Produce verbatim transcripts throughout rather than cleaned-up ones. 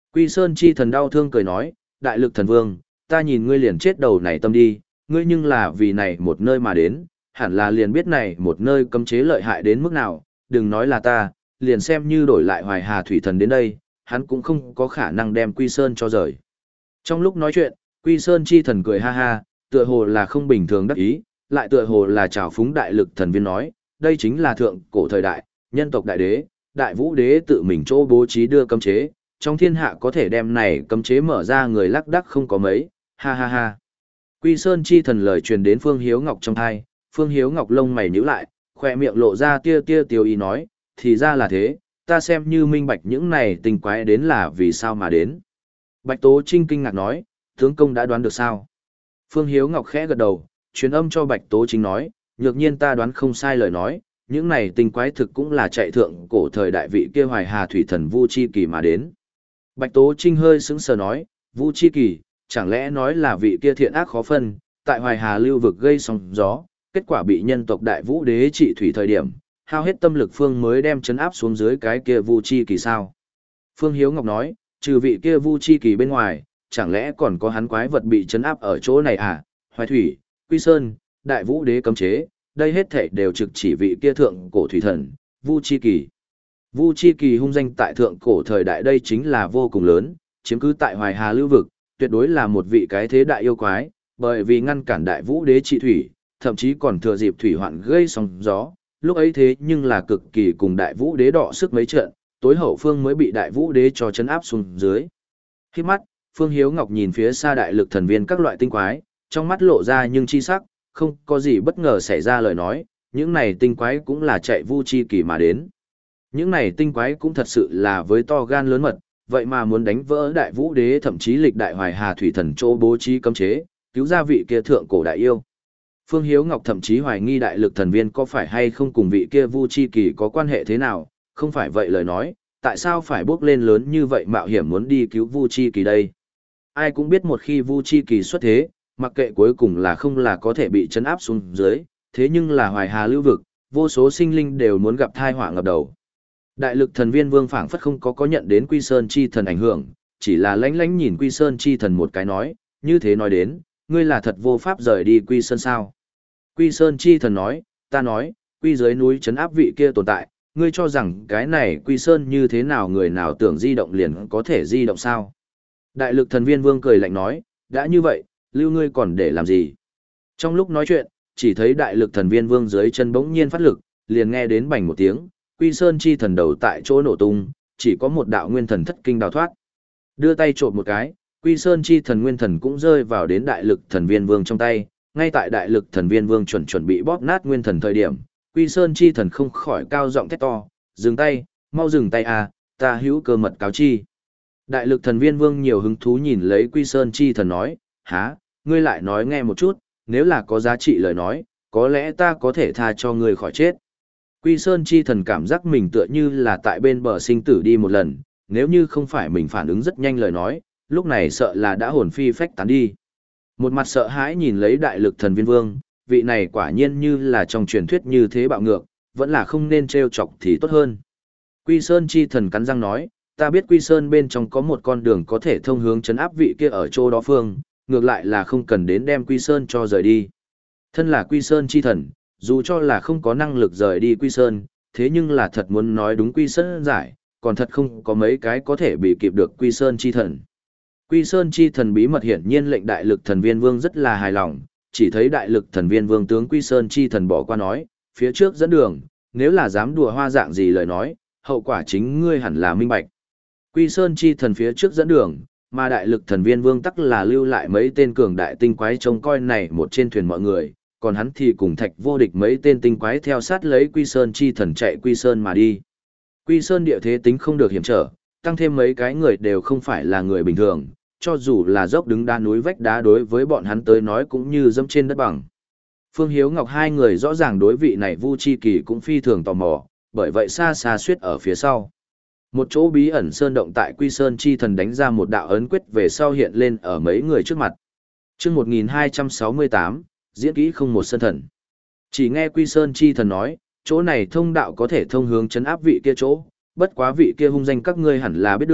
Quy Sơn chi thần đau thương cười nói, đại lực thần vương, ta nhìn ngươi liền chết đầu này tâm đi, ngươi nhưng là vì này một nơi mà đến, hẳn là liền biết này một nơi cấm chế lợi hại đến mức nào, đừng nói là ta, liền xem như đổi lại Hoài Hà thủy thần đến đây, hắn cũng không có khả năng đem Quy Sơn cho rời. Trong lúc nói chuyện, Quy Sơn chi thần cười ha ha, tựa hồ là không bình thường đắc ý, lại tựa hồ là trào phúng đại lực thần viên nói, đây chính là thượng cổ thời đại, nhân tộc đại đế, đại vũ đế tự mình chỗ bố trí đưa cấm chế, trong thiên hạ có thể đem này cấm chế mở ra người lắc đắc không có mấy, ha ha ha. Quy Sơn chi thần lời truyền đến Phương Hiếu Ngọc trong thai, Phương Hiếu Ngọc lông mày nhíu lại, khỏe miệng lộ ra tia tia tiêu ý nói, thì ra là thế, ta xem như minh bạch những này tình quái đến là vì sao mà đến. Bạch Tố Trinh kinh ngạc nói, tướng công đã đoán được sao? Phương Hiếu Ngọc khẽ gật đầu, truyền âm cho Bạch Tố Trinh nói, nhược nhiên ta đoán không sai lời nói, những này tình quái thực cũng là chạy thượng cổ thời đại vị kia Hoài Hà thủy thần Vu Chi Kỳ mà đến. Bạch Tố Trinh hơi sững sờ nói, Vu Chi Kỳ, chẳng lẽ nói là vị kia thiện ác khó phân, tại Hoài Hà lưu vực gây sóng gió, kết quả bị nhân tộc đại vũ đế trị thủy thời điểm, hao hết tâm lực phương mới đem chấn áp xuống dưới cái kia Vu Chi Kỳ sao? Phương Hiếu Ngọc nói, trừ vị kia Vu Chi Kỳ bên ngoài, chẳng lẽ còn có hắn quái vật bị chấn áp ở chỗ này à? Hoài Thủy, Quy Sơn, đại vũ đế cấm chế, đây hết thảy đều trực chỉ vị kia thượng cổ thủy thần, Vu Chi Kỳ. Vu Chi Kỳ hung danh tại thượng cổ thời đại đây chính là vô cùng lớn, chiếm cứ tại Hoài Hà lưu vực, tuyệt đối là một vị cái thế đại yêu quái, bởi vì ngăn cản đại vũ đế trị thủy, thậm chí còn thừa dịp thủy hoạn gây sóng gió, lúc ấy thế nhưng là cực kỳ cùng đại vũ đế đọ sức mấy trận, tối hậu phương mới bị đại vũ đế cho chấn áp xuống dưới. Khi mắt, Phương Hiếu Ngọc nhìn phía xa đại lực thần viên các loại tinh quái, trong mắt lộ ra nhưng chi sắc, không có gì bất ngờ xảy ra lời nói, những này tinh quái cũng là chạy Vu Chi Kỳ mà đến. Những này tinh quái cũng thật sự là với to gan lớn mật, vậy mà muốn đánh vỡ đại vũ đế thậm chí lịch đại Hoài Hà thủy thần chỗ bố trí cấm chế, cứu ra vị kia thượng cổ đại yêu. Phương Hiếu Ngọc thậm chí hoài nghi đại lực thần viên có phải hay không cùng vị kia Vu Chi Kỳ có quan hệ thế nào, không phải vậy lời nói, tại sao phải bước lên lớn như vậy mạo hiểm muốn đi cứu Vu Chi Kỳ đây? Ai cũng biết một khi Vu Chi Kỳ xuất thế, mặc kệ cuối cùng là không là có thể bị chấn áp xuống dưới, thế nhưng là Hoài Hà lưu vực, vô số sinh linh đều muốn gặp tai họa ngập đầu. Đại lực thần viên Vương phảng phất không có có nhận đến Quy Sơn chi thần ảnh hưởng, chỉ là lánh lánh nhìn Quy Sơn chi thần một cái nói, như thế nói đến, ngươi là thật vô pháp rời đi Quy Sơn sao? Quy Sơn chi thần nói, ta nói, Quy dưới núi trấn áp vị kia tồn tại, ngươi cho rằng cái này Quy Sơn như thế nào người nào tưởng di động liền có thể di động sao? Đại lực thần viên Vương cười lạnh nói, đã như vậy, lưu ngươi còn để làm gì? Trong lúc nói chuyện, chỉ thấy đại lực thần viên Vương dưới chân bỗng nhiên phát lực, liền nghe đến bành một tiếng, Quy Sơn chi thần đầu tại chỗ nổ tung, chỉ có một đạo nguyên thần thất kinh đào thoát. Đưa tay trộm một cái, Quy Sơn chi thần nguyên thần cũng rơi vào đến đại lực thần viên Vương trong tay, ngay tại đại lực thần viên Vương chuẩn chuẩn bị bóp nát nguyên thần thời điểm, Quy Sơn chi thần không khỏi cao giọng thét to, dừng tay, mau dừng tay à, ta hữu cơ mật cáo chi. Đại lực thần viên Vương nhiều hứng thú nhìn lấy Quy Sơn chi thần nói, há, ngươi lại nói nghe một chút, nếu là có giá trị lời nói, có lẽ ta có thể tha cho ngươi khỏi chết. Quy Sơn chi thần cảm giác mình tựa như là tại bên bờ sinh tử đi một lần, nếu như không phải mình phản ứng rất nhanh lời nói, lúc này sợ là đã hồn phi phách tán đi. Một mặt sợ hãi nhìn lấy đại lực thần viên Vương, vị này quả nhiên như là trong truyền thuyết như thế bạo ngược, vẫn là không nên trêu chọc thì tốt hơn. Quy Sơn chi thần cắn răng nói, ta biết Quy Sơn bên trong có một con đường có thể thông hướng trấn áp vị kia ở chỗ đó phương, ngược lại là không cần đến đem Quy Sơn cho rời đi. Thân là Quy Sơn chi thần, dù cho là không có năng lực rời đi Quy Sơn, thế nhưng là thật muốn nói đúng Quy Sơn giải, còn thật không có mấy cái có thể bị kịp được Quy Sơn chi thần. Quy Sơn chi thần bí mật hiển nhiên lệnh đại lực thần viên Vương rất là hài lòng, chỉ thấy đại lực thần viên Vương tướng Quy Sơn chi thần bỏ qua nói, phía trước dẫn đường, nếu là dám đùa hoa dạng gì lời nói, hậu quả chính ngươi hẳn là minh bạch. Quy Sơn chi thần phía trước dẫn đường, mà đại lực thần viên Vương tắc là lưu lại mấy tên cường đại tinh quái trông coi này một trên thuyền mọi người, còn hắn thì cùng thạch vô địch mấy tên tinh quái theo sát lấy Quy Sơn chi thần chạy Quy Sơn mà đi. Quy Sơn địa thế tính không được hiểm trở, tăng thêm mấy cái người đều không phải là người bình thường, cho dù là dốc đứng đá núi vách đá đối với bọn hắn tới nói cũng như dẫm trên đất bằng. Phương Hiếu Ngọc hai người rõ ràng đối vị này Vu Chi Kỳ cũng phi thường tò mò, bởi vậy xa xa suýt ở phía sau. Một chỗ bí ẩn sơn động tại Quy Sơn chi thần đánh ra một đạo ấn quyết về sau hiện lên ở mấy người trước mặt. Chương một nghìn hai trăm sáu mươi tám, diễn kỹ không một sơn thần. Chỉ nghe Quy Sơn chi thần nói, chỗ này thông đạo có thể thông hướng trấn áp vị kia chỗ, bất quá vị kia hung danh các ngươi hẳn là biết được,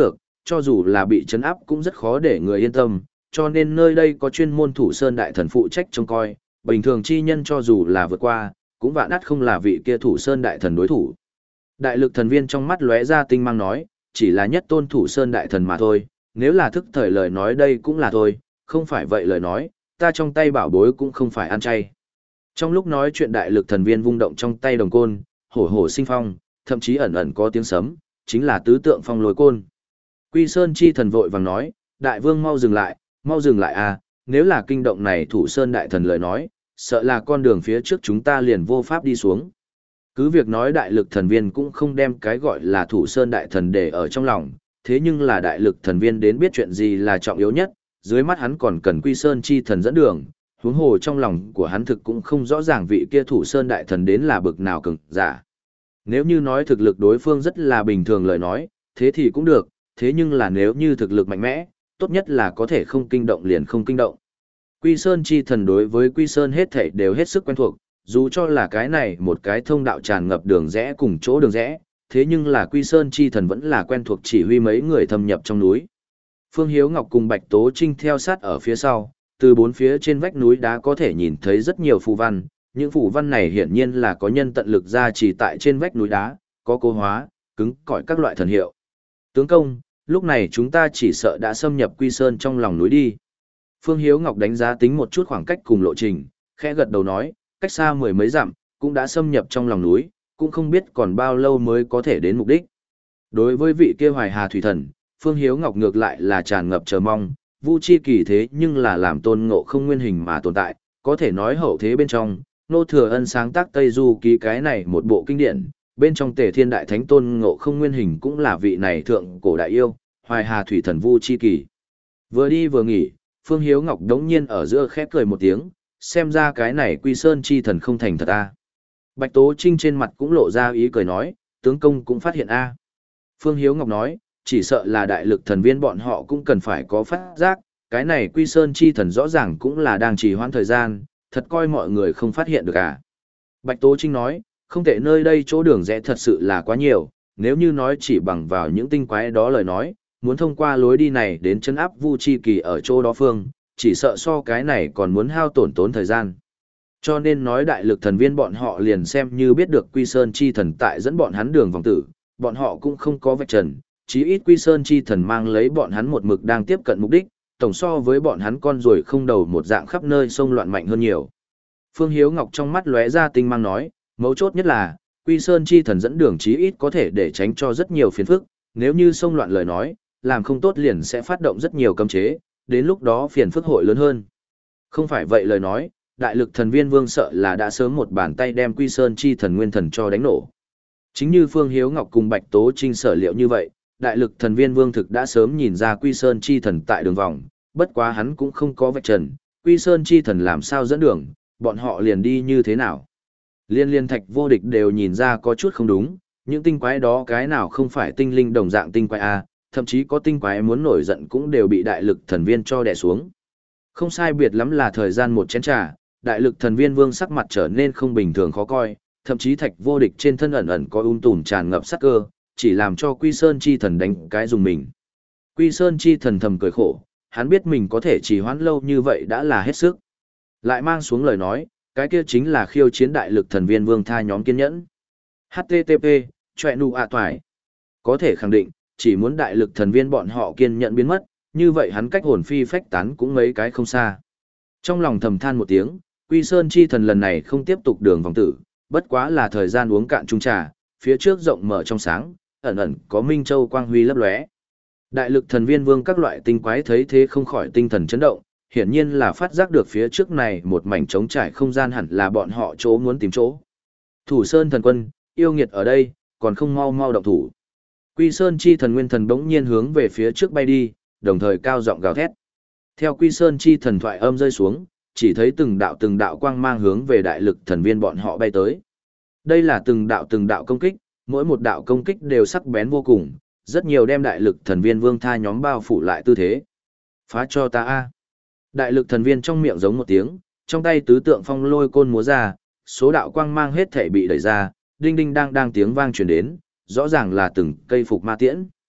cho dù là bị trấn áp cũng rất khó để người yên tâm, cho nên nơi đây có chuyên môn thủ sơn đại thần phụ trách trông coi, bình thường chi nhân cho dù là vượt qua, cũng vạn ắt không là vị kia thủ sơn đại thần đối thủ. Đại lực thần viên trong mắt lóe ra tinh mang nói, chỉ là nhất tôn thủ sơn đại thần mà thôi, nếu là thức thời lời nói đây cũng là thôi, không phải vậy lời nói, ta trong tay bảo bối cũng không phải ăn chay. Trong lúc nói chuyện đại lực thần viên vung động trong tay đồng côn, hổ hổ sinh phong, thậm chí ẩn ẩn có tiếng sấm, chính là tứ tượng phong lôi côn. Quy Sơn chi thần vội vàng nói, đại vương mau dừng lại, mau dừng lại à, nếu là kinh động này thủ sơn đại thần lời nói, sợ là con đường phía trước chúng ta liền vô pháp đi xuống. Cứ việc nói đại lực thần viên cũng không đem cái gọi là thủ sơn đại thần để ở trong lòng, thế nhưng là đại lực thần viên đến biết chuyện gì là trọng yếu nhất, dưới mắt hắn còn cần Quy Sơn chi thần dẫn đường, huống hồ trong lòng của hắn thực cũng không rõ ràng vị kia thủ sơn đại thần đến là bực nào cường giả. Nếu như nói thực lực đối phương rất là bình thường lời nói, thế thì cũng được, thế nhưng là nếu như thực lực mạnh mẽ, tốt nhất là có thể không kinh động liền không kinh động. Quy Sơn chi thần đối với Quy Sơn hết thảy đều hết sức quen thuộc, dù cho là cái này một cái thông đạo tràn ngập đường rẽ cùng chỗ đường rẽ, thế nhưng là Quy Sơn chi thần vẫn là quen thuộc chỉ huy mấy người thâm nhập trong núi. Phương Hiếu Ngọc cùng Bạch Tố Trinh theo sát ở phía sau, từ bốn phía trên vách núi đá có thể nhìn thấy rất nhiều phù văn, những phù văn này hiển nhiên là có nhân tận lực ra chỉ tại trên vách núi đá, có cố hóa, cứng cỏi các loại thần hiệu. Tướng công, lúc này chúng ta chỉ sợ đã xâm nhập Quy Sơn trong lòng núi đi. Phương Hiếu Ngọc đánh giá tính một chút khoảng cách cùng lộ trình, khẽ gật đầu nói, cách xa mười mấy dặm, cũng đã xâm nhập trong lòng núi, cũng không biết còn bao lâu mới có thể đến mục đích. Đối với vị kia Hoài Hà thủy thần, Phương Hiếu Ngọc ngược lại là tràn ngập chờ mong, Vu Chi Kỳ thế nhưng là làm Tôn Ngộ Không nguyên hình mà tồn tại, có thể nói hậu thế bên trong, Nô Thừa Ân sáng tác Tây Du ký cái này một bộ kinh điển, bên trong Tề Thiên Đại Thánh Tôn Ngộ Không nguyên hình cũng là vị này thượng cổ đại yêu, Hoài Hà thủy thần Vu Chi Kỳ. Vừa đi vừa nghỉ, Phương Hiếu Ngọc đống nhiên ở giữa khép cười một tiếng, xem ra cái này Quy Sơn chi thần không thành thật a. Bạch Tố Trinh trên mặt cũng lộ ra ý cười nói, tướng công cũng phát hiện a. Phương Hiếu Ngọc nói, chỉ sợ là đại lực thần viên bọn họ cũng cần phải có phát giác, cái này Quy Sơn chi thần rõ ràng cũng là đang trì hoãn thời gian, thật coi mọi người không phát hiện được à. Bạch Tố Trinh nói, không thể nơi đây chỗ đường rẽ thật sự là quá nhiều, nếu như nói chỉ bằng vào những tinh quái đó lời nói, muốn thông qua lối đi này đến chân áp Vu Chi Kỳ ở chỗ đó phương, chỉ sợ so cái này còn muốn hao tổn tốn thời gian. Cho nên nói đại lực thần viên bọn họ liền xem như biết được Quy Sơn chi thần tại dẫn bọn hắn đường vòng tử, bọn họ cũng không có vạch trần, chí ít Quy Sơn chi thần mang lấy bọn hắn một mực đang tiếp cận mục đích, tổng so với bọn hắn con ruồi không đầu một dạng khắp nơi sông loạn mạnh hơn nhiều. Phương Hiếu Ngọc trong mắt lóe ra tinh mang nói, mấu chốt nhất là, Quy Sơn chi thần dẫn đường chí ít có thể để tránh cho rất nhiều phiền phức, nếu như sông loạn lời nói, làm không tốt liền sẽ phát động rất nhiều cấm chế, đến lúc đó phiền phức hội lớn hơn. Không phải vậy lời nói, đại lực thần viên vương sợ là đã sớm một bàn tay đem Quy Sơn chi thần nguyên thần cho đánh nổ. Chính như Phương Hiếu Ngọc cùng Bạch Tố Trinh sở liệu như vậy, đại lực thần viên vương thực đã sớm nhìn ra Quy Sơn chi thần tại đường vòng, bất quá hắn cũng không có vạch trần, Quy Sơn chi thần làm sao dẫn đường, bọn họ liền đi như thế nào. Liên liên thạch vô địch đều nhìn ra có chút không đúng, những tinh quái đó cái nào không phải tinh linh đồng dạng tinh quái A, thậm chí có tinh quái muốn nổi giận cũng đều bị đại lực thần viên cho đè xuống. Không sai biệt lắm là thời gian một chén trà, đại lực thần viên vương sắc mặt trở nên không bình thường khó coi, thậm chí thạch vô địch trên thân ẩn ẩn có ung tùm tràn ngập sắc cơ, chỉ làm cho Quy Sơn chi thần đánh cái dùng mình. Quy Sơn chi thần thầm cười khổ, hắn biết mình có thể trì hoãn lâu như vậy đã là hết sức. Lại mang xuống lời nói, cái kia chính là khiêu chiến đại lực thần viên vương tha nhóm kiên nhẫn. hát tê tê pê, chọe nụ ạ toài. Có thể khẳng định, chỉ muốn đại lực thần viên bọn họ kiên nhẫn biến mất, như vậy hắn cách hồn phi phách tán cũng mấy cái không xa. Trong lòng thầm than một tiếng, Quy Sơn chi thần lần này không tiếp tục đường vòng tử, bất quá là thời gian uống cạn chung trà, phía trước rộng mở trong sáng, ẩn ẩn có minh châu quang huy lấp lóe. Đại lực thần viên vương các loại tinh quái thấy thế không khỏi tinh thần chấn động, hiển nhiên là phát giác được phía trước này một mảnh trống trải không gian hẳn là bọn họ chỗ muốn tìm chỗ. Thủ Sơn thần quân, yêu nghiệt ở đây, còn không mau mau động thủ. Quy Sơn chi thần nguyên thần bỗng nhiên hướng về phía trước bay đi, đồng thời cao giọng gào thét. Theo Quy Sơn chi thần thoại âm rơi xuống, chỉ thấy từng đạo từng đạo quang mang hướng về đại lực thần viên bọn họ bay tới. Đây là từng đạo từng đạo công kích, mỗi một đạo công kích đều sắc bén vô cùng, rất nhiều đem đại lực thần viên vương tha nhóm bao phủ lại tư thế. Phá cho ta a! Đại lực thần viên trong miệng giống một tiếng, trong tay tứ tượng phong lôi côn múa ra, số đạo quang mang hết thể bị đẩy ra, đinh đinh đang đang tiếng vang truyền đến, rõ ràng là từng cây phục ma tiễn.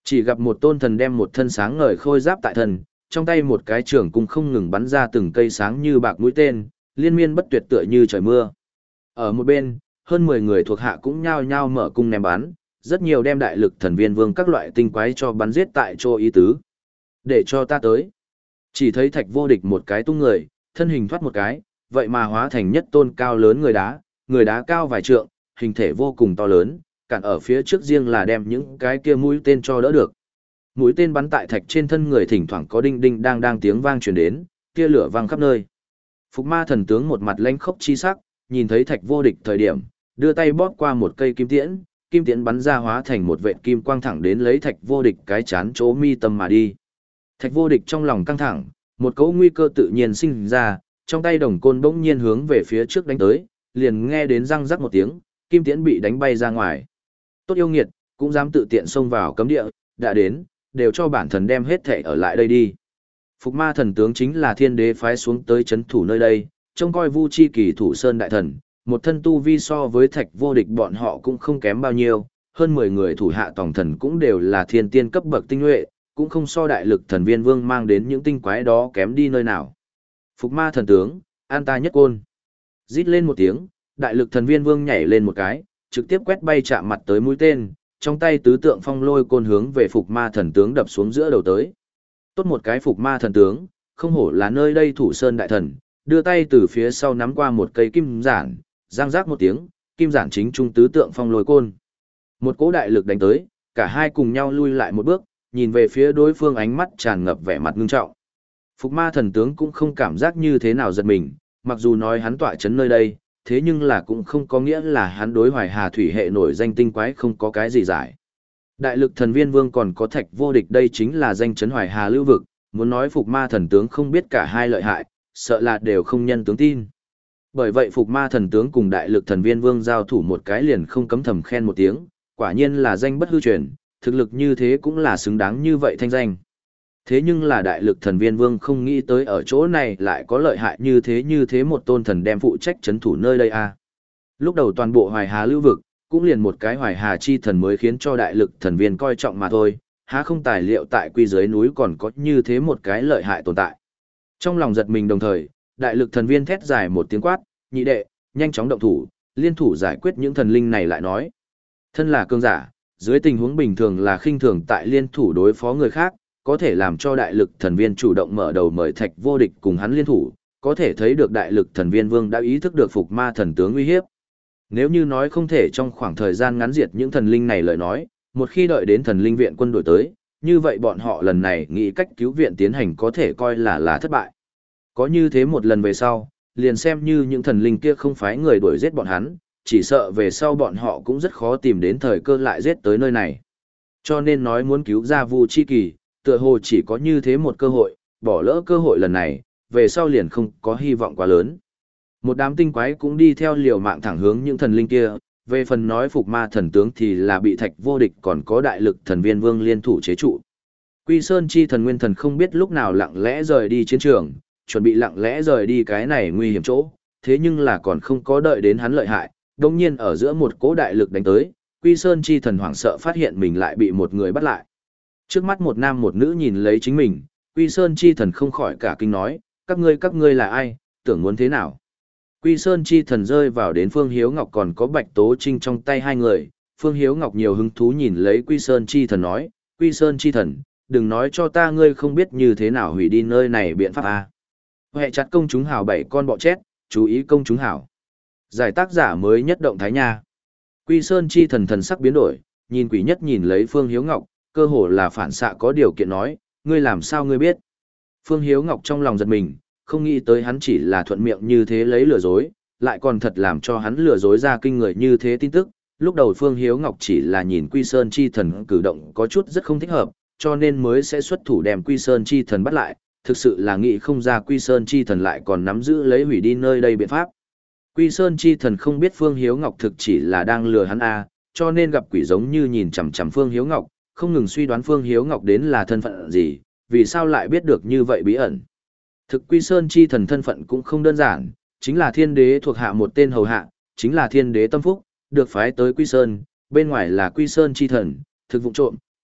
Chỉ gặp một tôn thần đem một thân sáng ngời khôi giáp tại thân, trong tay một cái trường cung không ngừng bắn ra từng cây sáng như bạc mũi tên, liên miên bất tuyệt tựa như trời mưa. Ở một bên, hơn mười người thuộc hạ cũng nhao nhao mở cung ném bắn, rất nhiều đem đại lực thần viên vương các loại tinh quái cho bắn giết tại chỗ ý tứ. Để cho ta tới. Chỉ thấy Thạch Vô Địch một cái tung người, thân hình thoát một cái, vậy mà hóa thành nhất tôn cao lớn người đá, người đá cao vài trượng, hình thể vô cùng to lớn, cản ở phía trước riêng là đem những cái kia mũi tên cho đỡ được. Mũi tên bắn tại thạch trên thân người thỉnh thoảng có đinh đinh đang đang tiếng vang truyền đến, tia lửa vang khắp nơi. Phục Ma thần tướng một mặt lãnh khốc chi sắc, nhìn thấy Thạch Vô Địch thời điểm, đưa tay bóp qua một cây kim tiễn, kim tiễn bắn ra hóa thành một vệt kim quang thẳng đến lấy Thạch Vô Địch cái chán chỗ mi tâm mà đi. Thạch Vô Địch trong lòng căng thẳng, một cỗ nguy cơ tự nhiên sinh ra, trong tay đồng côn bỗng nhiên hướng về phía trước đánh tới, liền nghe đến răng rắc một tiếng, kim tiễn bị đánh bay ra ngoài. Tốt yêu nghiệt, cũng dám tự tiện xông vào cấm địa, đã đến, đều cho bản thần đem hết thể ở lại đây đi. Phục Ma thần tướng chính là thiên đế phái xuống tới chấn thủ nơi đây, trông coi Vu Chi Kỳ thủ sơn đại thần, một thân tu vi so với Thạch Vô Địch bọn họ cũng không kém bao nhiêu, hơn mười người thủ hạ tổng thần cũng đều là thiên tiên cấp bậc tinh nhuệ, cũng không so đại lực thần viên vương mang đến những tinh quái đó kém đi nơi nào. Phục Ma thần tướng, an ta nhất côn. Rít lên một tiếng, đại lực thần viên vương nhảy lên một cái, trực tiếp quét bay chạm mặt tới mũi tên, trong tay tứ tượng phong lôi côn hướng về Phục Ma thần tướng đập xuống giữa đầu tới. Tốt một cái Phục Ma thần tướng, không hổ là nơi đây thủ sơn đại thần, đưa tay từ phía sau nắm qua một cây kim giản, giang rác một tiếng, kim giản chính trung tứ tượng phong lôi côn. Một cỗ đại lực đánh tới, cả hai cùng nhau lui lại một bước, nhìn về phía đối phương ánh mắt tràn ngập vẻ mặt ngưng trọng. Phục Ma thần tướng cũng không cảm giác như thế nào giật mình, mặc dù nói hắn tọa chấn nơi đây, thế nhưng là cũng không có nghĩa là hắn đối Hoài Hà thủy hệ nổi danh tinh quái không có cái gì giải. Đại lực thần viên vương còn có Thạch Vô Địch đây chính là danh chấn Hoài Hà lưu vực, muốn nói Phục Ma thần tướng không biết cả hai lợi hại, sợ là đều không nhân tướng tin. Bởi vậy Phục Ma thần tướng cùng đại lực thần viên vương giao thủ một cái liền không cấm thầm khen một tiếng, quả nhiên là danh bất hư truyền, thực lực như thế cũng là xứng đáng như vậy thanh danh. Thế nhưng là đại lực thần viên vương không nghĩ tới ở chỗ này lại có lợi hại như thế như thế một tôn thần đem phụ trách chấn thủ nơi đây a. À. Lúc đầu toàn bộ Hoài Hà lưu vực, cũng liền một cái Hoài Hà chi thần mới khiến cho đại lực thần viên coi trọng mà thôi, há không tài liệu tại quy dưới núi còn có như thế một cái lợi hại tồn tại. Trong lòng giật mình đồng thời, đại lực thần viên thét dài một tiếng quát, nhị đệ, nhanh chóng động thủ, liên thủ giải quyết những thần linh này lại nói. Thân là cương giả, dưới tình huống bình thường là khinh thường tại liên thủ đối phó người khác, có thể làm cho đại lực thần viên chủ động mở đầu mời Thạch Vô Địch cùng hắn liên thủ, có thể thấy được đại lực thần viên vương đã ý thức được Phục Ma thần tướng uy hiếp. Nếu như nói không thể trong khoảng thời gian ngắn diệt những thần linh này lời nói, một khi đợi đến thần linh viện quân đội tới, như vậy bọn họ lần này nghĩ cách cứu viện tiến hành có thể coi là là thất bại. Có như thế một lần về sau, liền xem như những thần linh kia không phái người đuổi giết bọn hắn, chỉ sợ về sau bọn họ cũng rất khó tìm đến thời cơ lại giết tới nơi này. Cho nên nói muốn cứu ra Vu Chi Kỳ, tựa hồ chỉ có như thế một cơ hội, bỏ lỡ cơ hội lần này, về sau liền không có hy vọng quá lớn. Một đám tinh quái cũng đi theo liều mạng thẳng hướng những thần linh kia, về phần nói Phục Ma thần tướng thì là bị Thạch Vô Địch còn có đại lực thần viên vương liên thủ chế trụ. Quy Sơn chi thần nguyên thần không biết lúc nào lặng lẽ rời đi chiến trường, chuẩn bị lặng lẽ rời đi cái này nguy hiểm chỗ, thế nhưng là còn không có đợi đến hắn lợi hại, đồng nhiên ở giữa một cỗ đại lực đánh tới, Quy Sơn chi thần hoảng sợ phát hiện mình lại bị một người bắt lại. Trước mắt một nam một nữ nhìn lấy chính mình, Quy Sơn chi thần không khỏi cả kinh nói, các ngươi các ngươi là ai, tưởng muốn thế nào. Quy Sơn chi thần rơi vào đến Phương Hiếu Ngọc còn có Bạch Tố Trinh trong tay hai người, Phương Hiếu Ngọc nhiều hứng thú nhìn lấy Quy Sơn chi thần nói, Quy Sơn chi thần, đừng nói cho ta ngươi không biết như thế nào hủy đi nơi này biện pháp a. Hệ chặt công chúng hảo bảy con bọ chết, chú ý công chúng hảo. Giải tác giả mới nhất động thái nha. Quy Sơn chi thần thần sắc biến đổi, nhìn quỷ nhất nhìn lấy Phương Hiếu Ngọc, cơ hồ là phản xạ có điều kiện nói, ngươi làm sao ngươi biết. Phương Hiếu Ngọc trong lòng giật mình, không nghĩ tới hắn chỉ là thuận miệng như thế lấy lừa dối, lại còn thật làm cho hắn lừa dối ra kinh người như thế tin tức. Lúc đầu Phương Hiếu Ngọc chỉ là nhìn Quy Sơn chi thần cử động có chút rất không thích hợp, cho nên mới sẽ xuất thủ đem Quy Sơn chi thần bắt lại, thực sự là nghĩ không ra Quy Sơn chi thần lại còn nắm giữ lấy hủy đi nơi đây biện pháp. Quy Sơn chi thần không biết Phương Hiếu Ngọc thực chỉ là đang lừa hắn a, cho nên gặp quỷ giống như nhìn chằm chằm Phương Hiếu Ngọc, không ngừng suy đoán Phương Hiếu Ngọc đến là thân phận gì, vì sao lại biết được như vậy bí ẩn. Thực Quy Sơn chi thần thân phận cũng không đơn giản, chính là thiên đế thuộc hạ một tên hầu hạ, chính là thiên đế tâm phúc, được phái tới Quy Sơn, bên ngoài là Quy Sơn chi thần, thực vụ trộm,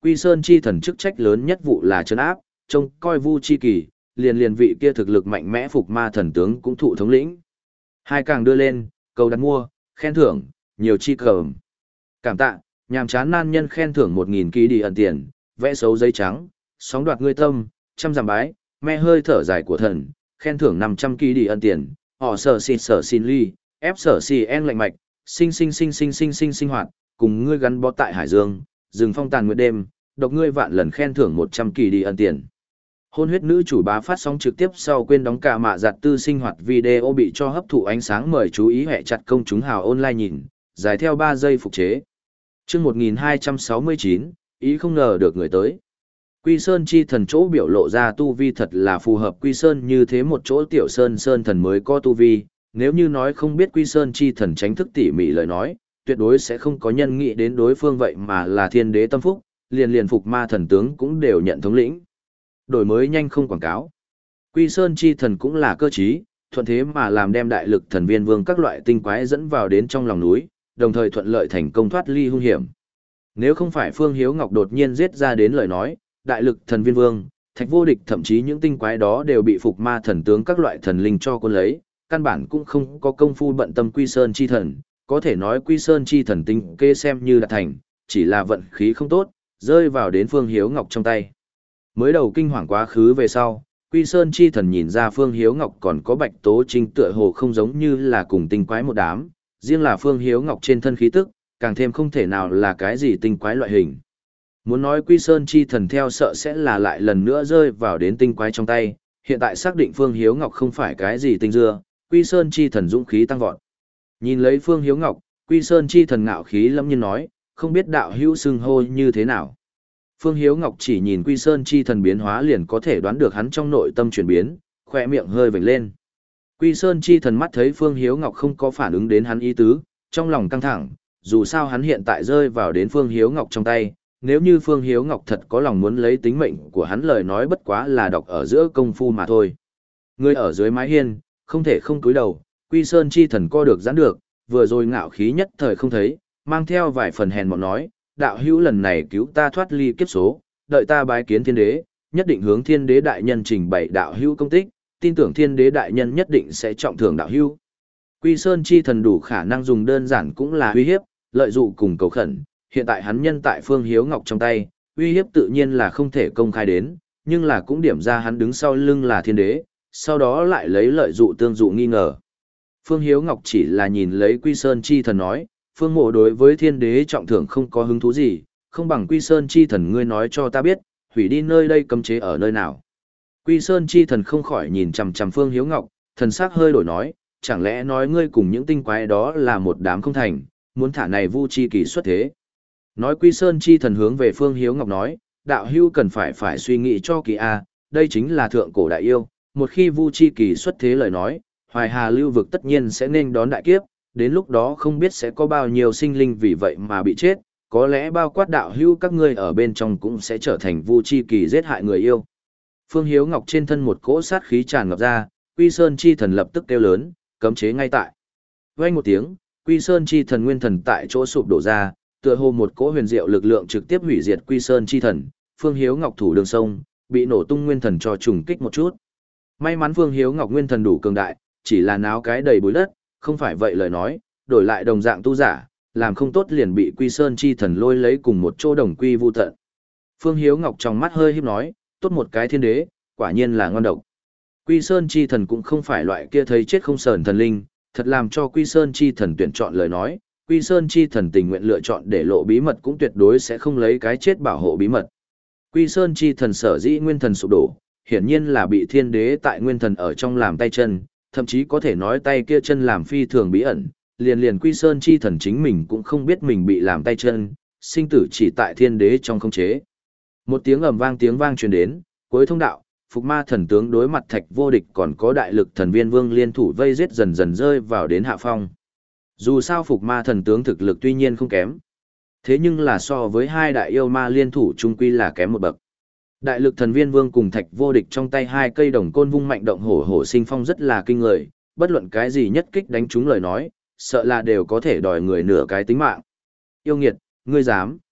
Quy Sơn chi thần chức trách lớn nhất vụ là trấn áp, trông coi Vu chi kỳ, liền liền vị kia thực lực mạnh mẽ phục ma thần tướng cũng thụ thống lĩnh. Hai càng đưa lên, cầu đặt mua, khen thưởng, nhiều chi cầm. Cảm tạ, nhàm chán nan nhân khen thưởng một nghìn ký đi ẩn tiền, vẽ xấu giấy trắng, sóng đoạt ngươi tâm, trăm giảm bái, me hơi thở dài của thần, khen thưởng năm trăm ký đi ẩn tiền, họ sở xịt sở xin ly, ép sở xì en lạnh mạch, sinh sinh sinh sinh sinh sinh sinh hoạt, cùng ngươi gắn bó tại Hải Dương, rừng phong tàn nguyệt đêm, độc ngươi vạn lần khen thưởng một trăm kỳ đi ẩn tiền. Hôn huyết nữ chủ bá phát sóng trực tiếp sau quên đóng cả mạ giặt tư sinh hoạt video bị cho hấp thụ ánh sáng, mời chú ý hệ chặt công chúng hào online nhìn, dài theo ba giây phục chế. Chương một nghìn hai trăm sáu mươi chín, ý không ngờ được người tới. Quy Sơn chi thần chỗ biểu lộ ra tu vi thật là phù hợp Quy Sơn như thế một chỗ tiểu sơn sơn thần mới có tu vi, nếu như nói không biết Quy Sơn chi thần tránh thức tỉ mỉ lời nói, tuyệt đối sẽ không có nhân nghĩ đến đối phương vậy mà là thiên đế tâm phúc, liền liền phục ma thần tướng cũng đều nhận thống lĩnh. Đổi mới nhanh không quảng cáo. Quy Sơn chi thần cũng là cơ trí, thuận thế mà làm đem đại lực thần viên vương các loại tinh quái dẫn vào đến trong lòng núi, đồng thời thuận lợi thành công thoát ly hung hiểm. Nếu không phải Phương Hiếu Ngọc đột nhiên giết ra đến lời nói, đại lực thần viên vương, thạch vô địch thậm chí những tinh quái đó đều bị phục ma thần tướng các loại thần linh cho quân lấy, căn bản cũng không có công phu bận tâm Quy Sơn chi thần, có thể nói Quy Sơn chi thần tinh kê xem như đã thành, chỉ là vận khí không tốt, rơi vào đến Phương Hiếu Ngọc trong tay. Mới đầu kinh hoàng quá khứ về sau, Quy Sơn chi thần nhìn ra Phương Hiếu Ngọc còn có Bạch Tố Trinh tựa hồ không giống như là cùng tinh quái một đám, riêng là Phương Hiếu Ngọc trên thân khí tức, càng thêm không thể nào là cái gì tinh quái loại hình. Muốn nói Quy Sơn chi thần theo sợ sẽ là lại lần nữa rơi vào đến tinh quái trong tay, hiện tại xác định Phương Hiếu Ngọc không phải cái gì tinh dưa, Quy Sơn chi thần dũng khí tăng vọt. Nhìn lấy Phương Hiếu Ngọc, Quy Sơn chi thần ngạo khí lâm nhiên nói, không biết đạo hữu xưng hô như thế nào. Phương Hiếu Ngọc chỉ nhìn Quy Sơn chi thần biến hóa liền có thể đoán được hắn trong nội tâm chuyển biến, khỏe miệng hơi vểnh lên. Quy Sơn chi thần mắt thấy Phương Hiếu Ngọc không có phản ứng đến hắn ý tứ, trong lòng căng thẳng, dù sao hắn hiện tại rơi vào đến Phương Hiếu Ngọc trong tay, nếu như Phương Hiếu Ngọc thật có lòng muốn lấy tính mệnh của hắn lời nói bất quá là đọc ở giữa công phu mà thôi. Người ở dưới mái hiên, không thể không cúi đầu, Quy Sơn chi thần co được giãn được, vừa rồi ngạo khí nhất thời không thấy, mang theo vài phần hèn mọn nói, đạo hữu lần này cứu ta thoát ly kiếp số, đợi ta bái kiến thiên đế, nhất định hướng thiên đế đại nhân trình bày đạo hữu công tích, tin tưởng thiên đế đại nhân nhất định sẽ trọng thưởng đạo hữu. Quy Sơn chi thần đủ khả năng dùng đơn giản cũng là uy hiếp, lợi dụng cùng cầu khẩn, hiện tại hắn nhân tại Phương Hiếu Ngọc trong tay, uy hiếp tự nhiên là không thể công khai đến, nhưng là cũng điểm ra hắn đứng sau lưng là thiên đế, sau đó lại lấy lợi dụ tương dụ nghi ngờ. Phương Hiếu Ngọc chỉ là nhìn lấy Quy Sơn chi thần nói, Phương mộ đối với thiên đế trọng thưởng không có hứng thú gì, không bằng Quy Sơn chi thần ngươi nói cho ta biết, hủy đi nơi đây cấm chế ở nơi nào. Quy Sơn chi thần không khỏi nhìn chằm chằm Phương Hiếu Ngọc, thần sắc hơi đổi nói, chẳng lẽ nói ngươi cùng những tinh quái đó là một đám không thành, muốn thả này Vu chi kỳ xuất thế. Nói Quy Sơn chi thần hướng về Phương Hiếu Ngọc nói, đạo hữu cần phải phải suy nghĩ cho kỳ a, đây chính là thượng cổ đại yêu, một khi Vu chi kỳ xuất thế lời nói, Hoài Hà lưu vực tất nhiên sẽ nên đón đại kiếp, đến lúc đó không biết sẽ có bao nhiêu sinh linh vì vậy mà bị chết, có lẽ bao quát đạo hữu các ngươi ở bên trong cũng sẽ trở thành Vu chi kỳ giết hại người yêu. Phương Hiếu Ngọc trên thân một cỗ sát khí tràn ngập ra, Quy Sơn chi thần lập tức kêu lớn, cấm chế ngay tại. Vang một tiếng, Quy Sơn chi thần nguyên thần tại chỗ sụp đổ ra, tựa hồ một cỗ huyền diệu lực lượng trực tiếp hủy diệt Quy Sơn chi thần, Phương Hiếu Ngọc thủ đường sông, bị nổ tung nguyên thần cho trùng kích một chút. May mắn Phương Hiếu Ngọc nguyên thần đủ cường đại, chỉ là náo cái đầy bụi đất, không phải vậy lời nói, đổi lại đồng dạng tu giả, làm không tốt liền bị Quy Sơn chi thần lôi lấy cùng một chỗ đồng quy vu tận. Phương Hiếu Ngọc trong mắt hơi híp nói, tốt một cái thiên đế, quả nhiên là ngon độc. Quy Sơn chi thần cũng không phải loại kia thấy chết không sờn thần linh, thật làm cho Quy Sơn chi thần tuyển chọn lời nói, Quy Sơn chi thần tình nguyện lựa chọn để lộ bí mật cũng tuyệt đối sẽ không lấy cái chết bảo hộ bí mật. Quy Sơn chi thần sở dĩ nguyên thần sụp đổ, hiển nhiên là bị thiên đế tại nguyên thần ở trong làm tay chân, thậm chí có thể nói tay kia chân làm phi thường bí ẩn, liền liền Quy Sơn chi thần chính mình cũng không biết mình bị làm tay chân, sinh tử chỉ tại thiên đế trong khống chế. Một tiếng ầm vang tiếng vang truyền đến, cuối thông đạo, Phục Ma thần tướng đối mặt Thạch Vô Địch còn có đại lực thần viên vương liên thủ vây giết dần dần rơi vào đến hạ phong. Dù sao Phục Ma thần tướng thực lực tuy nhiên không kém, thế nhưng là so với hai đại yêu ma liên thủ chung quy là kém một bậc. Đại lực thần viên vương cùng Thạch Vô Địch trong tay hai cây đồng côn vung mạnh động hổ hổ sinh phong rất là kinh người, bất luận cái gì nhất kích đánh trúng lời nói, sợ là đều có thể đòi người nửa cái tính mạng. Yêu nghiệt, ngươi dám.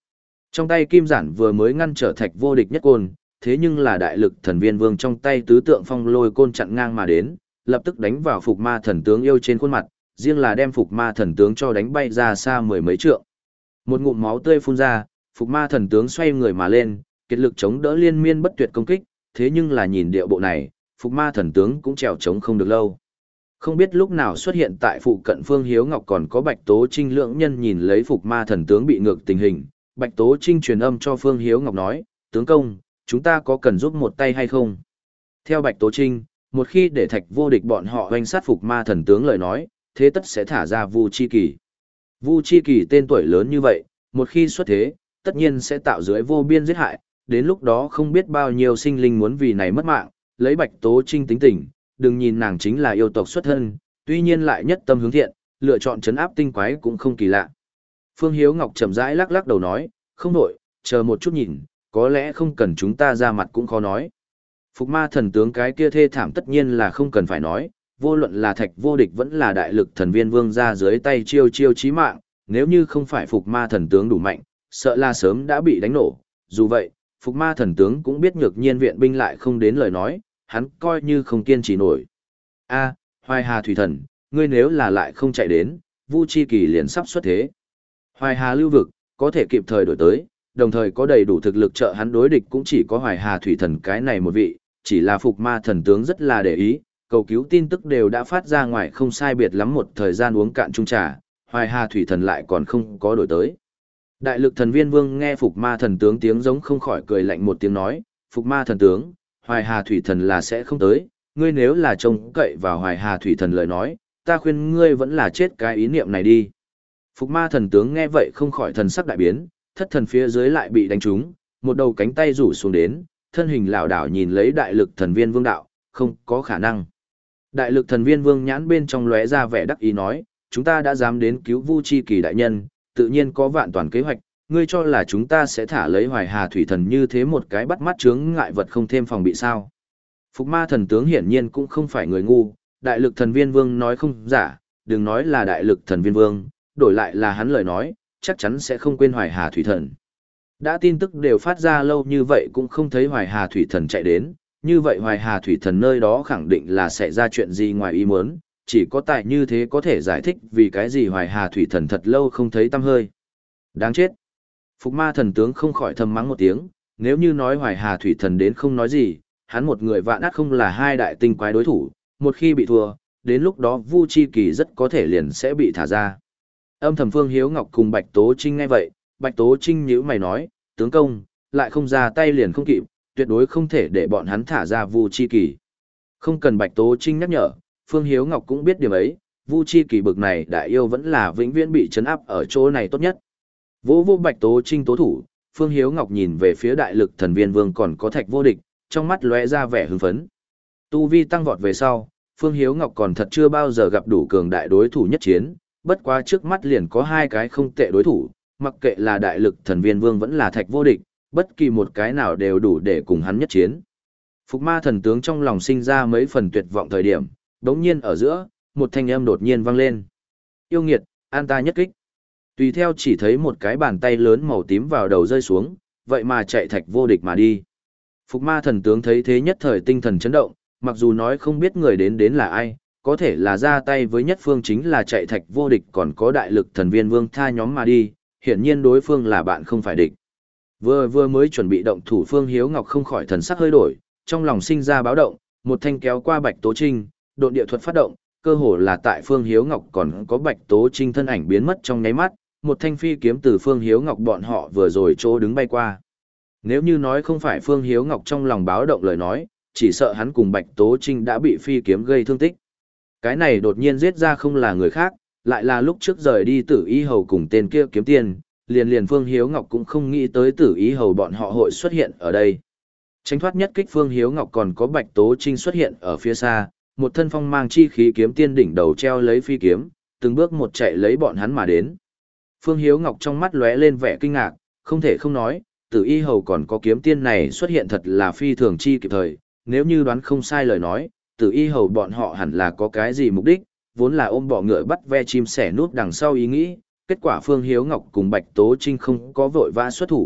Trong tay kim giản vừa mới ngăn trở thạch vô địch nhất côn, thế nhưng là đại lực thần viên vương trong tay tứ tượng phong lôi côn chặn ngang mà đến, lập tức đánh vào phục ma thần tướng yêu trên khuôn mặt, riêng là đem phục ma thần tướng cho đánh bay ra xa mười mấy trượng. Một ngụm máu tươi phun ra, phục ma thần tướng xoay người mà lên, kết lực chống đỡ liên miên bất tuyệt công kích, thế nhưng là nhìn điệu bộ này, phục ma thần tướng cũng trèo chống không được lâu. Không biết lúc nào xuất hiện tại phụ cận Phương Hiếu Ngọc còn có Bạch Tố Trinh lượng nhân nhìn lấy phục ma thần tướng bị ngược tình hình, Bạch Tố Trinh truyền âm cho Phương Hiếu Ngọc nói, tướng công, chúng ta có cần giúp một tay hay không? Theo Bạch Tố Trinh, một khi để thạch vô địch bọn họ hoành sát phục ma thần tướng lời nói, thế tất sẽ thả ra Vu Chi Kỳ. Vu Chi Kỳ tên tuổi lớn như vậy, một khi xuất thế, tất nhiên sẽ tạo dưới vô biên giết hại, đến lúc đó không biết bao nhiêu sinh linh muốn vì này mất mạng, lấy Bạch Tố Trinh tính tình, đừng nhìn nàng chính là yêu tộc xuất thân, tuy nhiên lại nhất tâm hướng thiện, lựa chọn trấn áp tinh quái cũng không kỳ lạ. Phương Hiếu Ngọc chậm rãi lắc lắc đầu nói, không đổi, chờ một chút nhìn, có lẽ không cần chúng ta ra mặt cũng khó nói. Phục ma thần tướng cái kia thê thảm tất nhiên là không cần phải nói, vô luận là thạch vô địch vẫn là đại lực thần viên vương ra dưới tay chiêu chiêu chí mạng, nếu như không phải phục ma thần tướng đủ mạnh, sợ là sớm đã bị đánh nổ. Dù vậy, phục ma thần tướng cũng biết nhược nhiên viện binh lại không đến lời nói, hắn coi như không kiên trì nổi. A, Hoài Hà Thủy Thần, ngươi nếu là lại không chạy đến, Vu Chi Kỳ liền sắp xuất thế. Hoài Hà lưu vực, có thể kịp thời đổi tới, đồng thời có đầy đủ thực lực trợ hắn đối địch cũng chỉ có Hoài Hà Thủy Thần cái này một vị, chỉ là phục ma thần tướng rất là để ý, cầu cứu tin tức đều đã phát ra ngoài không sai biệt lắm một thời gian uống cạn chung trà, Hoài Hà Thủy Thần lại còn không có đổi tới. Đại lực thần viên vương nghe phục ma thần tướng tiếng giống không khỏi cười lạnh một tiếng nói, phục ma thần tướng, Hoài Hà Thủy Thần là sẽ không tới, ngươi nếu là trông cậy vào Hoài Hà Thủy Thần lời nói, ta khuyên ngươi vẫn là chết cái ý niệm này đi. Phục ma thần tướng nghe vậy không khỏi thần sắc đại biến, thất thần phía dưới lại bị đánh trúng, một đầu cánh tay rủ xuống đến, thân hình lảo đảo nhìn lấy đại lực thần viên vương đạo, không có khả năng. Đại lực thần viên vương nhãn bên trong lóe ra vẻ đắc ý nói, chúng ta đã dám đến cứu Vu Chi Kỳ đại nhân, tự nhiên có vạn toàn kế hoạch, ngươi cho là chúng ta sẽ thả lấy Hoài Hà Thủy Thần như thế một cái bắt mắt chướng ngại vật không thêm phòng bị sao. Phục ma thần tướng hiển nhiên cũng không phải người ngu, đại lực thần viên vương nói không giả, đừng nói là đại lực thần viên vương, đổi lại là hắn lời nói, chắc chắn sẽ không quên Hoài Hà Thủy Thần. Đã tin tức đều phát ra lâu như vậy cũng không thấy Hoài Hà Thủy Thần chạy đến, như vậy Hoài Hà Thủy Thần nơi đó khẳng định là sẽ ra chuyện gì ngoài ý muốn, chỉ có tại như thế có thể giải thích vì cái gì Hoài Hà Thủy Thần thật lâu không thấy tăm hơi. Đáng chết. Phục ma thần tướng không khỏi thầm mắng một tiếng, nếu như nói Hoài Hà Thủy Thần đến không nói gì, hắn một người vạn ác không là hai đại tinh quái đối thủ, một khi bị thua, đến lúc đó Vu Chi Kỳ rất có thể liền sẽ bị thả ra. Âm thầm Phương Hiếu Ngọc cùng Bạch Tố Trinh nghe vậy, Bạch Tố Trinh nhíu mày nói, tướng công, lại không ra tay liền không kịp, tuyệt đối không thể để bọn hắn thả ra Vu Chi Kỳ. Không cần Bạch Tố Trinh nhắc nhở, Phương Hiếu Ngọc cũng biết điểm ấy, Vu Chi Kỳ bực này đại yêu vẫn là vĩnh viễn bị trấn áp ở chỗ này tốt nhất. Vô vô Bạch Tố Trinh tố thủ, Phương Hiếu Ngọc nhìn về phía đại lực thần viên vương còn có thạch vô địch, trong mắt lóe ra vẻ hưng phấn. Tu vi tăng vọt về sau, Phương Hiếu Ngọc còn thật chưa bao giờ gặp đủ cường đại đối thủ nhất chiến, bất quá trước mắt liền có hai cái không tệ đối thủ, mặc kệ là đại lực thần viên vương vẫn là thạch vô địch, bất kỳ một cái nào đều đủ để cùng hắn nhất chiến. Phục ma thần tướng trong lòng sinh ra mấy phần tuyệt vọng thời điểm, đống nhiên ở giữa, một thanh âm đột nhiên vang lên. Yêu nghiệt, an ta nhất kích. Tùy theo chỉ thấy một cái bàn tay lớn màu tím vào đầu rơi xuống, vậy mà chạy thạch vô địch mà đi. Phục ma thần tướng thấy thế nhất thời tinh thần chấn động, mặc dù nói không biết người đến đến là ai, có thể là ra tay với nhất phương chính là chạy thạch vô địch còn có đại lực thần viên vương tha nhóm mà đi, hiển nhiên đối phương là bạn không phải địch. Vừa vừa mới chuẩn bị động thủ Phương Hiếu Ngọc không khỏi thần sắc hơi đổi, trong lòng sinh ra báo động, một thanh kéo qua Bạch Tố Trinh, độn địa thuật phát động, cơ hồ là tại Phương Hiếu Ngọc còn có Bạch Tố Trinh thân ảnh biến mất trong nháy mắt, một thanh phi kiếm từ Phương Hiếu Ngọc bọn họ vừa rồi chỗ đứng bay qua. Nếu như nói không phải Phương Hiếu Ngọc trong lòng báo động lời nói, chỉ sợ hắn cùng Bạch Tố Trinh đã bị phi kiếm gây thương tích. Cái này đột nhiên giết ra không là người khác, lại là lúc trước rời đi Tử Y Hầu cùng tên kia kiếm tiền, liền liền Phương Hiếu Ngọc cũng không nghĩ tới Tử Y Hầu bọn họ hội xuất hiện ở đây. Tránh thoát nhất kích Phương Hiếu Ngọc còn có Bạch Tố Trinh xuất hiện ở phía xa, một thân phong mang chi khí kiếm tiên đỉnh đầu treo lấy phi kiếm, từng bước một chạy lấy bọn hắn mà đến. Phương Hiếu Ngọc trong mắt lóe lên vẻ kinh ngạc, không thể không nói, Tử Y Hầu còn có kiếm tiên này xuất hiện thật là phi thường chi kịp thời, nếu như đoán không sai lời nói, Tử Y Hầu bọn họ hẳn là có cái gì mục đích, vốn là ôm bọ ngựa bắt ve chim sẻ nút đằng sau ý nghĩ, kết quả Phương Hiếu Ngọc cùng Bạch Tố Trinh không có vội vã xuất thủ,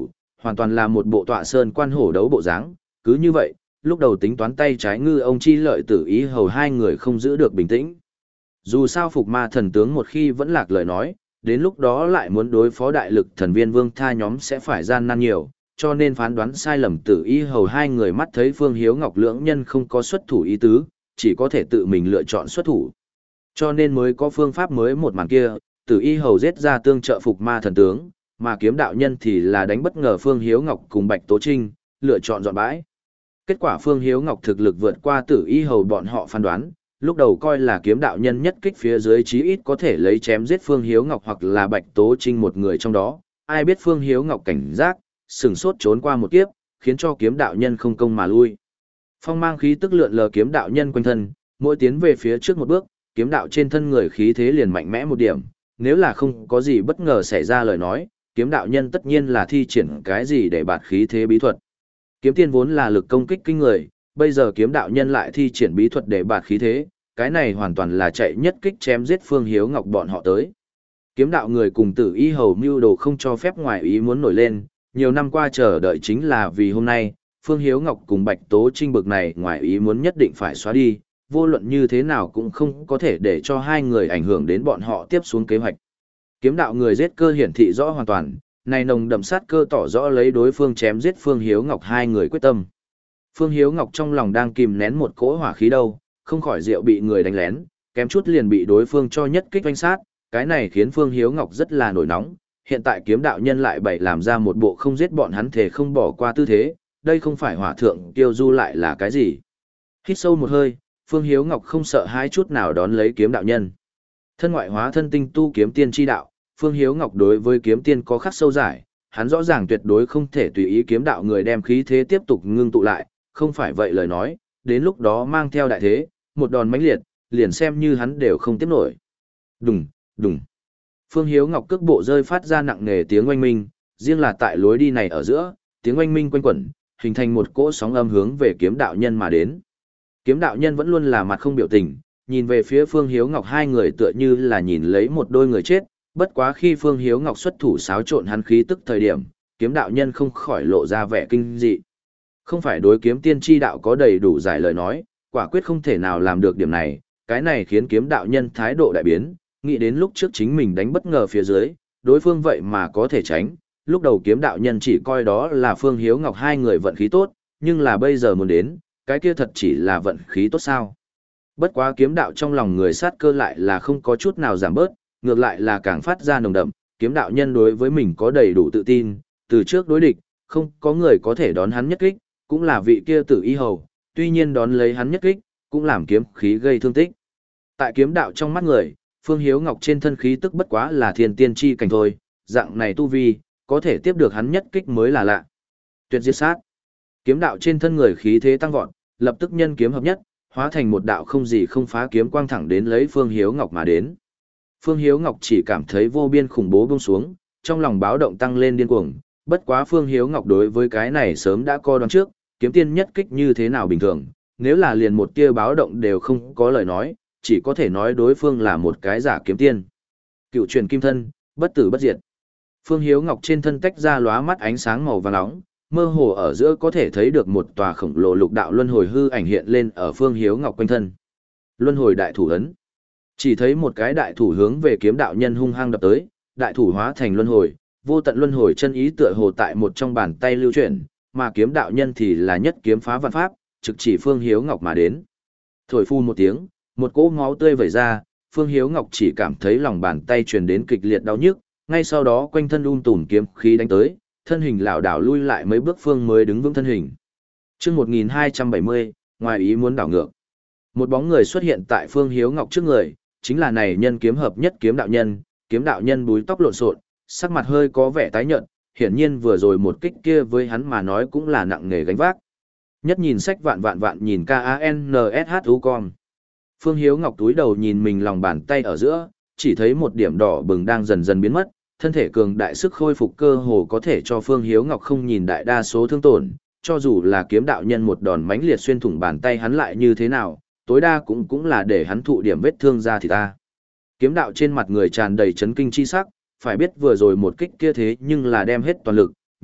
hoàn toàn là một bộ tọa sơn quan hổ đấu bộ dáng. Cứ như vậy, lúc đầu tính toán tay trái ngư ông chi lợi tử ý hầu hai người không giữ được bình tĩnh. Dù sao phục ma thần tướng một khi vẫn lạc lời nói, đến lúc đó lại muốn đối phó đại lực thần viên vương tha nhóm sẽ phải gian nan nhiều, cho nên phán đoán sai lầm tử ý hầu hai người mắt thấy Phương Hiếu Ngọc lưỡng nhân không có xuất thủ ý tứ, chỉ có thể tự mình lựa chọn xuất thủ. Cho nên mới có phương pháp mới một màn kia, tử y hầu giết ra tương trợ phục ma thần tướng, mà kiếm đạo nhân thì là đánh bất ngờ Phương Hiếu Ngọc cùng Bạch Tố Trinh, lựa chọn dọn bãi. Kết quả Phương Hiếu Ngọc thực lực vượt qua tử y hầu bọn họ phán đoán, lúc đầu coi là kiếm đạo nhân nhất kích phía dưới chí ít có thể lấy chém giết Phương Hiếu Ngọc hoặc là Bạch Tố Trinh một người trong đó, ai biết Phương Hiếu Ngọc cảnh giác, sừng sốt trốn qua một kiếp, khiến cho kiếm đạo nhân không công mà lui. Phong mang khí tức lượn lờ kiếm đạo nhân quanh thân, mỗi tiến về phía trước một bước, kiếm đạo trên thân người khí thế liền mạnh mẽ một điểm, nếu là không có gì bất ngờ xảy ra lời nói, kiếm đạo nhân tất nhiên là thi triển cái gì để bạt khí thế bí thuật. Kiếm tiên vốn là lực công kích kinh người, bây giờ kiếm đạo nhân lại thi triển bí thuật để bạt khí thế, cái này hoàn toàn là chạy nhất kích chém giết Phương Hiếu Ngọc bọn họ tới. Kiếm đạo người cùng tử y hầu mưu đồ không cho phép ngoài ý muốn nổi lên, nhiều năm qua chờ đợi chính là vì hôm nay, Phương Hiếu Ngọc cùng Bạch Tố Trinh bực này ngoài ý muốn nhất định phải xóa đi, vô luận như thế nào cũng không có thể để cho hai người ảnh hưởng đến bọn họ tiếp xuống kế hoạch. Kiếm đạo người giết cơ hiển thị rõ hoàn toàn, này nồng đậm sát cơ tỏ rõ lấy đối phương chém giết Phương Hiếu Ngọc hai người quyết tâm. Phương Hiếu Ngọc trong lòng đang kìm nén một cỗ hỏa khí đâu, không khỏi rượu bị người đánh lén, kém chút liền bị đối phương cho nhất kích oanh sát, cái này khiến Phương Hiếu Ngọc rất là nổi nóng, hiện tại kiếm đạo nhân lại bày làm ra một bộ không giết bọn hắn thể không bỏ qua tư thế, đây không phải hỏa thượng tiêu du lại là cái gì. Hít sâu một hơi, Phương Hiếu Ngọc không sợ hãi chút nào đón lấy kiếm đạo nhân. Thân ngoại hóa thân tinh tu kiếm tiên chi đạo, Phương Hiếu Ngọc đối với kiếm tiên có khắc sâu giải, hắn rõ ràng tuyệt đối không thể tùy ý kiếm đạo người đem khí thế tiếp tục ngưng tụ lại, không phải vậy lời nói, đến lúc đó mang theo đại thế, một đòn mãnh liệt, liền xem như hắn đều không tiếp nổi. Đùng, đùng. Phương Hiếu Ngọc cước bộ rơi phát ra nặng nề tiếng oanh minh, riêng là tại lối đi này ở giữa, tiếng oanh minh quanh quẩn, hình thành một cỗ sóng âm hướng về kiếm đạo nhân mà đến. Kiếm đạo nhân vẫn luôn là mặt không biểu tình, nhìn về phía Phương Hiếu Ngọc hai người tựa như là nhìn lấy một đôi người chết, bất quá khi Phương Hiếu Ngọc xuất thủ xáo trộn hắn khí tức thời điểm, kiếm đạo nhân không khỏi lộ ra vẻ kinh dị. Không phải đối kiếm tiên tri đạo có đầy đủ giải lời nói, quả quyết không thể nào làm được điểm này, cái này khiến kiếm đạo nhân thái độ đại biến, nghĩ đến lúc trước chính mình đánh bất ngờ phía dưới, đối phương vậy mà có thể tránh, lúc đầu kiếm đạo nhân chỉ coi đó là Phương Hiếu Ngọc hai người vận khí tốt, nhưng là bây giờ muốn đến, cái kia thật chỉ là vận khí tốt sao. Bất quá kiếm đạo trong lòng người sát cơ lại là không có chút nào giảm bớt, ngược lại là càng phát ra nồng đậm, kiếm đạo nhân đối với mình có đầy đủ tự tin, từ trước đối địch, không có người có thể đón hắn nhất kích, cũng là vị kia tử y hầu, tuy nhiên đón lấy hắn nhất kích, cũng làm kiếm khí gây thương tích. Tại kiếm đạo trong mắt người, Phương Hiếu Ngọc trên thân khí tức bất quá là thiên tiên chi cảnh thôi, dạng này tu vi, có thể tiếp được hắn nhất kích mới là lạ. Tuyệt diệt sát. Kiếm đạo trên thân người khí thế tăng vọt, lập tức nhân kiếm hợp nhất, hóa thành một đạo không gì không phá kiếm quang thẳng đến lấy Phương Hiếu Ngọc mà đến. Phương Hiếu Ngọc chỉ cảm thấy vô biên khủng bố buông xuống, trong lòng báo động tăng lên điên cuồng, bất quá Phương Hiếu Ngọc đối với cái này sớm đã coi đoán trước, kiếm tiên nhất kích như thế nào bình thường, nếu là liền một tia báo động đều không có lời nói, chỉ có thể nói đối phương là một cái giả kiếm tiên. Cựu truyền kim thân, bất tử bất diệt. Phương Hiếu Ngọc trên thân tách ra lóa mắt ánh sáng màu vàng nóng, mơ hồ ở giữa có thể thấy được một tòa khổng lồ lục đạo luân hồi hư ảnh hiện lên ở Phương Hiếu Ngọc quanh thân. Luân hồi đại thủ ấn. Chỉ thấy một cái đại thủ hướng về kiếm đạo nhân hung hăng đập tới, đại thủ hóa thành luân hồi, vô tận luân hồi chân ý tựa hồ tại một trong bàn tay lưu chuyển, mà kiếm đạo nhân thì là nhất kiếm phá vạn pháp, trực chỉ Phương Hiếu Ngọc mà đến. Thổi phun một tiếng, một cỗ máu tươi vẩy ra, Phương Hiếu Ngọc chỉ cảm thấy lòng bàn tay truyền đến kịch liệt đau nhức, ngay sau đó quanh thân um tùm kiếm khí đánh tới, thân hình lảo đảo lui lại mấy bước phương mới đứng vững thân hình. Chương một nghìn hai trăm bảy mươi, ngoài ý muốn đảo ngược. Một bóng người xuất hiện tại Phương Hiếu Ngọc trước người, chính là này nhân kiếm hợp nhất kiếm đạo nhân, kiếm đạo nhân búi tóc lộn xộn, sắc mặt hơi có vẻ tái nhợt, hiển nhiên vừa rồi một kích kia với hắn mà nói cũng là nặng nề gánh vác. Nhất nhìn sách vạn vạn vạn nhìn K A N S H U con. Phương Hiếu Ngọc túi đầu nhìn mình lòng bàn tay ở giữa, chỉ thấy một điểm đỏ bừng đang dần dần biến mất, thân thể cường đại sức khôi phục cơ hồ có thể cho Phương Hiếu Ngọc không nhìn đại đa số thương tổn, cho dù là kiếm đạo nhân một đòn mãnh liệt xuyên thủng bàn tay hắn lại như thế nào, tối đa cũng cũng là để hắn thụ điểm vết thương ra thì ta. Kiếm đạo trên mặt người tràn đầy chấn kinh chi sắc, phải biết vừa rồi một kích kia thế nhưng là đem hết toàn lực,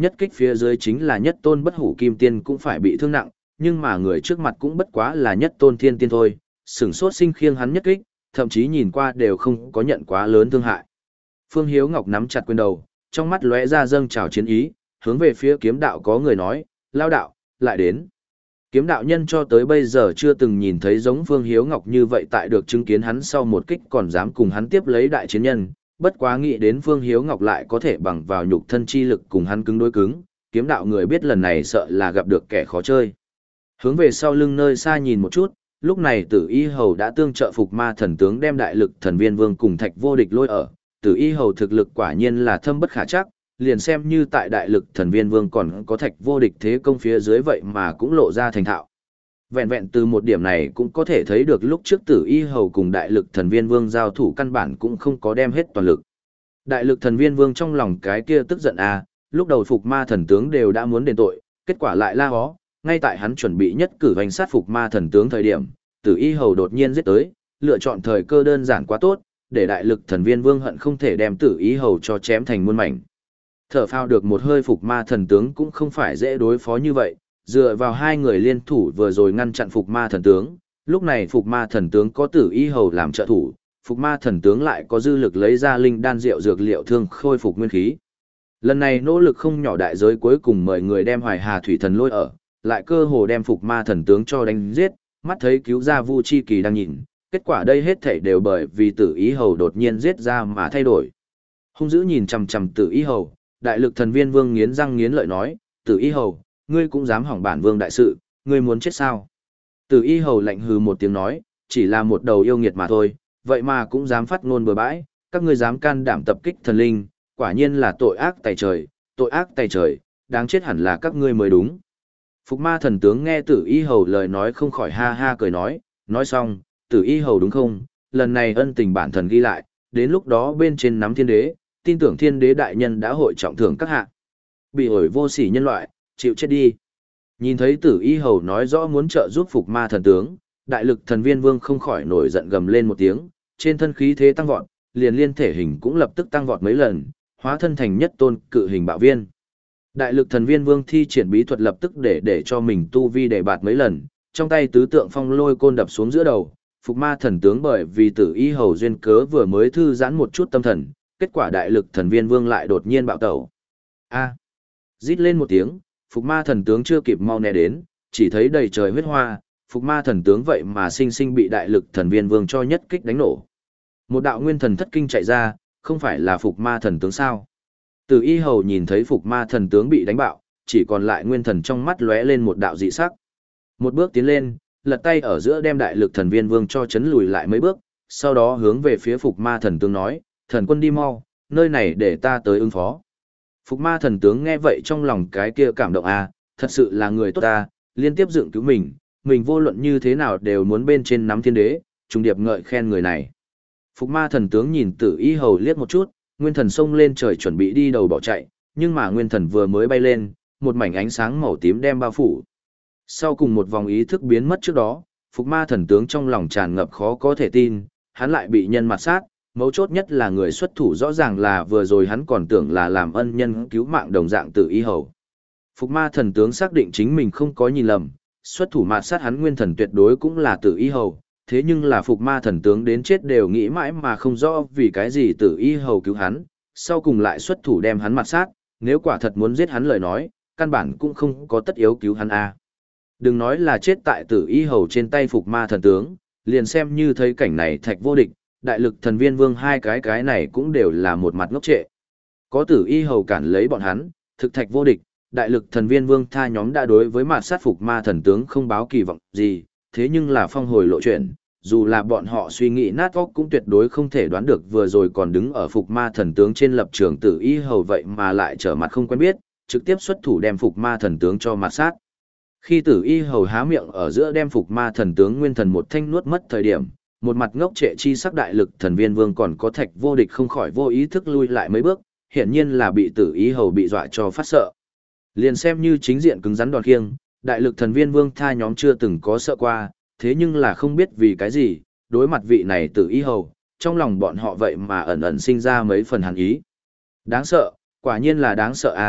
nhất kích phía dưới chính là nhất tôn bất hủ kim tiên cũng phải bị thương nặng, nhưng mà người trước mặt cũng bất quá là nhất tôn thiên tiên thôi, sửng sốt sinh khiêng hắn nhất kích, thậm chí nhìn qua đều không có nhận quá lớn thương hại. Phương Hiếu Ngọc nắm chặt quyền đầu, trong mắt lóe ra dâng trào chiến ý, hướng về phía kiếm đạo có người nói, lao đạo, lại đến. Kiếm đạo nhân cho tới bây giờ chưa từng nhìn thấy giống Phương Hiếu Ngọc như vậy tại được chứng kiến hắn sau một kích còn dám cùng hắn tiếp lấy đại chiến nhân, bất quá nghĩ đến Phương Hiếu Ngọc lại có thể bằng vào nhục thân chi lực cùng hắn cứng đối cứng, kiếm đạo người biết lần này sợ là gặp được kẻ khó chơi. Hướng về sau lưng nơi xa nhìn một chút, lúc này Tử Y Hầu đã tương trợ phục ma thần tướng đem đại lực thần viên vương cùng Thạch Vô Địch lôi ở, Tử Y Hầu thực lực quả nhiên là thâm bất khả trắc, liền xem như tại đại lực thần viên vương còn có Thạch Vô Địch thế công phía dưới vậy mà cũng lộ ra thành thạo. Vẹn vẹn từ một điểm này cũng có thể thấy được lúc trước Tử Y Hầu cùng đại lực thần viên vương giao thủ căn bản cũng không có đem hết toàn lực. Đại lực thần viên vương trong lòng cái kia tức giận à, lúc đầu phục ma thần tướng đều đã muốn đền tội, kết quả lại la hó, ngay tại hắn chuẩn bị nhất cử hành sát phục ma thần tướng thời điểm, Tử Y Hầu đột nhiên giết tới, lựa chọn thời cơ đơn giản quá tốt, để đại lực thần viên vương hận không thể đem Tử Y Hầu cho chém thành muôn mảnh. Thở phào được một hơi phục ma thần tướng cũng không phải dễ đối phó như vậy, dựa vào hai người liên thủ vừa rồi ngăn chặn phục ma thần tướng, lúc này phục ma thần tướng có Tử Y Hầu làm trợ thủ, phục ma thần tướng lại có dư lực lấy ra linh đan rượu dược liệu thương khôi phục nguyên khí. Lần này nỗ lực không nhỏ đại giới cuối cùng mời người đem Hoài Hà thủy thần lôi ở, lại cơ hồ đem phục ma thần tướng cho đánh giết, mắt thấy cứu ra Vu Chi Kỳ đang nhìn, kết quả đây hết thảy đều bởi vì Tử Y Hầu đột nhiên giết ra mà thay đổi. Hung dữ nhìn chằm chằm Tử Y Hầu, đại lực thần viên vương nghiến răng nghiến lợi nói, Tử Y Hầu, ngươi cũng dám hỏng bản vương đại sự, ngươi muốn chết sao? Tử Y Hầu lạnh hừ một tiếng nói, chỉ là một đầu yêu nghiệt mà thôi, vậy mà cũng dám phát ngôn bừa bãi, các ngươi dám can đảm tập kích thần linh, quả nhiên là tội ác tày trời, tội ác tày trời, đáng chết hẳn là các ngươi mới đúng. Phục ma thần tướng nghe Tử Y Hầu lời nói không khỏi ha ha cười nói, nói xong, Tử Y Hầu đúng không, lần này ân tình bản thần ghi lại, đến lúc đó bên trên nắm thiên đế, tin tưởng thiên đế đại nhân đã hội trọng thưởng các hạ. Bị ổi vô sỉ nhân loại, chịu chết đi. Nhìn thấy Tử Y Hầu nói rõ muốn trợ giúp phục ma thần tướng, đại lực thần viên vương không khỏi nổi giận gầm lên một tiếng, trên thân khí thế tăng vọt, liền liên thể hình cũng lập tức tăng vọt mấy lần, hóa thân thành nhất tôn cự hình bạo viên. Đại lực thần viên vương thi triển bí thuật lập tức để để cho mình tu vi để bạt mấy lần, trong tay tứ tượng phong lôi côn đập xuống giữa đầu, phục ma thần tướng bởi vì Tử Y Hầu duyên cớ vừa mới thư giãn một chút tâm thần, kết quả đại lực thần viên vương lại đột nhiên bạo tẩu. A! Rít lên một tiếng, phục ma thần tướng chưa kịp mau né đến, chỉ thấy đầy trời huyết hoa, phục ma thần tướng vậy mà sinh sinh bị đại lực thần viên vương cho nhất kích đánh nổ. Một đạo nguyên thần thất kinh chạy ra, không phải là phục ma thần tướng sao? Tử Y Hầu nhìn thấy phục ma thần tướng bị đánh bạo, chỉ còn lại nguyên thần trong mắt lóe lên một đạo dị sắc. Một bước tiến lên, lật tay ở giữa đem đại lực thần viên vương cho chấn lùi lại mấy bước, sau đó hướng về phía phục ma thần tướng nói, thần quân đi mau, nơi này để ta tới ứng phó. Phục ma thần tướng nghe vậy trong lòng cái kia cảm động à, thật sự là người tốt ta, liên tiếp dựng cứu mình, mình vô luận như thế nào đều muốn bên trên nắm thiên đế, trùng điệp ngợi khen người này. Phục ma thần tướng nhìn Tử Y Hầu liếc một chút, nguyên thần xông lên trời chuẩn bị đi đầu bỏ chạy, nhưng mà nguyên thần vừa mới bay lên, một mảnh ánh sáng màu tím đem bao phủ. Sau cùng một vòng ý thức biến mất trước đó, phục ma thần tướng trong lòng tràn ngập khó có thể tin, hắn lại bị nhân mặt sát, mấu chốt nhất là người xuất thủ rõ ràng là vừa rồi hắn còn tưởng là làm ân nhân cứu mạng đồng dạng Tử Y Hầu. Phục ma thần tướng xác định chính mình không có nhìn lầm, xuất thủ mạt sát hắn nguyên thần tuyệt đối cũng là Tử Y Hầu, thế nhưng là phục ma thần tướng đến chết đều nghĩ mãi mà không rõ vì cái gì Tử Y Hầu cứu hắn, sau cùng lại xuất thủ đem hắn mạt sát, nếu quả thật muốn giết hắn lời nói, căn bản cũng không có tất yếu cứu hắn a. Đừng nói là chết tại Tử Y Hầu trên tay phục ma thần tướng, liền xem như thấy cảnh này Thạch Vô Địch, đại lực thần viên vương hai cái cái này cũng đều là một mặt ngốc trệ. Có Tử Y Hầu cản lấy bọn hắn, thực Thạch Vô Địch, đại lực thần viên vương tha nhóm đã đối với mạt sát phục ma thần tướng không báo kỳ vọng gì, thế nhưng là phong hồi lộ chuyện, dù là bọn họ suy nghĩ nát óc cũng tuyệt đối không thể đoán được vừa rồi còn đứng ở phục ma thần tướng trên lập trường Tử Y Hầu vậy mà lại trở mặt không quen biết, trực tiếp xuất thủ đem phục ma thần tướng cho mạt sát. Khi Tử Y Hầu há miệng ở giữa đem phục ma thần tướng nguyên thần một thanh nuốt mất thời điểm, một mặt ngốc trệ chi sắc đại lực thần viên vương còn có Thạch Vô Địch không khỏi vô ý thức lui lại mấy bước, hiển nhiên là bị Tử Y Hầu bị dọa cho phát sợ. Liền xem như chính diện cứng rắn đòn khiêng, đại lực thần viên vương tha nhóm chưa từng có sợ qua, thế nhưng là không biết vì cái gì, đối mặt vị này Tử Y Hầu, trong lòng bọn họ vậy mà ẩn ẩn sinh ra mấy phần hàn ý. Đáng sợ, quả nhiên là đáng sợ à,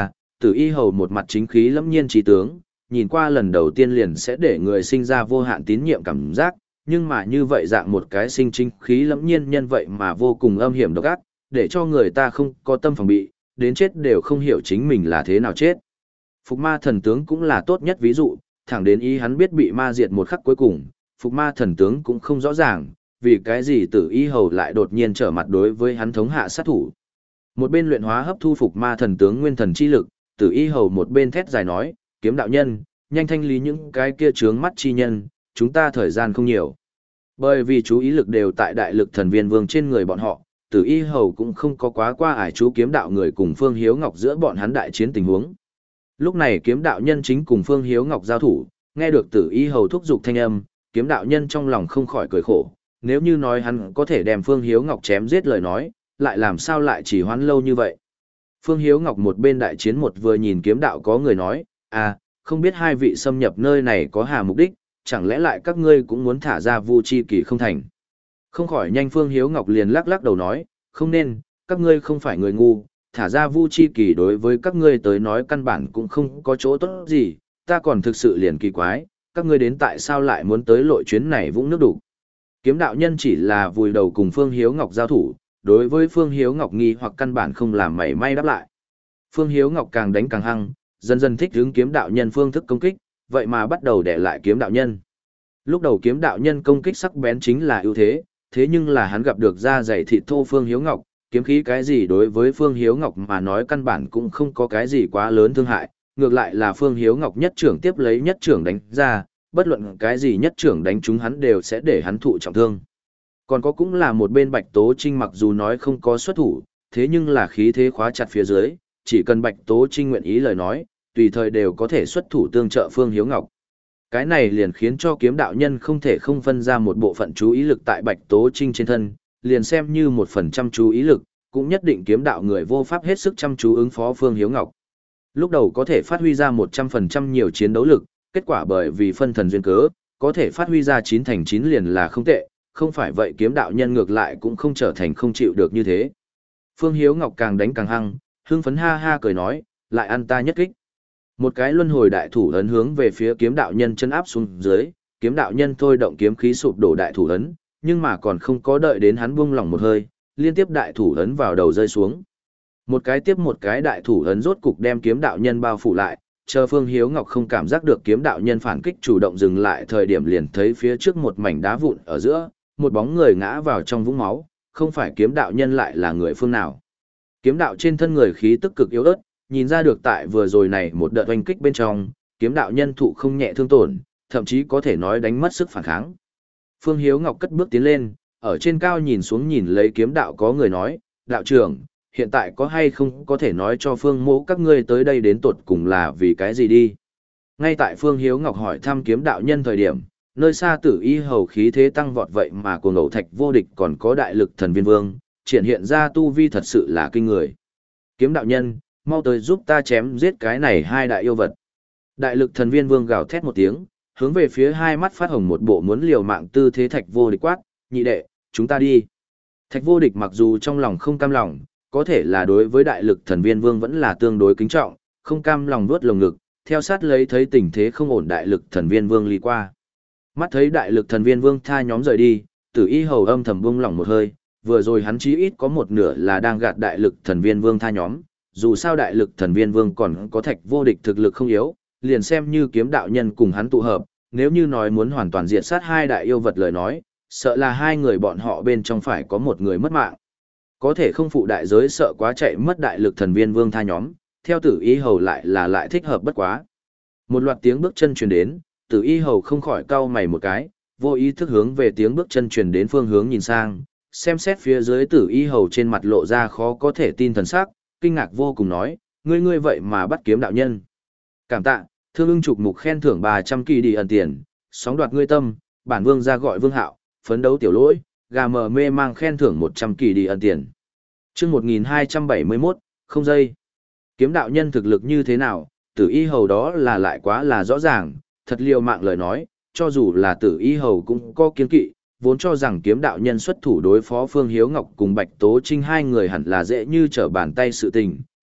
Tử y hầu một mặt chính khí lẫm nhiên trí tướng, nhìn qua lần đầu tiên liền sẽ để người sinh ra vô hạn tín nhiệm cảm giác, nhưng mà như vậy dạng một cái sinh chính khí lẫm nhiên nhân vậy mà vô cùng âm hiểm độc ác, để cho người ta không có tâm phòng bị, đến chết đều không hiểu chính mình là thế nào chết. Phục ma thần tướng cũng là tốt nhất ví dụ, thẳng đến ý hắn biết bị ma diệt một khắc cuối cùng, phục ma thần tướng cũng không rõ ràng, vì cái gì tử y hầu lại đột nhiên trở mặt đối với hắn thống hạ sát thủ. Một bên luyện hóa hấp thu phục ma thần tướng nguyên thần chi lực, tử y hầu một bên thét dài nói, kiếm đạo nhân, nhanh thanh lý những cái kia trướng mắt chi nhân, chúng ta thời gian không nhiều. Bởi vì chú ý lực đều tại đại lực thần viên vương trên người bọn họ, tử y hầu cũng không có quá qua ải chú kiếm đạo người cùng Phương Hiếu Ngọc giữa bọn hắn đại chiến tình huống. Lúc này kiếm đạo nhân chính cùng Phương Hiếu Ngọc giao thủ, nghe được tử y hầu thúc giục thanh âm, kiếm đạo nhân trong lòng không khỏi cười khổ, nếu như nói hắn có thể đem Phương Hiếu Ngọc chém giết lời nói, lại làm sao lại chỉ hoãn lâu như vậy. Phương Hiếu Ngọc một bên đại chiến một vừa nhìn kiếm đạo có người nói, à, không biết hai vị xâm nhập nơi này có hà mục đích, chẳng lẽ lại các ngươi cũng muốn thả ra Vu Chi Kỳ không thành. Không khỏi nhanh Phương Hiếu Ngọc liền lắc lắc đầu nói, không nên, các ngươi không phải người ngu, thả ra Vu Chi Kỳ đối với các ngươi tới nói căn bản cũng không có chỗ tốt gì, ta còn thực sự liền kỳ quái, các ngươi đến tại sao lại muốn tới lội chuyến này vũng nước đủ. Kiếm đạo nhân chỉ là vùi đầu cùng Phương Hiếu Ngọc giao thủ, đối với Phương Hiếu Ngọc nghi hoặc căn bản không làm mảy may đáp lại. Phương Hiếu Ngọc càng đánh càng hăng, dần dần thích hướng kiếm đạo nhân phương thức công kích, vậy mà bắt đầu để lại kiếm đạo nhân. Lúc đầu kiếm đạo nhân công kích sắc bén chính là ưu thế, thế nhưng là hắn gặp được da dày thịt thô Phương Hiếu Ngọc, kiếm khí cái gì đối với Phương Hiếu Ngọc mà nói căn bản cũng không có cái gì quá lớn thương hại, ngược lại là Phương Hiếu Ngọc nhất trưởng tiếp lấy nhất trưởng đánh ra, bất luận cái gì nhất trưởng đánh chúng hắn đều sẽ để hắn thụ trọng thương. Còn có cũng là một bên Bạch Tố Trinh mặc dù nói không có xuất thủ, thế nhưng là khí thế khóa chặt phía dưới, chỉ cần Bạch Tố Trinh nguyện ý lời nói, tùy thời đều có thể xuất thủ tương trợ Phương Hiếu Ngọc. Cái này liền khiến cho kiếm đạo nhân không thể không phân ra một bộ phận chú ý lực tại Bạch Tố Trinh trên thân, liền xem như một phần trăm chú ý lực, cũng nhất định kiếm đạo người vô pháp hết sức chăm chú ứng phó Phương Hiếu Ngọc. Lúc đầu có thể phát huy ra một trăm phần trăm nhiều chiến đấu lực, kết quả bởi vì phân thần duyên cớ, có thể phát huy ra chín thành chín liền là không tệ, không phải vậy kiếm đạo nhân ngược lại cũng không trở thành không chịu được như thế. Phương Hiếu Ngọc càng đánh càng hăng, hưng phấn ha ha cười nói, lại ăn ta nhất kích. Một cái luân hồi đại thủ ấn hướng về phía kiếm đạo nhân chân áp xuống dưới, kiếm đạo nhân thôi động kiếm khí sụp đổ đại thủ ấn, nhưng mà còn không có đợi đến hắn buông lỏng một hơi, liên tiếp đại thủ ấn vào đầu rơi xuống. Một cái tiếp một cái đại thủ ấn rốt cục đem kiếm đạo nhân bao phủ lại, chờ Phương Hiếu Ngọc không cảm giác được kiếm đạo nhân phản kích chủ động dừng lại thời điểm liền thấy phía trước một mảnh đá vụn ở giữa, một bóng người ngã vào trong vũng máu, không phải kiếm đạo nhân lại là người phương nào. Kiếm đạo trên thân người khí tức cực yếu ớt, nhìn ra được tại vừa rồi này một đợt oanh kích bên trong, kiếm đạo nhân thụ không nhẹ thương tổn, thậm chí có thể nói đánh mất sức phản kháng. Phương Hiếu Ngọc cất bước tiến lên, ở trên cao nhìn xuống nhìn lấy kiếm đạo có người nói, đạo trưởng, hiện tại có hay không có thể nói cho Phương mỗ các ngươi tới đây đến tột cùng là vì cái gì đi. Ngay tại Phương Hiếu Ngọc hỏi thăm kiếm đạo nhân thời điểm, nơi xa tử y hầu khí thế tăng vọt vậy mà cuồng ngẫu thạch vô địch còn có đại lực thần viên vương, triển hiện ra tu vi thật sự là kinh người. Kiếm đạo nhân, mau tới giúp ta chém giết cái này hai đại yêu vật. Đại lực thần viên vương gào thét một tiếng, hướng về phía hai mắt phát hồng một bộ muốn liều mạng tư thế thạch vô địch quát, nhị đệ, chúng ta đi. Thạch vô địch mặc dù trong lòng không cam lòng, có thể là đối với đại lực thần viên vương vẫn là tương đối kính trọng, không cam lòng nuốt lồng ngực, theo sát lấy thấy tình thế không ổn đại lực thần viên vương ly qua. Mắt thấy đại lực thần viên vương tha nhóm rời đi, tử y hầu âm thầm buông lỏng một hơi, vừa rồi hắn chí ít có một nửa là đang gạt đại lực thần viên vương tha nhóm, dù sao đại lực thần viên vương còn có thạch vô địch thực lực không yếu, liền xem như kiếm đạo nhân cùng hắn tụ hợp, nếu như nói muốn hoàn toàn diệt sát hai đại yêu vật lời nói, sợ là hai người bọn họ bên trong phải có một người mất mạng. Có thể không phụ đại giới sợ quá chạy mất đại lực thần viên vương tha nhóm, theo tử y hầu lại là lại thích hợp bất quá. Một loạt tiếng bước chân truyền đến, tử y hầu không khỏi cau mày một cái, vô ý thức hướng về tiếng bước chân truyền đến phương hướng nhìn sang, xem xét phía dưới tử y hầu trên mặt lộ ra khó có thể tin thần sắc, kinh ngạc vô cùng nói, ngươi ngươi vậy mà bắt kiếm đạo nhân. Cảm tạ, thương ưng trục mục khen thưởng ba trăm kỳ đi ẩn tiền, sóng đoạt ngươi tâm, bản vương ra gọi vương hạo, phấn đấu tiểu lỗi, gà mờ mê mang khen thưởng một trăm kỳ đi ẩn tiền. Chương một nghìn hai trăm bảy mươi mốt, không dây. Kiếm đạo nhân thực lực như thế nào, tử y hầu đó là lại quá là rõ ràng, thật liều mạng lời nói, cho dù là tử y hầu cũng có kiên kỵ, vốn cho rằng kiếm đạo nhân xuất thủ đối phó Phương Hiếu Ngọc cùng Bạch Tố Trinh hai người hẳn là dễ như trở bàn tay sự tình,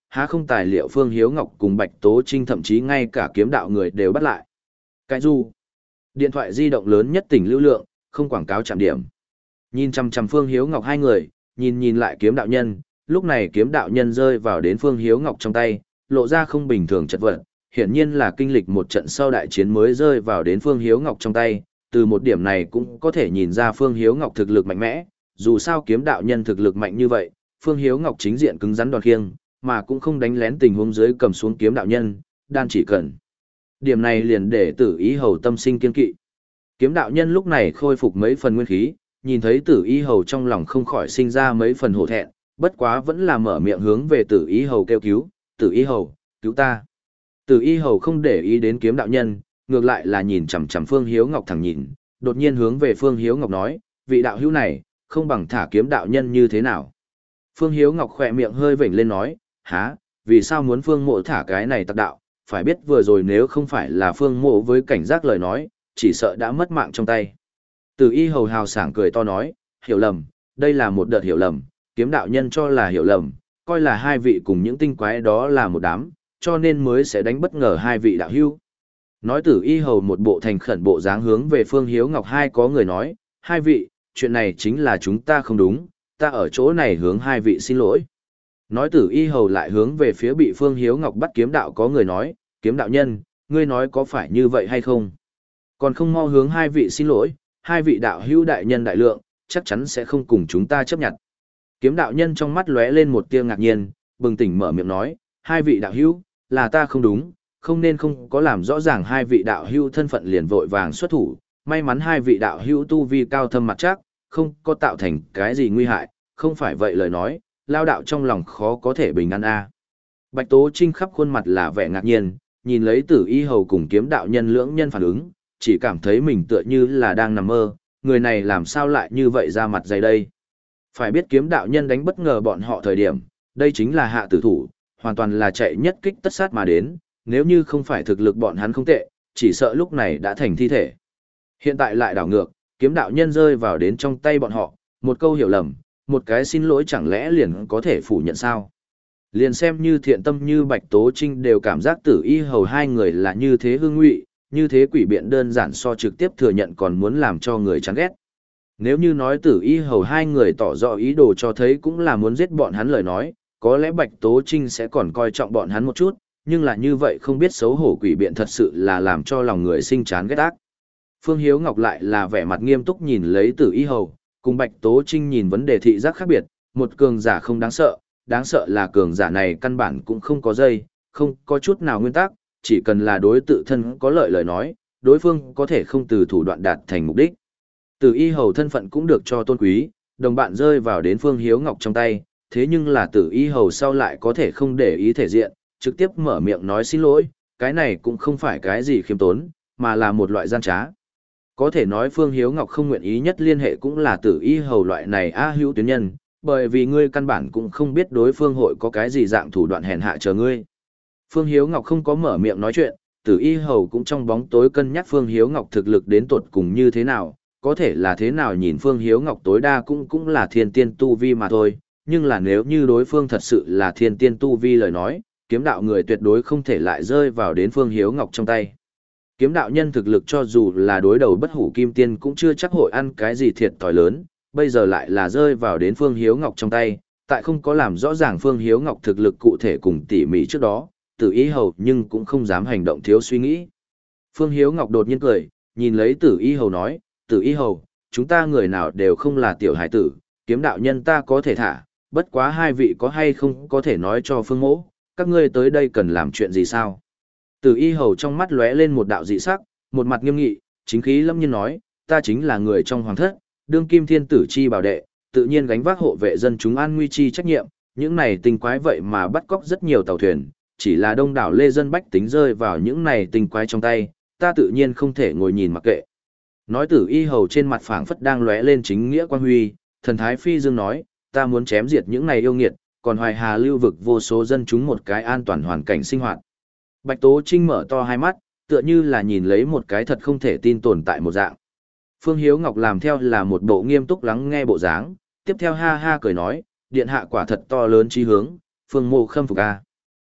há không tài liệu Phương Hiếu Ngọc cùng Bạch Tố Trinh thậm chí ngay cả kiếm đạo người đều bắt lại. Cái du, điện thoại di động lớn nhất tỉnh lưu lượng, không quảng cáo trạm điểm. Nhìn chằm chằm Phương Hiếu Ngọc hai người, nhìn nhìn lại kiếm đạo nhân, lúc này kiếm đạo nhân rơi vào đến Phương Hiếu Ngọc trong tay, lộ ra không bình thường chật vật, hiển nhiên là kinh lịch một trận sau đại chiến mới rơi vào đến Phương Hiếu Ngọc trong tay, từ một điểm này cũng có thể nhìn ra Phương Hiếu Ngọc thực lực mạnh mẽ, dù sao kiếm đạo nhân thực lực mạnh như vậy, Phương Hiếu Ngọc chính diện cứng rắn đòn khiêng, mà cũng không đánh lén tình huống dưới cầm xuống kiếm đạo nhân, đan chỉ cần. Điểm này liền để Tử Ý Hầu tâm sinh kiên kỵ. Kiếm đạo nhân lúc này khôi phục mấy phần nguyên khí, nhìn thấy Tử Ý Hầu trong lòng không khỏi sinh ra mấy phần hổ thẹn, bất quá vẫn là mở miệng hướng về Tử Ý Hầu kêu cứu, "Tử Ý Hầu, cứu ta." Tử Y Hầu không để ý đến kiếm đạo nhân, ngược lại là nhìn chằm chằm Phương Hiếu Ngọc thẳng nhìn, đột nhiên hướng về Phương Hiếu Ngọc nói, vị đạo hữu này, không bằng thả kiếm đạo nhân như thế nào. Phương Hiếu Ngọc khỏe miệng hơi vểnh lên nói, há, vì sao muốn Phương Mộ thả cái này tặc đạo, phải biết vừa rồi nếu không phải là Phương Mộ với cảnh giác lời nói, chỉ sợ đã mất mạng trong tay. Tử Y Hầu hào sảng cười to nói, hiểu lầm, đây là một đợt hiểu lầm, kiếm đạo nhân cho là hiểu lầm, coi là hai vị cùng những tinh quái đó là một đám, cho nên mới sẽ đánh bất ngờ hai vị đạo hữu. Nói Tử Y Hầu một bộ thành khẩn bộ dáng hướng về Phương Hiếu Ngọc hai có người nói, hai vị, chuyện này chính là chúng ta không đúng, ta ở chỗ này hướng hai vị xin lỗi. Nói Tử Y Hầu lại hướng về phía bị Phương Hiếu Ngọc bắt kiếm đạo có người nói, kiếm đạo nhân, ngươi nói có phải như vậy hay không? Còn không mau hướng hai vị xin lỗi, hai vị đạo hữu đại nhân đại lượng, chắc chắn sẽ không cùng chúng ta chấp nhận. Kiếm đạo nhân trong mắt lóe lên một tia ngạc nhiên, bừng tỉnh mở miệng nói, hai vị đạo hữu, là ta không đúng, không nên không có làm rõ ràng hai vị đạo hữu thân phận liền vội vàng xuất thủ, may mắn hai vị đạo hữu tu vi cao thâm mặt chắc, không có tạo thành cái gì nguy hại, không phải vậy lời nói, lao đạo trong lòng khó có thể bình an a. Bạch Tố Trinh khắp khuôn mặt là vẻ ngạc nhiên, nhìn lấy Tử Y Hầu cùng kiếm đạo nhân lưỡng nhân phản ứng, chỉ cảm thấy mình tựa như là đang nằm mơ, người này làm sao lại như vậy ra mặt dày đây. Phải biết kiếm đạo nhân đánh bất ngờ bọn họ thời điểm, đây chính là hạ tử thủ, hoàn toàn là chạy nhất kích tất sát mà đến, nếu như không phải thực lực bọn hắn không tệ, chỉ sợ lúc này đã thành thi thể. Hiện tại lại đảo ngược, kiếm đạo nhân rơi vào đến trong tay bọn họ, một câu hiểu lầm, một cái xin lỗi chẳng lẽ liền có thể phủ nhận sao? Liền xem như thiện tâm như Bạch Tố Trinh đều cảm giác Tử Y Hầu hai người là như thế hương ngụy, như thế quỷ biện đơn giản so trực tiếp thừa nhận còn muốn làm cho người chán ghét. Nếu như nói Tử Y Hầu hai người tỏ rõ ý đồ cho thấy cũng là muốn giết bọn hắn lời nói, có lẽ Bạch Tố Trinh sẽ còn coi trọng bọn hắn một chút, nhưng là như vậy không biết xấu hổ quỷ biện thật sự là làm cho lòng người sinh chán ghét ác. Phương Hiếu Ngọc lại là vẻ mặt nghiêm túc nhìn lấy Tử Y Hầu, cùng Bạch Tố Trinh nhìn vấn đề thị giác khác biệt, một cường giả không đáng sợ, đáng sợ là cường giả này căn bản cũng không có dây, không có chút nào nguyên tắc, chỉ cần là đối tự thân có lợi lời nói, đối phương có thể không từ thủ đoạn đạt thành mục đích. Tử Y Hầu thân phận cũng được cho tôn quý, đồng bạn rơi vào đến Phương Hiếu Ngọc trong tay, thế nhưng là Tử Y Hầu sau lại có thể không để ý thể diện, trực tiếp mở miệng nói xin lỗi, cái này cũng không phải cái gì khiêm tốn, mà là một loại gian trá. Có thể nói Phương Hiếu Ngọc không nguyện ý nhất liên hệ cũng là Tử Y Hầu loại này a hữu tuyến nhân, bởi vì ngươi căn bản cũng không biết đối phương hội có cái gì dạng thủ đoạn hèn hạ chờ ngươi. Phương Hiếu Ngọc không có mở miệng nói chuyện, Tử Y Hầu cũng trong bóng tối cân nhắc Phương Hiếu Ngọc thực lực đến tuột cùng như thế nào, có thể là thế nào nhìn Phương Hiếu Ngọc tối đa cũng cũng là thiên tiên tu vi mà thôi, nhưng là nếu như đối phương thật sự là thiên tiên tu vi lời nói, kiếm đạo người tuyệt đối không thể lại rơi vào đến Phương Hiếu Ngọc trong tay. Kiếm đạo nhân thực lực cho dù là đối đầu bất hủ kim tiên cũng chưa chắc hội ăn cái gì thiệt thòi lớn, bây giờ lại là rơi vào đến Phương Hiếu Ngọc trong tay, tại không có làm rõ ràng Phương Hiếu Ngọc thực lực cụ thể cùng tỉ mỉ trước đó, Tử Y Hầu nhưng cũng không dám hành động thiếu suy nghĩ. Phương Hiếu Ngọc đột nhiên cười, nhìn lấy Tử Y Hầu nói, Tử Y Hầu, chúng ta người nào đều không là tiểu hải tử, kiếm đạo nhân ta có thể thả, bất quá hai vị có hay không có thể nói cho Phương Mỗ, các ngươi tới đây cần làm chuyện gì sao? Tử Y Hầu trong mắt lóe lên một đạo dị sắc, một mặt nghiêm nghị, chính khí lâm nhiên nói, ta chính là người trong hoàng thất, đương kim thiên tử chi bảo đệ, tự nhiên gánh vác hộ vệ dân chúng an nguy chi trách nhiệm, những này tinh quái vậy mà bắt cóc rất nhiều tàu thuyền, chỉ là đông đảo lê dân bách tính rơi vào những này tinh quái trong tay, ta tự nhiên không thể ngồi nhìn mặc kệ. Nói Tử Y Hầu trên mặt phảng phất đang lóe lên chính nghĩa quan huy, thần thái phi dương nói, ta muốn chém diệt những này yêu nghiệt, còn hoài hà lưu vực vô số dân chúng một cái an toàn hoàn cảnh sinh hoạt. Bạch Tố Trinh mở to hai mắt, tựa như là nhìn lấy một cái thật không thể tin tồn tại một dạng. Phương Hiếu Ngọc làm theo là một bộ nghiêm túc lắng nghe bộ dáng, tiếp theo ha ha cười nói, điện hạ quả thật to lớn chí hướng, Phương Mộ khâm phục a.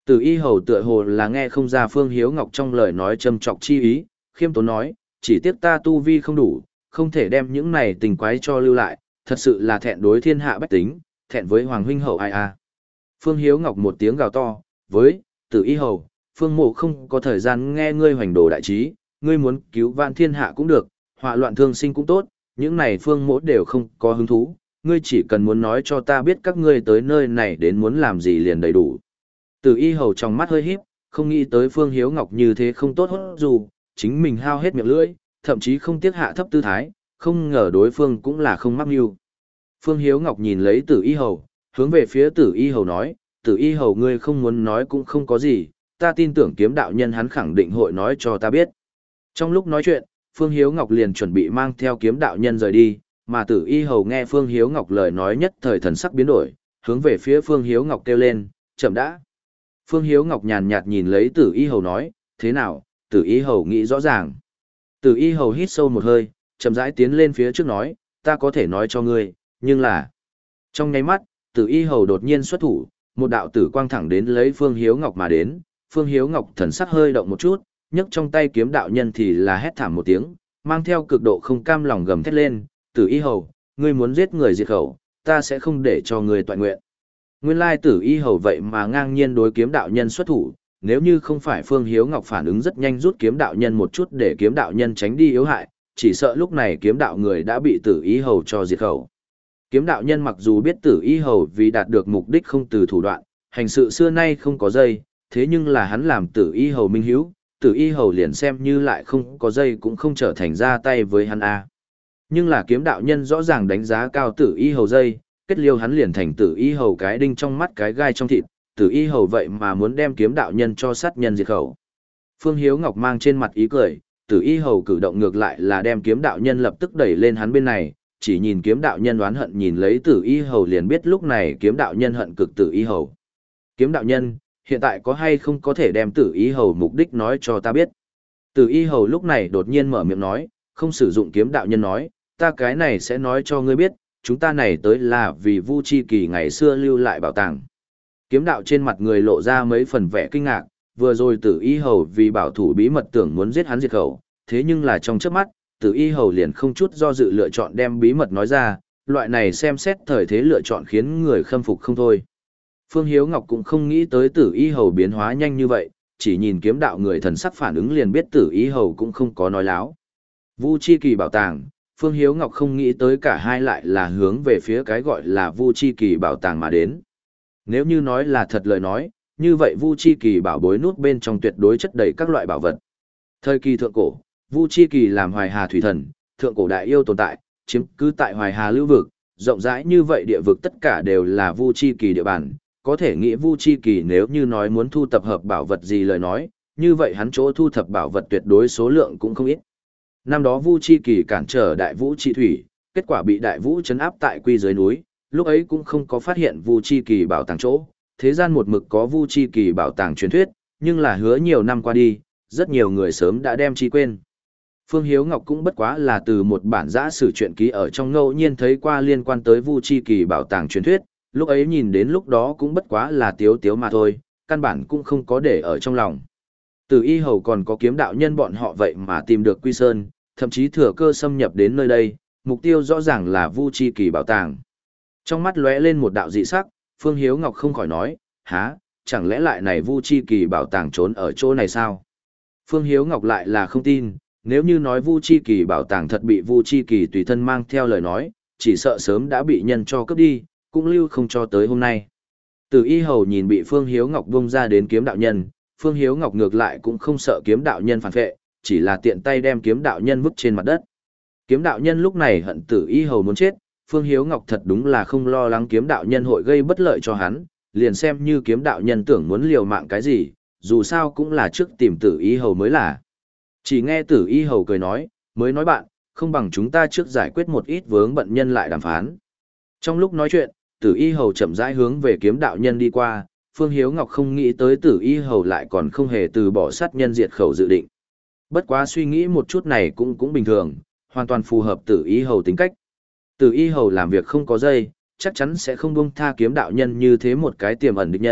Tử y hầu tựa hồ là nghe không ra Phương Hiếu Ngọc trong lời nói châm chọc chi ý, khiêm tốn nói, chỉ tiếc ta tu vi không đủ, không thể đem những này tình quái cho lưu lại, thật sự là thẹn đối thiên hạ bách tính, thẹn với Hoàng huynh hậu ai a. Phương Hiếu Ngọc một tiếng gào to, với, Tử y hầu, Phương mộ không có thời gian nghe ngươi hoành đồ đại trí, ngươi muốn cứu vãn thiên hạ cũng được, họa loạn thương sinh cũng tốt, những này Phương mộ đều không có hứng thú, ngươi chỉ cần muốn nói cho ta biết các ngươi tới nơi này đến muốn làm gì liền đầy đủ. Tử y hầu trong mắt hơi híp, không nghĩ tới Phương Hiếu Ngọc như thế không tốt hốt dù, chính mình hao hết miệng lưỡi, thậm chí không tiếc hạ thấp tư thái, không ngờ đối phương cũng là không mắc mưu. Phương Hiếu Ngọc nhìn lấy Tử y hầu, hướng về phía Tử y hầu nói, Tử y hầu ngươi không muốn nói cũng không có gì, ta tin tưởng kiếm đạo nhân hắn khẳng định hội nói cho ta biết. Trong lúc nói chuyện, Phương Hiếu Ngọc liền chuẩn bị mang theo kiếm đạo nhân rời đi, mà Tử y hầu nghe Phương Hiếu Ngọc lời nói nhất thời thần sắc biến đổi, hướng về phía Phương Hiếu Ngọc kêu lên, chậm đã. Phương Hiếu Ngọc nhàn nhạt nhìn lấy Tử y hầu nói, thế nào, Tử y hầu nghĩ rõ ràng. Tử y hầu hít sâu một hơi, chậm rãi tiến lên phía trước nói, ta có thể nói cho ngươi, nhưng là... Trong nháy mắt, Tử y hầu đột nhiên xuất thủ, một đạo tử quang thẳng đến lấy Phương Hiếu Ngọc mà đến, Phương Hiếu Ngọc thần sắc hơi động một chút, nhấc trong tay kiếm đạo nhân thì là hét thảm một tiếng, mang theo cực độ không cam lòng gầm thét lên, Tử y hầu, ngươi muốn giết người diệt khẩu, ta sẽ không để cho ngươi toại nguyện. Nguyên lai Tử y hầu vậy mà ngang nhiên đối kiếm đạo nhân xuất thủ, nếu như không phải Phương Hiếu Ngọc phản ứng rất nhanh rút kiếm đạo nhân một chút để kiếm đạo nhân tránh đi yếu hại, chỉ sợ lúc này kiếm đạo người đã bị Tử y hầu cho diệt khẩu. Kiếm đạo nhân mặc dù biết Tử y hầu vì đạt được mục đích không từ thủ đoạn, hành sự xưa nay không có dây, thế nhưng là hắn làm Tử y hầu minh hiếu, Tử y hầu liền xem như lại không có dây cũng không trở thành ra tay với hắn a. Nhưng là kiếm đạo nhân rõ ràng đánh giá cao Tử y hầu dây, kết liêu hắn liền thành Tử y hầu cái đinh trong mắt cái gai trong thịt, Tử y hầu vậy mà muốn đem kiếm đạo nhân cho sát nhân diệt khẩu. Phương Hiếu Ngọc mang trên mặt ý cười, Tử y hầu cử động ngược lại là đem kiếm đạo nhân lập tức đẩy lên hắn bên này, chỉ nhìn kiếm đạo nhân oán hận nhìn lấy Tử y hầu liền biết lúc này kiếm đạo nhân hận cực Tử y hầu. Kiếm đạo nhân, hiện tại có hay không có thể đem Tử y hầu mục đích nói cho ta biết. Tử y hầu lúc này đột nhiên mở miệng nói, không sử dụng kiếm đạo nhân nói, ta cái này sẽ nói cho ngươi biết, chúng ta này tới là vì Vu Chi Kỳ ngày xưa lưu lại bảo tàng. Kiếm đạo trên mặt người lộ ra mấy phần vẻ kinh ngạc, vừa rồi Tử y hầu vì bảo thủ bí mật tưởng muốn giết hắn diệt khẩu, thế nhưng là trong chớp mắt, Tử y hầu liền không chút do dự lựa chọn đem bí mật nói ra, loại này xem xét thời thế lựa chọn khiến người khâm phục không thôi. Phương Hiếu Ngọc cũng không nghĩ tới Tử y hầu biến hóa nhanh như vậy, chỉ nhìn kiếm đạo người thần sắc phản ứng liền biết Tử y hầu cũng không có nói láo. Vu Chi Kỳ bảo tàng, Phương Hiếu Ngọc không nghĩ tới cả hai lại là hướng về phía cái gọi là Vu Chi Kỳ bảo tàng mà đến. Nếu như nói là thật lời nói, như vậy Vu Chi Kỳ bảo bối nút bên trong tuyệt đối chất đầy các loại bảo vật. Thời kỳ thượng cổ, Vu Chi Kỳ làm Hoài Hà thủy thần, thượng cổ đại yêu tồn tại, chiếm cứ tại Hoài Hà lưu vực, rộng rãi như vậy địa vực tất cả đều là Vu Chi Kỳ địa bàn, có thể nghĩ Vu Chi Kỳ nếu như nói muốn thu tập hợp bảo vật gì lời nói, như vậy hắn chỗ thu thập bảo vật tuyệt đối số lượng cũng không ít. Năm đó Vu Chi Kỳ cản trở Đại Vũ Chi Thủy, kết quả bị Đại Vũ trấn áp tại quy dưới núi, lúc ấy cũng không có phát hiện Vu Chi Kỳ bảo tàng chỗ, thế gian một mực có Vu Chi Kỳ bảo tàng truyền thuyết, nhưng là hứa nhiều năm qua đi, rất nhiều người sớm đã đem chi quên. Phương Hiếu Ngọc cũng bất quá là từ một bản giã sử truyện ký ở trong ngẫu nhiên thấy qua liên quan tới Vu Chi Kỳ bảo tàng truyền thuyết, lúc ấy nhìn đến lúc đó cũng bất quá là tiếu tiếu mà thôi, căn bản cũng không có để ở trong lòng. Từ y hầu còn có kiếm đạo nhân bọn họ vậy mà tìm được Quy Sơn, thậm chí thừa cơ xâm nhập đến nơi đây, mục tiêu rõ ràng là Vu Chi Kỳ bảo tàng. Trong mắt lóe lên một đạo dị sắc, Phương Hiếu Ngọc không khỏi nói, há, chẳng lẽ lại này Vu Chi Kỳ bảo tàng trốn ở chỗ này sao? Phương Hiếu Ngọc lại là không tin, nếu như nói Vu Chi Kỳ bảo tàng thật bị Vu Chi Kỳ tùy thân mang theo lời nói, chỉ sợ sớm đã bị nhân cho cướp đi, cũng lưu không cho tới hôm nay. Từ y hầu nhìn bị Phương Hiếu Ngọc bung ra đến kiếm đạo nhân, Phương Hiếu Ngọc ngược lại cũng không sợ kiếm đạo nhân phản vệ, chỉ là tiện tay đem kiếm đạo nhân vứt trên mặt đất. Kiếm đạo nhân lúc này hận Tử y hầu muốn chết, Phương Hiếu Ngọc thật đúng là không lo lắng kiếm đạo nhân hội gây bất lợi cho hắn, liền xem như kiếm đạo nhân tưởng muốn liều mạng cái gì, dù sao cũng là trước tìm Tử y hầu mới là. Chỉ nghe Tử y hầu cười nói, mới nói bạn, không bằng chúng ta trước giải quyết một ít vướng bận nhân lại đàm phán. Trong lúc nói chuyện, Tử y hầu chậm rãi hướng về kiếm đạo nhân đi qua, Phương Hiếu Ngọc không nghĩ tới Tử y hầu lại còn không hề từ bỏ sát nhân diệt khẩu dự định. Bất quá suy nghĩ một chút này cũng cũng bình thường, hoàn toàn phù hợp Tử y hầu tính cách. Tử y hầu làm việc không có dây, chắc chắn sẽ không buông tha kiếm đạo nhân như thế một cái tiềm ẩn địch nhân,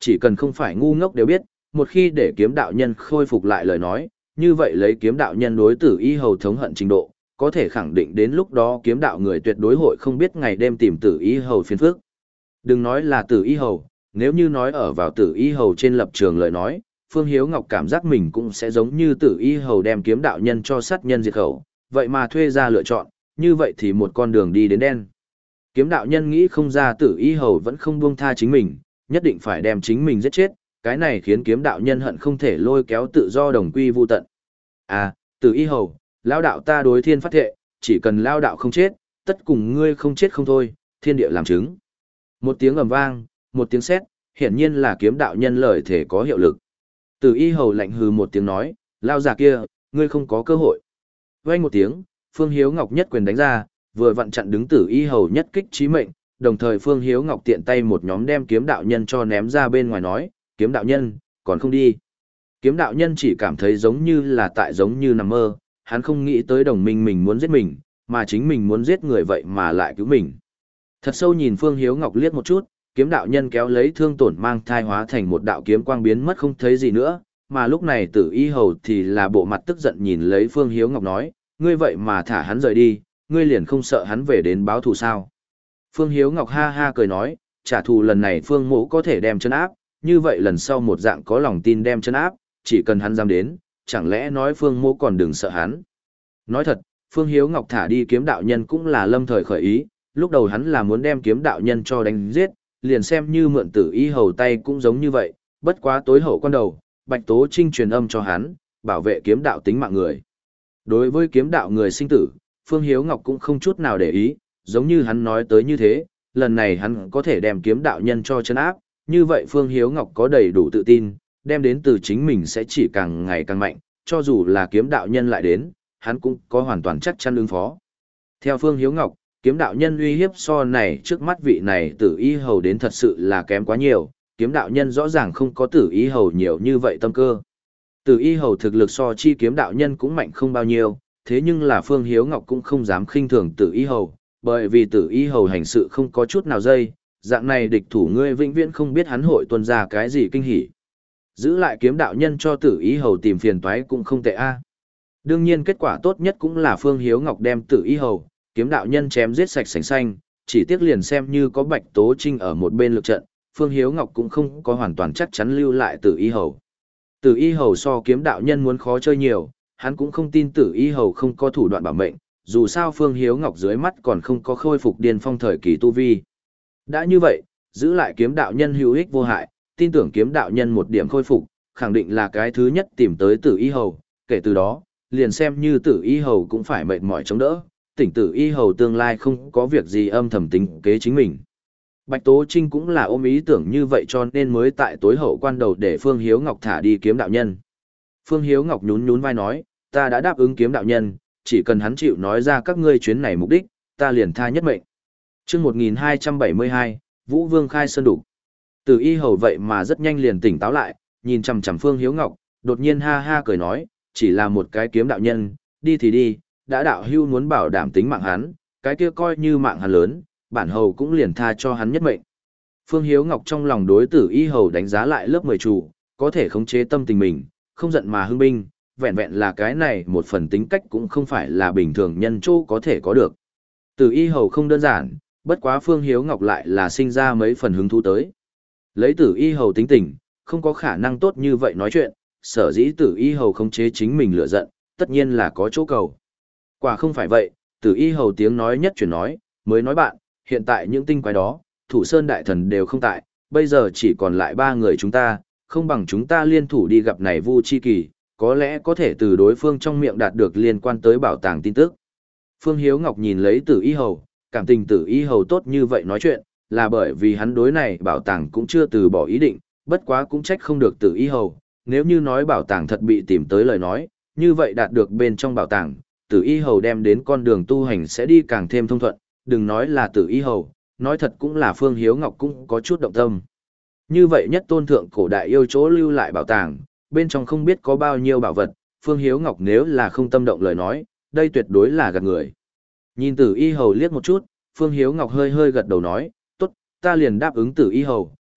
chỉ cần không phải ngu ngốc đều biết, một khi để kiếm đạo nhân khôi phục lại lời nói, như vậy lấy kiếm đạo nhân đối tử y hầu thống hận trình độ, có thể khẳng định đến lúc đó kiếm đạo người tuyệt đối hội không biết ngày đêm tìm tử y hầu phiền phức. Đừng nói là tử y hầu, nếu như nói ở vào tử y hầu trên lập trường lời nói, Phương Hiếu Ngọc cảm giác mình cũng sẽ giống như tử y hầu đem kiếm đạo nhân cho sát nhân diệt khẩu, vậy mà thuê ra lựa chọn, như vậy thì một con đường đi đến đen. Kiếm đạo nhân nghĩ không ra tử y hầu vẫn không buông tha chính mình, nhất định phải đem chính mình giết chết, cái này khiến kiếm đạo nhân hận không thể lôi kéo tự do đồng quy vu tận. À, tử y hầu, lao đạo ta đối thiên phát thệ, chỉ cần lao đạo không chết, tất cùng ngươi không chết không thôi, thiên địa làm chứng. Một tiếng ầm vang, một tiếng sét, hiển nhiên là kiếm đạo nhân lời thể có hiệu lực. Tử y hầu lạnh hừ một tiếng nói, lao già kia, ngươi không có cơ hội. Vang một tiếng, Phương Hiếu Ngọc nhất quyền đánh ra, vừa vặn chặn đứng tử y hầu nhất kích chí mệnh, đồng thời Phương Hiếu Ngọc tiện tay một nhóm đem kiếm đạo nhân cho ném ra bên ngoài nói, kiếm đạo nhân, còn không đi. Kiếm đạo nhân chỉ cảm thấy giống như là tại giống như nằm mơ, hắn không nghĩ tới đồng minh mình muốn giết mình, mà chính mình muốn giết người vậy mà lại cứu mình. Thật sâu nhìn Phương Hiếu Ngọc liếc một chút, kiếm đạo nhân kéo lấy thương tổn mang thai hóa thành một đạo kiếm quang biến mất không thấy gì nữa, mà lúc này tử y hầu thì là bộ mặt tức giận nhìn lấy Phương Hiếu Ngọc nói, ngươi vậy mà thả hắn rời đi, ngươi liền không sợ hắn về đến báo thù sao. Phương Hiếu Ngọc ha ha cười nói, trả thù lần này Phương Mỗ có thể đem chân áp, như vậy lần sau một dạng có lòng tin đem chân áp, chỉ cần hắn dám đến, chẳng lẽ nói Phương Mỗ còn đừng sợ hắn. Nói thật, Phương Hiếu Ngọc thả đi kiếm đạo nhân cũng là lâm thời khởi ý, lúc đầu hắn là muốn đem kiếm đạo nhân cho đánh giết, liền xem như mượn tử y hầu tay cũng giống như vậy, bất quá tối hậu quan đầu, Bạch Tố Trinh truyền âm cho hắn, bảo vệ kiếm đạo tính mạng người. Đối với kiếm đạo người sinh tử, Phương Hiếu Ngọc cũng không chút nào để ý, giống như hắn nói tới như thế, lần này hắn có thể đem kiếm đạo nhân cho chân áp, như vậy Phương Hiếu Ngọc có đầy đủ tự tin, đem đến từ chính mình sẽ chỉ càng ngày càng mạnh, cho dù là kiếm đạo nhân lại đến, hắn cũng có hoàn toàn chắc chắn ứng phó. Theo Phương Hiếu Ngọc, kiếm đạo nhân uy hiếp so này trước mắt vị này tử y hầu đến thật sự là kém quá nhiều, kiếm đạo nhân rõ ràng không có tử y hầu nhiều như vậy tâm cơ. Tử y hầu thực lực so chi kiếm đạo nhân cũng mạnh không bao nhiêu, thế nhưng là Phương Hiếu Ngọc cũng không dám khinh thường tử y hầu, bởi vì tử y hầu hành sự không có chút nào dây, dạng này địch thủ ngươi vĩnh viễn không biết hắn hội tuân ra cái gì kinh hỉ. Giữ lại kiếm đạo nhân cho tử y hầu tìm phiền toái cũng không tệ a. Đương nhiên kết quả tốt nhất cũng là Phương Hiếu Ngọc đem tử y hầu, kiếm đạo nhân chém giết sạch sành xanh, chỉ tiếc liền xem như có Bạch Tố Trinh ở một bên lực trận, Phương Hiếu Ngọc cũng không có hoàn toàn chắc chắn lưu lại tử y hầu. Tử y hầu so kiếm đạo nhân muốn khó chơi nhiều, hắn cũng không tin tử y hầu không có thủ đoạn bảo mệnh, dù sao Phương Hiếu Ngọc dưới mắt còn không có khôi phục điên phong thời kỳ tu vi. Đã như vậy, giữ lại kiếm đạo nhân hữu ích vô hại, tin tưởng kiếm đạo nhân một điểm khôi phục, khẳng định là cái thứ nhất tìm tới tử y hầu, kể từ đó, liền xem như tử y hầu cũng phải mệt mỏi chống đỡ, tỉnh tử y hầu tương lai không có việc gì âm thầm tính kế chính mình. Bạch Tố Trinh cũng là ôm ý tưởng như vậy cho nên mới tại tối hậu quan đầu để Phương Hiếu Ngọc thả đi kiếm đạo nhân. Phương Hiếu Ngọc nhún nhún vai nói, ta đã đáp ứng kiếm đạo nhân, chỉ cần hắn chịu nói ra các ngươi chuyến này mục đích, ta liền tha nhất mệnh. Chương một nghìn hai trăm bảy mươi hai, Vũ Vương khai sơn đủ. Tử y hầu vậy mà rất nhanh liền tỉnh táo lại, nhìn chằm chằm Phương Hiếu Ngọc, đột nhiên ha ha cười nói, chỉ là một cái kiếm đạo nhân, đi thì đi, đã đạo hưu muốn bảo đảm tính mạng hắn, cái kia coi như mạng hắn lớn, bản hầu cũng liền tha cho hắn nhất mệnh. Phương Hiếu Ngọc trong lòng đối tử y hầu đánh giá lại lớp mười chủ, có thể khống chế tâm tình mình, không giận mà hưng binh, vẹn vẹn là cái này một phần tính cách cũng không phải là bình thường nhân châu có thể có được. Tử y hầu không đơn giản, bất quá Phương Hiếu Ngọc lại là sinh ra mấy phần hứng thú tới. Lấy tử y hầu tính tình, không có khả năng tốt như vậy nói chuyện, sở dĩ tử y hầu khống chế chính mình lựa giận, tất nhiên là có chỗ cầu. Quả không phải vậy, tử y hầu tiếng nói nhất chuyển nói, mới nói bạn, hiện tại những tinh quái đó, thủ sơn đại thần đều không tại, bây giờ chỉ còn lại ba người chúng ta, không bằng chúng ta liên thủ đi gặp này Vu Chi Kỳ, có lẽ có thể từ đối phương trong miệng đạt được liên quan tới bảo tàng tin tức. Phương Hiếu Ngọc nhìn lấy tử y hầu, cảm tình tử y hầu tốt như vậy nói chuyện, là bởi vì hắn đối này bảo tàng cũng chưa từ bỏ ý định, bất quá cũng trách không được tử y hầu, nếu như nói bảo tàng thật bị tìm tới lời nói, như vậy đạt được bên trong bảo tàng, tử y hầu đem đến con đường tu hành sẽ đi càng thêm thông thuận, đừng nói là tử y hầu, nói thật cũng là Phương Hiếu Ngọc cũng có chút động tâm. Như vậy nhất tôn thượng cổ đại yêu chỗ lưu lại bảo tàng, bên trong không biết có bao nhiêu bảo vật, Phương Hiếu Ngọc nếu là không tâm động lời nói, đây tuyệt đối là gạt người. Nhìn tử y hầu liếc một chút, Phương Hiếu Ngọc hơi hơi gật đầu nói, tốt, ta liền đáp ứng tử y hầu,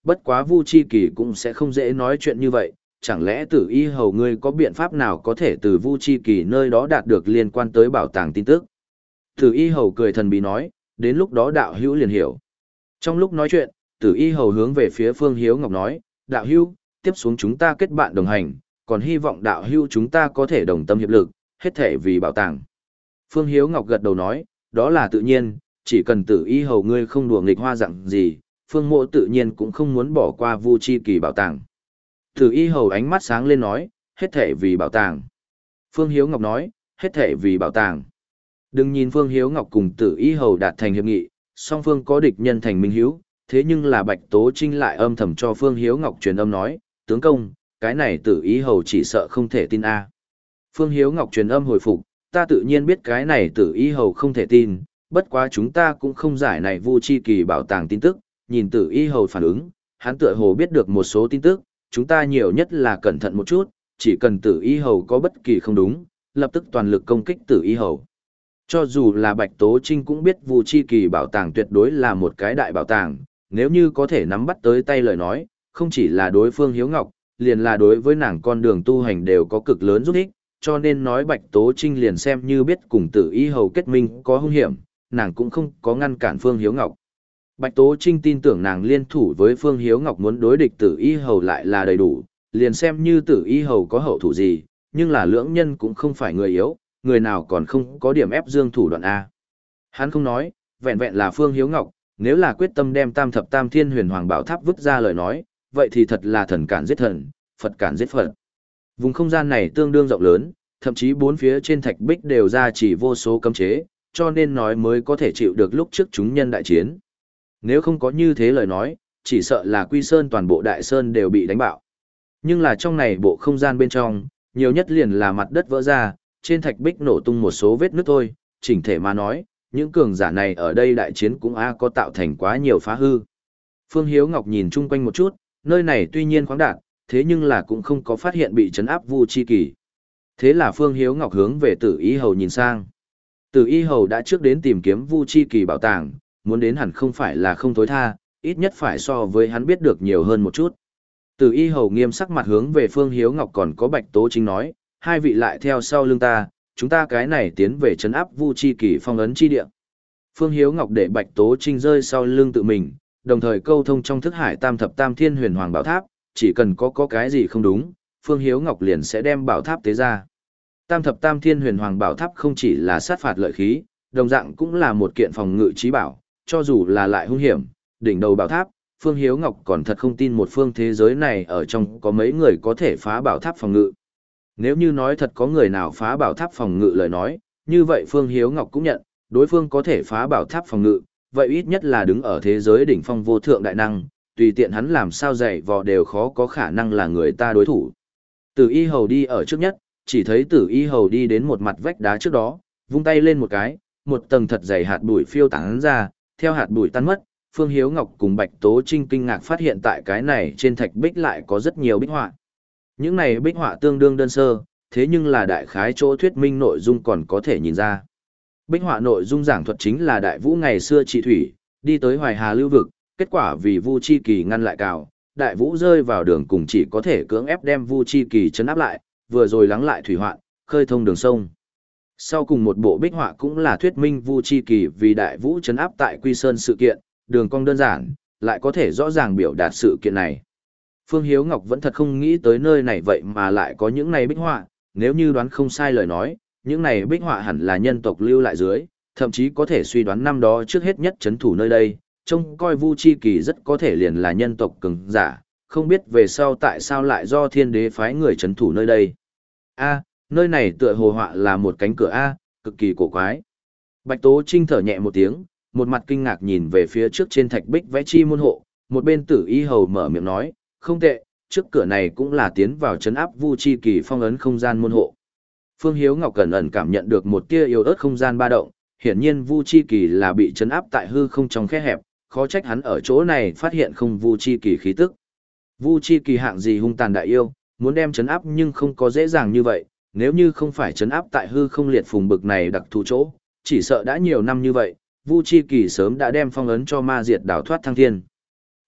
bất quá Vu Chi Kỳ cũng sẽ không dễ nói chuyện như vậy, chẳng lẽ Tử Y Hầu ngươi có biện pháp nào có thể từ Vu Chi Kỳ nơi đó đạt được liên quan tới bảo tàng tin tức? Tử Y Hầu cười thần bí nói, đến lúc đó đạo hữu liền hiểu. Trong lúc nói chuyện, Tử Y Hầu hướng về phía Phương Hiếu Ngọc nói, đạo hữu, tiếp xuống chúng ta kết bạn đồng hành, còn hy vọng đạo hữu chúng ta có thể đồng tâm hiệp lực, hết thể vì bảo tàng. Phương Hiếu Ngọc gật đầu nói, đó là tự nhiên, chỉ cần Tử Y Hầu ngươi không đùa nghịch hoa dạng gì, Phương Mộ tự nhiên cũng không muốn bỏ qua Vu Chi Kỳ bảo tàng. Tử Y Hầu ánh mắt sáng lên nói, hết thể vì bảo tàng. Phương Hiếu Ngọc nói, hết thể vì bảo tàng. Đừng nhìn Phương Hiếu Ngọc cùng Tử Y Hầu đạt thành hiệp nghị, song phương có địch nhân thành minh hiếu, thế nhưng là Bạch Tố Trinh lại âm thầm cho Phương Hiếu Ngọc truyền âm nói, tướng công, cái này Tử Y Hầu chỉ sợ không thể tin a. Phương Hiếu Ngọc truyền âm hồi phục, ta tự nhiên biết cái này Tử Y Hầu không thể tin, bất quá chúng ta cũng không giải này Vu Chi Kỳ bảo tàng tin tức, nhìn Tử Y Hầu phản ứng, hắn tựa hồ biết được một số tin tức, chúng ta nhiều nhất là cẩn thận một chút, chỉ cần Tử Y Hầu có bất kỳ không đúng, lập tức toàn lực công kích Tử Y Hầu. Cho dù là Bạch Tố Trinh cũng biết Vu Chi Kỳ bảo tàng tuyệt đối là một cái đại bảo tàng, nếu như có thể nắm bắt tới tay lời nói, không chỉ là đối phương Hiếu Ngọc, liền là đối với nàng con đường tu hành đều có cực lớn giúp ích, cho nên nói Bạch Tố Trinh liền xem như biết cùng Tử Y Hầu kết minh có hung hiểm, nàng cũng không có ngăn cản Phương Hiếu Ngọc. Bạch Tố Trinh tin tưởng nàng liên thủ với Phương Hiếu Ngọc muốn đối địch Tử Y Hầu lại là đầy đủ, liền xem như Tử Y Hầu có hậu thủ gì, nhưng là lưỡng nhân cũng không phải người yếu, người nào còn không có điểm ép dương thủ đoạn A. Hắn không nói, vẹn vẹn là Phương Hiếu Ngọc, nếu là quyết tâm đem tam thập tam thiên huyền hoàng bảo tháp vứt ra lời nói, vậy thì thật là thần cản giết thần, Phật cản giết Phật. Vùng không gian này tương đương rộng lớn, thậm chí bốn phía trên thạch bích đều ra chỉ vô số cấm chế, cho nên nói mới có thể chịu được lúc trước chúng nhân đại chiến. Nếu không có như thế lời nói, chỉ sợ là Quy Sơn toàn bộ đại sơn đều bị đánh bạo. Nhưng là trong này bộ không gian bên trong, nhiều nhất liền là mặt đất vỡ ra, trên thạch bích nổ tung một số vết nứt thôi, chỉnh thể mà nói, những cường giả này ở đây đại chiến cũng a có tạo thành quá nhiều phá hư. Phương Hiếu Ngọc nhìn chung quanh một chút, nơi này tuy nhiên khoáng đạt, thế nhưng là cũng không có phát hiện bị trấn áp Vu Chi Kỳ. Thế là Phương Hiếu Ngọc hướng về Tử Y Hầu nhìn sang. Tử Y Hầu đã trước đến tìm kiếm Vu Chi Kỳ bảo tàng, muốn đến hẳn không phải là không tối tha, ít nhất phải so với hắn biết được nhiều hơn một chút. Tử Y Hầu nghiêm sắc mặt hướng về Phương Hiếu Ngọc còn có Bạch Tố Trinh nói, hai vị lại theo sau lưng ta, chúng ta cái này tiến về trấn áp Vu Chi Kỳ phong ấn chi địa. Phương Hiếu Ngọc để Bạch Tố Trinh rơi sau lưng tự mình, đồng thời câu thông trong thức hải tam thập tam thiên huyền hoàng bảo tháp, chỉ cần có có cái gì không đúng, Phương Hiếu Ngọc liền sẽ đem bảo tháp tế ra. Tam thập tam thiên huyền hoàng bảo tháp không chỉ là sát phạt lợi khí, đồng dạng cũng là một kiện phòng ngự trí bảo, cho dù là lại hung hiểm, đỉnh đầu bảo tháp, Phương Hiếu Ngọc còn thật không tin một phương thế giới này ở trong có mấy người có thể phá bảo tháp phòng ngự. Nếu như nói thật có người nào phá bảo tháp phòng ngự lời nói, như vậy Phương Hiếu Ngọc cũng nhận, đối phương có thể phá bảo tháp phòng ngự, vậy ít nhất là đứng ở thế giới đỉnh phong vô thượng đại năng, tùy tiện hắn làm sao dạy vò đều khó có khả năng là người ta đối thủ. Tử Y Hầu đi ở trước nhất, chỉ thấy Tử Y Hầu đi đến một mặt vách đá trước đó, vung tay lên một cái, một tầng thật dày hạt bụi phiêu tán ra, theo hạt bụi tan mất, Phương Hiếu Ngọc cùng Bạch Tố Trinh kinh ngạc phát hiện tại cái này trên thạch bích lại có rất nhiều bích họa. Những này bích họa tương đương đơn sơ, thế nhưng là đại khái chỗ thuyết minh nội dung còn có thể nhìn ra. Bích họa nội dung giảng thuật chính là Đại Vũ ngày xưa trị thủy, đi tới Hoài Hà lưu vực, kết quả vì Vu Chi Kỳ ngăn lại cào, Đại Vũ rơi vào đường cùng chỉ có thể cưỡng ép đem Vu Chi Kỳ trấn áp lại, vừa rồi lắng lại thủy hoạn, khơi thông đường sông. Sau cùng một bộ bích họa cũng là thuyết minh Vu Chi Kỳ vì Đại Vũ trấn áp tại Quy Sơn sự kiện, đường cong đơn giản, lại có thể rõ ràng biểu đạt sự kiện này. Phương Hiếu Ngọc vẫn thật không nghĩ tới nơi này vậy mà lại có những này bích họa, nếu như đoán không sai lời nói, những này bích họa hẳn là nhân tộc lưu lại dưới, thậm chí có thể suy đoán năm đó trước hết nhất chấn thủ nơi đây, trông coi Vu Chi Kỳ rất có thể liền là nhân tộc cường giả, không biết về sau tại sao lại do thiên đế phái người chấn thủ nơi đây. A, nơi này tựa hồ họa là một cánh cửa A, cực kỳ cổ quái. Bạch Tố Trinh thở nhẹ một tiếng, một mặt kinh ngạc nhìn về phía trước trên thạch bích vẽ chi môn hộ, một bên Tử Y Hầu mở miệng nói, không tệ, trước cửa này cũng là tiến vào trấn áp Vu Chi Kỳ phong ấn không gian môn hộ. Phương Hiếu Ngọc cẩn ẩn cảm nhận được một tia yếu ớt không gian ba động, hiển nhiên Vu Chi Kỳ là bị trấn áp tại hư không trong khe hẹp, khó trách hắn ở chỗ này phát hiện không Vu Chi Kỳ khí tức. Vu Chi Kỳ hạng gì hung tàn đại yêu, muốn đem trấn áp nhưng không có dễ dàng như vậy, nếu như không phải trấn áp tại hư không liệt phùng bực này đặc thù chỗ, chỉ sợ đã nhiều năm như vậy, Vu Chi Kỳ sớm đã đem phong ấn cho ma diệt đảo thoát thăng thiên.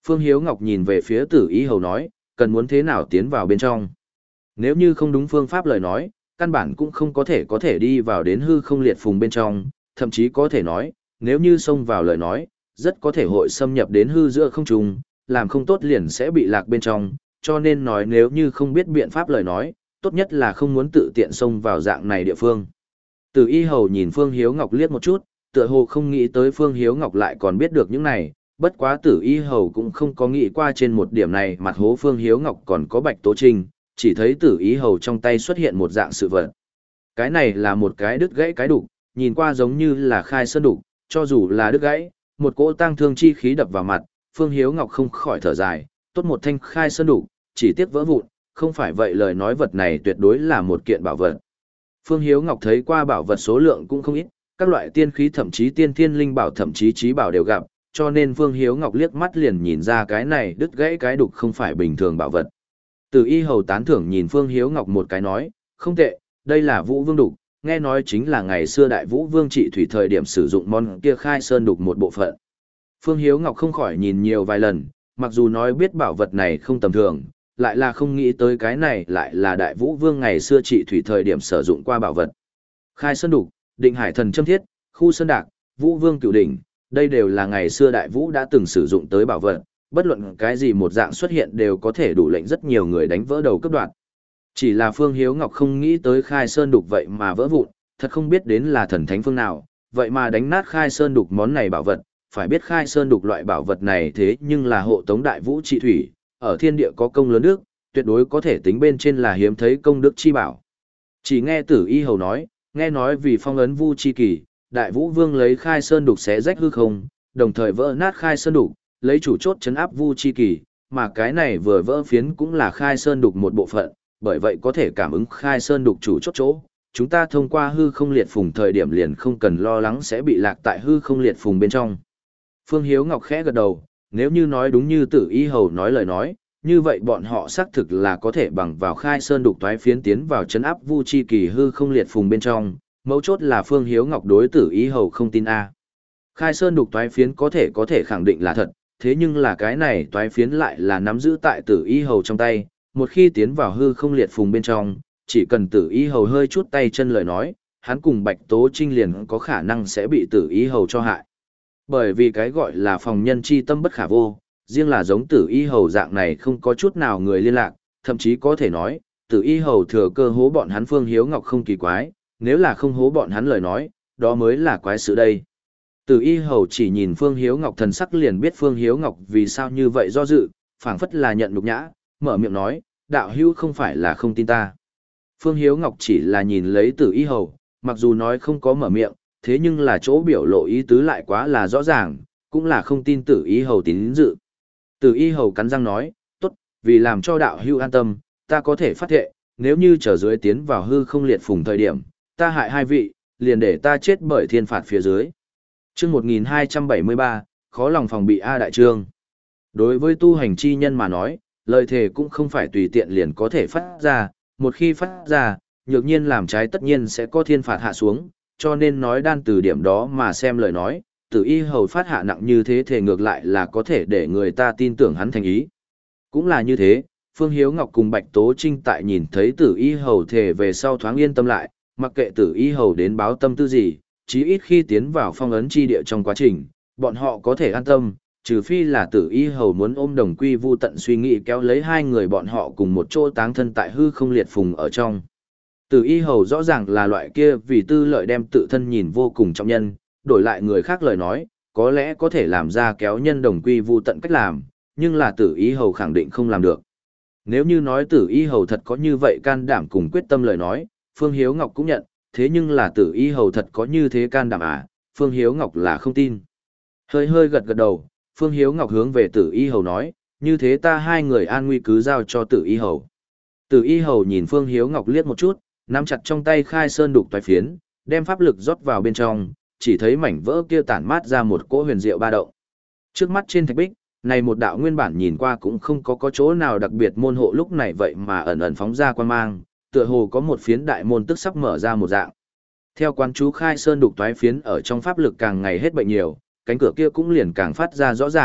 Phương Hiếu Ngọc nhìn về phía Tử Y Hầu nói, cần muốn thế nào tiến vào bên trong. Nếu như không đúng phương pháp lời nói, căn bản cũng không có thể có thể đi vào đến hư không liệt phùng bên trong, thậm chí có thể nói, nếu như xông vào lời nói, rất có thể hội xâm nhập đến hư giữa không trung, làm không tốt liền sẽ bị lạc bên trong, cho nên nói nếu như không biết biện pháp lời nói, tốt nhất là không muốn tự tiện xông vào dạng này địa phương. Tử Y Hầu nhìn Phương Hiếu Ngọc liếc một chút, tựa hồ không nghĩ tới Phương Hiếu Ngọc lại còn biết được những này, bất quá Tử Y Hầu cũng không có nghĩ qua trên một điểm này mặt hố Phương Hiếu Ngọc còn có Bạch Tố Trinh, chỉ thấy Tử Y Hầu trong tay xuất hiện một dạng sự vật. Cái này là một cái đứt gãy cái đục, nhìn qua giống như là khai sơn đục, cho dù là đứt gãy, một cỗ tang thương chi khí đập vào mặt, Phương Hiếu Ngọc không khỏi thở dài, tốt một thanh khai sơn đục, chỉ tiếc vỡ vụn, không phải vậy lời nói vật này tuyệt đối là một kiện bảo vật. Phương Hiếu Ngọc thấy qua bảo vật số lượng cũng không ít, các loại tiên khí thậm chí tiên thiên linh bảo thậm chí trí bảo đều gặp, cho nên Phương Hiếu Ngọc liếc mắt liền nhìn ra cái này đứt gãy cái đục không phải bình thường bảo vật. Từ Y Hầu tán thưởng nhìn Phương Hiếu Ngọc một cái nói, không tệ, đây là Vũ Vương đục, nghe nói chính là ngày xưa Đại Vũ Vương trị thủy thời điểm sử dụng món kia khai sơn đục một bộ phận. Phương Hiếu Ngọc không khỏi nhìn nhiều vài lần, mặc dù nói biết bảo vật này không tầm thường, lại là không nghĩ tới cái này lại là Đại Vũ Vương ngày xưa trị thủy thời điểm sử dụng qua bảo vật. Khai sơn đục, Định Hải thần châm thiết, khu sơn đạc, Vũ Vương cửu đỉnh, đây đều là ngày xưa Đại Vũ đã từng sử dụng tới bảo vật, bất luận cái gì một dạng xuất hiện đều có thể đủ lệnh rất nhiều người đánh vỡ đầu cấp đoạn. Chỉ là Phương Hiếu Ngọc không nghĩ tới khai sơn đục vậy mà vỡ vụn, thật không biết đến là thần thánh phương nào, vậy mà đánh nát khai sơn đục món này bảo vật, phải biết khai sơn đục loại bảo vật này thế nhưng là hộ tống Đại Vũ trị thủy, ở thiên địa có công lớn đức, tuyệt đối có thể tính bên trên là hiếm thấy công đức chi bảo. Chỉ nghe Tử Y Hầu nói, nghe nói vì phong ấn Vu chi kỳ, Đại Vũ Vương lấy khai sơn đục xé rách hư không, đồng thời vỡ nát khai sơn đục, lấy chủ chốt chấn áp Vu chi kỳ, mà cái này vừa vỡ phiến cũng là khai sơn đục một bộ phận, bởi vậy có thể cảm ứng khai sơn đục chủ chốt chỗ. Chúng ta thông qua hư không liệt phùng thời điểm liền không cần lo lắng sẽ bị lạc tại hư không liệt phùng bên trong. Phương Hiếu Ngọc khẽ gật đầu, nếu như nói đúng như Tử Y Hầu nói lời nói, như vậy bọn họ xác thực là có thể bằng vào khai sơn đục toái phiến tiến vào chấn áp Vu chi kỳ hư không liệt phùng bên trong, mấu chốt là Phương Hiếu Ngọc đối Tử Y Hầu không tin a. Khai sơn đục toái phiến có thể có thể khẳng định là thật, thế nhưng là cái này toái phiến lại là nắm giữ tại Tử Y Hầu trong tay, một khi tiến vào hư không liệt phùng bên trong, chỉ cần Tử Y Hầu hơi chút tay chân lời nói, hắn cùng Bạch Tố Trinh liền có khả năng sẽ bị Tử Y Hầu cho hại. Bởi vì cái gọi là phòng nhân chi tâm bất khả vô, riêng là giống Tử Y Hầu dạng này không có chút nào người liên lạc, thậm chí có thể nói, Tử Y Hầu thừa cơ hố bọn hắn Phương Hiếu Ngọc không kỳ quái, nếu là không hố bọn hắn lời nói, đó mới là quái sự đây. Tử Y Hầu chỉ nhìn Phương Hiếu Ngọc thần sắc liền biết Phương Hiếu Ngọc vì sao như vậy do dự, phảng phất là nhận nhục nhã, mở miệng nói, đạo hữu không phải là không tin ta. Phương Hiếu Ngọc chỉ là nhìn lấy Tử Y Hầu, mặc dù nói không có mở miệng, thế nhưng là chỗ biểu lộ ý tứ lại quá là rõ ràng, cũng là không tin Tử Y Hầu tín dự. Tử Y Hầu cắn răng nói, tốt, vì làm cho đạo hữu an tâm, ta có thể phát thệ, nếu như trở dưới tiến vào hư không liệt phùng thời điểm, ta hại hai vị, liền để ta chết bởi thiên phạt phía dưới. Chương một nghìn hai trăm bảy mươi ba, khó lòng phòng bị A đại trương. Đối với tu hành chi nhân mà nói, lời thề cũng không phải tùy tiện liền có thể phát ra, một khi phát ra, nhược nhiên làm trái tất nhiên sẽ có thiên phạt hạ xuống, cho nên nói đan từ điểm đó mà xem lời nói, Tử Y Hầu phát hạ nặng như thế thể ngược lại là có thể để người ta tin tưởng hắn thành ý. Cũng là như thế, Phương Hiếu Ngọc cùng Bạch Tố Trinh tại nhìn thấy Tử Y Hầu thể về sau thoáng yên tâm lại, mặc kệ Tử Y Hầu đến báo tâm tư gì, chí ít khi tiến vào phong ấn chi địa trong quá trình, bọn họ có thể an tâm, trừ phi là Tử Y Hầu muốn ôm đồng quy vu tận suy nghĩ kéo lấy hai người bọn họ cùng một chỗ táng thân tại hư không liệt phùng ở trong. Tử Y Hầu rõ ràng là loại kia vì tư lợi đem tự thân nhìn vô cùng trọng nhân, đổi lại người khác lời nói, có lẽ có thể làm ra kéo nhân đồng quy vu tận cách làm, nhưng là Tử Y Hầu khẳng định không làm được. Nếu như nói Tử Y Hầu thật có như vậy can đảm cùng quyết tâm lời nói, Phương Hiếu Ngọc cũng nhận, thế nhưng là Tử Y Hầu thật có như thế can đảm à, Phương Hiếu Ngọc là không tin. Hơi hơi gật gật đầu, Phương Hiếu Ngọc hướng về Tử Y Hầu nói, như thế ta hai người an nguy cứ giao cho Tử Y Hầu. Tử Y Hầu nhìn Phương Hiếu Ngọc liếc một chút, nắm chặt trong tay khai sơn đục toái phiến, đem pháp lực rót vào bên trong, chỉ thấy mảnh vỡ kia tản mát ra một cỗ huyền diệu ba động. Trước mắt trên thạch bích, này một đạo nguyên bản nhìn qua cũng không có có chỗ nào đặc biệt môn hộ lúc này vậy mà ẩn ẩn phóng ra quan mang, tựa hồ có một phiến đại môn tức sắp mở ra một dạng. Theo quán chú khai sơn đục toái phiến ở trong pháp lực càng ngày hết bệnh nhiều, cánh cửa kia cũng liền càng phát ra rõ ràng,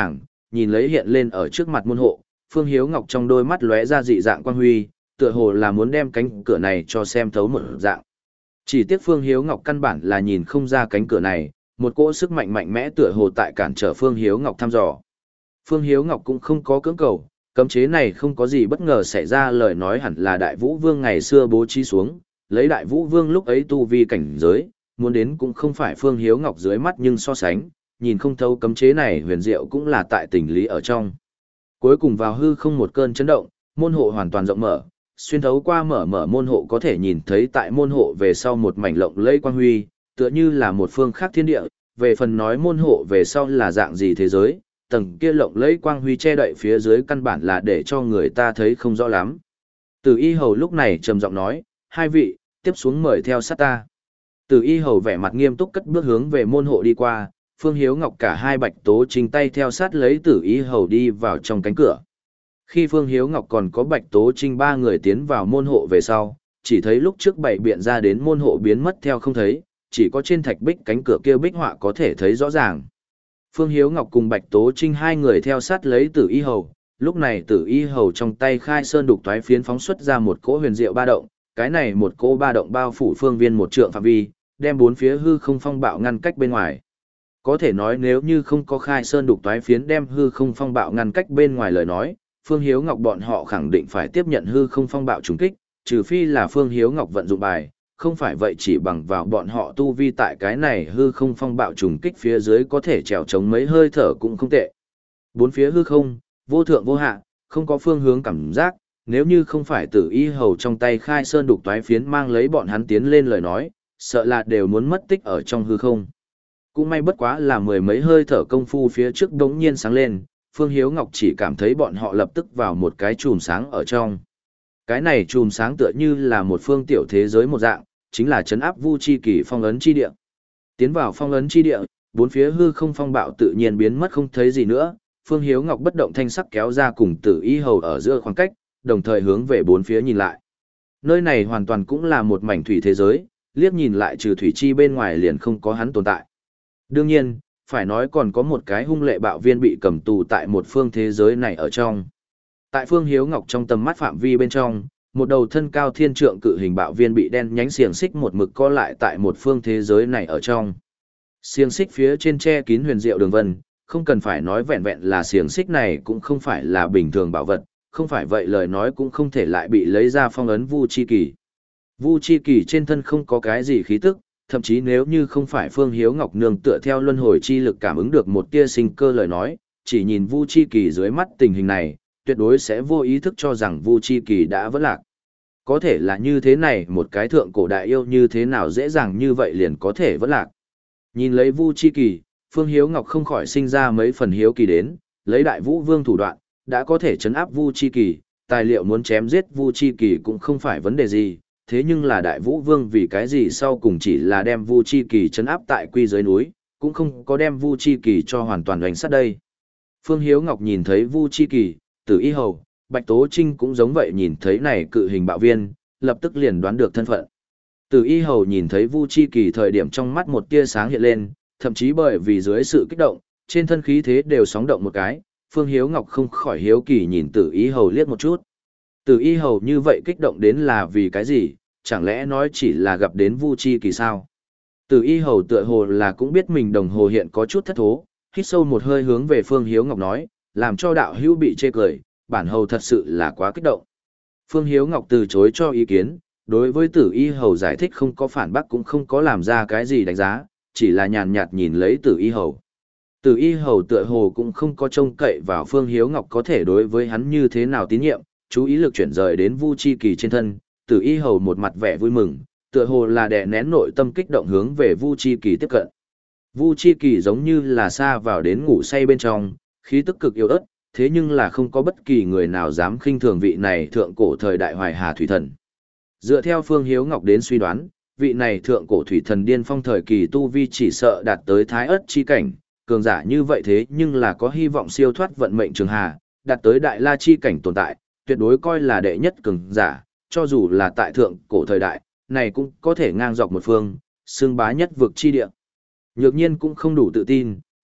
nhìn lấy hiện lên ở trước mặt môn hộ, Phương Hiếu Ngọc trong đôi mắt lóe ra dị dạng quang huy, tựa hồ là muốn đem cánh cửa này cho xem thấu một dạng. Chỉ tiếc Phương Hiếu Ngọc căn bản là nhìn không ra cánh cửa này, một cỗ sức mạnh mạnh mẽ tựa hồ tại cản trở Phương Hiếu Ngọc thăm dò. Phương Hiếu Ngọc cũng không có cưỡng cầu, cấm chế này không có gì bất ngờ xảy ra, lời nói hẳn là Đại Vũ Vương ngày xưa bố trí xuống, lấy Đại Vũ Vương lúc ấy tu vi cảnh giới, muốn đến cũng không phải Phương Hiếu Ngọc dưới mắt, nhưng so sánh, nhìn không thấu cấm chế này huyền diệu cũng là tại tình lý ở trong. Cuối cùng vào hư không một cơn chấn động, môn hộ hoàn toàn rộng mở, xuyên thấu qua mở mở môn hộ có thể nhìn thấy tại môn hộ về sau một mảnh lộng lẫy quang huy, tựa như là một phương khác thiên địa, về phần nói môn hộ về sau là dạng gì thế giới, tầng kia lộng lẫy quang huy che đậy phía dưới căn bản là để cho người ta thấy không rõ lắm. Từ Y Hầu lúc này trầm giọng nói, hai vị, tiếp xuống mời theo sát ta. Từ Y Hầu vẻ mặt nghiêm túc cất bước hướng về môn hộ đi qua, Phương Hiếu Ngọc cả hai Bạch Tố Trinh tay theo sát lấy Tử Y Hầu đi vào trong cánh cửa. Khi Phương Hiếu Ngọc còn có Bạch Tố Trinh ba người tiến vào môn hộ về sau, chỉ thấy lúc trước bảy biện ra đến môn hộ biến mất theo không thấy, chỉ có trên thạch bích cánh cửa kia bích họa có thể thấy rõ ràng. Phương Hiếu Ngọc cùng Bạch Tố Trinh hai người theo sát lấy Tử Y Hầu, lúc này Tử Y Hầu trong tay khai sơn đục toái phiến phóng xuất ra một cỗ huyền diệu ba động, cái này một cỗ ba động bao phủ phương viên một trượng phạm vi, đem bốn phía hư không phong bạo ngăn cách bên ngoài. Có thể nói nếu như không có khai sơn đục toái phiến đem hư không phong bạo ngăn cách bên ngoài lời nói, Phương Hiếu Ngọc bọn họ khẳng định phải tiếp nhận hư không phong bạo trùng kích, trừ phi là Phương Hiếu Ngọc vận dụng bài, không phải vậy chỉ bằng vào bọn họ tu vi tại cái này hư không phong bạo trùng kích phía dưới có thể trèo chống mấy hơi thở cũng không tệ. Bốn phía hư không, vô thượng vô hạ, không có phương hướng cảm giác, nếu như không phải Tử Y Hầu trong tay khai sơn đục toái phiến mang lấy bọn hắn tiến lên lời nói, sợ là đều muốn mất tích ở trong hư không. Cũng may bất quá là mười mấy hơi thở công phu phía trước đống nhiên sáng lên, Phương Hiếu Ngọc chỉ cảm thấy bọn họ lập tức vào một cái chùm sáng ở trong. Cái này chùm sáng tựa như là một phương tiểu thế giới một dạng, chính là trấn áp Vu Chi Kỳ phong ấn chi địa. Tiến vào phong ấn chi địa, bốn phía hư không phong bạo tự nhiên biến mất không thấy gì nữa, Phương Hiếu Ngọc bất động thanh sắc kéo ra cùng Tử Y Hầu ở giữa khoảng cách, đồng thời hướng về bốn phía nhìn lại. Nơi này hoàn toàn cũng là một mảnh thủy thế giới, liếc nhìn lại trừ thủy chi bên ngoài liền không có hắn tồn tại. Đương nhiên, phải nói còn có một cái hung lệ bạo viên bị cầm tù tại một phương thế giới này ở trong. Tại Phương Hiếu Ngọc trong tầm mắt phạm vi bên trong, một đầu thân cao thiên trượng cự hình bạo viên bị đen nhánh xiềng xích một mực co lại tại một phương thế giới này ở trong. Xiềng xích phía trên che kín huyền diệu đường vân, không cần phải nói vẹn vẹn là xiềng xích này cũng không phải là bình thường bảo vật, không phải vậy lời nói cũng không thể lại bị lấy ra phong ấn Vu Chi Kỳ. Vu Chi Kỳ trên thân không có cái gì khí tức, thậm chí nếu như không phải Phương Hiếu Ngọc nương tựa theo luân hồi chi lực cảm ứng được một tia sinh cơ lời nói, chỉ nhìn Vu Chi Kỳ dưới mắt tình hình này, tuyệt đối sẽ vô ý thức cho rằng Vu Chi Kỳ đã vỡ lạc. Có thể là như thế này, một cái thượng cổ đại yêu như thế nào dễ dàng như vậy liền có thể vỡ lạc. Nhìn lấy Vu Chi Kỳ, Phương Hiếu Ngọc không khỏi sinh ra mấy phần hiếu kỳ đến, lấy Đại Vũ Vương thủ đoạn, đã có thể trấn áp Vu Chi Kỳ, tài liệu muốn chém giết Vu Chi Kỳ cũng không phải vấn đề gì, thế nhưng là Đại Vũ Vương vì cái gì sau cùng chỉ là đem Vu Chi Kỳ trấn áp tại quy dưới núi, cũng không có đem Vu Chi Kỳ cho hoàn toàn đánh sát đây. Phương Hiếu Ngọc nhìn thấy Vu Chi Kỳ, Tử Y Hầu, Bạch Tố Trinh cũng giống vậy nhìn thấy này cự hình bạo viên, lập tức liền đoán được thân phận. Tử Y Hầu nhìn thấy Vu Chi Kỳ thời điểm trong mắt một tia sáng hiện lên, thậm chí bởi vì dưới sự kích động, trên thân khí thế đều sóng động một cái, Phương Hiếu Ngọc không khỏi hiếu kỳ nhìn Tử Y Hầu liếc một chút. Tử Y Hầu như vậy kích động đến là vì cái gì, chẳng lẽ nói chỉ là gặp đến Vu Chi Kỳ sao? Tử Y Hầu tựa hồ là cũng biết mình đồng hồ hiện có chút thất thố, hít sâu một hơi hướng về Phương Hiếu Ngọc nói, làm cho đạo hữu bị chê cười, bản hầu thật sự là quá kích động. Phương Hiếu Ngọc từ chối cho ý kiến, đối với Tử Y Hầu giải thích không có phản bác cũng không có làm ra cái gì đánh giá, chỉ là nhàn nhạt nhìn lấy Tử Y Hầu. Tử Y Hầu tựa hồ cũng không có trông cậy vào Phương Hiếu Ngọc có thể đối với hắn như thế nào tín nhiệm, chú ý lực chuyển rời đến Vu Chi Kỳ trên thân, Tử Y Hầu một mặt vẻ vui mừng, tựa hồ là đè nén nội tâm kích động hướng về Vu Chi Kỳ tiếp cận. Vu Chi Kỳ giống như là sa vào đến ngủ say bên trong, khí tức cực yếu ớt, thế nhưng là không có bất kỳ người nào dám khinh thường vị này thượng cổ thời đại Hoài Hà thủy thần. Dựa theo Phương Hiếu Ngọc đến suy đoán, vị này thượng cổ thủy thần điên phong thời kỳ tu vi chỉ sợ đạt tới thái ớt chi cảnh, cường giả như vậy thế nhưng là có hy vọng siêu thoát vận mệnh trường hà, đạt tới đại la chi cảnh tồn tại, tuyệt đối coi là đệ nhất cường giả, cho dù là tại thượng cổ thời đại, này cũng có thể ngang dọc một phương, xương bá nhất vực chi địa. Nhược nhiên cũng không đủ tự tin,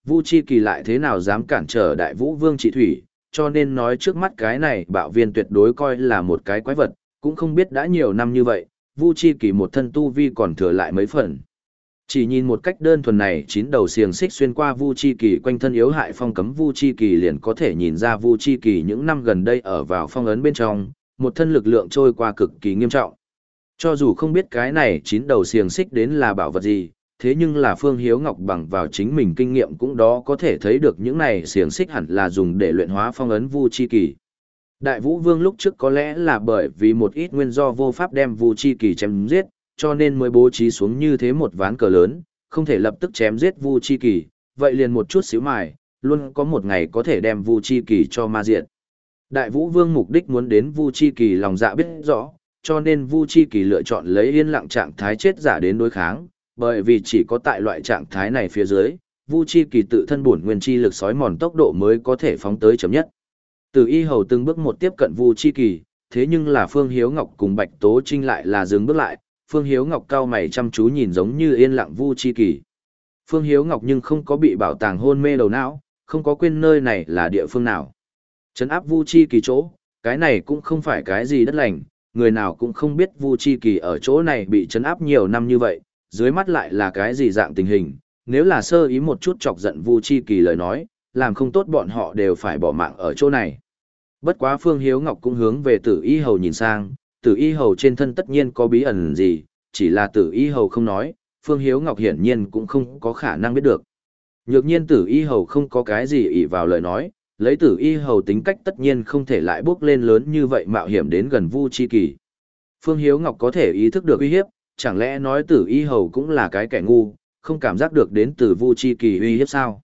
Vu Chi Kỳ lại thế nào dám cản trở Đại Vũ Vương trị thủy, cho nên nói trước mắt cái này bạo viên tuyệt đối coi là một cái quái vật, cũng không biết đã nhiều năm như vậy, Vu Chi Kỳ một thân tu vi còn thừa lại mấy phần. Chỉ nhìn một cách đơn thuần này, chín đầu xiềng xích xuyên qua Vu Chi Kỳ quanh thân yếu hại phong cấm Vu Chi Kỳ liền có thể nhìn ra Vu Chi Kỳ những năm gần đây ở vào phong ấn bên trong, một thân lực lượng trôi qua cực kỳ nghiêm trọng. Cho dù không biết cái này chín đầu xiềng xích đến là bảo vật gì, thế nhưng là Phương Hiếu Ngọc bằng vào chính mình kinh nghiệm cũng đó có thể thấy được những này xiềng xích hẳn là dùng để luyện hóa phong ấn Vu Chi Kỳ. Đại Vũ Vương lúc trước có lẽ là bởi vì một ít nguyên do vô pháp đem Vu Chi Kỳ chém giết, cho nên mới bố trí xuống như thế một ván cờ lớn, không thể lập tức chém giết Vu Chi Kỳ, vậy liền một chút xíu mài, luôn có một ngày có thể đem Vu Chi Kỳ cho ma diệt. Đại Vũ Vương mục đích muốn đến Vu Chi Kỳ lòng dạ biết rõ, cho nên Vu Chi Kỳ lựa chọn lấy yên lặng trạng thái chết giả đến đối kháng, bởi vì chỉ có tại loại trạng thái này phía dưới, Vu Chi Kỳ tự thân bổn nguyên chi lực sói mòn tốc độ mới có thể phóng tới chậm nhất. Từ Y Hầu từng bước một tiếp cận Vu Chi Kỳ, thế nhưng là Phương Hiếu Ngọc cùng Bạch Tố Trinh lại là dừng bước lại, Phương Hiếu Ngọc cao mày chăm chú nhìn giống như yên lặng Vu Chi Kỳ. Phương Hiếu Ngọc nhưng không có bị bảo tàng hôn mê đầu não, không có quên nơi này là địa phương nào. Trấn áp Vu Chi Kỳ chỗ, cái này cũng không phải cái gì đất lành, người nào cũng không biết Vu Chi Kỳ ở chỗ này bị trấn áp nhiều năm như vậy, dưới mắt lại là cái gì dạng tình hình, nếu là sơ ý một chút chọc giận Vu Chi Kỳ lời nói, làm không tốt bọn họ đều phải bỏ mạng ở chỗ này. Bất quá Phương Hiếu Ngọc cũng hướng về Tử Y Hầu nhìn sang, Tử Y Hầu trên thân tất nhiên có bí ẩn gì, chỉ là Tử Y Hầu không nói, Phương Hiếu Ngọc hiển nhiên cũng không có khả năng biết được. Nhược nhiên Tử Y Hầu không có cái gì ỷ vào lời nói, lấy Tử Y Hầu tính cách tất nhiên không thể lại bước lên lớn như vậy mạo hiểm đến gần Vu Chi Kỳ. Phương Hiếu Ngọc có thể ý thức được uy hiếp, chẳng lẽ nói Tử Y Hầu cũng là cái kẻ ngu, không cảm giác được đến từ Vu Chi Kỳ uy hiếp sao?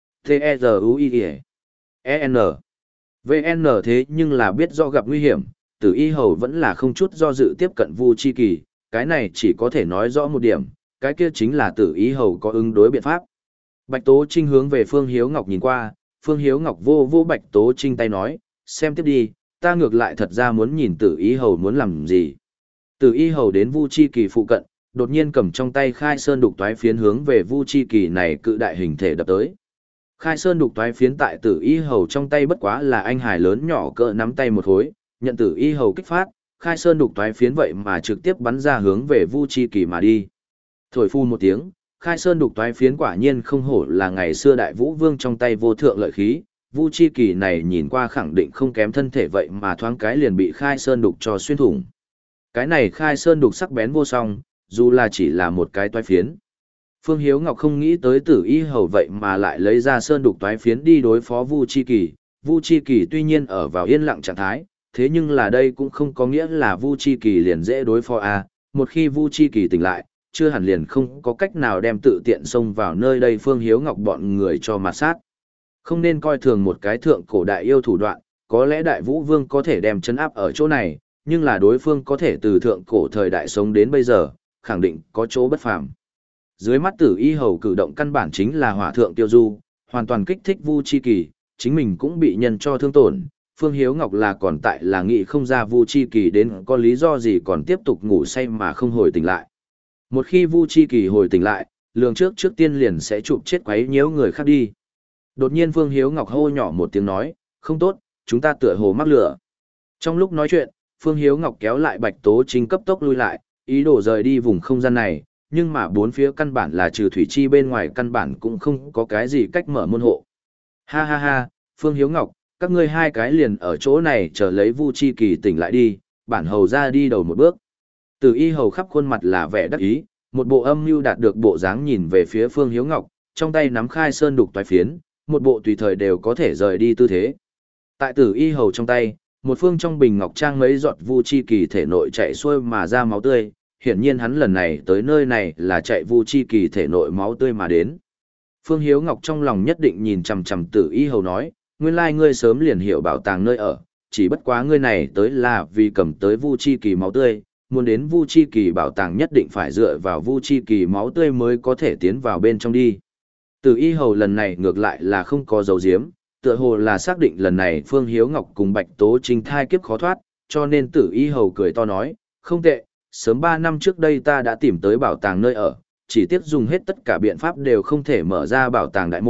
T-E-Z-U-I-E-N vê en thế nhưng là biết do gặp nguy hiểm, Tử Y Hầu vẫn là không chút do dự tiếp cận Vu Chi Kỳ, cái này chỉ có thể nói rõ một điểm, cái kia chính là Tử Y Hầu có ứng đối biện pháp. Bạch Tố Trinh hướng về Phương Hiếu Ngọc nhìn qua, Phương Hiếu Ngọc vô vô Bạch Tố Trinh tay nói, xem tiếp đi, ta ngược lại thật ra muốn nhìn Tử Y Hầu muốn làm gì. Tử Y Hầu đến Vu Chi Kỳ phụ cận, đột nhiên cầm trong tay khai sơn đục toái phiến hướng về Vu Chi Kỳ này cự đại hình thể đập tới. Khai sơn đục toái phiến tại Tử Y Hầu trong tay bất quá là anh hải lớn nhỏ cỡ nắm tay một khối, nhận Tử Y Hầu kích phát, khai sơn đục toái phiến vậy mà trực tiếp bắn ra hướng về Vu Chi Kỳ mà đi. Thổi phun một tiếng, khai sơn đục toái phiến quả nhiên không hổ là ngày xưa Đại Vũ Vương trong tay vô thượng lợi khí, Vu Chi Kỳ này nhìn qua khẳng định không kém thân thể vậy mà thoáng cái liền bị khai sơn đục cho xuyên thủng. Cái này khai sơn đục sắc bén vô song, dù là chỉ là một cái toái phiến. Phương Hiếu Ngọc không nghĩ tới Tử Y Hầu vậy mà lại lấy ra sơn đục toái phiến đi đối phó Vu Chi Kỳ. Vu Chi Kỳ tuy nhiên ở vào yên lặng trạng thái, thế nhưng là đây cũng không có nghĩa là Vu Chi Kỳ liền dễ đối phó a. Một khi Vu Chi Kỳ tỉnh lại, chưa hẳn liền không có cách nào đem tự tiện xông vào nơi đây Phương Hiếu Ngọc bọn người cho mà sát. Không nên coi thường một cái thượng cổ đại yêu thủ đoạn, có lẽ Đại Vũ Vương có thể đem chấn áp ở chỗ này, nhưng là đối phương có thể từ thượng cổ thời đại sống đến bây giờ, khẳng định có chỗ bất phàm. Dưới mắt Tử Y Hầu cử động căn bản chính là hỏa thượng tiêu du, hoàn toàn kích thích Vu Chi Kỳ, chính mình cũng bị nhân cho thương tổn. Phương Hiếu Ngọc là còn tại là nghĩ không ra Vu Chi Kỳ đến có lý do gì còn tiếp tục ngủ say mà không hồi tỉnh lại. Một khi Vu Chi Kỳ hồi tỉnh lại, lường trước trước tiên liền sẽ chụp chết quấy nhiễu người khác đi. Đột nhiên Phương Hiếu Ngọc hô nhỏ một tiếng nói, không tốt, chúng ta tựa hồ mắc lửa. Trong lúc nói chuyện, Phương Hiếu Ngọc kéo lại Bạch Tố Trinh cấp tốc lui lại, ý đồ rời đi vùng không gian này, nhưng mà bốn phía căn bản là trừ thủy chi bên ngoài căn bản cũng không có cái gì cách mở môn hộ. Ha ha ha, Phương Hiếu Ngọc, các ngươi hai cái liền ở chỗ này chờ lấy Vu Chi Kỳ tỉnh lại đi, bản hầu ra đi đầu một bước. Tử Y Hầu khắp khuôn mặt là vẻ đắc ý, một bộ âm mưu đạt được bộ dáng nhìn về phía Phương Hiếu Ngọc, trong tay nắm khai sơn đục toái phiến, một bộ tùy thời đều có thể rời đi tư thế. Tại Tử Y Hầu trong tay, một phương trong bình ngọc trang mấy giọt Vu Chi Kỳ thể nội chạy xuôi mà ra máu tươi, hiển nhiên hắn lần này tới nơi này là chạy Vu Chi Kỳ thể nội máu tươi mà đến. Phương Hiếu Ngọc trong lòng nhất định nhìn chằm chằm Tử Y Hầu nói, nguyên lai ngươi sớm liền hiểu bảo tàng nơi ở, chỉ bất quá ngươi này tới là vì cầm tới Vu Chi Kỳ máu tươi, muốn đến Vu Chi Kỳ bảo tàng nhất định phải dựa vào Vu Chi Kỳ máu tươi mới có thể tiến vào bên trong đi. Tử Y Hầu lần này ngược lại là không có dấu diếm, tựa hồ là xác định lần này Phương Hiếu Ngọc cùng Bạch Tố Trinh thai kiếp khó thoát, cho nên Tử Y Hầu cười to nói, không tệ, sớm ba năm trước đây ta đã tìm tới bảo tàng nơi ở, chỉ tiếc dùng hết tất cả biện pháp đều không thể mở ra bảo tàng đại môn,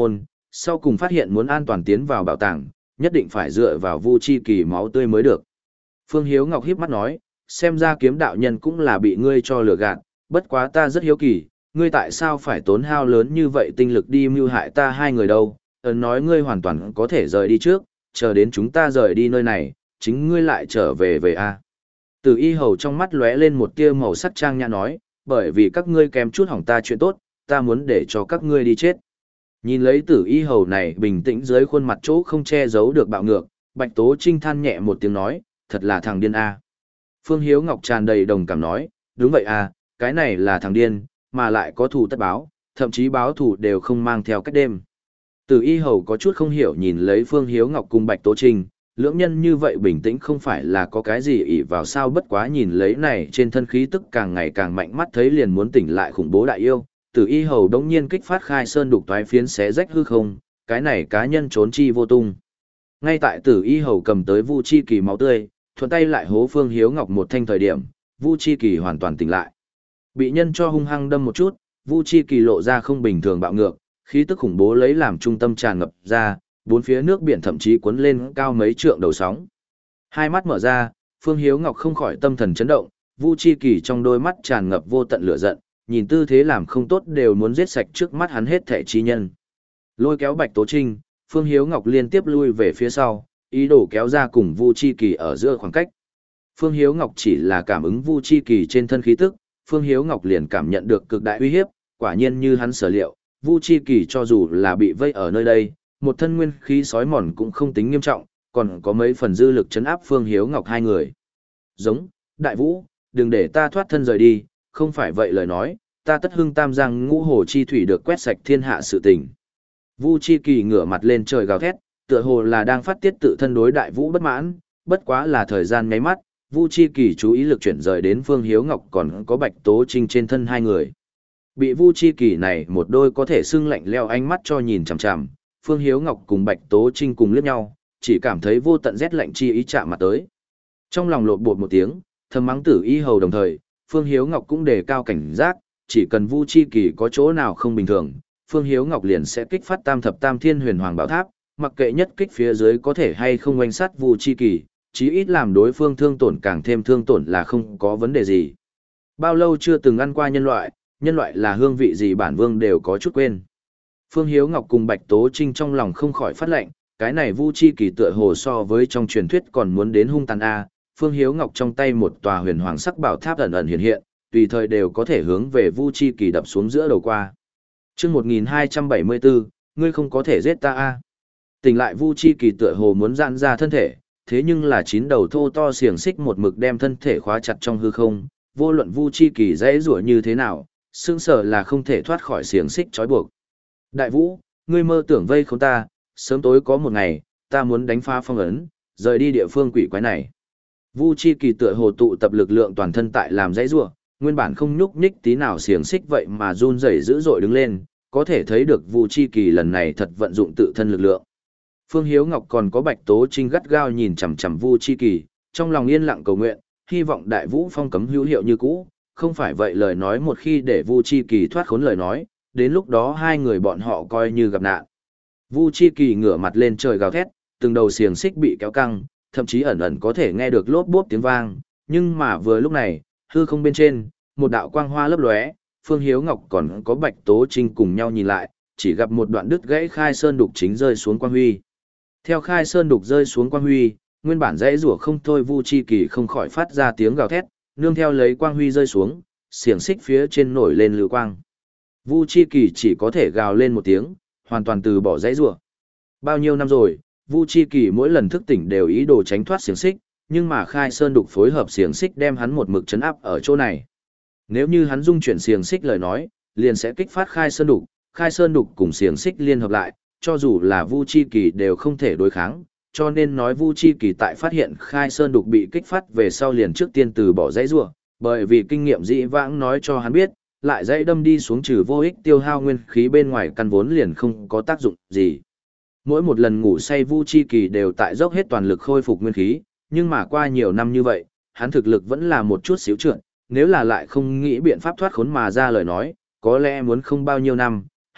Sau cùng phát hiện muốn an toàn tiến vào bảo tàng, nhất định phải dựa vào Vu Chi Kỳ máu tươi mới được. Phương Hiếu Ngọc híp mắt nói, xem ra kiếm đạo nhân cũng là bị ngươi cho lừa gạt, bất quá ta rất hiếu kỳ, ngươi tại sao phải tốn hao lớn như vậy tinh lực đi mưu hại ta hai người đâu, ấn nói ngươi hoàn toàn có thể rời đi trước, chờ đến chúng ta rời đi nơi này, chính ngươi lại trở về về a. Từ Y Hầu trong mắt lóe lên một tia màu sắc trang nhã nói, bởi vì các ngươi kém chút hỏng ta chuyện tốt, ta muốn để cho các ngươi đi chết. Nhìn lấy Tử Y Hầu này bình tĩnh dưới khuôn mặt chỗ không che giấu được bạo ngược, Bạch Tố Trinh than nhẹ một tiếng nói, thật là thằng điên a. Phương Hiếu Ngọc tràn đầy đồng cảm nói, đúng vậy a, cái này là thằng điên, mà lại có thù tất báo, thậm chí báo thù đều không mang theo cách đêm. Tử Y Hầu có chút không hiểu nhìn lấy Phương Hiếu Ngọc cùng Bạch Tố Trinh, lưỡng nhân như vậy bình tĩnh không phải là có cái gì ỷ vào sao, bất quá nhìn lấy này trên thân khí tức càng ngày càng mạnh, mắt thấy liền muốn tỉnh lại khủng bố đại yêu. Tử Y Hầu đống nhiên kích phát khai sơn đục toái phiến xé rách hư không, cái này cá nhân trốn chi vô tung. Ngay tại Tử Y Hầu cầm tới Vu Chi Kỳ máu tươi, thuận tay lại hố Phương Hiếu Ngọc một thanh thời điểm, Vu Chi Kỳ hoàn toàn tỉnh lại. Bị nhân cho hung hăng đâm một chút, Vu Chi Kỳ lộ ra không bình thường bạo ngược, khí tức khủng bố lấy làm trung tâm tràn ngập ra, bốn phía nước biển thậm chí cuốn lên cao mấy trượng đầu sóng. Hai mắt mở ra, Phương Hiếu Ngọc không khỏi tâm thần chấn động, Vu Chi Kỳ trong đôi mắt tràn ngập vô tận lửa giận, nhìn tư thế làm không tốt đều muốn giết sạch trước mắt hắn hết thể chi nhân. Lôi kéo Bạch Tố Trinh, Phương Hiếu Ngọc liên tiếp lui về phía sau, ý đồ kéo ra cùng Vu Chi Kỳ ở giữa khoảng cách. Phương Hiếu Ngọc chỉ là cảm ứng Vu Chi Kỳ trên thân khí tức, Phương Hiếu Ngọc liền cảm nhận được cực đại uy hiếp, quả nhiên như hắn sở liệu, Vu Chi Kỳ cho dù là bị vây ở nơi đây, một thân nguyên khí sói mòn cũng không tính nghiêm trọng, còn có mấy phần dư lực chấn áp Phương Hiếu Ngọc hai người. Giống, Đại Vũ, đừng để ta thoát thân rời đi, không phải vậy lời nói, ta tất hưng tam giang ngũ hồ chi thủy được quét sạch thiên hạ sự tình. Vu Chi Kỳ ngửa mặt lên trời gào thét, tựa hồ là đang phát tiết tự thân đối Đại Vũ bất mãn, bất quá là thời gian nháy mắt, Vu Chi Kỳ chú ý lực chuyển rời đến Phương Hiếu Ngọc còn có Bạch Tố Trinh trên thân hai người. Bị Vu Chi Kỳ này một đôi có thể xưng lạnh leo ánh mắt cho nhìn chằm chằm, Phương Hiếu Ngọc cùng Bạch Tố Trinh cùng liếc nhau, chỉ cảm thấy vô tận rét lạnh chi ý chạm mặt tới. Trong lòng lột bột một tiếng, thầm mắng Tử Y Hầu, đồng thời, Phương Hiếu Ngọc cũng đề cao cảnh giác, chỉ cần Vu Chi Kỳ có chỗ nào không bình thường, Phương Hiếu Ngọc liền sẽ kích phát Tam Thập Tam Thiên Huyền Hoàng Bảo Tháp, mặc kệ nhất kích phía dưới có thể hay không oanh sát Vu Chi Kỳ, chí ít làm đối phương thương tổn càng thêm thương tổn là không có vấn đề gì. Bao lâu chưa từng ăn qua nhân loại, nhân loại là hương vị gì bản vương đều có chút quên. Phương Hiếu Ngọc cùng Bạch Tố Trinh trong lòng không khỏi phát lệnh, cái này Vu Chi Kỳ tựa hồ so với trong truyền thuyết còn muốn đến hung tàn a. Phương Hiếu Ngọc trong tay một tòa huyền hoàng sắc bảo tháp ẩn ẩn hiện hiện, tùy thời đều có thể hướng về Vu Chi Kỳ đập xuống giữa đầu qua. Chương một nghìn hai trăm bảy mươi bốn, ngươi không có thể giết ta a. Tỉnh lại Vu Chi Kỳ tựa hồ muốn giãn ra thân thể, thế nhưng là chín đầu thô to xiềng xích một mực đem thân thể khóa chặt trong hư không, vô luận Vu Chi Kỳ dễ rủa như thế nào, sững sờ là không thể thoát khỏi xiềng xích trói buộc. Đại Vũ, ngươi mơ tưởng vây khốn ta, sớm tối có một ngày, ta muốn đánh phá phong ấn, rời đi địa phương quỷ quái này. Vu Chi Kỳ tựa hồ tụ tập lực lượng toàn thân tại làm dãy rủa, nguyên bản không nhúc nhích tí nào xiềng xích vậy mà run rẩy dữ dội đứng lên, có thể thấy được Vu Chi Kỳ lần này thật vận dụng tự thân lực lượng. Phương Hiếu Ngọc còn có Bạch Tố Trinh gắt gao nhìn chằm chằm Vu Chi Kỳ, trong lòng yên lặng cầu nguyện, hy vọng Đại Vũ phong cấm hữu hiệu như cũ, không phải vậy lời nói một khi để Vu Chi Kỳ thoát khốn lời nói, đến lúc đó hai người bọn họ coi như gặp nạn. Vu Chi Kỳ ngửa mặt lên trời gào thét, từng đầu xiềng xích bị kéo căng, thậm chí ẩn ẩn có thể nghe được lốp bốp tiếng vang, nhưng mà vừa lúc này, hư không bên trên, một đạo quang hoa lấp lóe, Phương Hiếu Ngọc còn có Bạch Tố Trinh cùng nhau nhìn lại, chỉ gặp một đoạn đứt gãy khai sơn đục chính rơi xuống quang huy. Theo khai sơn đục rơi xuống quang huy, nguyên bản dãy rủa không thôi Vu Chi Kỳ không khỏi phát ra tiếng gào thét, nương theo lấy quang huy rơi xuống, xiềng xích phía trên nổi lên lưu quang. Vu Chi Kỳ chỉ có thể gào lên một tiếng, hoàn toàn từ bỏ dãy rủa. Bao nhiêu năm rồi, Vu Chi Kỳ mỗi lần thức tỉnh đều ý đồ tránh thoát xiềng xích, nhưng mà khai sơn đục phối hợp xiềng xích đem hắn một mực chấn áp ở chỗ này. Nếu như hắn dung chuyển xiềng xích lời nói, liền sẽ kích phát khai sơn đục, khai sơn đục cùng xiềng xích liên hợp lại, cho dù là Vu Chi Kỳ đều không thể đối kháng, cho nên nói Vu Chi Kỳ tại phát hiện khai sơn đục bị kích phát về sau liền trước tiên từ bỏ dãy rủa, bởi vì kinh nghiệm dĩ vãng nói cho hắn biết, lại dãy đâm đi xuống trừ vô ích tiêu hao nguyên khí bên ngoài căn vốn liền không có tác dụng gì. Mỗi một lần ngủ say Vu Chi Kỳ đều tại dốc hết toàn lực khôi phục nguyên khí, nhưng mà qua nhiều năm như vậy, hắn thực lực vẫn là một chút xíu trượt, nếu là lại không nghĩ biện pháp thoát khốn mà ra lời nói, có lẽ muốn không bao nhiêu năm,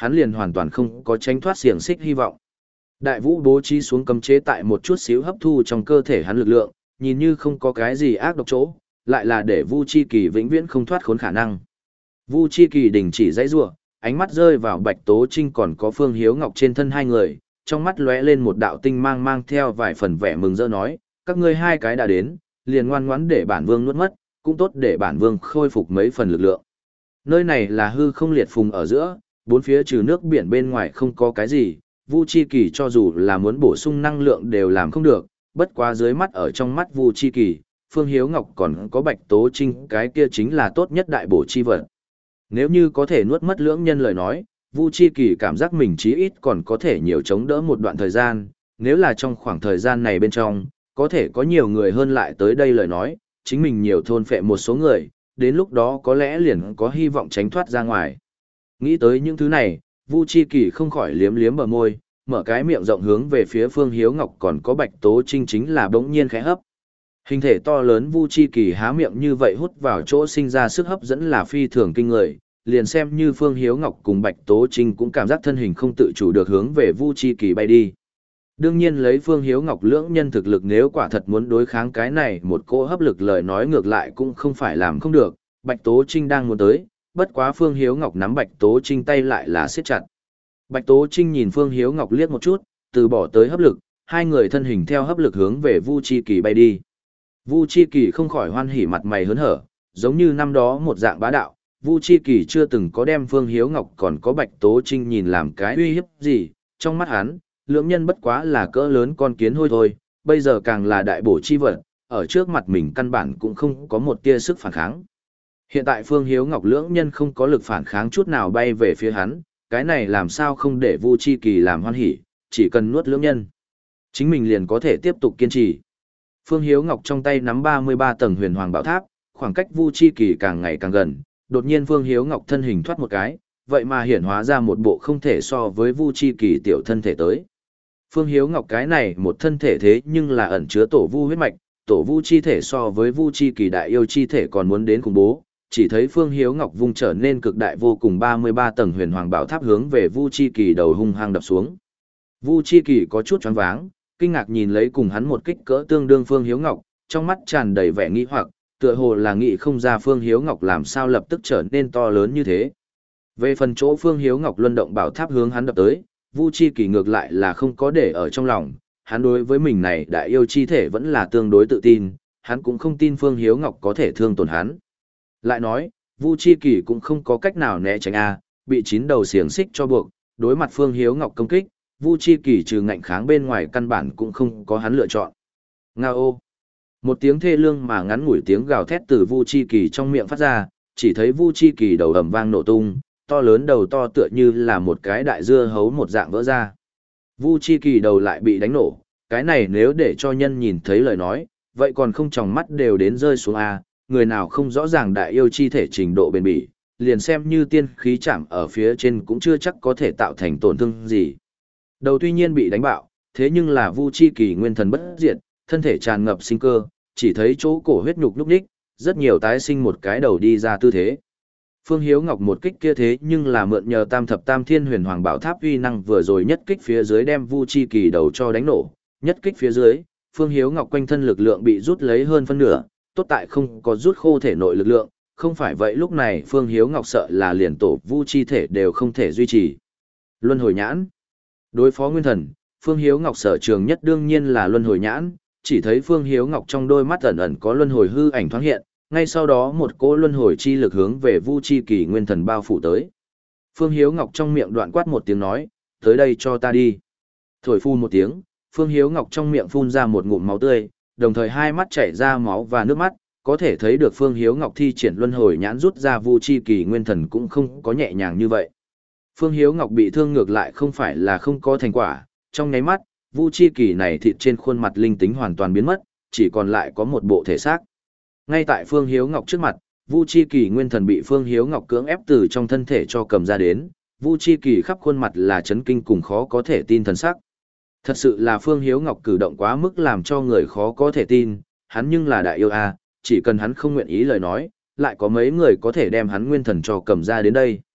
hắn liền hoàn toàn không có tránh thoát xiềng xích hy vọng. Đại vũ bố trí xuống cấm chế tại một chút xíu hấp thu trong cơ thể hắn lực lượng, nhìn như không có cái gì ác độc chỗ, lại là để Vu Chi Kỳ vĩnh viễn không thoát khốn khả năng. Vu Chi Kỳ đình chỉ dãy rủa, ánh mắt rơi vào Bạch Tố Trinh còn có Phương Hiếu Ngọc trên thân hai người, trong mắt lóe lên một đạo tinh mang mang theo vài phần vẻ mừng rỡ nói, các ngươi hai cái đã đến, liền ngoan ngoãn để bản vương nuốt mất, cũng tốt để bản vương khôi phục mấy phần lực lượng. Nơi này là hư không liệt phùng ở giữa, bốn phía trừ nước biển bên ngoài không có cái gì, Vu Chi Kỳ cho dù là muốn bổ sung năng lượng đều làm không được, bất quá dưới mắt ở trong mắt Vu Chi Kỳ, Phương Hiếu Ngọc còn có Bạch Tố Trinh cái kia chính là tốt nhất đại bổ chi vật. Nếu như có thể nuốt mất lưỡng nhân lời nói, Vu Chi Kỳ cảm giác mình chí ít còn có thể nhiều chống đỡ một đoạn thời gian, nếu là trong khoảng thời gian này bên trong, có thể có nhiều người hơn lại tới đây lời nói, chính mình nhiều thôn phệ một số người, đến lúc đó có lẽ liền có hy vọng tránh thoát ra ngoài. Nghĩ tới những thứ này, Vu Chi Kỳ không khỏi liếm liếm bờ môi, mở cái miệng rộng hướng về phía Phương Hiếu Ngọc còn có Bạch Tố Trinh chính là bỗng nhiên khẽ hấp. Hình thể to lớn Vu Chi Kỳ há miệng như vậy hút vào chỗ sinh ra sức hấp dẫn là phi thường kinh người, liền xem như Phương Hiếu Ngọc cùng Bạch Tố Trinh cũng cảm giác thân hình không tự chủ được hướng về Vu Chi Kỳ bay đi. Đương nhiên lấy Phương Hiếu Ngọc lưỡng nhân thực lực nếu quả thật muốn đối kháng cái này một cỗ hấp lực lời nói ngược lại cũng không phải làm không được, Bạch Tố Trinh đang muốn tới, bất quá Phương Hiếu Ngọc nắm Bạch Tố Trinh tay lại là siết chặt. Bạch Tố Trinh nhìn Phương Hiếu Ngọc liếc một chút, từ bỏ tới hấp lực, hai người thân hình theo hấp lực hướng về Vu Chi Kỳ bay đi. Vu Chi Kỳ không khỏi hoan hỉ mặt mày hớn hở, giống như năm đó một dạng bá đạo, Vu Chi Kỳ chưa từng có đem Phương Hiếu Ngọc còn có Bạch Tố Trinh nhìn làm cái uy hiếp gì, trong mắt hắn, lưỡng nhân bất quá là cỡ lớn con kiến hôi thôi, bây giờ càng là đại bổ chi vật, ở trước mặt mình căn bản cũng không có một tia sức phản kháng. Hiện tại Phương Hiếu Ngọc lưỡng nhân không có lực phản kháng chút nào bay về phía hắn, cái này làm sao không để Vu Chi Kỳ làm hoan hỉ, chỉ cần nuốt lưỡng nhân, chính mình liền có thể tiếp tục kiên trì. Phương Hiếu Ngọc trong tay nắm ba mươi ba tầng huyền hoàng bảo tháp, khoảng cách Vu Chi Kỳ càng ngày càng gần, đột nhiên Phương Hiếu Ngọc thân hình thoát một cái, vậy mà hiển hóa ra một bộ không thể so với Vu Chi Kỳ tiểu thân thể tới. Phương Hiếu Ngọc cái này một thân thể thế nhưng là ẩn chứa tổ vu huyết mạch, tổ vu chi thể so với Vu Chi Kỳ đại yêu chi thể còn muốn đến khủng bố, chỉ thấy Phương Hiếu Ngọc vung trở nên cực đại vô cùng ba mươi ba tầng huyền hoàng bảo tháp hướng về Vu Chi Kỳ đầu hung hăng đập xuống. Vu Chi Kỳ có chút choáng váng, kinh ngạc nhìn lấy cùng hắn một kích cỡ tương đương Phương Hiếu Ngọc, trong mắt tràn đầy vẻ nghi hoặc, tựa hồ là nghĩ không ra Phương Hiếu Ngọc làm sao lập tức trở nên to lớn như thế. Về phần chỗ Phương Hiếu Ngọc luân động bảo tháp hướng hắn đập tới, Vu Chi Kỳ ngược lại là không có để ở trong lòng, hắn đối với mình này đại yêu chi thể vẫn là tương đối tự tin, hắn cũng không tin Phương Hiếu Ngọc có thể thương tổn hắn. Lại nói, Vu Chi Kỳ cũng không có cách nào né tránh a, bị chín đầu xiềng xích cho buộc, đối mặt Phương Hiếu Ngọc công kích, Vu Chi Kỳ trừ ngạnh kháng bên ngoài căn bản cũng không có hắn lựa chọn. Ngao. Một tiếng thê lương mà ngắn ngủi tiếng gào thét từ Vu Chi Kỳ trong miệng phát ra, chỉ thấy Vu Chi Kỳ đầu ầm vang nổ tung, to lớn đầu to tựa như là một cái đại dưa hấu một dạng vỡ ra. Vu Chi Kỳ đầu lại bị đánh nổ, cái này nếu để cho nhân nhìn thấy lời nói, vậy còn không tròng mắt đều đến rơi xuống a, người nào không rõ ràng đại yêu chi thể trình độ bền bỉ, liền xem như tiên khí chạm ở phía trên cũng chưa chắc có thể tạo thành tổn thương gì. Đầu tuy nhiên bị đánh bạo, thế nhưng là Vu Chi Kỳ nguyên thần bất diệt, thân thể tràn ngập sinh cơ, chỉ thấy chỗ cổ huyết nhục lúc đích, rất nhiều tái sinh một cái đầu đi ra tư thế. Phương Hiếu Ngọc một kích kia thế nhưng là mượn nhờ Tam Thập Tam Thiên Huyền Hoàng Bảo Tháp uy năng vừa rồi nhất kích phía dưới đem Vu Chi Kỳ đầu cho đánh nổ, nhất kích phía dưới, Phương Hiếu Ngọc quanh thân lực lượng bị rút lấy hơn phân nửa, tốt tại không có rút khô thể nội lực lượng, không phải vậy lúc này Phương Hiếu Ngọc sợ là liền tổ Vu chi thể đều không thể duy trì. Luân hồi nhãn. Đối phó nguyên thần, Phương Hiếu Ngọc sở trường nhất đương nhiên là luân hồi nhãn, chỉ thấy Phương Hiếu Ngọc trong đôi mắt ẩn ẩn có luân hồi hư ảnh thoáng hiện, ngay sau đó một cỗ luân hồi chi lực hướng về Vu Chi Kỳ nguyên thần bao phủ tới. Phương Hiếu Ngọc trong miệng đoạn quát một tiếng nói, tới đây cho ta đi. Thổi phun một tiếng, Phương Hiếu Ngọc trong miệng phun ra một ngụm máu tươi, đồng thời hai mắt chảy ra máu và nước mắt, có thể thấy được Phương Hiếu Ngọc thi triển luân hồi nhãn rút ra Vu Chi Kỳ nguyên thần cũng không có nhẹ nhàng như vậy. Phương Hiếu Ngọc bị thương ngược lại không phải là không có thành quả, trong nháy mắt, Vu Chi Kỳ này thịt trên khuôn mặt linh tính hoàn toàn biến mất, chỉ còn lại có một bộ thể xác. Ngay tại Phương Hiếu Ngọc trước mặt, Vu Chi Kỳ nguyên thần bị Phương Hiếu Ngọc cưỡng ép từ trong thân thể cho cầm ra đến, Vu Chi Kỳ khắp khuôn mặt là chấn kinh cùng khó có thể tin thần sắc. Thật sự là Phương Hiếu Ngọc cử động quá mức làm cho người khó có thể tin, hắn nhưng là đại yêu a, chỉ cần hắn không nguyện ý lời nói, lại có mấy người có thể đem hắn nguyên thần cho cầm ra đến đây.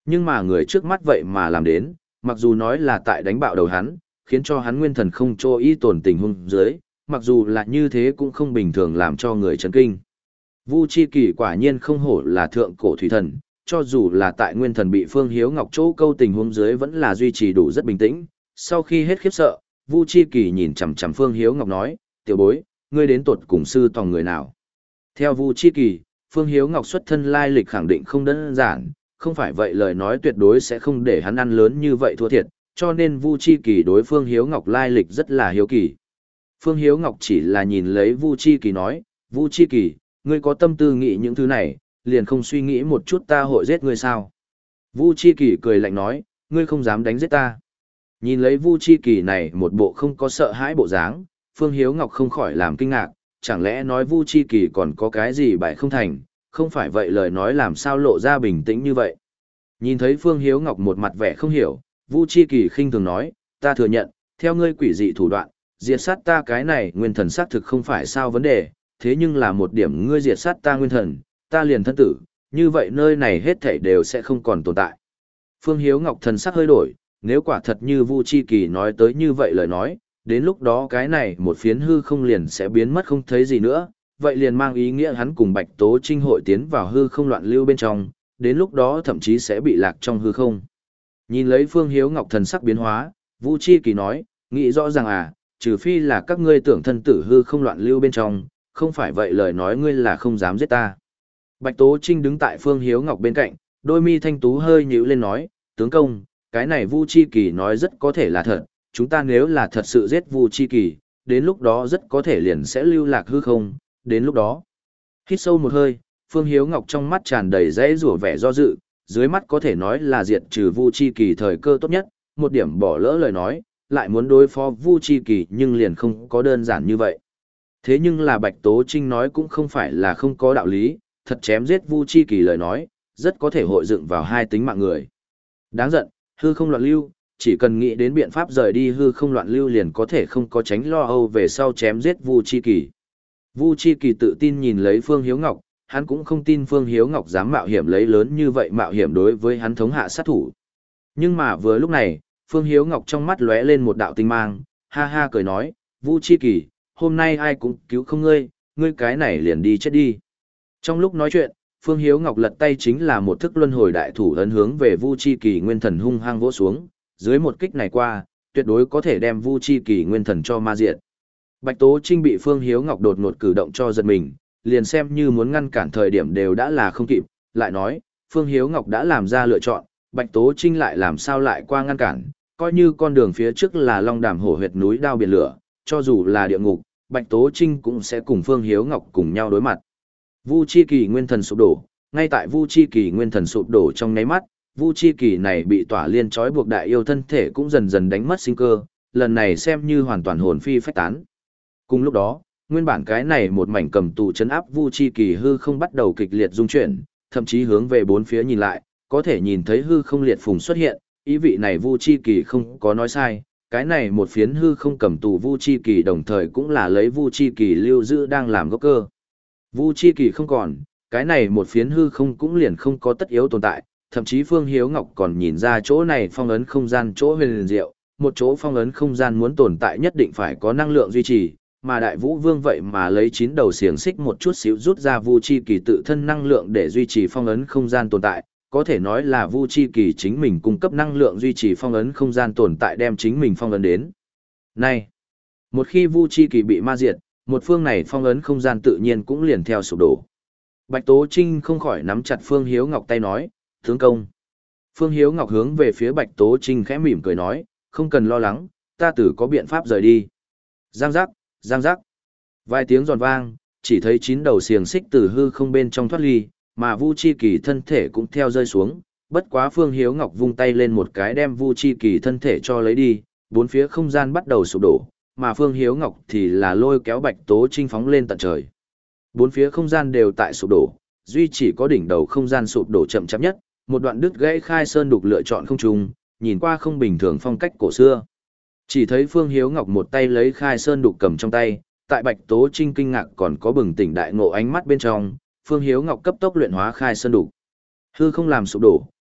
Nhưng mà người trước mắt vậy mà làm đến, mặc dù nói là tại đánh bạo đầu hắn, khiến cho hắn nguyên thần không cho ý tổn tình huống dưới, mặc dù là như thế cũng không bình thường làm cho người chấn kinh. Vu Chi Kỳ quả nhiên không hổ là thượng cổ thủy thần, cho dù là tại nguyên thần bị Phương Hiếu Ngọc chỗ câu tình huống dưới vẫn là duy trì đủ rất bình tĩnh. Sau khi hết khiếp sợ, Vu Chi Kỳ nhìn chằm chằm Phương Hiếu Ngọc nói, tiểu bối, ngươi đến tuột cùng sư tòng người nào? Theo Vu Chi Kỳ, Phương Hiếu Ngọc xuất thân lai lịch khẳng định không đơn giản, không phải vậy lời nói tuyệt đối sẽ không để hắn ăn lớn như vậy thua thiệt, cho nên Vu Chi Kỳ đối Phương Hiếu Ngọc lai lịch rất là hiếu kỳ. Phương Hiếu Ngọc chỉ là nhìn lấy Vu Chi Kỳ nói, Vu Chi Kỳ, ngươi có tâm tư nghĩ những thứ này, liền không suy nghĩ một chút ta hội giết ngươi sao? Vu Chi Kỳ cười lạnh nói, ngươi không dám đánh giết ta. Nhìn lấy Vu Chi Kỳ này một bộ không có sợ hãi bộ dáng, Phương Hiếu Ngọc không khỏi làm kinh ngạc, chẳng lẽ nói Vu Chi Kỳ còn có cái gì bại không thành, không phải vậy lời nói làm sao lộ ra bình tĩnh như vậy. Nhìn thấy Phương Hiếu Ngọc một mặt vẻ không hiểu, Vu Chi Kỳ khinh thường nói, ta thừa nhận, theo ngươi quỷ dị thủ đoạn, diệt sát ta cái này nguyên thần xác thực không phải sao vấn đề, thế nhưng là một điểm ngươi diệt sát ta nguyên thần, ta liền thân tử, như vậy nơi này hết thảy đều sẽ không còn tồn tại. Phương Hiếu Ngọc thần sắc hơi đổi, nếu quả thật như Vu Chi Kỳ nói tới như vậy lời nói, đến lúc đó cái này một phiến hư không liền sẽ biến mất không thấy gì nữa, vậy liền mang ý nghĩa hắn cùng Bạch Tố Trinh hội tiến vào hư không loạn lưu bên trong, đến lúc đó thậm chí sẽ bị lạc trong hư không. Nhìn lấy Phương Hiếu Ngọc thần sắc biến hóa, Vu Chi Kỳ nói, nghĩ rõ ràng à, trừ phi là các ngươi tưởng thân tử hư không loạn lưu bên trong, không phải vậy lời nói ngươi là không dám giết ta. Bạch Tố Trinh đứng tại Phương Hiếu Ngọc bên cạnh, đôi mi thanh tú hơi nhíu lên nói, tướng công, cái này Vu Chi Kỳ nói rất có thể là thật, chúng ta nếu là thật sự giết Vu Chi Kỳ, đến lúc đó rất có thể liền sẽ lưu lạc hư không, đến lúc đó. Hít sâu một hơi, Phương Hiếu Ngọc trong mắt tràn đầy dãy rủa vẻ do dự, dưới mắt có thể nói là diệt trừ Vu Chi Kỳ thời cơ tốt nhất, một điểm bỏ lỡ lời nói, lại muốn đối phó Vu Chi Kỳ nhưng liền không có đơn giản như vậy. Thế nhưng là Bạch Tố Trinh nói cũng không phải là không có đạo lý, thật chém giết Vu Chi Kỳ lời nói, rất có thể hội dựng vào hai tính mạng người. Đáng giận, hư không loạn lưu, chỉ cần nghĩ đến biện pháp rời đi hư không loạn lưu liền có thể không có tránh lo âu về sau chém giết Vu Chi Kỳ. Vu Chi Kỳ tự tin nhìn lấy Phương Hiếu Ngọc, hắn cũng không tin Phương Hiếu Ngọc dám mạo hiểm lấy lớn như vậy mạo hiểm đối với hắn thống hạ sát thủ. Nhưng mà vừa lúc này, Phương Hiếu Ngọc trong mắt lóe lên một đạo tinh mang, ha ha cười nói, Vu Chi Kỳ, hôm nay ai cũng cứu không ngươi, ngươi cái này liền đi chết đi. Trong lúc nói chuyện, Phương Hiếu Ngọc lật tay chính là một thức luân hồi đại thủ ấn hướng về Vu Chi Kỳ nguyên thần hung hăng vỗ xuống, dưới một kích này qua, tuyệt đối có thể đem Vu Chi Kỳ nguyên thần cho ma diệt. Bạch Tố Trinh bị Phương Hiếu Ngọc đột ngột cử động cho giật mình, liền xem như muốn ngăn cản thời điểm đều đã là không kịp, lại nói, Phương Hiếu Ngọc đã làm ra lựa chọn, Bạch Tố Trinh lại làm sao lại qua ngăn cản, coi như con đường phía trước là long đàm hổ huyệt núi đao biển lửa, cho dù là địa ngục, Bạch Tố Trinh cũng sẽ cùng Phương Hiếu Ngọc cùng nhau đối mặt. Vu Chi Kỳ nguyên thần sụp đổ, ngay tại Vu Chi Kỳ nguyên thần sụp đổ trong nháy mắt, Vu Chi Kỳ này bị tỏa liên trói buộc đại yêu thân thể cũng dần dần đánh mất sinh cơ, lần này xem như hoàn toàn hồn phi phách tán. Cùng lúc đó, nguyên bản cái này một mảnh cầm tù chấn áp Vu Chi Kỳ hư không bắt đầu kịch liệt rung chuyển, thậm chí hướng về bốn phía nhìn lại, có thể nhìn thấy hư không liệt phùng xuất hiện, ý vị này Vu Chi Kỳ không có nói sai, cái này một phiến hư không cầm tù Vu Chi Kỳ đồng thời cũng là lấy Vu Chi Kỳ lưu giữ đang làm gốc cơ. Vu Chi Kỳ không còn, cái này một phiến hư không cũng liền không có tất yếu tồn tại, thậm chí Phương Hiếu Ngọc còn nhìn ra chỗ này phong ấn không gian chỗ huyền liền diệu, một chỗ phong ấn không gian muốn tồn tại nhất định phải có năng lượng duy trì, mà Đại Vũ Vương vậy mà lấy chín đầu xiềng xích một chút xíu rút ra Vu Chi Kỳ tự thân năng lượng để duy trì phong ấn không gian tồn tại, có thể nói là Vu Chi Kỳ chính mình cung cấp năng lượng duy trì phong ấn không gian tồn tại đem chính mình phong ấn đến. Này, một khi Vu Chi Kỳ bị ma diệt, một phương này phong ấn không gian tự nhiên cũng liền theo sụp đổ. Bạch Tố Trinh không khỏi nắm chặt Phương Hiếu Ngọc tay nói, tướng công. Phương Hiếu Ngọc hướng về phía Bạch Tố Trinh khẽ mỉm cười nói, không cần lo lắng, ta tử có biện pháp rời đi. Giang giác, giang giác. Vài tiếng giòn vang, chỉ thấy chín đầu xiềng xích từ hư không bên trong thoát ly, mà Vu Chi Kỳ thân thể cũng theo rơi xuống, bất quá Phương Hiếu Ngọc vung tay lên một cái đem Vu Chi Kỳ thân thể cho lấy đi, bốn phía không gian bắt đầu sụp đổ, mà Phương Hiếu Ngọc thì là lôi kéo Bạch Tố Trinh phóng lên tận trời. Bốn phía không gian đều tại sụp đổ, duy chỉ có đỉnh đầu không gian sụp đổ chậm chạp nhất, một đoạn đứt gãy khai sơn đục lựa chọn không trùng, nhìn qua không bình thường phong cách cổ xưa. Chỉ thấy Phương Hiếu Ngọc một tay lấy khai sơn đục cầm trong tay, tại Bạch Tố Trinh kinh ngạc còn có bừng tỉnh đại ngộ ánh mắt bên trong, Phương Hiếu Ngọc cấp tốc luyện hóa khai sơn đục. Hư không làm sụp đổ,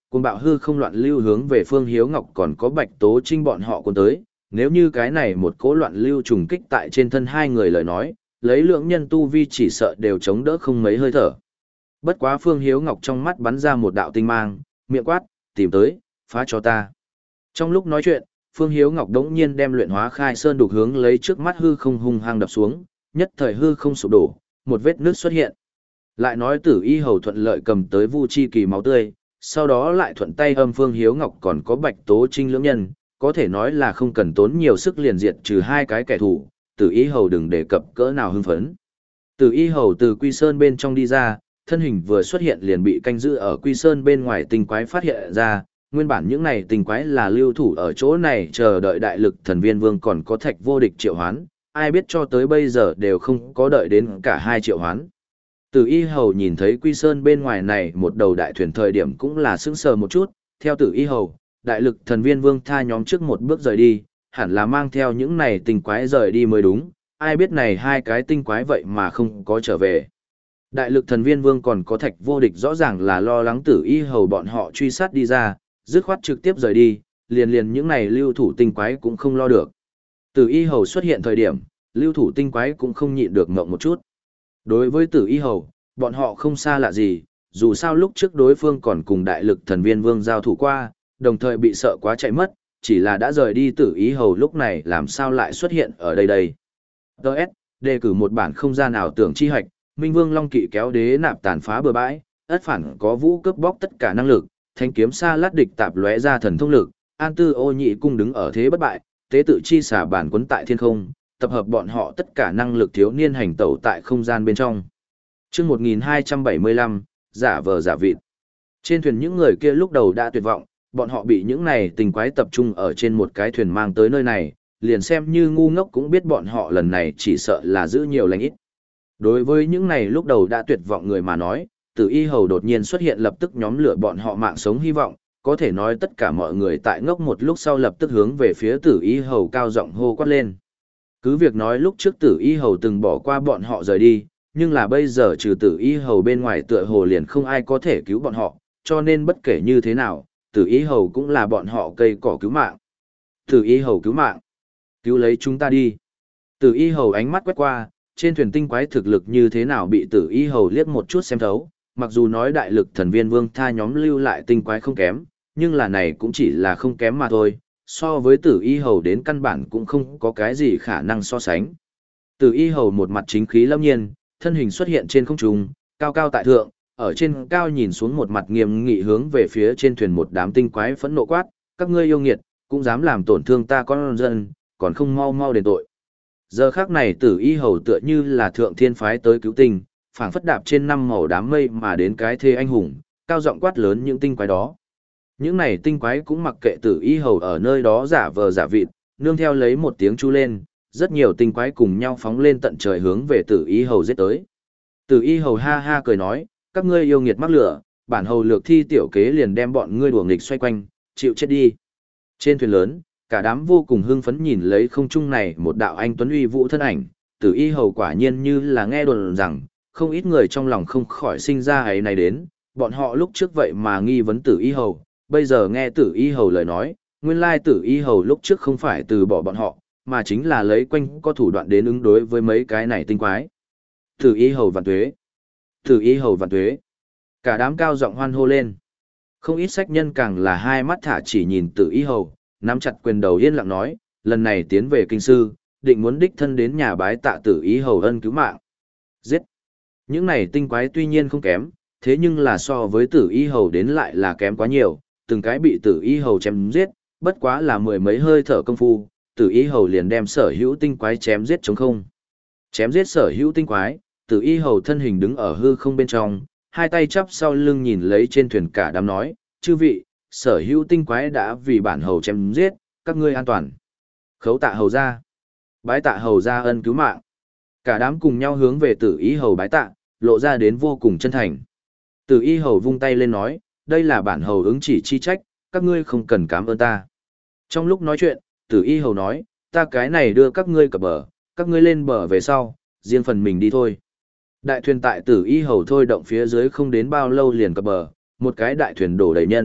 cuồng bạo hư không loạn lưu hướng về Phương Hiếu Ngọc còn có Bạch Tố Trinh bọn họ cuốn tới, nếu như cái này một cỗ loạn lưu trùng kích tại trên thân hai người lời nói, lấy lượng nhân tu vi chỉ sợ đều chống đỡ không mấy hơi thở. Bất quá Phương Hiếu Ngọc trong mắt bắn ra một đạo tinh mang, miệng quát, tìm tới, phá cho ta. Trong lúc nói chuyện, Phương Hiếu Ngọc đống nhiên đem luyện hóa khai sơn đục hướng lấy trước mắt hư không hung hăng đập xuống, nhất thời hư không sụp đổ, một vết nước xuất hiện. Lại nói Tử Y Hầu thuận lợi cầm tới Vu Chi Kỳ máu tươi, sau đó lại thuận tay âm Phương Hiếu Ngọc còn có Bạch Tố Trinh lưỡng nhân, có thể nói là không cần tốn nhiều sức liền diệt trừ hai cái kẻ thù, Tử Y Hầu đừng đề cập cỡ nào hưng phấn. Tử Y Hầu từ Quy Sơn bên trong đi ra, thân hình vừa xuất hiện liền bị canh giữ ở Quy Sơn bên ngoài tinh quái phát hiện ra, nguyên bản những này tinh quái là lưu thủ ở chỗ này chờ đợi đại lực thần viên vương còn có thạch vô địch triệu hoán, ai biết cho tới bây giờ đều không có đợi đến cả hai triệu hoán. Tử Y Hầu nhìn thấy Quy Sơn bên ngoài này một đầu đại thuyền thời điểm cũng là sững sờ một chút, theo Tử Y Hầu, đại lực thần viên vương tha nhóm trước một bước rời đi, hẳn là mang theo những này tinh quái rời đi mới đúng, ai biết này hai cái tinh quái vậy mà không có trở về. Đại lực thần viên vương còn có thạch vô địch rõ ràng là lo lắng Tử Y Hầu bọn họ truy sát đi ra, dứt khoát trực tiếp rời đi, liền liền những này lưu thủ tinh quái cũng không lo được. Tử Y Hầu xuất hiện thời điểm, lưu thủ tinh quái cũng không nhịn được ngộng một chút. Đối với Tử Y Hầu, bọn họ không xa lạ gì, dù sao lúc trước đối phương còn cùng đại lực thần viên vương giao thủ qua, đồng thời bị sợ quá chạy mất, chỉ là đã rời đi Tử Y Hầu lúc này làm sao lại xuất hiện ở đây đây. đê ét, đề cử một bản không gian ảo tưởng chi hạch, Minh Vương Long Kỵ kéo đế nạp tàn phá bừa bãi, ất phản có vũ cướp bóc tất cả năng lực, thanh kiếm xa lát địch tạp lóe ra thần thông lực, an tư ô nhị cung đứng ở thế bất bại, tế tự chi xả bản quấn tại thiên không, tập hợp bọn họ tất cả năng lực thiếu niên hành tẩu tại không gian bên trong. Chương một nghìn hai trăm bảy mươi lăm, giả vờ giả vịt. Trên thuyền những người kia lúc đầu đã tuyệt vọng, bọn họ bị những này tình quái tập trung ở trên một cái thuyền mang tới nơi này, liền xem như ngu ngốc cũng biết bọn họ lần này chỉ sợ là giữ nhiều lành ít. Đối với những này lúc đầu đã tuyệt vọng người mà nói, Tử Y Hầu đột nhiên xuất hiện lập tức nhóm lửa bọn họ mạng sống hy vọng, có thể nói tất cả mọi người tại ngốc một lúc sau lập tức hướng về phía Tử Y Hầu cao giọng hô quát lên. Cứ việc nói lúc trước Tử Y Hầu từng bỏ qua bọn họ rời đi, nhưng là bây giờ trừ Tử Y Hầu bên ngoài tựa hồ liền không ai có thể cứu bọn họ, cho nên bất kể như thế nào, Tử Y Hầu cũng là bọn họ cây cỏ cứu mạng. Tử Y Hầu cứu mạng, cứu lấy chúng ta đi. Tử Y Hầu ánh mắt quét qua, trên thuyền tinh quái thực lực như thế nào bị Tử Y Hầu liếc một chút xem thấu, mặc dù nói đại lực thần viên vương tha nhóm lưu lại tinh quái không kém, nhưng là này cũng chỉ là không kém mà thôi, so với Tử Y Hầu đến căn bản cũng không có cái gì khả năng so sánh. Tử Y Hầu một mặt chính khí lâm nhiên, thân hình xuất hiện trên không trung, cao cao tại thượng, ở trên cao nhìn xuống một mặt nghiêm nghị hướng về phía trên thuyền một đám tinh quái phẫn nộ quát, các ngươi yêu nghiệt, cũng dám làm tổn thương ta con dân, còn không mau mau đền tội. Giờ khắc này Tử Y Hầu tựa như là thượng thiên phái tới cứu tinh, phảng phất đạp trên năm màu đám mây mà đến cái thê anh hùng, cao giọng quát lớn những tinh quái đó. Những này tinh quái cũng mặc kệ Tử Y Hầu ở nơi đó giả vờ giả vịt, nương theo lấy một tiếng chu lên, rất nhiều tinh quái cùng nhau phóng lên tận trời hướng về Tử Y Hầu giết tới. Tử Y Hầu ha ha cười nói, các ngươi yêu nghiệt mắc lửa, bản hầu lược thi tiểu kế liền đem bọn ngươi đùa nghịch xoay quanh, chịu chết đi. Trên thuyền lớn, cả đám vô cùng hưng phấn nhìn lấy không trung này một đạo anh tuấn uy vũ thân ảnh, Tử Y Hầu quả nhiên như là nghe đồn rằng, không ít người trong lòng không khỏi sinh ra ấy này đến, bọn họ lúc trước vậy mà nghi vấn Tử Y Hầu, bây giờ nghe Tử Y Hầu lời nói, nguyên lai Tử Y Hầu lúc trước không phải từ bỏ bọn họ, mà chính là lấy quanh có thủ đoạn đến ứng đối với mấy cái này tinh quái. Tử Y Hầu vạn tuế! Tử Y Hầu vạn tuế! Cả đám cao giọng hoan hô lên. Không ít sách nhân càng là hai mắt thả chỉ nhìn Tử Y Hầu, nắm chặt quyền đầu yên lặng nói, lần này tiến về kinh sư, định muốn đích thân đến nhà bái tạ Tử Y Hầu ân cứu mạng. Giết! Những này tinh quái tuy nhiên không kém, thế nhưng là so với Tử Y Hầu đến lại là kém quá nhiều, từng cái bị Tử Y Hầu chém giết, bất quá là mười mấy hơi thở công phu, Tử Y Hầu liền đem sở hữu tinh quái chém giết trống không. Chém giết sở hữu tinh quái, Tử Y Hầu thân hình đứng ở hư không bên trong, hai tay chắp sau lưng nhìn lấy trên thuyền cả đám nói, chư vị, sở hữu tinh quái đã vì bản hầu chém giết, các ngươi an toàn. Khấu tạ hầu ra. Bái tạ hầu ra ân cứu mạng. Cả đám cùng nhau hướng về Tử Y Hầu bái tạ, lộ ra đến vô cùng chân thành. Tử Y Hầu vung tay lên nói, đây là bản hầu ứng chỉ chi trách, các ngươi không cần cảm ơn ta. Trong lúc nói chuyện, Tử Y Hầu nói, ta cái này đưa các ngươi cập bờ, các ngươi lên bờ về sau, riêng phần mình đi thôi. Đại thuyền tại Tử Y Hầu thôi động phía dưới không đến bao lâu liền cập bờ, một cái đại thuyền đổ đầy nhân,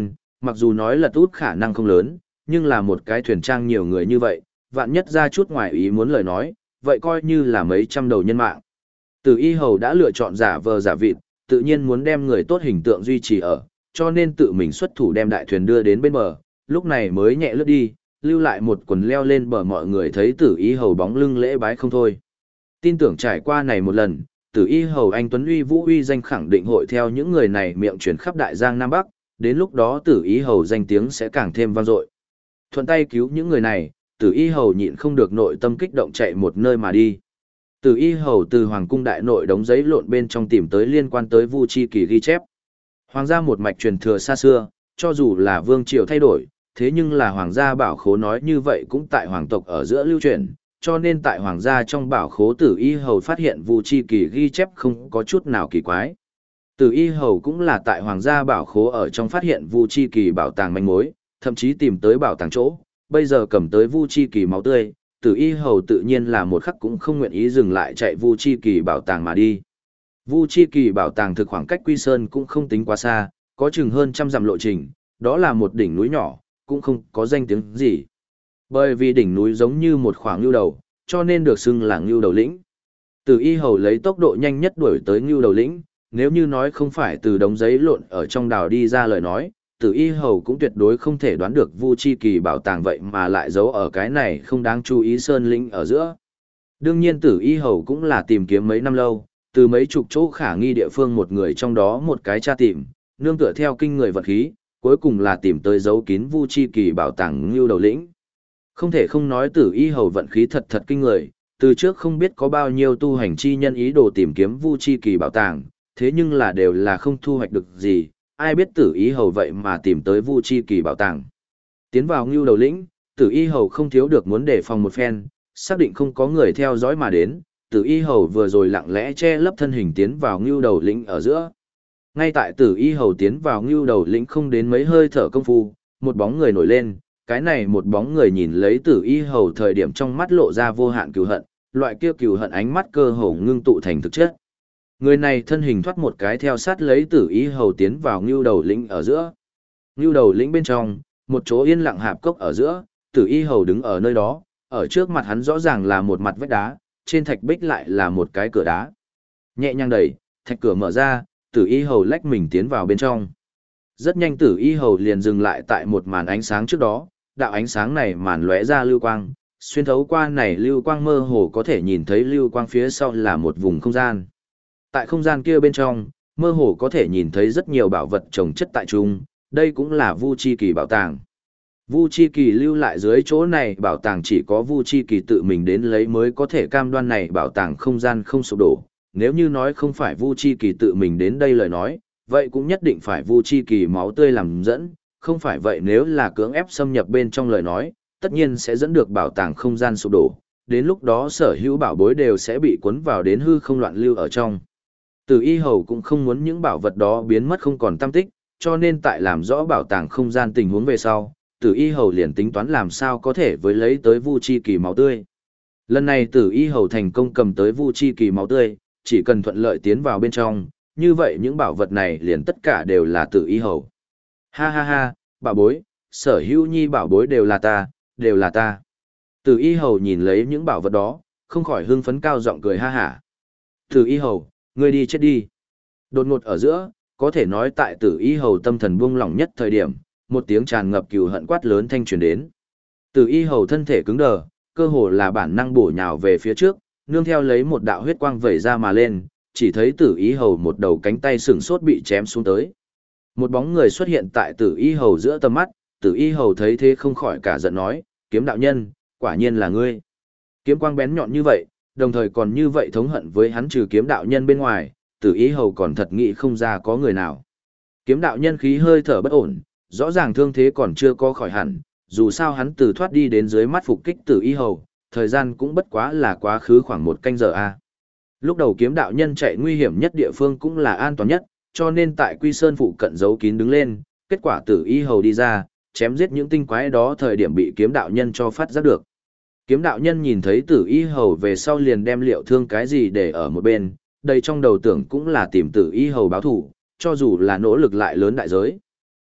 mặc dù nói lật út khả năng không lớn, nhưng là một cái thuyền trang nhiều người như vậy, vạn nhất ra chút ngoài ý muốn lời nói, vậy coi như là mấy trăm đầu nhân mạng. Tử Y Hầu đã lựa chọn giả vờ giả vịt, tự nhiên muốn đem người tốt hình tượng duy trì ở, cho nên tự mình xuất thủ đem đại thuyền đưa đến bên bờ, lúc này mới nhẹ lướt đi, lưu lại một quần leo lên bờ mọi người thấy Tử Y Hầu bóng lưng lễ bái không thôi. Tin tưởng trải qua này một lần, Tử Y Hầu anh tuấn uy vũ uy danh khẳng định hội theo những người này miệng truyền khắp đại giang nam bắc, đến lúc đó Tử Y Hầu danh tiếng sẽ càng thêm vang dội. Thuận tay cứu những người này, Tử Y Hầu nhịn không được nội tâm kích động chạy một nơi mà đi. Tử Y Hầu từ hoàng cung đại nội đống giấy lộn bên trong tìm tới liên quan tới Vu Chi Kỳ ghi chép. Hoàng gia một mạch truyền thừa xa xưa, cho dù là vương triều thay đổi, thế nhưng là hoàng gia bảo khố nói như vậy cũng tại hoàng tộc ở giữa lưu truyền, cho nên tại hoàng gia trong bảo khố Tử Y Hầu phát hiện Vu Chi Kỳ ghi chép không có chút nào kỳ quái. Tử Y Hầu cũng là tại hoàng gia bảo khố ở trong phát hiện Vu Chi Kỳ bảo tàng manh mối, thậm chí tìm tới bảo tàng chỗ, bây giờ cầm tới Vu Chi Kỳ máu tươi, Tử Y Hầu tự nhiên là một khắc cũng không nguyện ý dừng lại chạy Vu Chi Kỳ bảo tàng mà đi. Vu Chi Kỳ bảo tàng thực khoảng cách Quy Sơn cũng không tính quá xa, có chừng hơn trăm dặm lộ trình, đó là một đỉnh núi nhỏ, cũng không có danh tiếng gì. Bởi vì đỉnh núi giống như một khoảng ngưu đầu, cho nên được xưng là ngưu đầu lĩnh. Tử Y Hầu lấy tốc độ nhanh nhất đuổi tới ngưu đầu lĩnh, nếu như nói không phải từ đống giấy lộn ở trong đào đi ra lời nói, Tử Y Hầu cũng tuyệt đối không thể đoán được Vu Chi Kỳ bảo tàng vậy mà lại giấu ở cái này không đáng chú ý sơn lĩnh ở giữa. Đương nhiên Tử Y Hầu cũng là tìm kiếm mấy năm lâu, từ mấy chục chỗ khả nghi địa phương một người trong đó một cái tra tìm, nương tựa theo kinh người vật khí, cuối cùng là tìm tới dấu kín Vu Chi Kỳ bảo tàng ngưu đầu lĩnh. Không thể không nói Tử Y Hầu vận khí thật thật kinh người, từ trước không biết có bao nhiêu tu hành chi nhân ý đồ tìm kiếm Vu Chi Kỳ bảo tàng, thế nhưng là đều là không thu hoạch được gì, ai biết Tử Y Hầu vậy mà tìm tới Vu Chi Kỳ bảo tàng. Tiến vào ngưu đầu lĩnh, Tử Y Hầu không thiếu được muốn đề phòng một phen, xác định không có người theo dõi mà đến, Tử Y Hầu vừa rồi lặng lẽ che lấp thân hình tiến vào ngưu đầu lĩnh ở giữa. Ngay tại Tử Y Hầu tiến vào ngưu đầu lĩnh không đến mấy hơi thở công phu, một bóng người nổi lên, cái này một bóng người nhìn lấy Tử Y Hầu thời điểm trong mắt lộ ra vô hạn cừu hận, loại kia cừu hận ánh mắt cơ hồ ngưng tụ thành thực chất. Người này thân hình thoát một cái theo sát lấy Tử Y Hầu tiến vào ngưu đầu lĩnh ở giữa. Ngưu đầu lĩnh bên trong, một chỗ yên lặng hạp cốc ở giữa, Tử Y Hầu đứng ở nơi đó, ở trước mặt hắn rõ ràng là một mặt vách đá, trên thạch bích lại là một cái cửa đá. Nhẹ nhàng đẩy, thạch cửa mở ra, Tử Y Hầu lách mình tiến vào bên trong. Rất nhanh Tử Y Hầu liền dừng lại tại một màn ánh sáng trước đó, đạo ánh sáng này màn lóe ra lưu quang, xuyên thấu qua này lưu quang mơ hồ có thể nhìn thấy lưu quang phía sau là một vùng không gian. Tại không gian kia bên trong, mơ hồ có thể nhìn thấy rất nhiều bảo vật trồng chất tại chung, đây cũng là Vu Chi Kỳ bảo tàng. Vu Chi Kỳ lưu lại dưới chỗ này bảo tàng chỉ có Vu Chi Kỳ tự mình đến lấy mới có thể cam đoan này bảo tàng không gian không sụp đổ. Nếu như nói không phải Vu Chi Kỳ tự mình đến đây lời nói, vậy cũng nhất định phải Vu Chi Kỳ máu tươi làm dẫn, không phải vậy nếu là cưỡng ép xâm nhập bên trong lời nói, tất nhiên sẽ dẫn được bảo tàng không gian sụp đổ, đến lúc đó sở hữu bảo bối đều sẽ bị cuốn vào đến hư không loạn lưu ở trong. Tử Y Hầu cũng không muốn những bảo vật đó biến mất không còn tăm tích, cho nên tại làm rõ bảo tàng không gian tình huống về sau, Tử Y Hầu liền tính toán làm sao có thể với lấy tới Vu Chi Kỳ máu tươi. Lần này Tử Y Hầu thành công cầm tới Vu Chi Kỳ máu tươi, chỉ cần thuận lợi tiến vào bên trong, như vậy những bảo vật này liền tất cả đều là Tử Y Hầu. Ha ha ha, bảo bối, sở hữu nhi bảo bối đều là ta, đều là ta. Tử Y Hầu nhìn lấy những bảo vật đó, không khỏi hưng phấn cao giọng cười ha hả. Tử Y Hầu, ngươi đi chết đi. Đột ngột ở giữa, có thể nói tại Tử Y Hầu tâm thần buông lỏng nhất thời điểm, một tiếng tràn ngập cừu hận quát lớn thanh truyền đến. Tử Y Hầu thân thể cứng đờ, cơ hồ là bản năng bổ nhào về phía trước, nương theo lấy một đạo huyết quang vẩy ra mà lên, chỉ thấy Tử Y Hầu một đầu cánh tay sừng sốt bị chém xuống tới. Một bóng người xuất hiện tại Tử Y Hầu giữa tầm mắt, Tử Y Hầu thấy thế không khỏi cả giận nói, kiếm đạo nhân, quả nhiên là ngươi. Kiếm quang bén nhọn như vậy, đồng thời còn như vậy thống hận với hắn trừ kiếm đạo nhân bên ngoài, Tử Y Hầu còn thật nghĩ không ra có người nào. Kiếm đạo nhân khí hơi thở bất ổn, rõ ràng thương thế còn chưa có khỏi hẳn, dù sao hắn từ thoát đi đến dưới mắt phục kích Tử Y Hầu, thời gian cũng bất quá là quá khứ khoảng một canh giờ a. Lúc đầu kiếm đạo nhân chạy nguy hiểm nhất địa phương cũng là an toàn nhất, cho nên tại Quy Sơn phụ cận giấu kín đứng lên, kết quả Tử Y Hầu đi ra, chém giết những tinh quái đó thời điểm bị kiếm đạo nhân cho phát giác được. Kiếm đạo nhân nhìn thấy Tử Y Hầu về sau liền đem liệu thương cái gì để ở một bên, đầy trong đầu tưởng cũng là tìm Tử Y Hầu báo thủ, cho dù là nỗ lực lại lớn đại giới.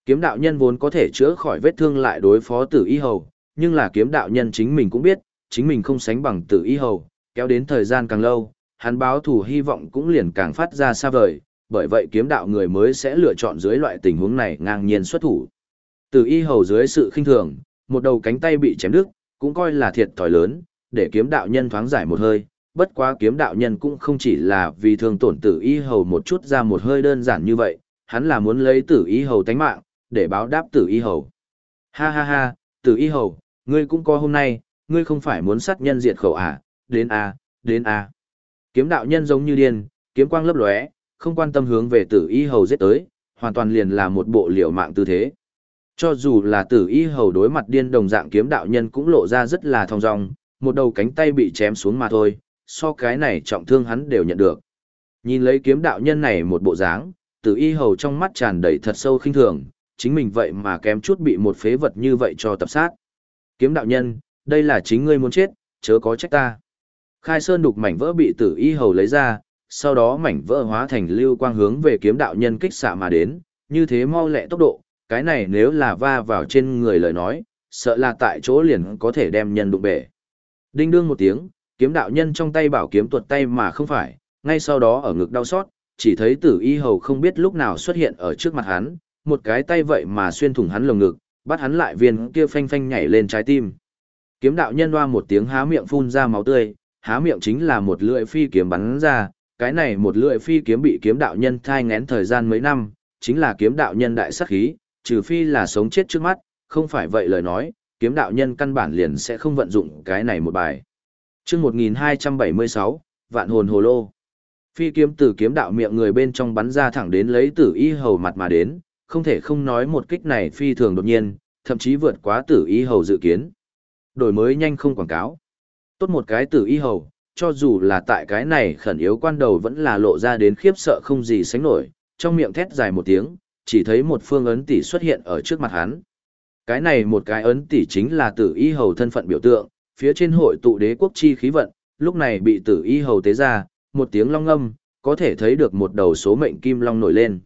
Kiếm đạo nhân vốn có thể chữa khỏi vết thương lại đối phó tử y hầu, nhưng là kiếm đạo nhân chính mình cũng biết, chính mình không sánh bằng tử y hầu, kéo đến thời gian càng lâu, hắn báo thù hy vọng cũng liền càng phát ra xa vời, bởi vậy kiếm đạo người mới sẽ lựa chọn dưới loại tình huống này ngang nhiên xuất thủ. Tử y hầu dưới sự khinh thường, một đầu cánh tay bị chém đứt, cũng coi là thiệt thòi lớn, để kiếm đạo nhân thoáng giải một hơi, bất quá kiếm đạo nhân cũng không chỉ là vì thương tổn tử y hầu một chút ra một hơi đơn giản như vậy, hắn là muốn lấy tử y hầu tánh mạng, để báo đáp tử y hầu. Ha ha ha, tử y hầu, ngươi cũng có hôm nay, ngươi không phải muốn sát nhân diệt khẩu à, đến a, đến a. Kiếm đạo nhân giống như điên, kiếm quang lấp lóe, không quan tâm hướng về tử y hầu giết tới, hoàn toàn liền là một bộ liều mạng tư thế. Cho dù là tử y hầu đối mặt điên đồng dạng kiếm đạo nhân cũng lộ ra rất là thong dong, một đầu cánh tay bị chém xuống mà thôi, so cái này trọng thương hắn đều nhận được. Nhìn lấy kiếm đạo nhân này một bộ dáng, tử y hầu trong mắt tràn đầy thật sâu khinh thường, chính mình vậy mà kém chút bị một phế vật như vậy cho tập sát. Kiếm đạo nhân, đây là chính ngươi muốn chết, chớ có trách ta. Khai sơn đục mảnh vỡ bị tử y hầu lấy ra, sau đó mảnh vỡ hóa thành lưu quang hướng về kiếm đạo nhân kích xạ mà đến, như thế mau lẹ tốc độ, cái này nếu là va vào trên người lời nói, sợ là tại chỗ liền có thể đem nhân đụng bể. Đinh đương một tiếng, kiếm đạo nhân trong tay bảo kiếm tuột tay mà không phải, ngay sau đó ở ngực đau xót, chỉ thấy tử y hầu không biết lúc nào xuất hiện ở trước mặt hắn, một cái tay vậy mà xuyên thủng hắn lồng ngực, bắt hắn lại viên kia phanh phanh nhảy lên trái tim. Kiếm đạo nhân hoa một tiếng há miệng phun ra máu tươi, há miệng chính là một lưỡi phi kiếm bắn ra, cái này một lưỡi phi kiếm bị kiếm đạo nhân thai ngén thời gian mấy năm, chính là kiếm đạo nhân đại sát khí, trừ phi là sống chết trước mắt, không phải vậy lời nói, kiếm đạo nhân căn bản liền sẽ không vận dụng cái này một bài. Chương một nghìn hai trăm bảy mươi sáu, Vạn hồn hồ lô. Phi kiếm từ kiếm đạo miệng người bên trong bắn ra thẳng đến lấy tử y hầu mặt mà đến, không thể không nói một kích này phi thường đột nhiên, thậm chí vượt quá tử y hầu dự kiến. Đổi mới nhanh không quảng cáo. Tốt một cái tử y hầu, cho dù là tại cái này khẩn yếu quan đầu vẫn là lộ ra đến khiếp sợ không gì sánh nổi, trong miệng thét dài một tiếng, chỉ thấy một phương ấn tỷ xuất hiện ở trước mặt hắn. Cái này một cái ấn tỷ chính là tử y hầu thân phận biểu tượng, phía trên hội tụ đế quốc chi khí vận, lúc này bị tử y hầu tế ra, một tiếng long ngâm, có thể thấy được một đầu số mệnh kim long nổi lên.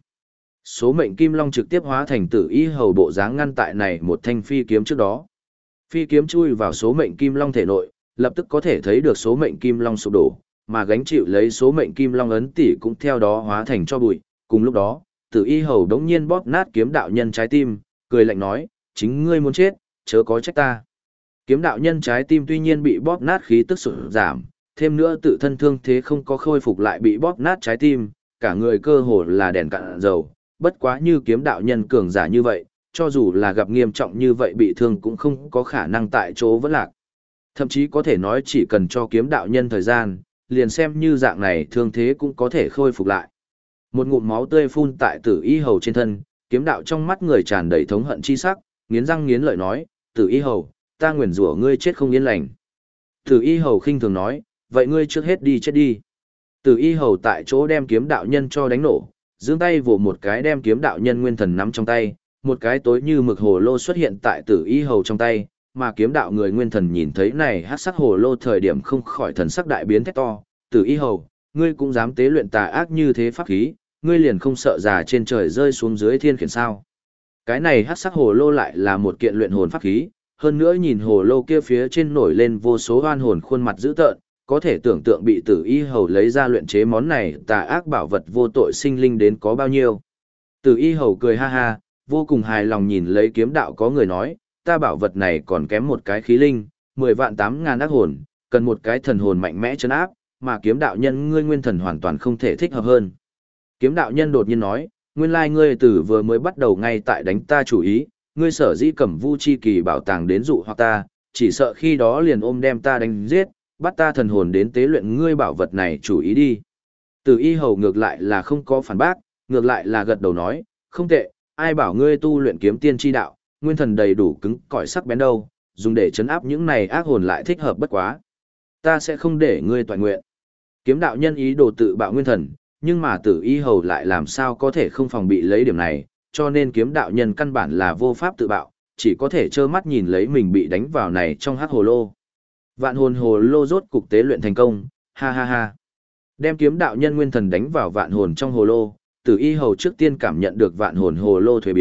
Số mệnh kim long trực tiếp hóa thành tử y hầu bộ dáng ngăn tại này một thanh phi kiếm trước đó. Phi kiếm chui vào số mệnh kim long thể nội, lập tức có thể thấy được số mệnh kim long sụp đổ, mà gánh chịu lấy số mệnh kim long ấn tỷ cũng theo đó hóa thành cho bụi. Cùng lúc đó, tử y hầu đống nhiên bóp nát kiếm đạo nhân trái tim, cười lạnh nói, chính ngươi muốn chết, chớ có trách ta. Kiếm đạo nhân trái tim tuy nhiên bị bóp nát khí tức sụt giảm, thêm nữa tự thân thương thế không có khôi phục lại bị bóp nát trái tim, cả người cơ hồ là đèn cạn dầu, bất quá như kiếm đạo nhân cường giả như vậy, cho dù là gặp nghiêm trọng như vậy bị thương cũng không có khả năng tại chỗ vẫn lạc. Thậm chí có thể nói chỉ cần cho kiếm đạo nhân thời gian, liền xem như dạng này thương thế cũng có thể khôi phục lại. Một ngụm máu tươi phun tại tử y hầu trên thân, kiếm đạo trong mắt người tràn đầy thống hận chi sắc, nghiến răng nghiến lợi nói, tử y hầu, ta nguyền rủa ngươi chết không yên lành. Tử y hầu khinh thường nói, vậy ngươi trước hết đi chết đi. Tử y hầu tại chỗ đem kiếm đạo nhân cho đánh nổ, giương tay vỗ một cái đem kiếm đạo nhân nguyên thần nắm trong tay, một cái tối như mực hồ lô xuất hiện tại tử y hầu trong tay, mà kiếm đạo người nguyên thần nhìn thấy này hát sắc hồ lô thời điểm không khỏi thần sắc đại biến thét to, tử y hầu, ngươi cũng dám tế luyện tà ác như thế pháp khí, ngươi liền không sợ già trên trời rơi xuống dưới thiên khiển sao. Cái này hát sắc hồ lô lại là một kiện luyện hồn pháp khí, hơn nữa nhìn hồ lô kia phía trên nổi lên vô số oan hồn khuôn mặt dữ tợn, có thể tưởng tượng bị tử y hầu lấy ra luyện chế món này tà ác bảo vật vô tội sinh linh đến có bao nhiêu. Tử y hầu cười ha ha, vô cùng hài lòng nhìn lấy kiếm đạo có người nói, ta bảo vật này còn kém một cái khí linh, mười vạn tám ngàn ác hồn, cần một cái thần hồn mạnh mẽ chấn áp, mà kiếm đạo nhân ngươi nguyên thần hoàn toàn không thể thích hợp hơn. Kiếm đạo nhân đột nhiên nói, nguyên lai ngươi từ vừa mới bắt đầu ngay tại đánh ta chủ ý, ngươi sở dĩ cầm vu chi kỳ bảo tàng đến dụ hoặc ta, chỉ sợ khi đó liền ôm đem ta đánh giết, bắt ta thần hồn đến tế luyện ngươi bảo vật này chủ ý đi. Tử y hầu ngược lại là không có phản bác, ngược lại là gật đầu nói, không tệ, ai bảo ngươi tu luyện kiếm tiên chi đạo, nguyên thần đầy đủ cứng cỏi sắc bén đâu, dùng để chấn áp những này ác hồn lại thích hợp bất quá. Ta sẽ không để ngươi toàn nguyện. Kiếm đạo nhân ý đồ tự bạo nguyên thần, nhưng mà tử y hầu lại làm sao có thể không phòng bị lấy điểm này, cho nên kiếm đạo nhân căn bản là vô pháp tự bạo, chỉ có thể trơ mắt nhìn lấy mình bị đánh vào này trong hắc hồ lô. Vạn hồn hồ lô rốt cục tế luyện thành công, ha ha ha. Đem kiếm đạo nhân nguyên thần đánh vào vạn hồn trong hồ lô, tử y hầu trước tiên cảm nhận được vạn hồn hồ lô thuế biến,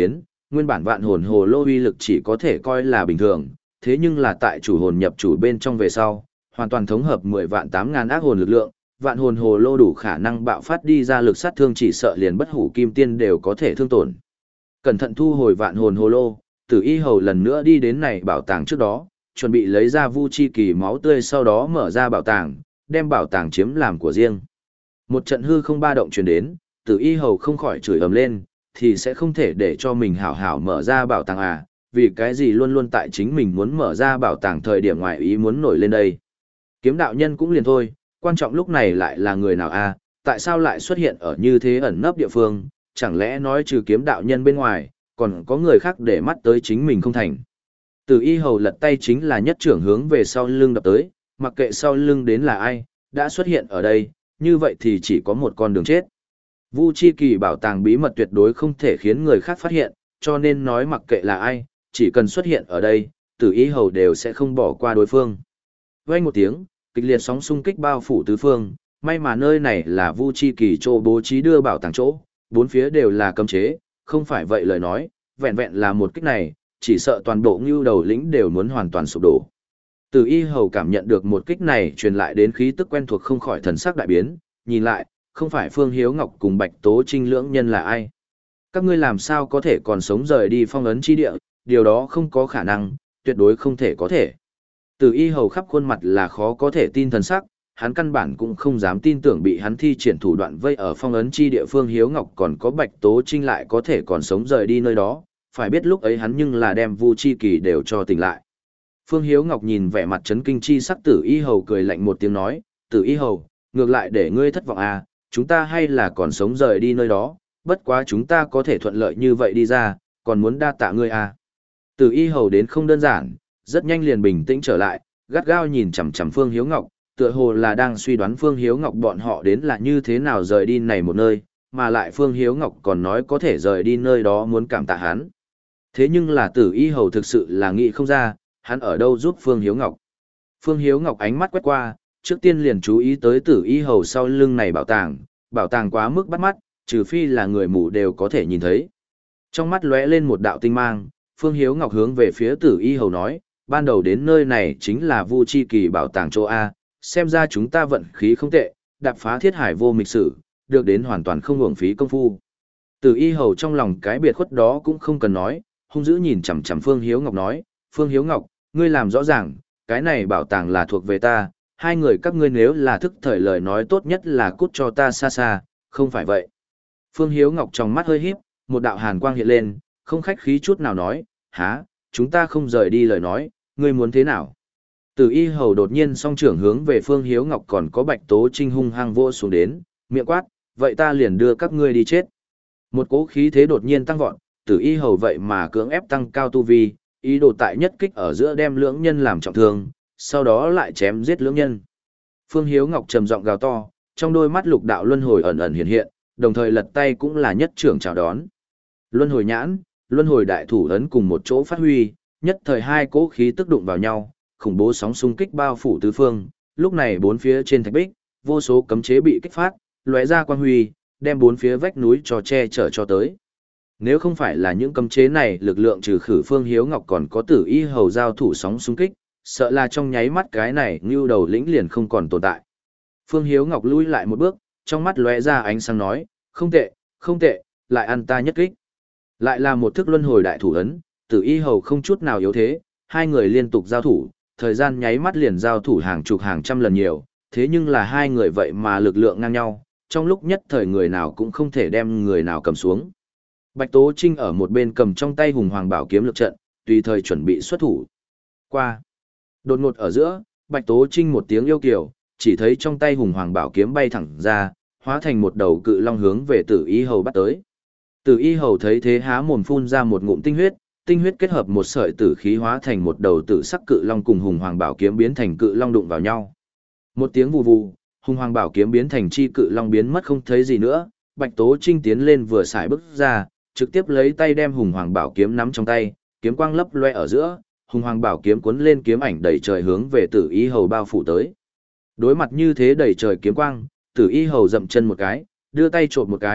nguyên bản vạn hồn hồ lô uy lực chỉ có thể coi là bình thường, thế nhưng là tại chủ hồn nhập chủ bên trong về sau, hoàn toàn thống hợp mười vạn tám ngàn ác hồn lực lượng, vạn hồn hồ lô đủ khả năng bạo phát đi ra lực sát thương chỉ sợ liền bất hủ kim tiên đều có thể thương tổn. Cẩn thận thu hồi vạn hồn hồ lô, Tử Y Hầu lần nữa đi đến này bảo tàng trước đó, chuẩn bị lấy ra Vu Chi Kỳ máu tươi sau đó mở ra bảo tàng, đem bảo tàng chiếm làm của riêng. Một trận hư không ba động truyền đến, Tử Y Hầu không khỏi chửi ầm lên, thì sẽ không thể để cho mình hảo hảo mở ra bảo tàng à, vì cái gì luôn luôn tại chính mình muốn mở ra bảo tàng thời điểm ngoài ý muốn nổi lên đây. Kiếm đạo nhân cũng liền thôi, quan trọng lúc này lại là người nào a? Tại sao lại xuất hiện ở như thế ẩn nấp địa phương, chẳng lẽ nói trừ kiếm đạo nhân bên ngoài, còn có người khác để mắt tới chính mình không thành. Tử Y Hầu lật tay chính là nhất trưởng hướng về sau lưng đập tới, mặc kệ sau lưng đến là ai, đã xuất hiện ở đây, như vậy thì chỉ có một con đường chết. Vu Chi Kỳ bảo tàng bí mật tuyệt đối không thể khiến người khác phát hiện, cho nên nói mặc kệ là ai, chỉ cần xuất hiện ở đây, Tử Y Hầu đều sẽ không bỏ qua đối phương. Vang một tiếng, kịch liệt sóng xung kích bao phủ tứ phương, may mà nơi này là Vu Chi Kỳ chỗ bố trí đưa bảo tàng chỗ, bốn phía đều là cấm chế, không phải vậy lời nói, vẹn vẹn là một kích này, chỉ sợ toàn bộ Ngưu Đầu lĩnh đều muốn hoàn toàn sụp đổ. Tử Y Hầu cảm nhận được một kích này truyền lại đến khí tức quen thuộc không khỏi thần sắc đại biến, nhìn lại, không phải Phương Hiếu Ngọc cùng Bạch Tố Trinh lưỡng nhân là ai? Các ngươi làm sao có thể còn sống rời đi phong ấn chi địa, điều đó không có khả năng, tuyệt đối không thể có thể. Tử Y Hầu khắp khuôn mặt là khó có thể tin thần sắc, hắn căn bản cũng không dám tin tưởng bị hắn thi triển thủ đoạn vây ở phong ấn chi địa Phương Hiếu Ngọc còn có Bạch Tố Trinh lại có thể còn sống rời đi nơi đó, phải biết lúc ấy hắn nhưng là đem Vu Chi Kỳ đều cho tỉnh lại. Phương Hiếu Ngọc nhìn vẻ mặt chấn kinh chi sắc Tử Y Hầu cười lạnh một tiếng nói, Tử Y Hầu, ngược lại để ngươi thất vọng à, chúng ta hay là còn sống rời đi nơi đó, bất quá chúng ta có thể thuận lợi như vậy đi ra, còn muốn đa tạ ngươi à. Tử Y Hầu đến không đơn giản, rất nhanh liền bình tĩnh trở lại, gắt gao nhìn chằm chằm Phương Hiếu Ngọc, tựa hồ là đang suy đoán Phương Hiếu Ngọc bọn họ đến là như thế nào rời đi này một nơi, mà lại Phương Hiếu Ngọc còn nói có thể rời đi nơi đó muốn cảm tạ hắn. Thế nhưng là Tử Y Hầu thực sự là nghĩ không ra, hắn ở đâu giúp Phương Hiếu Ngọc. Phương Hiếu Ngọc ánh mắt quét qua, trước tiên liền chú ý tới Tử Y Hầu sau lưng này bảo tàng, bảo tàng quá mức bắt mắt, trừ phi là người mù đều có thể nhìn thấy. Trong mắt lóe lên một đạo tinh mang, Phương Hiếu Ngọc hướng về phía Tử Y Hầu nói, ban đầu đến nơi này chính là Vu Chi Kỳ bảo tàng chỗ A, xem ra chúng ta vận khí không tệ, đạp phá thiết hải vô mịch sử, được đến hoàn toàn không uổng phí công phu. Tử Y Hầu trong lòng cái biệt khuất đó cũng không cần nói, hung dữ nhìn chằm chằm Phương Hiếu Ngọc nói, Phương Hiếu Ngọc, ngươi làm rõ ràng, cái này bảo tàng là thuộc về ta, hai người các ngươi nếu là thức thời lời nói tốt nhất là cút cho ta xa xa, không phải vậy. Phương Hiếu Ngọc trong mắt hơi híp, một đạo hàn quang hiện lên, không khách khí chút nào nói, há, chúng ta không rời đi lời nói, ngươi muốn thế nào? Tử Y Hầu đột nhiên song trưởng hướng về Phương Hiếu Ngọc còn có Bạch Tố Trinh hung hăng vô xuống đến, miệng quát, vậy ta liền đưa các ngươi đi chết. Một cỗ khí thế đột nhiên tăng vọt, Tử Y Hầu vậy mà cưỡng ép tăng cao tu vi, ý đồ tại nhất kích ở giữa đem lưỡng nhân làm trọng thương, sau đó lại chém giết lưỡng nhân. Phương Hiếu Ngọc trầm giọng gào to, trong đôi mắt lục đạo luân hồi ẩn ẩn hiện hiện, đồng thời lật tay cũng là nhất trưởng chào đón. Luân hồi nhãn, luân hồi đại thủ ấn cùng một chỗ phát huy, nhất thời hai cỗ khí tức đụng vào nhau, khủng bố sóng xung kích bao phủ tứ phương, lúc này bốn phía trên thạch bích, vô số cấm chế bị kích phát, lóe ra quang huy, đem bốn phía vách núi cho che chở cho tới. Nếu không phải là những cấm chế này, lực lượng trừ khử Phương Hiếu Ngọc còn có Tử Y Hầu giao thủ sóng xung kích, sợ là trong nháy mắt cái này Ngưu Đầu lĩnh liền không còn tồn tại. Phương Hiếu Ngọc lui lại một bước, trong mắt lóe ra ánh sáng nói, không tệ, không tệ, lại ăn ta nhất kích. Lại là một thức luân hồi đại thủ ấn, Tử Y Hầu không chút nào yếu thế, hai người liên tục giao thủ, thời gian nháy mắt liền giao thủ hàng chục hàng trăm lần nhiều, thế nhưng là hai người vậy mà lực lượng ngang nhau, trong lúc nhất thời người nào cũng không thể đem người nào cầm xuống. Bạch Tố Trinh ở một bên cầm trong tay hùng hoàng bảo kiếm lực trận, tùy thời chuẩn bị xuất thủ. Qua. Đột ngột ở giữa, Bạch Tố Trinh một tiếng yêu kiều, chỉ thấy trong tay hùng hoàng bảo kiếm bay thẳng ra, hóa thành một đầu cự long hướng về Tử Y Hầu bắt tới. Tử Y Hầu thấy thế há mồm phun ra một ngụm tinh huyết, tinh huyết kết hợp một sợi tử khí hóa thành một đầu tử sắc cự long cùng hùng hoàng bảo kiếm biến thành cự long đụng vào nhau. Một tiếng vù vù, hùng hoàng bảo kiếm biến thành chi cự long biến mất không thấy gì nữa, Bạch Tố Trinh tiến lên vừa xài bước ra, trực tiếp lấy tay đem hùng hoàng bảo kiếm nắm trong tay, kiếm quang lấp loe ở giữa, hùng hoàng bảo kiếm cuốn lên kiếm ảnh đầy trời hướng về Tử Y Hầu bao phủ tới. Đối mặt như thế đầy trời kiếm quang, Tử Y Hầu dậm chân một cái, đưa tay chộp một cái,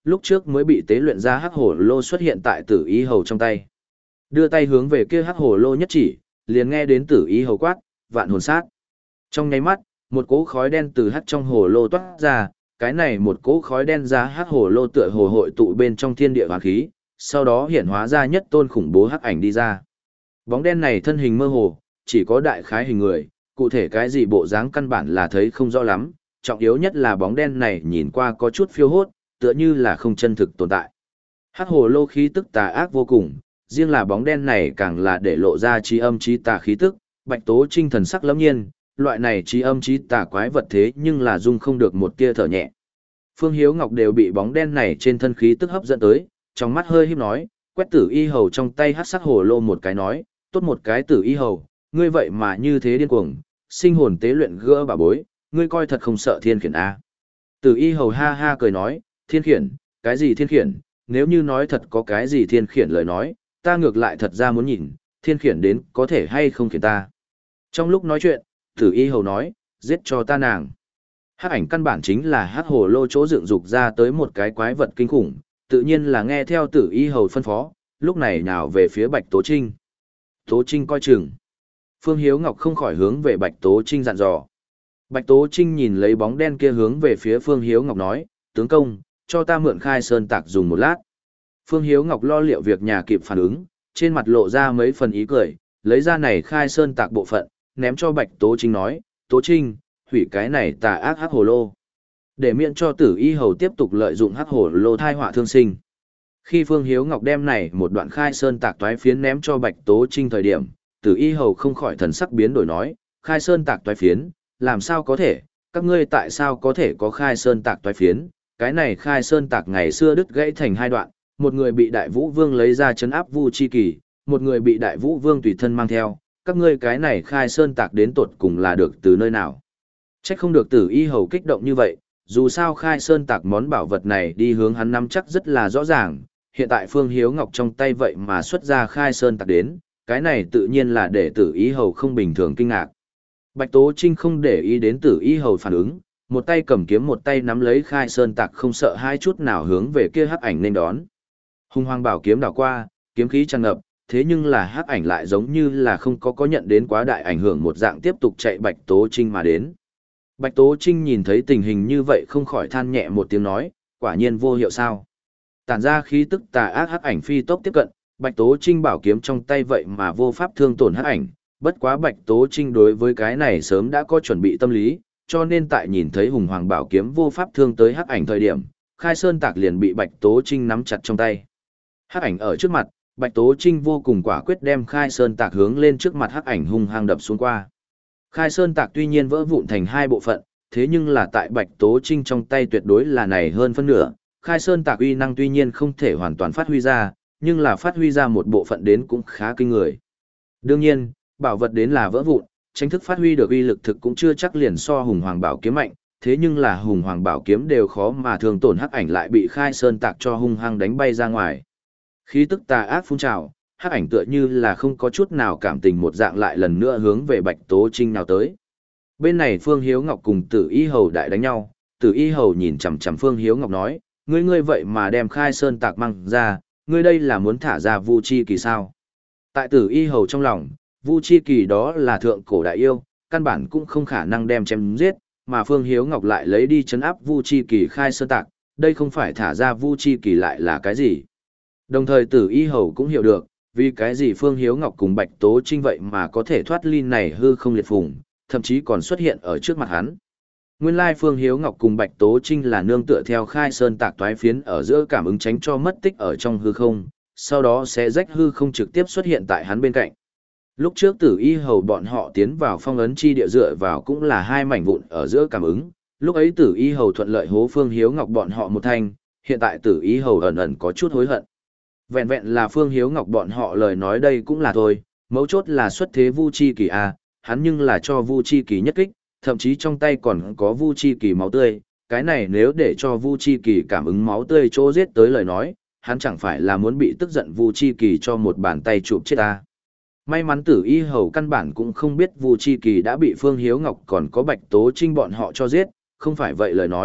lúc trước mới bị tế luyện ra hắc hổ lô xuất hiện tại Tử Ý Hầu trong tay. Đưa tay hướng về kia hắc hổ lô nhất chỉ, liền nghe đến Tử Ý Hầu quát, vạn hồn sát. Trong nháy mắt, một cỗ khói đen từ hắc trong hồ lô toát ra, cái này một cỗ khói đen ra hắc hồ lô tựa hồ hội tụ bên trong thiên địa hoàn khí, sau đó hiện hóa ra nhất tôn khủng bố hắc ảnh đi ra. Bóng đen này thân hình mơ hồ, chỉ có đại khái hình người, cụ thể cái gì bộ dáng căn bản là thấy không rõ lắm, trọng yếu nhất là bóng đen này nhìn qua có chút phiêu hốt, tựa như là không chân thực tồn tại. Hắc hồ lô khí tức tà ác vô cùng, riêng là bóng đen này càng là để lộ ra trí âm trí tà khí tức, Bạch Tố Trinh thần sắc lẫm nhiên, loại này trí âm trí tà quái vật thế nhưng là dung không được một tia thở nhẹ. Phương Hiếu Ngọc đều bị bóng đen này trên thân khí tức hấp dẫn tới, trong mắt hơi híp nói, quét Tử Y Hầu trong tay hắc sắc hồ lô một cái nói, tốt một cái Tử Y Hầu, ngươi vậy mà như thế điên cuồng, sinh hồn tế luyện gỡ bà bối, ngươi coi thật không sợ thiên khiển a? Tử Y Hầu ha ha cười nói, thiên khiển, cái gì thiên khiển, nếu như nói thật có cái gì thiên khiển lời nói, ta ngược lại thật ra muốn nhìn, thiên khiển đến có thể hay không khiển ta. Trong lúc nói chuyện, Tử Y Hầu nói, giết cho ta nàng. Hắc ảnh căn bản chính là hắc hồ lô chỗ dựng dục ra tới một cái quái vật kinh khủng, tự nhiên là nghe theo Tử Y Hầu phân phó, lúc này nào về phía Bạch Tố Trinh. Tố Trinh coi chừng. Phương Hiếu Ngọc không khỏi hướng về Bạch Tố Trinh dặn dò. Bạch Tố Trinh nhìn lấy bóng đen kia hướng về phía Phương Hiếu Ngọc nói, tướng công, cho ta mượn khai sơn tạc dùng một lát. Phương Hiếu Ngọc lo liệu việc nhà kịp phản ứng, trên mặt lộ ra mấy phần ý cười, lấy ra này khai sơn tạc bộ phận, ném cho Bạch Tố Trinh nói, Tố Trinh, hủy cái này tà ác hắc hồ lô. Để miễn cho Tử Y Hầu tiếp tục lợi dụng hắc hồ lô thai họa thương sinh. Khi Phương Hiếu Ngọc đem này một đoạn khai sơn tạc toái phiến ném cho Bạch Tố Trinh thời điểm, Tử Y Hầu không khỏi thần sắc biến đổi nói, khai sơn tạc toái phiến, làm sao có thể, các ngươi tại sao có thể có khai sơn tạc toái phiến, cái này khai sơn tạc ngày xưa đứt gãy thành hai đoạn, một người bị Đại Vũ Vương lấy ra chấn áp Vu Chi Kỳ, một người bị Đại Vũ Vương tùy thân mang theo, các ngươi cái này khai sơn tạc đến tột cùng là được từ nơi nào. Trách không được Tử Y Hầu kích động như vậy, dù sao khai sơn tạc món bảo vật này đi hướng hắn nắm chắc rất là rõ ràng, hiện tại Phương Hiếu Ngọc trong tay vậy mà xuất ra khai sơn tạc đến, cái này tự nhiên là để Tử Y Hầu không bình thường kinh ngạc. Bạch Tố Trinh không để ý đến Tử Y Hầu phản ứng, một tay cầm kiếm một tay nắm lấy khai sơn tạc không sợ hai chút nào hướng về kia hắc ảnh nên đón. Hùng hoàng bảo kiếm đảo qua, kiếm khí tràn ngập, thế nhưng là hắc ảnh lại giống như là không có có nhận đến quá đại ảnh hưởng một dạng tiếp tục chạy Bạch Tố Trinh mà đến. Bạch Tố Trinh nhìn thấy tình hình như vậy không khỏi than nhẹ một tiếng nói, quả nhiên vô hiệu sao. Tản ra khí tức tà ác hắc ảnh phi tốc tiếp cận, Bạch Tố Trinh bảo kiếm trong tay vậy mà vô pháp thương tổn hắc ảnh, bất quá Bạch Tố Trinh đối với cái này sớm đã có chuẩn bị tâm lý, cho nên tại nhìn thấy hùng hoàng bảo kiếm vô pháp thương tới hắc ảnh thời điểm, khai sơn tạc liền bị Bạch Tố Trinh nắm chặt trong tay. Hắc ảnh ở trước mặt, Bạch Tố Trinh vô cùng quả quyết đem khai sơn tạc hướng lên trước mặt hắc ảnh hung hăng đập xuống qua. Khai sơn tạc tuy nhiên vỡ vụn thành hai bộ phận, thế nhưng là tại Bạch Tố Trinh trong tay tuyệt đối là này hơn phân nửa. Khai sơn tạc uy năng tuy nhiên không thể hoàn toàn phát huy ra, nhưng là phát huy ra một bộ phận đến cũng khá kinh người. Đương nhiên, bảo vật đến là vỡ vụn, tranh thức phát huy được uy lực thực cũng chưa chắc liền so hùng hoàng bảo kiếm mạnh, thế nhưng là hùng hoàng bảo kiếm đều khó mà thường tổn hắc ảnh lại bị khai sơn tạc cho hung hăng đánh bay ra ngoài. Khí tức tà ác phun trào, hắc ảnh tựa như là không có chút nào cảm tình một dạng lại lần nữa hướng về Bạch Tố Trinh nào tới. Bên này Phương Hiếu Ngọc cùng Tử Y Hầu đại đánh nhau, Tử Y Hầu nhìn chằm chằm Phương Hiếu Ngọc nói, ngươi ngươi vậy mà đem khai sơn tạc mang ra, ngươi đây là muốn thả ra Vu Chi Kỳ sao? Tại Tử Y Hầu trong lòng, Vu Chi Kỳ đó là thượng cổ đại yêu, căn bản cũng không khả năng đem chém giết, mà Phương Hiếu Ngọc lại lấy đi chấn áp Vu Chi Kỳ khai sơn tạc, đây không phải thả ra Vu Chi Kỳ lại là cái gì? Đồng thời Tử Y Hầu cũng hiểu được, vì cái gì Phương Hiếu Ngọc cùng Bạch Tố Trinh vậy mà có thể thoát ly này hư không liệt phùng, thậm chí còn xuất hiện ở trước mặt hắn. Nguyên lai Phương Hiếu Ngọc cùng Bạch Tố Trinh là nương tựa theo khai sơn tạc toái phiến ở giữa cảm ứng tránh cho mất tích ở trong hư không, sau đó sẽ rách hư không trực tiếp xuất hiện tại hắn bên cạnh. Lúc trước Tử Y Hầu bọn họ tiến vào phong ấn chi địa dựa vào cũng là hai mảnh vụn ở giữa cảm ứng, lúc ấy Tử Y Hầu thuận lợi hố Phương Hiếu Ngọc bọn họ một thanh, hiện tại Tử Y Hầu ẩn ẩn có chút hối hận. Vẹn vẹn là Phương Hiếu Ngọc bọn họ lời nói đây cũng là thôi, mấu chốt là xuất thế Vu Chi Kỳ a, hắn nhưng là cho Vu Chi Kỳ nhất kích, thậm chí trong tay còn có Vu Chi Kỳ máu tươi, cái này nếu để cho Vu Chi Kỳ cảm ứng máu tươi chỗ giết tới lời nói, hắn chẳng phải là muốn bị tức giận Vu Chi Kỳ cho một bàn tay chụp chết ta. May mắn Tử Y Hầu căn bản cũng không biết Vu Chi Kỳ đã bị Phương Hiếu Ngọc còn có Bạch Tố Trinh bọn họ cho giết, không phải vậy lời nói,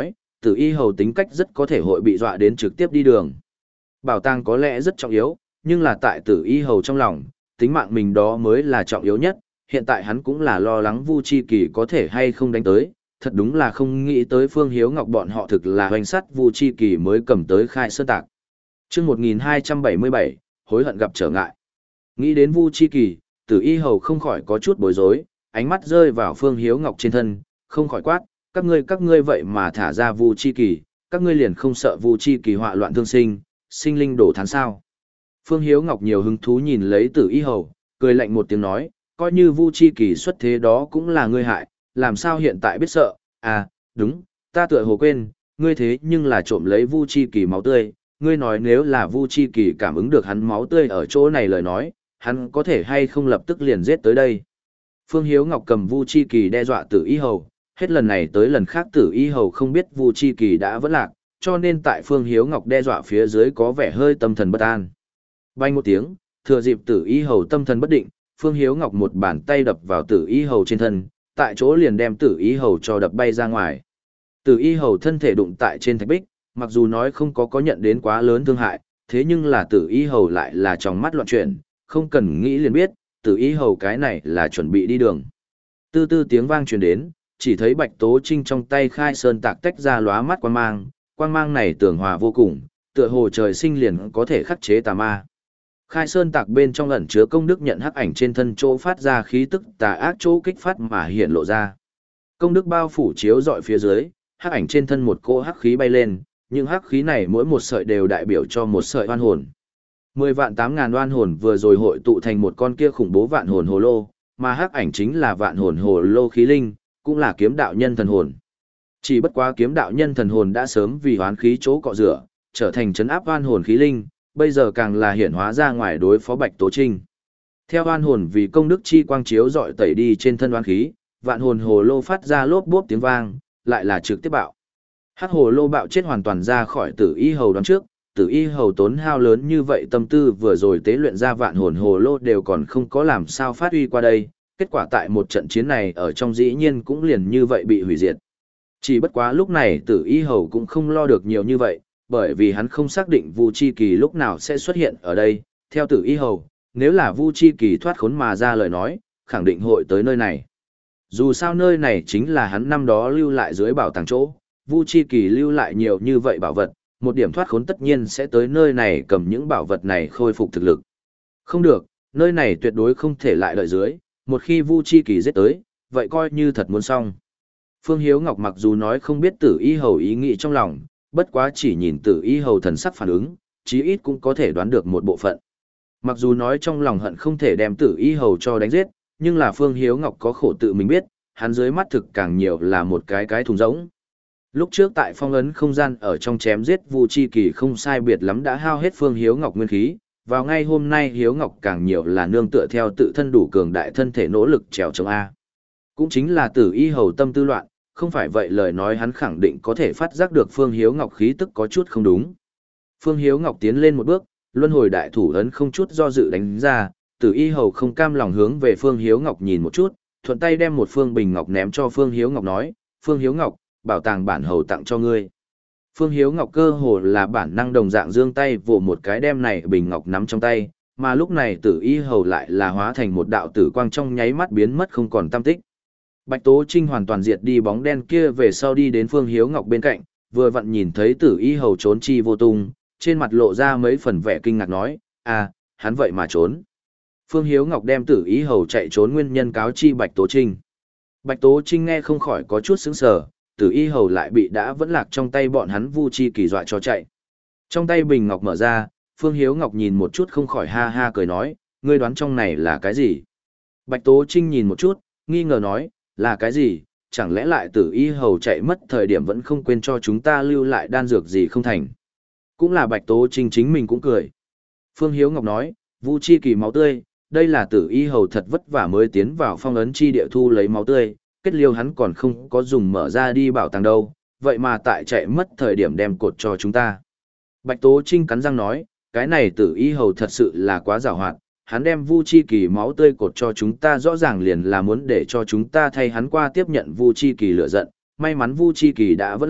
Tử Y Hầu tính cách rất có thể hội bị dọa đến trực tiếp đi đường. Bảo tàng có lẽ rất trọng yếu, nhưng là tại Tử Y Hầu trong lòng, tính mạng mình đó mới là trọng yếu nhất, hiện tại hắn cũng là lo lắng Vu Chi Kỳ có thể hay không đánh tới, thật đúng là không nghĩ tới Phương Hiếu Ngọc bọn họ thực là hoành sắt Vu Chi Kỳ mới cầm tới Khai Sơn Tạc. Chương một nghìn hai trăm bảy mươi bảy, hối hận gặp trở ngại. Nghĩ đến Vu Chi Kỳ, Tử Y Hầu không khỏi có chút bối rối, ánh mắt rơi vào Phương Hiếu Ngọc trên thân, không khỏi quát, các ngươi các ngươi vậy mà thả ra Vu Chi Kỳ, các ngươi liền không sợ Vu Chi Kỳ họa loạn thương sinh, sinh linh đổ thán sao? Phương Hiếu Ngọc nhiều hứng thú nhìn lấy Tử Y Hầu, cười lạnh một tiếng nói, coi như Vu Chi Kỳ xuất thế đó cũng là ngươi hại, làm sao hiện tại biết sợ? À, đúng, ta tựa hồ quên, ngươi thế nhưng là trộm lấy Vu Chi Kỳ máu tươi, ngươi nói nếu là Vu Chi Kỳ cảm ứng được hắn máu tươi ở chỗ này lời nói, hắn có thể hay không lập tức liền giết tới đây. Phương Hiếu Ngọc cầm Vu Chi Kỳ đe dọa Tử Y Hầu, hết lần này tới lần khác Tử Y Hầu không biết Vu Chi Kỳ đã vẫn lạc, cho nên tại Phương Hiếu Ngọc đe dọa phía dưới có vẻ hơi tâm thần bất an. Bay một tiếng, thừa dịp Tử Y Hầu tâm thần bất định, Phương Hiếu Ngọc một bàn tay đập vào Tử Y Hầu trên thân, tại chỗ liền đem Tử Y Hầu cho đập bay ra ngoài. Tử Y Hầu thân thể đụng tại trên thạch bích, mặc dù nói không có có nhận đến quá lớn thương hại, thế nhưng là Tử Y Hầu lại là trong mắt loạn chuyển, không cần nghĩ liền biết, Tử Y Hầu cái này là chuẩn bị đi đường. Tư tư tiếng vang truyền đến, chỉ thấy Bạch Tố Trinh trong tay Khai Sơn Tạc tách ra lóa mắt quang mang, quang mang này tường hòa vô cùng, tựa hồ trời sinh liền có thể khắc chế tà ma. Khai Sơn Tạc bên trong ẩn chứa công đức nhận hắc ảnh trên thân chỗ phát ra khí tức tà ác chỗ kích phát mà hiện lộ ra. Công đức bao phủ chiếu dọi phía dưới, hắc ảnh trên thân một cỗ hắc khí bay lên, nhưng hắc khí này mỗi một sợi đều đại biểu cho một sợi oan hồn. Mười vạn tám ngàn oan hồn vừa rồi hội tụ thành một con kia khủng bố vạn hồn hồ lô, mà hắc ảnh chính là vạn hồn hồ lô khí linh, cũng là kiếm đạo nhân thần hồn. Chỉ bất quá kiếm đạo nhân thần hồn đã sớm vì hoán khí chỗ cọ rửa, trở thành trấn áp oan hồn khí linh, bây giờ càng là hiển hóa ra ngoài đối phó Bạch Tố Trinh. Theo oan hồn vì công đức chi quang chiếu dọi tẩy đi trên thân oan khí, vạn hồn hồ lô phát ra lốp bốp tiếng vang, lại là trực tiếp bạo. Hắc hồ lô bạo chết hoàn toàn ra khỏi Tử Y Hầu đoán trước, Tử Y Hầu tốn hao lớn như vậy tâm tư vừa rồi tế luyện ra vạn hồn hồ lô đều còn không có làm sao phát huy qua đây, kết quả tại một trận chiến này ở trong dĩ nhiên cũng liền như vậy bị hủy diệt. Chỉ bất quá lúc này Tử Y Hầu cũng không lo được nhiều như vậy, bởi vì hắn không xác định Vu Chi Kỳ lúc nào sẽ xuất hiện ở đây, theo Tử Y Hầu, nếu là Vu Chi Kỳ thoát khốn mà ra lời nói, khẳng định hội tới nơi này. Dù sao nơi này chính là hắn năm đó lưu lại dưới bảo tàng chỗ, Vu Chi Kỳ lưu lại nhiều như vậy bảo vật, một điểm thoát khốn tất nhiên sẽ tới nơi này cầm những bảo vật này khôi phục thực lực. Không được, nơi này tuyệt đối không thể lại đợi dưới, một khi Vu Chi Kỳ giết tới, vậy coi như thật muốn xong. Phương Hiếu Ngọc mặc dù nói không biết Tử Y Hầu ý nghĩ trong lòng, bất quá chỉ nhìn Tử Y Hầu thần sắc phản ứng, chí ít cũng có thể đoán được một bộ phận. Mặc dù nói trong lòng hận không thể đem Tử Y Hầu cho đánh giết, nhưng là Phương Hiếu Ngọc có khổ tự mình biết, hắn dưới mắt thực càng nhiều là một cái cái thùng rỗng. Lúc trước tại phong ấn không gian ở trong chém giết Vu Chi Kỳ không sai biệt lắm đã hao hết Phương Hiếu Ngọc nguyên khí, vào ngay hôm nay Hiếu Ngọc càng nhiều là nương tựa theo tự thân đủ cường đại thân thể nỗ lực trèo chống A. Cũng chính là Tử Y Hầu tâm tư loạn, không phải vậy lời nói hắn khẳng định có thể phát giác được Phương Hiếu Ngọc khí tức có chút không đúng. Phương Hiếu Ngọc tiến lên một bước, luân hồi đại thủ ấn không chút do dự đánh ra, Tử Y Hầu không cam lòng hướng về Phương Hiếu Ngọc nhìn một chút, thuận tay đem một phương bình ngọc ném cho Phương Hiếu Ngọc nói, Phương Hiếu Ngọc, bảo tàng bản hầu tặng cho ngươi. Phương Hiếu Ngọc cơ hồ là bản năng đồng dạng giương tay vồ một cái đem này bình ngọc nắm trong tay, mà lúc này Tử Y Hầu lại là hóa thành một đạo tử quang trong nháy mắt biến mất không còn tăm tích. Bạch Tố Trinh hoàn toàn diệt đi bóng đen kia về sau đi đến Phương Hiếu Ngọc bên cạnh, vừa vặn nhìn thấy Tử Y Hầu trốn chi vô tung, trên mặt lộ ra mấy phần vẻ kinh ngạc nói, à, hắn vậy mà trốn. Phương Hiếu Ngọc đem Tử Y Hầu chạy trốn nguyên nhân cáo chi Bạch Tố Trinh. Bạch Tố Trinh nghe không khỏi có chút sững sờ, Tử Y Hầu lại bị đã vẫn lạc trong tay bọn hắn Vu Chi Kỳ dọa cho chạy. Trong tay bình ngọc mở ra, Phương Hiếu Ngọc nhìn một chút không khỏi ha ha cười nói, ngươi đoán trong này là cái gì? Bạch Tố Trinh nhìn một chút, nghi ngờ nói, là cái gì? Chẳng lẽ lại Tử Y Hầu chạy mất thời điểm vẫn không quên cho chúng ta lưu lại đan dược gì không thành? Cũng là Bạch Tố Trinh chính mình cũng cười. Phương Hiếu Ngọc nói, Vu Chi Kỳ máu tươi, đây là Tử Y Hầu thật vất vả mới tiến vào phong ấn chi địa thu lấy máu tươi, kết liêu hắn còn không có dùng mở ra đi bảo tàng đâu, vậy mà tại chạy mất thời điểm đem cột cho chúng ta. Bạch Tố Trinh cắn răng nói, cái này Tử Y Hầu thật sự là quá giàu hoạt, hắn đem Vu Chi Kỳ máu tươi cột cho chúng ta rõ ràng liền là muốn để cho chúng ta thay hắn qua tiếp nhận Vu Chi Kỳ lửa giận, may mắn Vu Chi Kỳ đã vỡ lạc,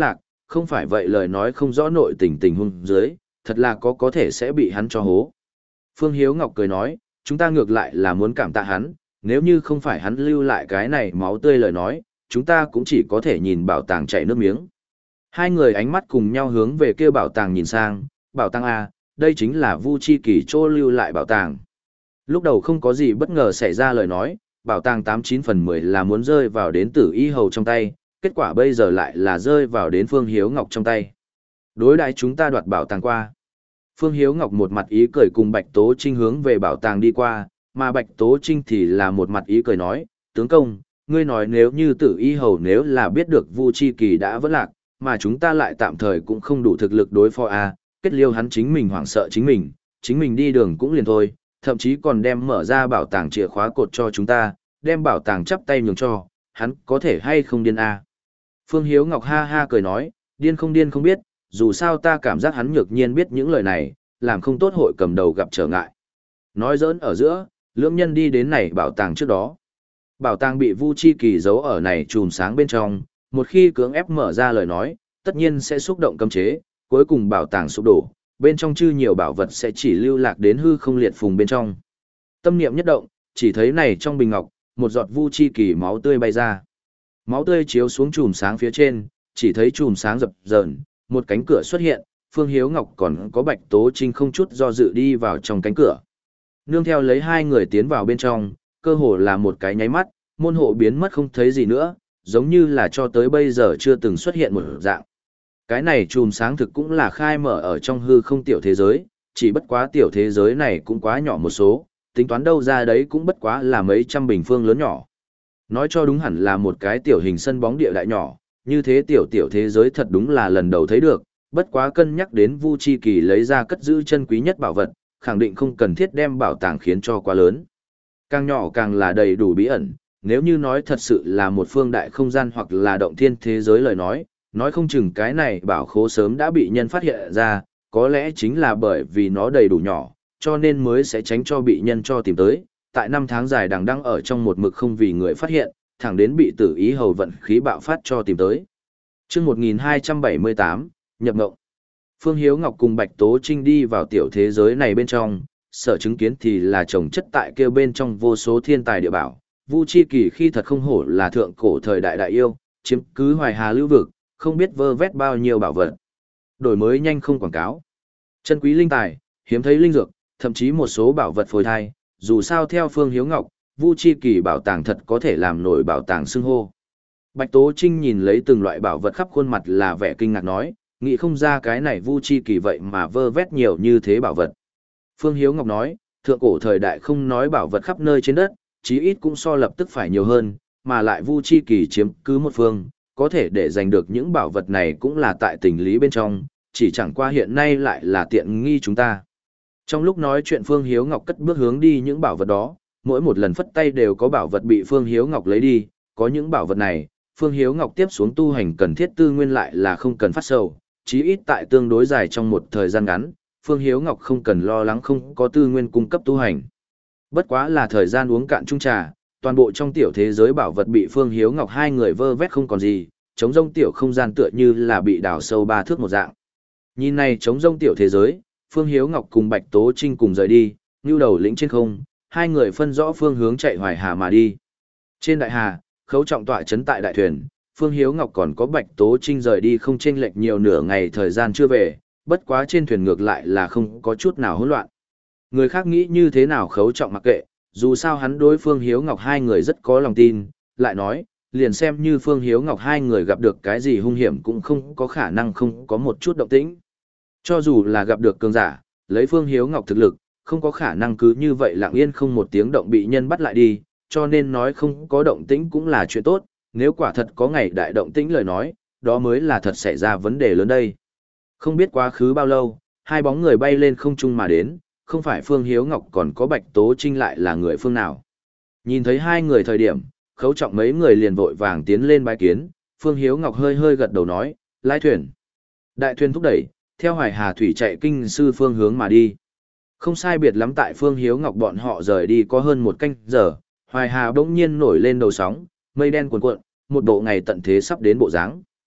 không phải vậy lời nói không rõ nội tình tình huống dưới, thật là có có thể sẽ bị hắn cho hố. Phương Hiếu Ngọc cười nói, chúng ta ngược lại là muốn cảm tạ hắn, nếu như không phải hắn lưu lại cái này máu tươi lời nói, chúng ta cũng chỉ có thể nhìn bảo tàng chảy nước miếng. Hai người ánh mắt cùng nhau hướng về kia bảo tàng nhìn sang, bảo tàng A, đây chính là Vu Chi Kỳ chỗ lưu lại bảo tàng. Lúc đầu không có gì bất ngờ xảy ra lời nói, bảo tàng tám chín phần mười là muốn rơi vào đến Tử Y Hầu trong tay, kết quả bây giờ lại là rơi vào đến Phương Hiếu Ngọc trong tay. Đối đãi chúng ta đoạt bảo tàng qua. Phương Hiếu Ngọc một mặt ý cười cùng Bạch Tố Trinh hướng về bảo tàng đi qua, mà Bạch Tố Trinh thì là một mặt ý cười nói, tướng công, ngươi nói nếu như Tử Y Hầu nếu là biết được Vu Chi Kỳ đã vỡ lạc, mà chúng ta lại tạm thời cũng không đủ thực lực đối phó a, kết liêu hắn chính mình hoảng sợ chính mình, chính mình đi đường cũng liền thôi, thậm chí còn đem mở ra bảo tàng chìa khóa cột cho chúng ta, đem bảo tàng chắp tay nhường cho, hắn có thể hay không điên a. Phương Hiếu Ngọc ha ha cười nói, điên không điên không biết, dù sao ta cảm giác hắn nhược nhiên biết những lời này, làm không tốt hội cầm đầu gặp trở ngại. Nói giỡn ở giữa, lưỡng nhân đi đến này bảo tàng trước đó. Bảo tàng bị Vu Chi Kỳ giấu ở này chùm sáng bên trong, một khi cưỡng ép mở ra lời nói, tất nhiên sẽ xúc động cấm chế, cuối cùng bảo tàng sụp đổ, bên trong chư nhiều bảo vật sẽ chỉ lưu lạc đến hư không liệt phùng bên trong. Tâm niệm nhất động, chỉ thấy này trong bình ngọc, một giọt Vu Chi Kỳ máu tươi bay ra. Máu tươi chiếu xuống chùm sáng phía trên, chỉ thấy chùm sáng dập dờn, một cánh cửa xuất hiện, Phương Hiếu Ngọc còn có Bạch Tố Trinh không chút do dự đi vào trong cánh cửa. Nương theo lấy hai người tiến vào bên trong, cơ hồ là một cái nháy mắt, môn hộ biến mất không thấy gì nữa, giống như là cho tới bây giờ chưa từng xuất hiện một dạng. Cái này chùm sáng thực cũng là khai mở ở trong hư không tiểu thế giới, chỉ bất quá tiểu thế giới này cũng quá nhỏ một số, tính toán đâu ra đấy cũng bất quá là mấy trăm bình phương lớn nhỏ. Nói cho đúng hẳn là một cái tiểu hình sân bóng địa đại nhỏ, như thế tiểu tiểu thế giới thật đúng là lần đầu thấy được, bất quá cân nhắc đến Vu Chi Kỳ lấy ra cất giữ chân quý nhất bảo vật, khẳng định không cần thiết đem bảo tàng khiến cho quá lớn. Càng nhỏ càng là đầy đủ bí ẩn, nếu như nói thật sự là một phương đại không gian hoặc là động thiên thế giới lời nói, nói không chừng cái này bảo khố sớm đã bị nhân phát hiện ra, có lẽ chính là bởi vì nó đầy đủ nhỏ, cho nên mới sẽ tránh cho bị nhân cho tìm tới. Tại năm tháng dài đằng đẵng ở trong một mực không vì người phát hiện, thẳng đến bị Tử Ý Hầu vận khí bạo phát cho tìm tới. Chương một nghìn hai trăm bảy mươi tám, nhập ngộng. Phương Hiếu Ngọc cùng Bạch Tố Trinh đi vào tiểu thế giới này bên trong, sở chứng kiến thì là chồng chất tại kêu bên trong vô số thiên tài địa bảo. Vu Chi Kỳ khi thật không hổ là thượng cổ thời đại đại yêu, chiếm cứ Hoài Hà lưu vực, không biết vơ vét bao nhiêu bảo vật. Đổi mới nhanh không quảng cáo. Chân quý linh tài, hiếm thấy linh dược, thậm chí một số bảo vật phôi thai, dù sao theo Phương Hiếu Ngọc, Vu Chi Kỳ bảo tàng thật có thể làm nổi bảo tàng xưng hô. Bạch Tố Trinh nhìn lấy từng loại bảo vật khắp khuôn mặt là vẻ kinh ngạc nói, nghĩ không ra cái này Vu Chi Kỳ vậy mà vơ vét nhiều như thế bảo vật. Phương Hiếu Ngọc nói, thượng cổ thời đại không nói bảo vật khắp nơi trên đất, chí ít cũng so lập tức phải nhiều hơn, mà lại Vu Chi Kỳ chiếm cứ một phương, có thể để giành được những bảo vật này cũng là tại tình lý bên trong, chỉ chẳng qua hiện nay lại là tiện nghi chúng ta. Trong lúc nói chuyện Phương Hiếu Ngọc cất bước hướng đi những bảo vật đó, mỗi một lần phất tay đều có bảo vật bị Phương Hiếu Ngọc lấy đi, có những bảo vật này, Phương Hiếu Ngọc tiếp xuống tu hành cần thiết tư nguyên lại là không cần phát sầu, chí ít tại tương đối dài trong một thời gian ngắn, Phương Hiếu Ngọc không cần lo lắng không có tư nguyên cung cấp tu hành. Bất quá là thời gian uống cạn chung trà, toàn bộ trong tiểu thế giới bảo vật bị Phương Hiếu Ngọc hai người vơ vét không còn gì, trống rông tiểu không gian tựa như là bị đào sâu ba thước một dạng. Nhìn này trống rông tiểu thế giới, Phương Hiếu Ngọc cùng Bạch Tố Trinh cùng rời đi, nưu đầu lĩnh trên không, hai người phân rõ phương hướng chạy Hoài Hà mà đi. Trên đại hà, Khấu Trọng tọa trấn tại đại thuyền, Phương Hiếu Ngọc còn có Bạch Tố Trinh rời đi không chênh lệch nhiều nửa ngày thời gian chưa về, bất quá trên thuyền ngược lại là không có chút nào hỗn loạn. Người khác nghĩ như thế nào Khấu Trọng mặc kệ, dù sao hắn đối Phương Hiếu Ngọc hai người rất có lòng tin, lại nói, liền xem như Phương Hiếu Ngọc hai người gặp được cái gì hung hiểm cũng không có khả năng không có một chút động tĩnh. Cho dù là gặp được cường giả, lấy Phương Hiếu Ngọc thực lực, không có khả năng cứ như vậy lặng yên không một tiếng động bị nhân bắt lại đi, cho nên nói không có động tĩnh cũng là chuyện tốt, nếu quả thật có ngày đại động tĩnh lời nói, đó mới là thật xảy ra vấn đề lớn đây. Không biết quá khứ bao lâu, hai bóng người bay lên không trung mà đến, không phải Phương Hiếu Ngọc còn có Bạch Tố Trinh lại là người phương nào. Nhìn thấy hai người thời điểm, Khấu Trọng mấy người liền vội vàng tiến lên bái kiến, Phương Hiếu Ngọc hơi hơi gật đầu nói, lái thuyền. Đại thuyền thúc đẩy, theo Hoài Hà thủy chạy kinh sư phương hướng mà đi. Không sai biệt lắm tại Phương Hiếu Ngọc bọn họ rời đi có hơn một canh giờ, Hoài Hà bỗng nhiên nổi lên đầu sóng, mây đen cuồn cuộn, một bộ ngày tận thế sắp đến bộ dáng.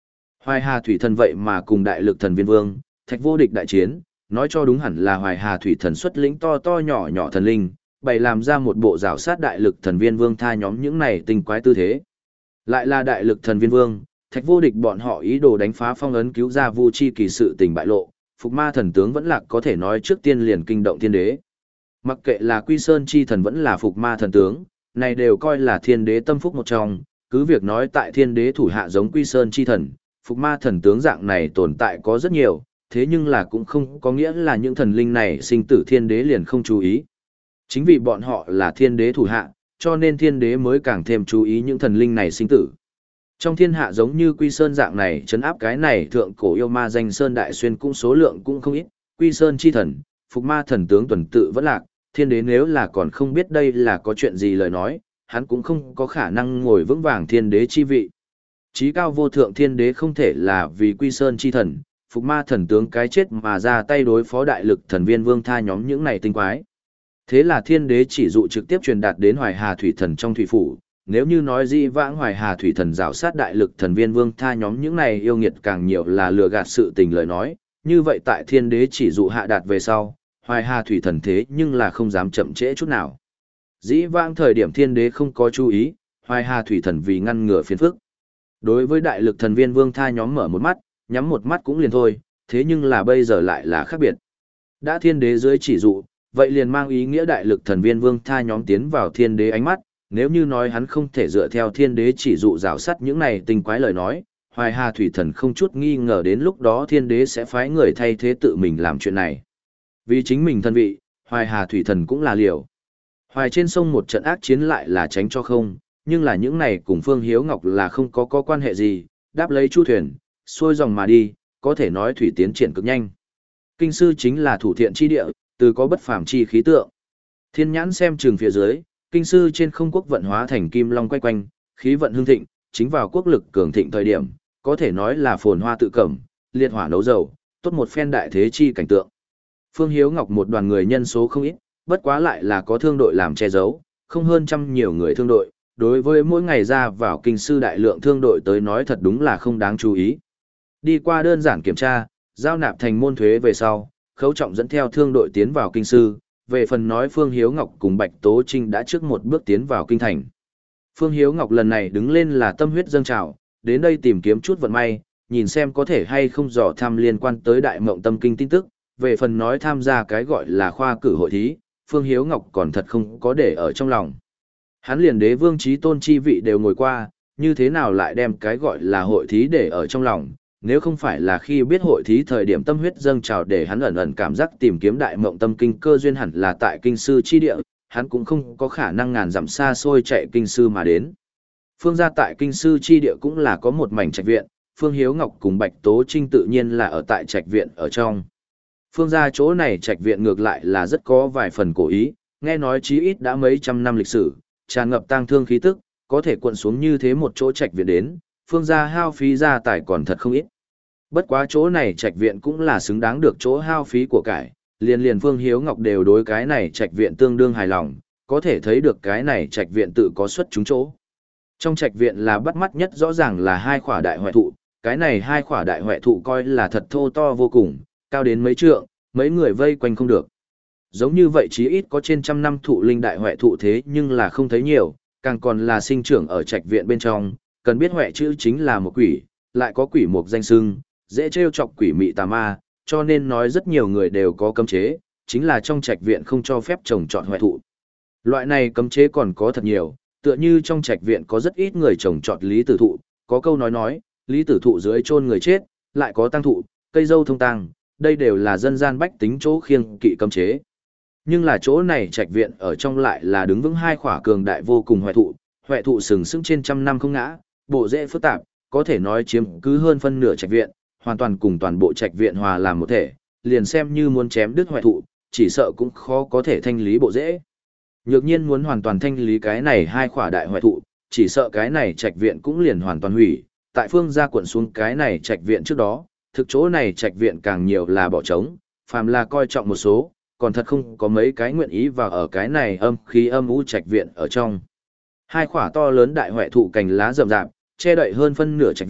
Hoài Hà Thủy Thần vậy mà cùng đại lực thần viên vương, Thạch Vô Địch đại chiến, nói cho đúng hẳn là Hoài Hà Thủy Thần xuất lĩnh to to nhỏ nhỏ thần linh, bày làm ra một bộ rào sát đại lực thần viên vương tha nhóm những này tinh quái tư thế. Lại là đại lực thần viên vương, Thạch Vô Địch bọn họ ý đồ đánh phá phong ấn cứu ra Vu Chi kỳ sự tình bại lộ, Phục Ma thần tướng vẫn lạc có thể nói trước tiên liền kinh động thiên đế. Mặc kệ là Quy Sơn chi thần vẫn là Phục Ma thần tướng, này đều coi là thiên đế tâm phúc một trong, cứ việc nói tại thiên đế thủ hạ giống Quy Sơn chi thần, Phục Ma thần tướng dạng này tồn tại có rất nhiều, thế nhưng là cũng không có nghĩa là những thần linh này sinh tử thiên đế liền không chú ý. Chính vì bọn họ là thiên đế thủ hạ, cho nên thiên đế mới càng thêm chú ý những thần linh này sinh tử. Trong thiên hạ giống như Quy Sơn dạng này trấn áp cái này thượng cổ yêu ma danh Sơn Đại Xuyên cũng số lượng cũng không ít, Quy Sơn chi thần, Phục Ma thần tướng tuần tự vẫn lạc, thiên đế nếu là còn không biết đây là có chuyện gì lời nói, hắn cũng không có khả năng ngồi vững vàng thiên đế chi vị. Chí cao vô thượng thiên đế không thể là vì Quy Sơn chi thần, Phục Ma thần tướng cái chết mà ra tay đối phó đại lực thần viên vương tha nhóm những này tinh quái. Thế là thiên đế chỉ dụ trực tiếp truyền đạt đến Hoài Hà Thủy Thần trong thủy phủ, nếu như nói di vãng Hoài Hà Thủy Thần rào sát đại lực thần viên vương tha nhóm những này yêu nghiệt càng nhiều là lừa gạt sự tình lời nói, như vậy tại thiên đế chỉ dụ hạ đạt về sau, Hoài Hà Thủy Thần thế nhưng là không dám chậm trễ chút nào. Dĩ vãng thời điểm thiên đế không có chú ý, Hoài Hà Thủy Thần vì ngăn ngừa phiền phức. Đối với đại lực thần viên vương tha nhóm mở một mắt, nhắm một mắt cũng liền thôi, thế nhưng là bây giờ lại là khác biệt. Đã thiên đế dưới chỉ dụ, vậy liền mang ý nghĩa đại lực thần viên vương tha nhóm tiến vào thiên đế ánh mắt, nếu như nói hắn không thể dựa theo thiên đế chỉ dụ rào sắt những này tinh quái lời nói, Hoài Hà Thủy Thần không chút nghi ngờ đến lúc đó thiên đế sẽ phái người thay thế tự mình làm chuyện này. Vì chính mình thân vị, Hoài Hà Thủy Thần cũng là liều. Hoài trên sông một trận ác chiến lại là tránh cho không, nhưng là những này cùng Phương Hiếu Ngọc là không có có quan hệ gì, đáp lấy chu thuyền, xuôi dòng mà đi, có thể nói thủy tiến triển cực nhanh. Kinh sư chính là thủ thiện chi địa, từ có bất phàm chi khí tượng. Thiên nhãn xem trường phía dưới, kinh sư trên không quốc vận hóa thành kim long quay quanh, khí vận hưng thịnh, chính vào quốc lực cường thịnh thời điểm, có thể nói là phồn hoa tự cẩm, liệt hỏa nấu dầu, tốt một phen đại thế chi cảnh tượng. Phương Hiếu Ngọc một đoàn người nhân số không ít, bất quá lại là có thương đội làm che giấu, không hơn trăm nhiều người thương đội, đối với mỗi ngày ra vào kinh sư đại lượng thương đội tới nói thật đúng là không đáng chú ý. Đi qua đơn giản kiểm tra, giao nạp thành môn thuế về sau, Khấu Trọng dẫn theo thương đội tiến vào kinh sư, về phần nói Phương Hiếu Ngọc cùng Bạch Tố Trinh đã trước một bước tiến vào kinh thành. Phương Hiếu Ngọc lần này đứng lên là tâm huyết dâng trào, đến đây tìm kiếm chút vận may, nhìn xem có thể hay không dò thăm liên quan tới Đại Mộng Tâm Kinh tin tức, về phần nói tham gia cái gọi là khoa cử hội thí, Phương Hiếu Ngọc còn thật không có để ở trong lòng. Hắn liền đế vương chí tôn chi vị đều ngồi qua, như thế nào lại đem cái gọi là hội thí để ở trong lòng, nếu không phải là khi biết hội thí thời điểm tâm huyết dâng trào để hắn ẩn ẩn cảm giác tìm kiếm Đại Mộng Tâm Kinh cơ duyên hẳn là tại kinh sư chi địa, hắn cũng không có khả năng ngàn dặm xa xôi chạy kinh sư mà đến. Phương gia tại kinh sư chi địa cũng là có một mảnh trạch viện, Phương Hiếu Ngọc cùng Bạch Tố Trinh tự nhiên là ở tại trạch viện ở trong. Phương gia chỗ này trạch viện ngược lại là rất có vài phần cổ ý, nghe nói chí ít đã mấy trăm năm lịch sử, tràn ngập tang thương khí tức, có thể cuộn xuống như thế một chỗ trạch viện đến, Phương gia hao phí gia tài còn thật không ít. Bất quá chỗ này trạch viện cũng là xứng đáng được chỗ hao phí của cải, liền liền Phương Hiếu Ngọc đều đối cái này trạch viện tương đương hài lòng, có thể thấy được cái này trạch viện tự có xuất chúng chỗ. Trong trạch viện là bắt mắt nhất rõ ràng là hai khỏa đại huệ thụ, cái này hai khỏa đại huệ thụ coi là thật thô to vô cùng, cao đến mấy trượng, mấy người vây quanh không được. Giống như vậy chí ít có trên trăm năm thụ linh đại huệ thụ thế nhưng là không thấy nhiều, càng còn là sinh trưởng ở trạch viện bên trong, cần biết huệ chữ chính là một quỷ, lại có quỷ mục danh xưng, dễ trêu chọc quỷ mị tà ma, cho nên nói rất nhiều người đều có cấm chế, chính là trong trạch viện không cho phép trồng trọt huệ thụ. Loại này cấm chế còn có thật nhiều, tựa như trong trạch viện có rất ít người trồng trọt lý tử thụ, có câu nói nói, lý tử thụ dưới chôn người chết, lại có tăng thụ, cây dâu thông tăng, đây đều là dân gian bách tính chỗ khiêng kỵ cấm chế. Nhưng là chỗ này trạch viện ở trong lại là đứng vững hai khỏa cường đại vô cùng huệ thụ, huệ thụ sừng sững trên trăm năm không ngã, bộ rễ phức tạp, có thể nói chiếm cứ hơn phân nửa trạch viện, hoàn toàn cùng toàn bộ trạch viện hòa làm một thể, liền xem như muốn chém đứt huệ thụ, chỉ sợ cũng khó có thể thanh lý bộ rễ. Nhược nhiên muốn hoàn toàn thanh lý cái này hai khỏa đại huệ thụ, chỉ sợ cái này trạch viện cũng liền hoàn toàn hủy. Tại phương gia quận xuống cái này trạch viện trước đó, thực chỗ này trạch viện càng nhiều là bỏ trống, phàm là coi trọng một số, còn thật không có mấy cái nguyện ý vào ở cái này âm khí âm u trạch viện ở trong. Hai khỏa to lớn đại huệ thụ cành lá rậm rạp, che đậy hơn phân nửa trạch viện,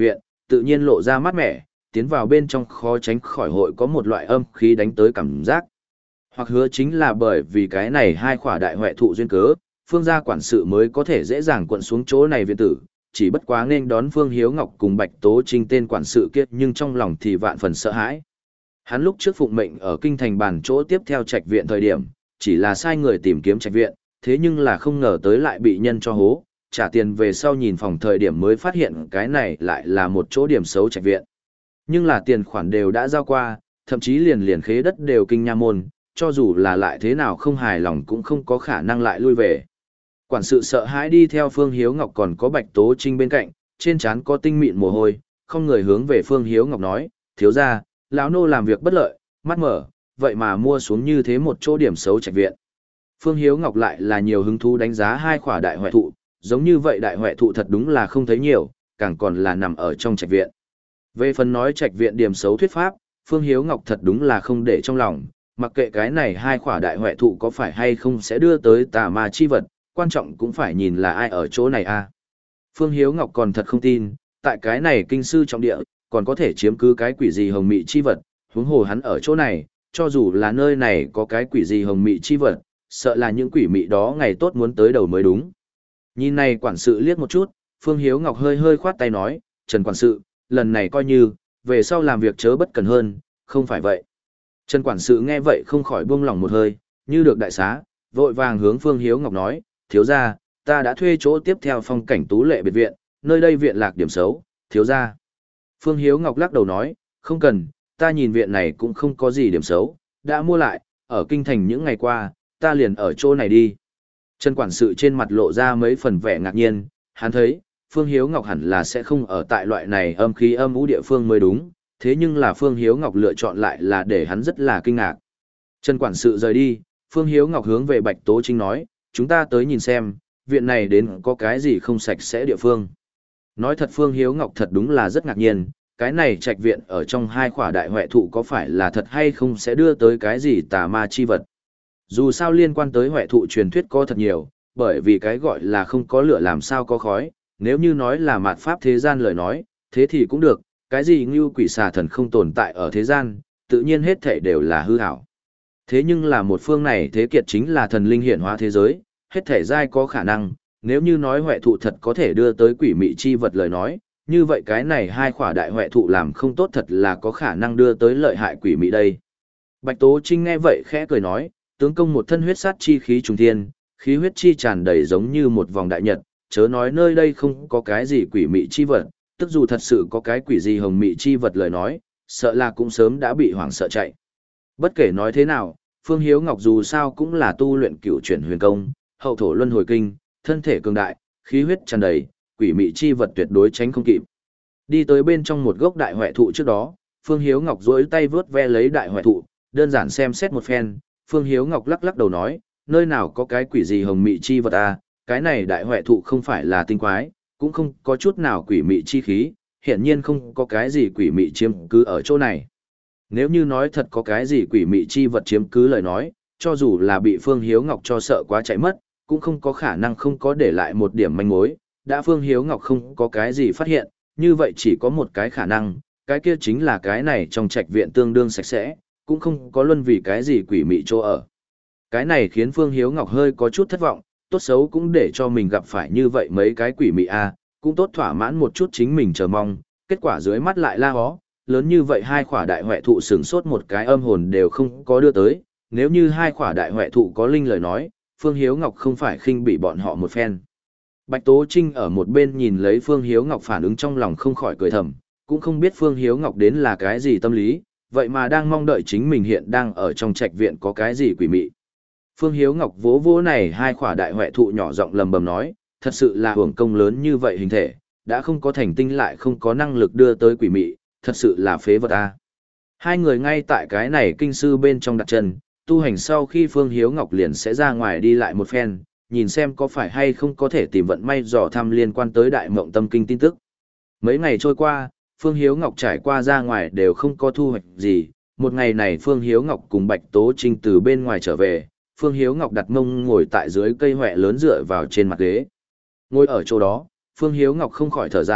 tự nhiên lộ ra mát mẻ, tiến vào bên trong khó tránh khỏi hội có một loại âm khí đánh tới cảm giác. Hoặc hứa chính là bởi vì cái này hai khỏa đại huệ thụ duyên cớ, Phương gia quản sự mới có thể dễ dàng quận xuống chỗ này viện tử, chỉ bất quá nên đón Phương Hiếu Ngọc cùng Bạch Tố Trinh tên quản sự kia nhưng trong lòng thì vạn phần sợ hãi. Hắn lúc trước phụng mệnh ở kinh thành bàn chỗ tiếp theo trạch viện thời điểm, chỉ là sai người tìm kiếm trạch viện, thế nhưng là không ngờ tới lại bị nhân cho hố, trả tiền về sau nhìn phòng thời điểm mới phát hiện cái này lại là một chỗ điểm xấu trạch viện. Nhưng là tiền khoản đều đã giao qua, thậm chí liền liền khế đất đều kinh nha môn, cho dù là lại thế nào không hài lòng cũng không có khả năng lại lui về. Quản sự sợ hãi đi theo Phương Hiếu Ngọc còn có Bạch Tố Trinh bên cạnh, trên trán có tinh mịn mồ hôi, không người hướng về Phương Hiếu Ngọc nói, thiếu gia, lão nô làm việc bất lợi, mắt mở, vậy mà mua xuống như thế một chỗ điểm xấu trạch viện. Phương Hiếu Ngọc lại là nhiều hứng thú đánh giá hai khỏa đại huệ thụ, giống như vậy đại huệ thụ thật đúng là không thấy nhiều, càng còn là nằm ở trong trạch viện. Về phần nói trạch viện điểm xấu thuyết pháp, Phương Hiếu Ngọc thật đúng là không để trong lòng, mặc kệ cái này hai khỏa đại huệ thụ có phải hay không sẽ đưa tới tà ma chi vật, quan trọng cũng phải nhìn là ai ở chỗ này a. À. Phương Hiếu Ngọc còn thật không tin, tại cái này kinh sư trọng địa, còn có thể chiếm cứ cái quỷ gì hồng mị chi vật, huống hồ hắn ở chỗ này, cho dù là nơi này có cái quỷ gì hồng mị chi vật, sợ là những quỷ mị đó ngày tốt muốn tới đầu mới đúng. Nhìn này quản sự liếc một chút, Phương Hiếu Ngọc hơi hơi khoát tay nói, Trần quản sự, lần này coi như, về sau làm việc chớ bất cần hơn, không phải vậy. Trần quản sự nghe vậy không khỏi buông lòng một hơi, như được đại xá, vội vàng hướng Phương Hiếu Ngọc nói, thiếu gia, ta đã thuê chỗ tiếp theo phong cảnh tú lệ biệt viện, nơi đây viện lạc điểm xấu, thiếu gia. Phương Hiếu Ngọc lắc đầu nói, không cần, ta nhìn viện này cũng không có gì điểm xấu, đã mua lại, ở kinh thành những ngày qua, ta liền ở chỗ này đi. Trần quản sự trên mặt lộ ra mấy phần vẻ ngạc nhiên, hắn thấy, Phương Hiếu Ngọc hẳn là sẽ không ở tại loại này âm khí âm ú địa phương mới đúng, thế nhưng là Phương Hiếu Ngọc lựa chọn lại là để hắn rất là kinh ngạc. Trần quản sự rời đi, Phương Hiếu Ngọc hướng về Bạch Tố Trinh nói, chúng ta tới nhìn xem, viện này đến có cái gì không sạch sẽ địa phương. Nói thật Phương Hiếu Ngọc thật đúng là rất ngạc nhiên, cái này trạch viện ở trong hai khỏa đại huệ thụ có phải là thật hay không sẽ đưa tới cái gì tà ma chi vật. Dù sao liên quan tới huệ thụ truyền thuyết có thật nhiều, bởi vì cái gọi là không có lửa làm sao có khói, nếu như nói là mạt pháp thế gian lời nói, thế thì cũng được, cái gì như quỷ xà thần không tồn tại ở thế gian, tự nhiên hết thể đều là hư ảo. Thế nhưng là một phương này thế kiệt chính là thần linh hiển hóa thế giới, hết thể giai có khả năng, nếu như nói huệ thụ thật có thể đưa tới quỷ mị chi vật lời nói, như vậy cái này hai khỏa đại huệ thụ làm không tốt thật là có khả năng đưa tới lợi hại quỷ mị đây. Bạch Tố Trinh nghe vậy khẽ cười nói, tướng công một thân huyết sát chi khí trùng thiên, khí huyết chi tràn đầy giống như một vòng đại nhật, chớ nói nơi đây không có cái gì quỷ mị chi vật, tức dù thật sự có cái quỷ gì hồng mị chi vật lời nói, sợ là cũng sớm đã bị hoảng sợ chạy. Bất kể nói thế nào, Phương Hiếu Ngọc dù sao cũng là tu luyện cửu chuyển huyền công, hậu thổ luân hồi kinh, thân thể cường đại, khí huyết tràn đầy, quỷ mị chi vật tuyệt đối tránh không kịp. Đi tới bên trong một gốc đại huệ thụ trước đó, Phương Hiếu Ngọc duỗi tay vướt ve lấy đại huệ thụ, đơn giản xem xét một phen, Phương Hiếu Ngọc lắc lắc đầu nói, nơi nào có cái quỷ gì hồng mị chi vật à, cái này đại huệ thụ không phải là tinh quái, cũng không có chút nào quỷ mị chi khí, hiển nhiên không có cái gì quỷ mị chiếm cứ ở chỗ này. Nếu như nói thật có cái gì quỷ mị chi vật chiếm cứ lời nói, cho dù là bị Phương Hiếu Ngọc cho sợ quá chạy mất, cũng không có khả năng không có để lại một điểm manh mối, đã Phương Hiếu Ngọc không có cái gì phát hiện, như vậy chỉ có một cái khả năng, cái kia chính là cái này trong trạch viện tương đương sạch sẽ, cũng không có luân vì cái gì quỷ mị chỗ ở. Cái này khiến Phương Hiếu Ngọc hơi có chút thất vọng, tốt xấu cũng để cho mình gặp phải như vậy mấy cái quỷ mị a, cũng tốt thỏa mãn một chút chính mình chờ mong, kết quả dưới mắt lại la hó, lớn như vậy hai khỏa đại huệ thụ sừng sốt một cái âm hồn đều không có đưa tới, nếu như hai khỏa đại huệ thụ có linh lời nói, Phương Hiếu Ngọc không phải khinh bị bọn họ một phen. Bạch Tố Trinh ở một bên nhìn lấy Phương Hiếu Ngọc phản ứng trong lòng không khỏi cười thầm, cũng không biết Phương Hiếu Ngọc đến là cái gì tâm lý, vậy mà đang mong đợi chính mình hiện đang ở trong trạch viện có cái gì quỷ mị. Phương Hiếu Ngọc vỗ vỗ này hai khỏa đại huệ thụ nhỏ giọng lầm bầm nói, thật sự là hưởng công lớn như vậy hình thể, đã không có thành tinh lại không có năng lực đưa tới quỷ mị, thật sự là phế vật a. Hai người ngay tại cái này kinh sư bên trong đặt chân, tu hành sau khi Phương Hiếu Ngọc liền sẽ ra ngoài đi lại một phen, nhìn xem có phải hay không có thể tìm vận may dò thăm liên quan tới đại mộng tâm kinh tin tức. Mấy ngày trôi qua, Phương Hiếu Ngọc trải qua ra ngoài đều không có thu hoạch gì, một ngày này Phương Hiếu Ngọc cùng Bạch Tố Trinh từ bên ngoài trở về, Phương Hiếu Ngọc đặt mông ngồi tại dưới cây hoẹ lớn dựa vào trên mặt ghế. Ngồi ở chỗ đó, Phương Hiếu Ngọc không khỏi thở dài,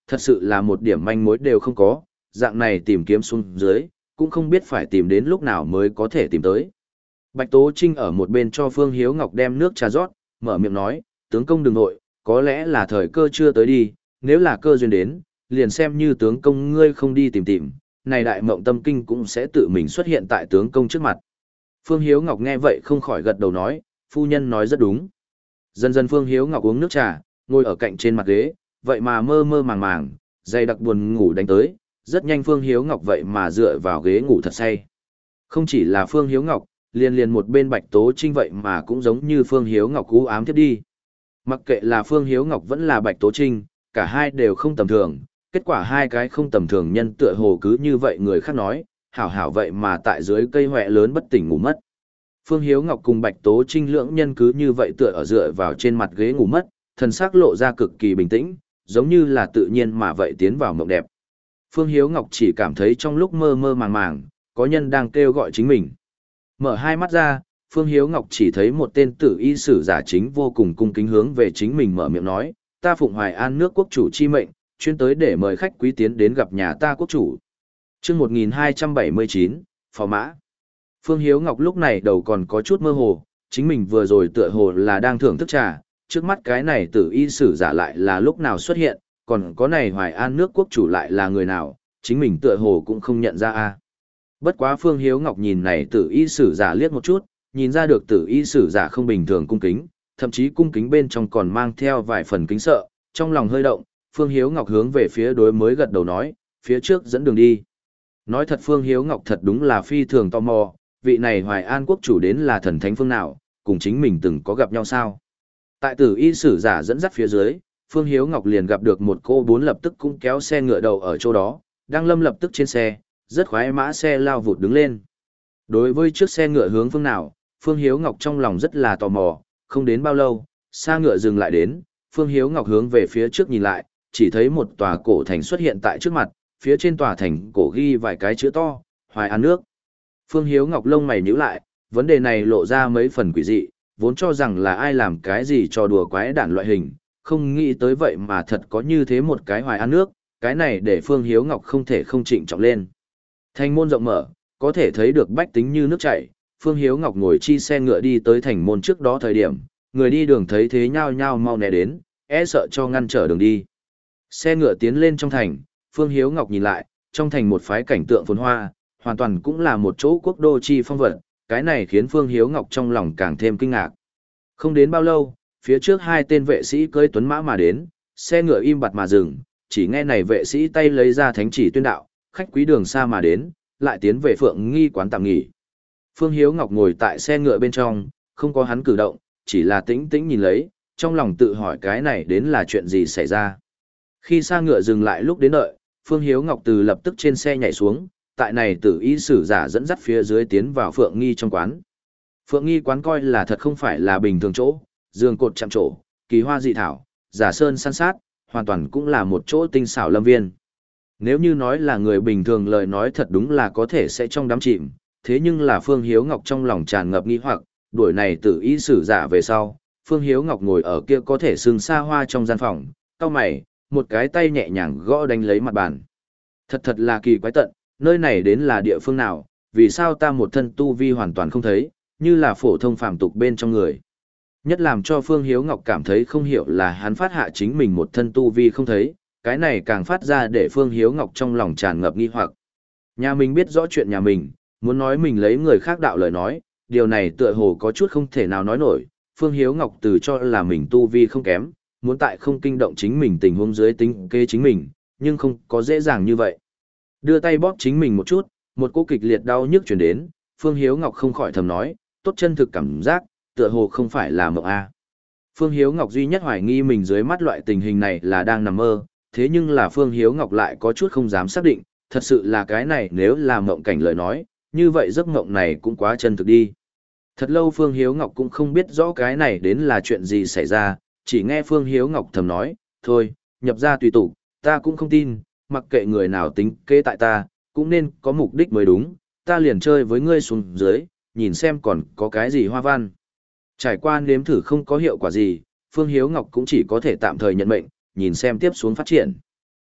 thật sự là một điểm manh mối đều không có, dạng này tìm kiếm xuống dưới, cũng không biết phải tìm đến lúc nào mới có thể tìm tới. Bạch Tố Trinh ở một bên cho Phương Hiếu Ngọc đem nước trà rót, mở miệng nói, tướng công đừng nội, có lẽ là thời cơ chưa tới đi, nếu là cơ duyên đến, liền xem như tướng công ngươi không đi tìm tìm, này đại mộng tâm kinh cũng sẽ tự mình xuất hiện tại tướng công trước mặt. Phương Hiếu Ngọc nghe vậy không khỏi gật đầu nói, phu nhân nói rất đúng. Dần dần Phương Hiếu Ngọc uống nước trà, ngồi ở cạnh trên mặt ghế, vậy mà mơ mơ màng màng, dây đặc buồn ngủ đánh tới, rất nhanh Phương Hiếu Ngọc vậy mà dựa vào ghế ngủ thật say. Không chỉ là Phương Hiếu Ngọc, liền liền một bên Bạch Tố Trinh vậy mà cũng giống như Phương Hiếu Ngọc cú ám tiếp đi. Mặc kệ là Phương Hiếu Ngọc vẫn là Bạch Tố Trinh, cả hai đều không tầm thường, kết quả hai cái không tầm thường nhân tựa hồ cứ như vậy người khác nói, hảo hảo vậy mà tại dưới cây hoẹ lớn bất tỉnh ngủ mất. Phương Hiếu Ngọc cùng Bạch Tố Trinh lưỡng nhân cứ như vậy tựa ở dựa vào trên mặt ghế ngủ mất, thần sắc lộ ra cực kỳ bình tĩnh, giống như là tự nhiên mà vậy tiến vào mộng đẹp. Phương Hiếu Ngọc chỉ cảm thấy trong lúc mơ mơ màng màng, có nhân đang kêu gọi chính mình. Mở hai mắt ra, Phương Hiếu Ngọc chỉ thấy một tên tử y sử giả chính vô cùng cung kính hướng về chính mình mở miệng nói, ta phụng Hoài An nước quốc chủ chi mệnh, chuyên tới để mời khách quý tiến đến gặp nhà ta quốc chủ. Chương một nghìn hai trăm bảy mươi chín, Phò Mã. Phương Hiếu Ngọc lúc này đầu còn có chút mơ hồ, chính mình vừa rồi tựa hồ là đang thưởng thức trà, trước mắt cái này tử y sử giả lại là lúc nào xuất hiện, còn có này Hoài An nước quốc chủ lại là người nào, chính mình tựa hồ cũng không nhận ra a. Bất quá Phương Hiếu Ngọc nhìn này tử y sử giả liếc một chút, nhìn ra được tử y sử giả không bình thường cung kính, thậm chí cung kính bên trong còn mang theo vài phần kính sợ, trong lòng hơi động, Phương Hiếu Ngọc hướng về phía đối mới gật đầu nói, phía trước dẫn đường đi. Nói thật Phương Hiếu Ngọc thật đúng là phi thường tò mò, vị này Hoài An quốc chủ đến là thần thánh phương nào, cùng chính mình từng có gặp nhau sao. Tại tử y sử giả dẫn dắt phía dưới, Phương Hiếu Ngọc liền gặp được một cô bốn lập tức cũng kéo xe ngựa đầu ở chỗ đó, đang lâm lập tức trên xe, rất khoái mã xe lao vụt đứng lên. Đối với chiếc xe ngựa hướng phương nào, Phương Hiếu Ngọc trong lòng rất là tò mò, không đến bao lâu, xa ngựa dừng lại đến, Phương Hiếu Ngọc hướng về phía trước nhìn lại, chỉ thấy một tòa cổ thành xuất hiện tại trước mặt, phía trên tòa thành cổ ghi vài cái chữ to, Hoài An nước. Phương Hiếu Ngọc lông mày nhíu lại, vấn đề này lộ ra mấy phần quỷ dị, vốn cho rằng là ai làm cái gì cho đùa quái đản loại hình, không nghĩ tới vậy mà thật có như thế một cái Hoài An nước, cái này để Phương Hiếu Ngọc không thể không trịnh trọng lên. Thành môn rộng mở, có thể thấy được bách tính như nước chảy, Phương Hiếu Ngọc ngồi chi xe ngựa đi tới thành môn trước đó thời điểm, người đi đường thấy thế nhao nhao mau né đến, e sợ cho ngăn trở đường đi. Xe ngựa tiến lên trong thành, Phương Hiếu Ngọc nhìn lại, trong thành một phái cảnh tượng phồn hoa, hoàn toàn cũng là một chỗ quốc đô chi phong vật, cái này khiến Phương Hiếu Ngọc trong lòng càng thêm kinh ngạc. Không đến bao lâu, phía trước hai tên vệ sĩ cưỡi tuấn mã mà đến, xe ngựa im bặt mà dừng, chỉ nghe này vệ sĩ tay lấy ra thánh chỉ tuyên đạo, khách quý đường xa mà đến, lại tiến về Phượng Nghi quán tạm nghỉ. Phương Hiếu Ngọc ngồi tại xe ngựa bên trong, không có hắn cử động, chỉ là tĩnh tĩnh nhìn lấy, trong lòng tự hỏi cái này đến là chuyện gì xảy ra. Khi xa ngựa dừng lại lúc đến đợi, Phương Hiếu Ngọc từ lập tức trên xe nhảy xuống, tại này tử y sử giả dẫn dắt phía dưới tiến vào Phượng Nghi trong quán. Phượng Nghi quán coi là thật không phải là bình thường chỗ, giường cột chạm trổ, kỳ hoa dị thảo, giả sơn san sát, hoàn toàn cũng là một chỗ tinh xảo lâm viên. Nếu như nói là người bình thường lời nói thật đúng là có thể sẽ trong đám chìm, thế nhưng là Phương Hiếu Ngọc trong lòng tràn ngập nghi hoặc, đuổi này tử y sử giả về sau, Phương Hiếu Ngọc ngồi ở kia có thể sừng xa hoa trong gian phòng, cau mày, một cái tay nhẹ nhàng gõ đánh lấy mặt bàn. Thật thật là kỳ quái tận, nơi này đến là địa phương nào, vì sao ta một thân tu vi hoàn toàn không thấy, như là phổ thông phàm tục bên trong người. Nhất làm cho Phương Hiếu Ngọc cảm thấy không hiểu là hắn phát hạ chính mình một thân tu vi không thấy, cái này càng phát ra để Phương Hiếu Ngọc trong lòng tràn ngập nghi hoặc. Nhà mình biết rõ chuyện nhà mình, muốn nói mình lấy người khác đạo lời nói, điều này tựa hồ có chút không thể nào nói nổi, Phương Hiếu Ngọc từ cho là mình tu vi không kém, muốn tại không kinh động chính mình tình huống dưới tính kế chính mình, nhưng không có dễ dàng như vậy. Đưa tay bóp chính mình một chút, một cú kịch liệt đau nhức chuyển đến, Phương Hiếu Ngọc không khỏi thầm nói, tốt chân thực cảm giác, tựa hồ không phải là mộng a. Phương Hiếu Ngọc duy nhất hoài nghi mình dưới mắt loại tình hình này là đang nằm mơ, thế nhưng là Phương Hiếu Ngọc lại có chút không dám xác định, thật sự là cái này nếu là mộng cảnh lời nói, như vậy giấc mộng này cũng quá chân thực đi. Thật lâu Phương Hiếu Ngọc cũng không biết rõ cái này đến là chuyện gì xảy ra, chỉ nghe Phương Hiếu Ngọc thầm nói, thôi, nhập ra tùy tục, ta cũng không tin, mặc kệ người nào tính kế tại ta, cũng nên có mục đích mới đúng, ta liền chơi với ngươi xuống dưới, nhìn xem còn có cái gì hoa văn. Trải qua nếm thử không có hiệu quả gì, Phương Hiếu Ngọc cũng chỉ có thể tạm thời nhận mệnh, nhìn xem tiếp xuống phát triển.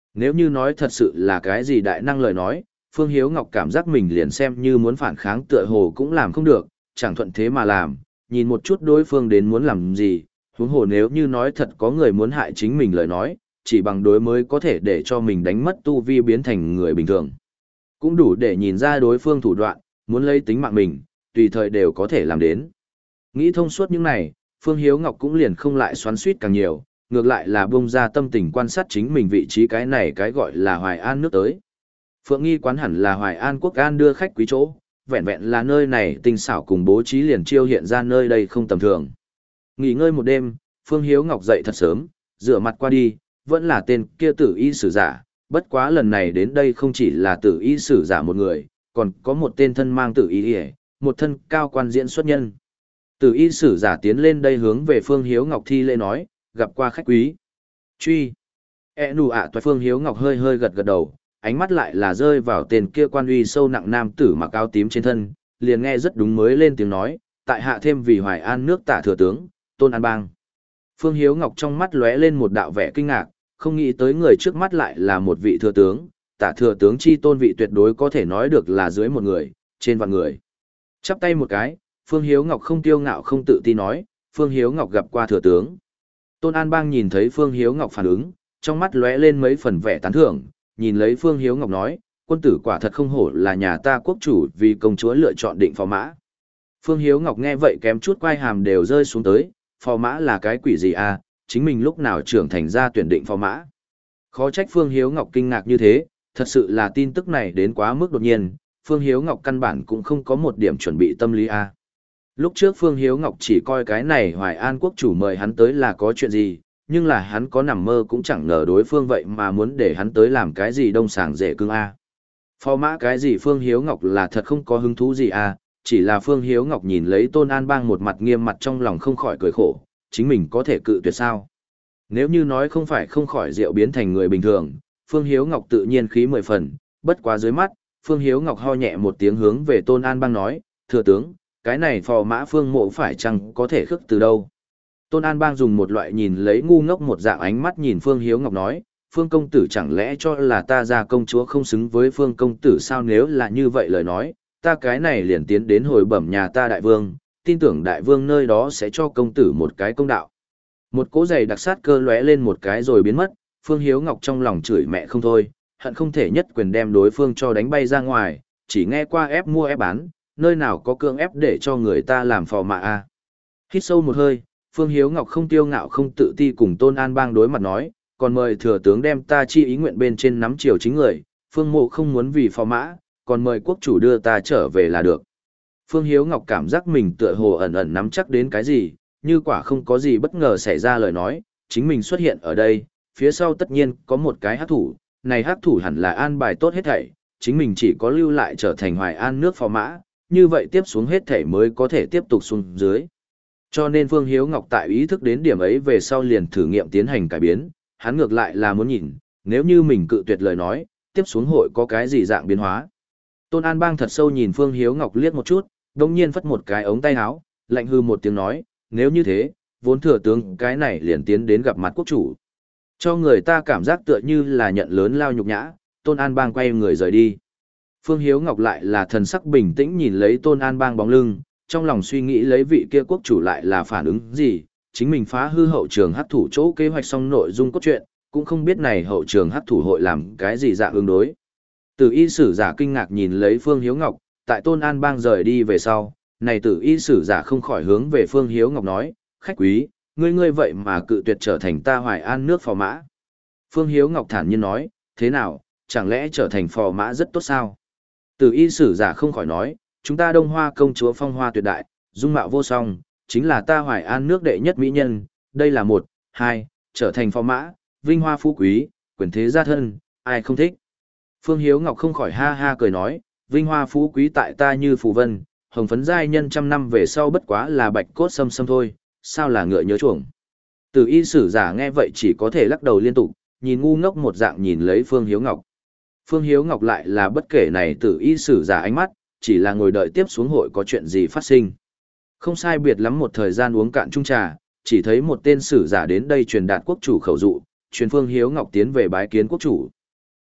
Nếu như nói thật sự là cái gì đại năng lời nói, Phương Hiếu Ngọc cảm giác mình liền xem như muốn phản kháng tựa hồ cũng làm không được, chẳng thuận thế mà làm, nhìn một chút đối phương đến muốn làm gì, huống hồ nếu như nói thật có người muốn hại chính mình lời nói, chỉ bằng đối mới có thể để cho mình đánh mất tu vi biến thành người bình thường. Cũng đủ để nhìn ra đối phương thủ đoạn, muốn lấy tính mạng mình, tùy thời đều có thể làm đến. Nghĩ thông suốt những này, Phương Hiếu Ngọc cũng liền không lại xoắn suýt càng nhiều, ngược lại là bông ra tâm tình quan sát chính mình vị trí cái này cái gọi là Hoài An nước tới. Phượng Nghi quán hẳn là Hoài An Quốc An đưa khách quý chỗ, vẹn vẹn là nơi này tinh xảo cùng bố trí liền chiêu hiện ra nơi đây không tầm thường. Nghỉ ngơi một đêm, Phương Hiếu Ngọc dậy thật sớm, rửa mặt qua đi, vẫn là tên kia tử y sử giả, bất quá lần này đến đây không chỉ là tử y sử giả một người, còn có một tên thân mang tử y y, một thân cao quan diễn xuất nhân. Tử y sử giả tiến lên đây hướng về Phương Hiếu Ngọc thi lễ nói, gặp qua khách quý. Truy. E nù ạ toại Phương Hiếu Ngọc hơi hơi gật gật đầu, ánh mắt lại là rơi vào tên kia quan uy sâu nặng nam tử mặc áo tím trên thân, liền nghe rất đúng mới lên tiếng nói, tại hạ thêm vì Hoài An nước tả thừa tướng, Tôn An Bang. Phương Hiếu Ngọc trong mắt lóe lên một đạo vẻ kinh ngạc, không nghĩ tới người trước mắt lại là một vị thừa tướng, tả thừa tướng chi tôn vị tuyệt đối có thể nói được là dưới một người, trên vạn người. Chắp tay một cái, Phương Hiếu Ngọc không tiêu ngạo không tự ti nói, Phương Hiếu Ngọc gặp qua thừa tướng. Tôn An Bang nhìn thấy Phương Hiếu Ngọc phản ứng, trong mắt lóe lên mấy phần vẻ tán thưởng, nhìn lấy Phương Hiếu Ngọc nói, quân tử quả thật không hổ là nhà ta quốc chủ vì công chúa lựa chọn định phò mã. Phương Hiếu Ngọc nghe vậy kém chút quai hàm đều rơi xuống tới, phò mã là cái quỷ gì à, chính mình lúc nào trưởng thành ra tuyển định phò mã. Khó trách Phương Hiếu Ngọc kinh ngạc như thế, thật sự là tin tức này đến quá mức đột nhiên, Phương Hiếu Ngọc căn bản cũng không có một điểm chuẩn bị tâm lý à. Lúc trước Phương Hiếu Ngọc chỉ coi cái này Hoài An quốc chủ mời hắn tới là có chuyện gì, nhưng là hắn có nằm mơ cũng chẳng ngờ đối phương vậy mà muốn để hắn tới làm cái gì đông sàng rể cương a. Phò mã cái gì Phương Hiếu Ngọc là thật không có hứng thú gì a, chỉ là Phương Hiếu Ngọc nhìn lấy Tôn An Bang một mặt nghiêm mặt trong lòng không khỏi cười khổ, chính mình có thể cự tuyệt sao. Nếu như nói không phải không khỏi rượu biến thành người bình thường, Phương Hiếu Ngọc tự nhiên khí mười phần, bất quá dưới mắt, Phương Hiếu Ngọc ho nhẹ một tiếng hướng về Tôn An Bang nói, thừa tướng, cái này phò mã Phương mộ phải chăng có thể khước từ đâu. Tôn An Bang dùng một loại nhìn lấy ngu ngốc một dạng ánh mắt nhìn Phương Hiếu Ngọc nói, Phương công tử chẳng lẽ cho là ta ra công chúa không xứng với Phương công tử sao, nếu là như vậy lời nói, ta cái này liền tiến đến hồi bẩm nhà ta đại vương, tin tưởng đại vương nơi đó sẽ cho công tử một cái công đạo. Một cỗ giày đặc sát cơ lóe lên một cái rồi biến mất, Phương Hiếu Ngọc trong lòng chửi mẹ không thôi, hận không thể nhất quyền đem đối phương cho đánh bay ra ngoài, chỉ nghe qua ép mua ép bán, nơi nào có cưỡng ép để cho người ta làm phò mã a. Hít sâu một hơi, Phương Hiếu Ngọc không tiêu ngạo không tự ti cùng Tôn An Bang đối mặt nói, còn mời thừa tướng đem ta chi ý nguyện bên trên nắm chiều chính người, Phương mộ không muốn vì phò mã, còn mời quốc chủ đưa ta trở về là được. Phương Hiếu Ngọc cảm giác mình tựa hồ ẩn ẩn nắm chắc đến cái gì, như quả không có gì bất ngờ xảy ra lời nói, chính mình xuất hiện ở đây, phía sau tất nhiên có một cái hắc thủ, này hắc thủ hẳn là an bài tốt hết thảy, chính mình chỉ có lưu lại trở thành Hoài An nước phò mã, như vậy tiếp xuống hết thảy mới có thể tiếp tục xuống dưới. Cho nên Phương Hiếu Ngọc tại ý thức đến điểm ấy về sau liền thử nghiệm tiến hành cải biến, hắn ngược lại là muốn nhìn, nếu như mình cự tuyệt lời nói, tiếp xuống hội có cái gì dạng biến hóa. Tôn An Bang thật sâu nhìn Phương Hiếu Ngọc liếc một chút, đồng nhiên phất một cái ống tay áo, lạnh hư một tiếng nói, nếu như thế, vốn thừa tướng cái này liền tiến đến gặp mặt quốc chủ. Cho người ta cảm giác tựa như là nhận lớn lao nhục nhã, Tôn An Bang quay người rời đi. Phương Hiếu Ngọc lại là thần sắc bình tĩnh nhìn lấy Tôn An Bang bóng lưng, trong lòng suy nghĩ lấy vị kia quốc chủ lại là phản ứng gì, chính mình phá hư hậu trường hắc thủ chỗ kế hoạch xong nội dung cốt truyện, cũng không biết này hậu trường hắc thủ hội làm cái gì dạng ứng đối. Tử y sử giả kinh ngạc nhìn lấy Phương Hiếu Ngọc, tại Tôn An Bang rời đi về sau, này tử y sử giả không khỏi hướng về Phương Hiếu Ngọc nói, khách quý, ngươi ngươi vậy mà cự tuyệt trở thành ta Hoài An nước phò mã. Phương Hiếu Ngọc thản nhiên nói, thế nào, chẳng lẽ trở thành phò mã rất tốt sao? Tử y sử giả không khỏi nói, chúng ta Đông Hoa công chúa phong hoa tuyệt đại, dung mạo vô song, chính là ta Hoài An nước đệ nhất mỹ nhân, đây là một, hai, trở thành phò mã, vinh hoa phú quý, quyền thế gia thân, ai không thích. Phương Hiếu Ngọc không khỏi ha ha cười nói, vinh hoa phú quý tại ta như phù vân, hồng phấn giai nhân trăm năm về sau bất quá là bạch cốt xâm xâm thôi, sao là ngựa nhớ chuồng. Tử y sử giả nghe vậy chỉ có thể lắc đầu liên tục, nhìn ngu ngốc một dạng nhìn lấy Phương Hiếu Ngọc. Phương Hiếu Ngọc lại là bất kể này tử y sử giả ánh mắt, chỉ là ngồi đợi tiếp xuống hội có chuyện gì phát sinh. Không sai biệt lắm một thời gian uống cạn chung trà, chỉ thấy một tên sử giả đến đây truyền đạt quốc chủ khẩu dụ, truyền Phương Hiếu Ngọc tiến về bái kiến quốc chủ.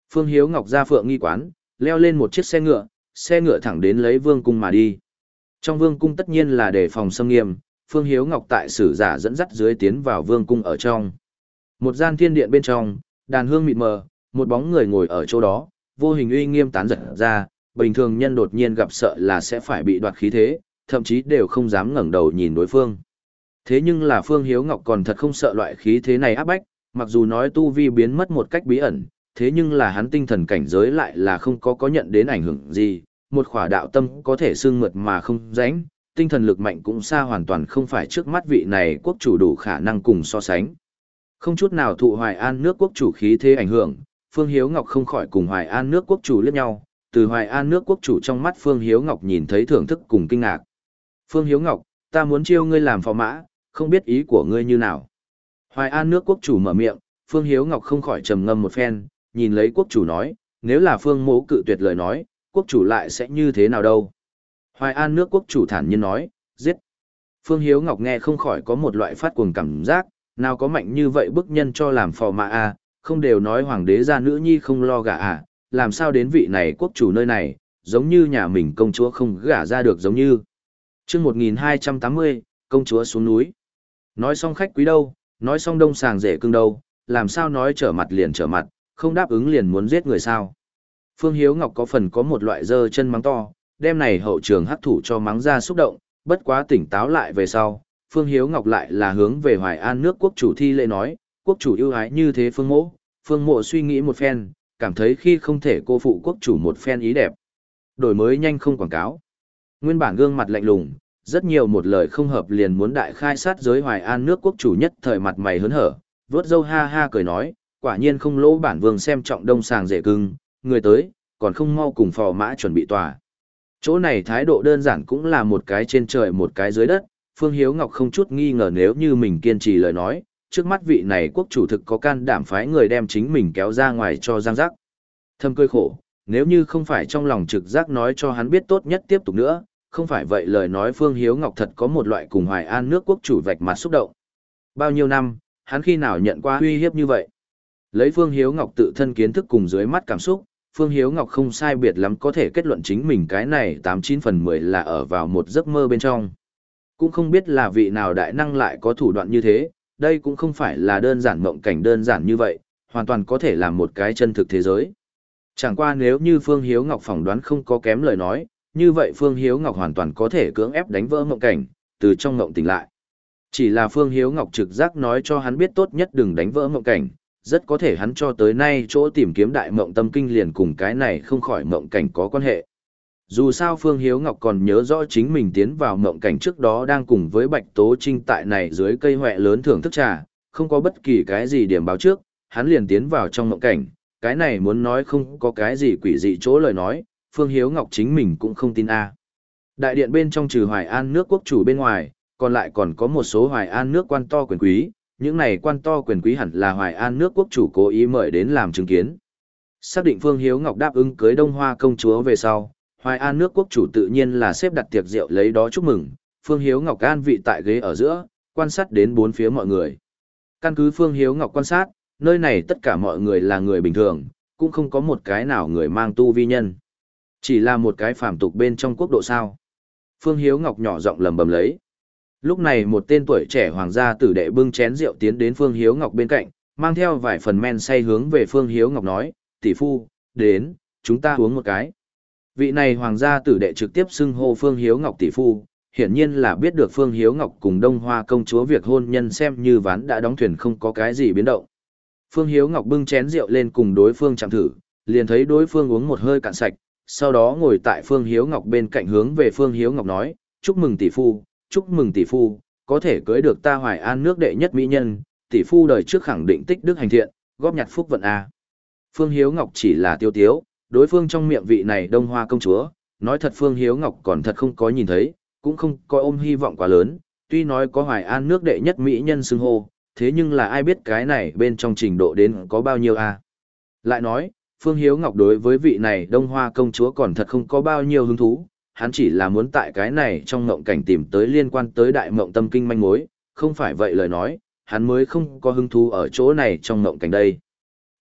Phương Hiếu Ngọc ra Phượng Nghi quán, leo lên một chiếc xe ngựa, xe ngựa thẳng đến lấy vương cung mà đi. Trong vương cung tất nhiên là đề phòng xâm nghiêm, Phương Hiếu Ngọc tại sử giả dẫn dắt dưới tiến vào vương cung ở trong. Một gian thiên điện bên trong, đàn hương mịt mờ, một bóng người ngồi ở chỗ đó, vô hình uy nghiêm tán giật ra, bình thường nhân đột nhiên gặp sợ là sẽ phải bị đoạt khí thế, thậm chí đều không dám ngẩng đầu nhìn đối phương. Thế nhưng là Phương Hiếu Ngọc còn thật không sợ loại khí thế này áp bách, mặc dù nói tu vi biến mất một cách bí ẩn, thế nhưng là hắn tinh thần cảnh giới lại là không có có nhận đến ảnh hưởng gì, một khỏa đạo tâm có thể xương mượt mà không rãnh, tinh thần lực mạnh cũng xa hoàn toàn không phải trước mắt vị này quốc chủ đủ khả năng cùng so sánh. Không chút nào thụ Hoài An nước quốc chủ khí thế ảnh hưởng, Phương Hiếu Ngọc không khỏi cùng Hoài An nước quốc chủ liếc nhau, từ Hoài An nước quốc chủ trong mắt Phương Hiếu Ngọc nhìn thấy thưởng thức cùng kinh ngạc. Phương Hiếu Ngọc, ta muốn chiêu ngươi làm phò mã, không biết ý của ngươi như nào. Hoài An nước quốc chủ mở miệng, Phương Hiếu Ngọc không khỏi trầm ngâm một phen, nhìn lấy quốc chủ nói, nếu là Phương Mỗ cự tuyệt lời nói, quốc chủ lại sẽ như thế nào đâu. Hoài An nước quốc chủ thản nhiên nói, giết. Phương Hiếu Ngọc nghe không khỏi có một loại phát cuồng cảm giác, nào có mạnh như vậy bức nhân cho làm phò mã à, không đều nói hoàng đế gia nữ nhi không lo gả à, làm sao đến vị này quốc chủ nơi này, giống như nhà mình công chúa không gả ra được giống như. Chương một nghìn hai trăm tám mươi, công chúa xuống núi. Nói xong khách quý đâu, nói xong đông sàng rể cưng đâu, làm sao nói trở mặt liền trở mặt, không đáp ứng liền muốn giết người sao. Phương Hiếu Ngọc có phần có một loại dơ chân mắng to, đem này hậu trường hắc thủ cho mắng ra xúc động, bất quá tỉnh táo lại về sau, Phương Hiếu Ngọc lại là hướng về Hoài An nước quốc chủ thi lễ nói, quốc chủ ưu ái như thế Phương Mỗ, Phương Mộ suy nghĩ một phen, cảm thấy khi không thể cô phụ quốc chủ một phen ý đẹp. Đổi mới nhanh không quảng cáo. Nguyên bản gương mặt lạnh lùng, rất nhiều một lời không hợp liền muốn đại khai sát giới Hoài An nước quốc chủ nhất thời mặt mày hớn hở, vớt râu ha ha cười nói, quả nhiên không lỗ bản vương xem trọng đông sàng rể cưng, người tới, còn không mau cùng phò mã chuẩn bị tòa. Chỗ này thái độ đơn giản cũng là một cái trên trời một cái dưới đất, Phương Hiếu Ngọc không chút nghi ngờ nếu như mình kiên trì lời nói, trước mắt vị này quốc chủ thực có can đảm phái người đem chính mình kéo ra ngoài cho giang giác. Thâm cơi khổ, nếu như không phải trong lòng trực giác nói cho hắn biết tốt nhất tiếp tục nữa, không phải vậy lời nói Phương Hiếu Ngọc thật có một loại cùng Hoài An nước quốc chủ vạch mặt xúc động. Bao nhiêu năm, hắn khi nào nhận qua uy hiếp như vậy? Lấy Phương Hiếu Ngọc tự thân kiến thức cùng dưới mắt cảm xúc, Phương Hiếu Ngọc không sai biệt lắm có thể kết luận chính mình cái này tám chín phần mười là ở vào một giấc mơ bên trong. Cũng không biết là vị nào đại năng lại có thủ đoạn như thế, đây cũng không phải là đơn giản mộng cảnh đơn giản như vậy, hoàn toàn có thể làm một cái chân thực thế giới. Chẳng qua nếu như Phương Hiếu Ngọc phỏng đoán không có kém lời nói, như vậy Phương Hiếu Ngọc hoàn toàn có thể cưỡng ép đánh vỡ mộng cảnh, từ trong mộng tỉnh lại. Chỉ là Phương Hiếu Ngọc trực giác nói cho hắn biết tốt nhất đừng đánh vỡ mộng cảnh, rất có thể hắn cho tới nay chỗ tìm kiếm đại mộng tâm kinh liền cùng cái này không khỏi mộng cảnh có quan hệ. Dù sao Phương Hiếu Ngọc còn nhớ rõ chính mình tiến vào mộng cảnh trước đó đang cùng với Bạch Tố Trinh tại này dưới cây hoẹ lớn thưởng thức trà, không có bất kỳ cái gì điểm báo trước, hắn liền tiến vào trong mộng cảnh, cái này muốn nói không có cái gì quỷ dị chỗ lời nói, Phương Hiếu Ngọc chính mình cũng không tin a. Đại điện bên trong trừ Hoài An nước quốc chủ bên ngoài, còn lại còn có một số Hoài An nước quan to quyền quý, những này quan to quyền quý hẳn là Hoài An nước quốc chủ cố ý mời đến làm chứng kiến. Xác định Phương Hiếu Ngọc đáp ứng cưới Đông Hoa công chúa về sau, Hoài An nước quốc chủ tự nhiên là xếp đặt tiệc rượu lấy đó chúc mừng, Phương Hiếu Ngọc an vị tại ghế ở giữa, quan sát đến bốn phía mọi người. Căn cứ Phương Hiếu Ngọc quan sát, nơi này tất cả mọi người là người bình thường, cũng không có một cái nào người mang tu vi nhân. Chỉ là một cái phàm tục bên trong quốc độ sao. Phương Hiếu Ngọc nhỏ giọng lầm bầm lấy. Lúc này một tên tuổi trẻ hoàng gia tử đệ bưng chén rượu tiến đến Phương Hiếu Ngọc bên cạnh, mang theo vài phần men say hướng về Phương Hiếu Ngọc nói, tỷ phu, đến, chúng ta uống một cái. Vị này hoàng gia tử đệ trực tiếp xưng hô Phương Hiếu Ngọc tỷ phu, hiển nhiên là biết được Phương Hiếu Ngọc cùng Đông Hoa công chúa việc hôn nhân xem như ván đã đóng thuyền không có cái gì biến động. Phương Hiếu Ngọc bưng chén rượu lên cùng đối phương chạm thử, liền thấy đối phương uống một hơi cạn sạch, sau đó ngồi tại Phương Hiếu Ngọc bên cạnh hướng về Phương Hiếu Ngọc nói, chúc mừng tỷ phu, chúc mừng tỷ phu, có thể cưới được ta Hoài An nước đệ nhất mỹ nhân, tỷ phu đời trước khẳng định tích đức hành thiện, góp nhặt phúc vận a. Phương Hiếu Ngọc chỉ là tiêu tiếu, đối phương trong miệng vị này Đông Hoa công chúa, nói thật Phương Hiếu Ngọc còn thật không có nhìn thấy, cũng không có ôm hy vọng quá lớn, tuy nói có Hoài An nước đệ nhất mỹ nhân xưng hô, thế nhưng là ai biết cái này bên trong trình độ đến có bao nhiêu a. Lại nói, Phương Hiếu Ngọc đối với vị này Đông Hoa công chúa còn thật không có bao nhiêu hứng thú, hắn chỉ là muốn tại cái này trong mộng cảnh tìm tới liên quan tới đại mộng tâm kinh manh mối, không phải vậy lời nói, hắn mới không có hứng thú ở chỗ này trong mộng cảnh đây.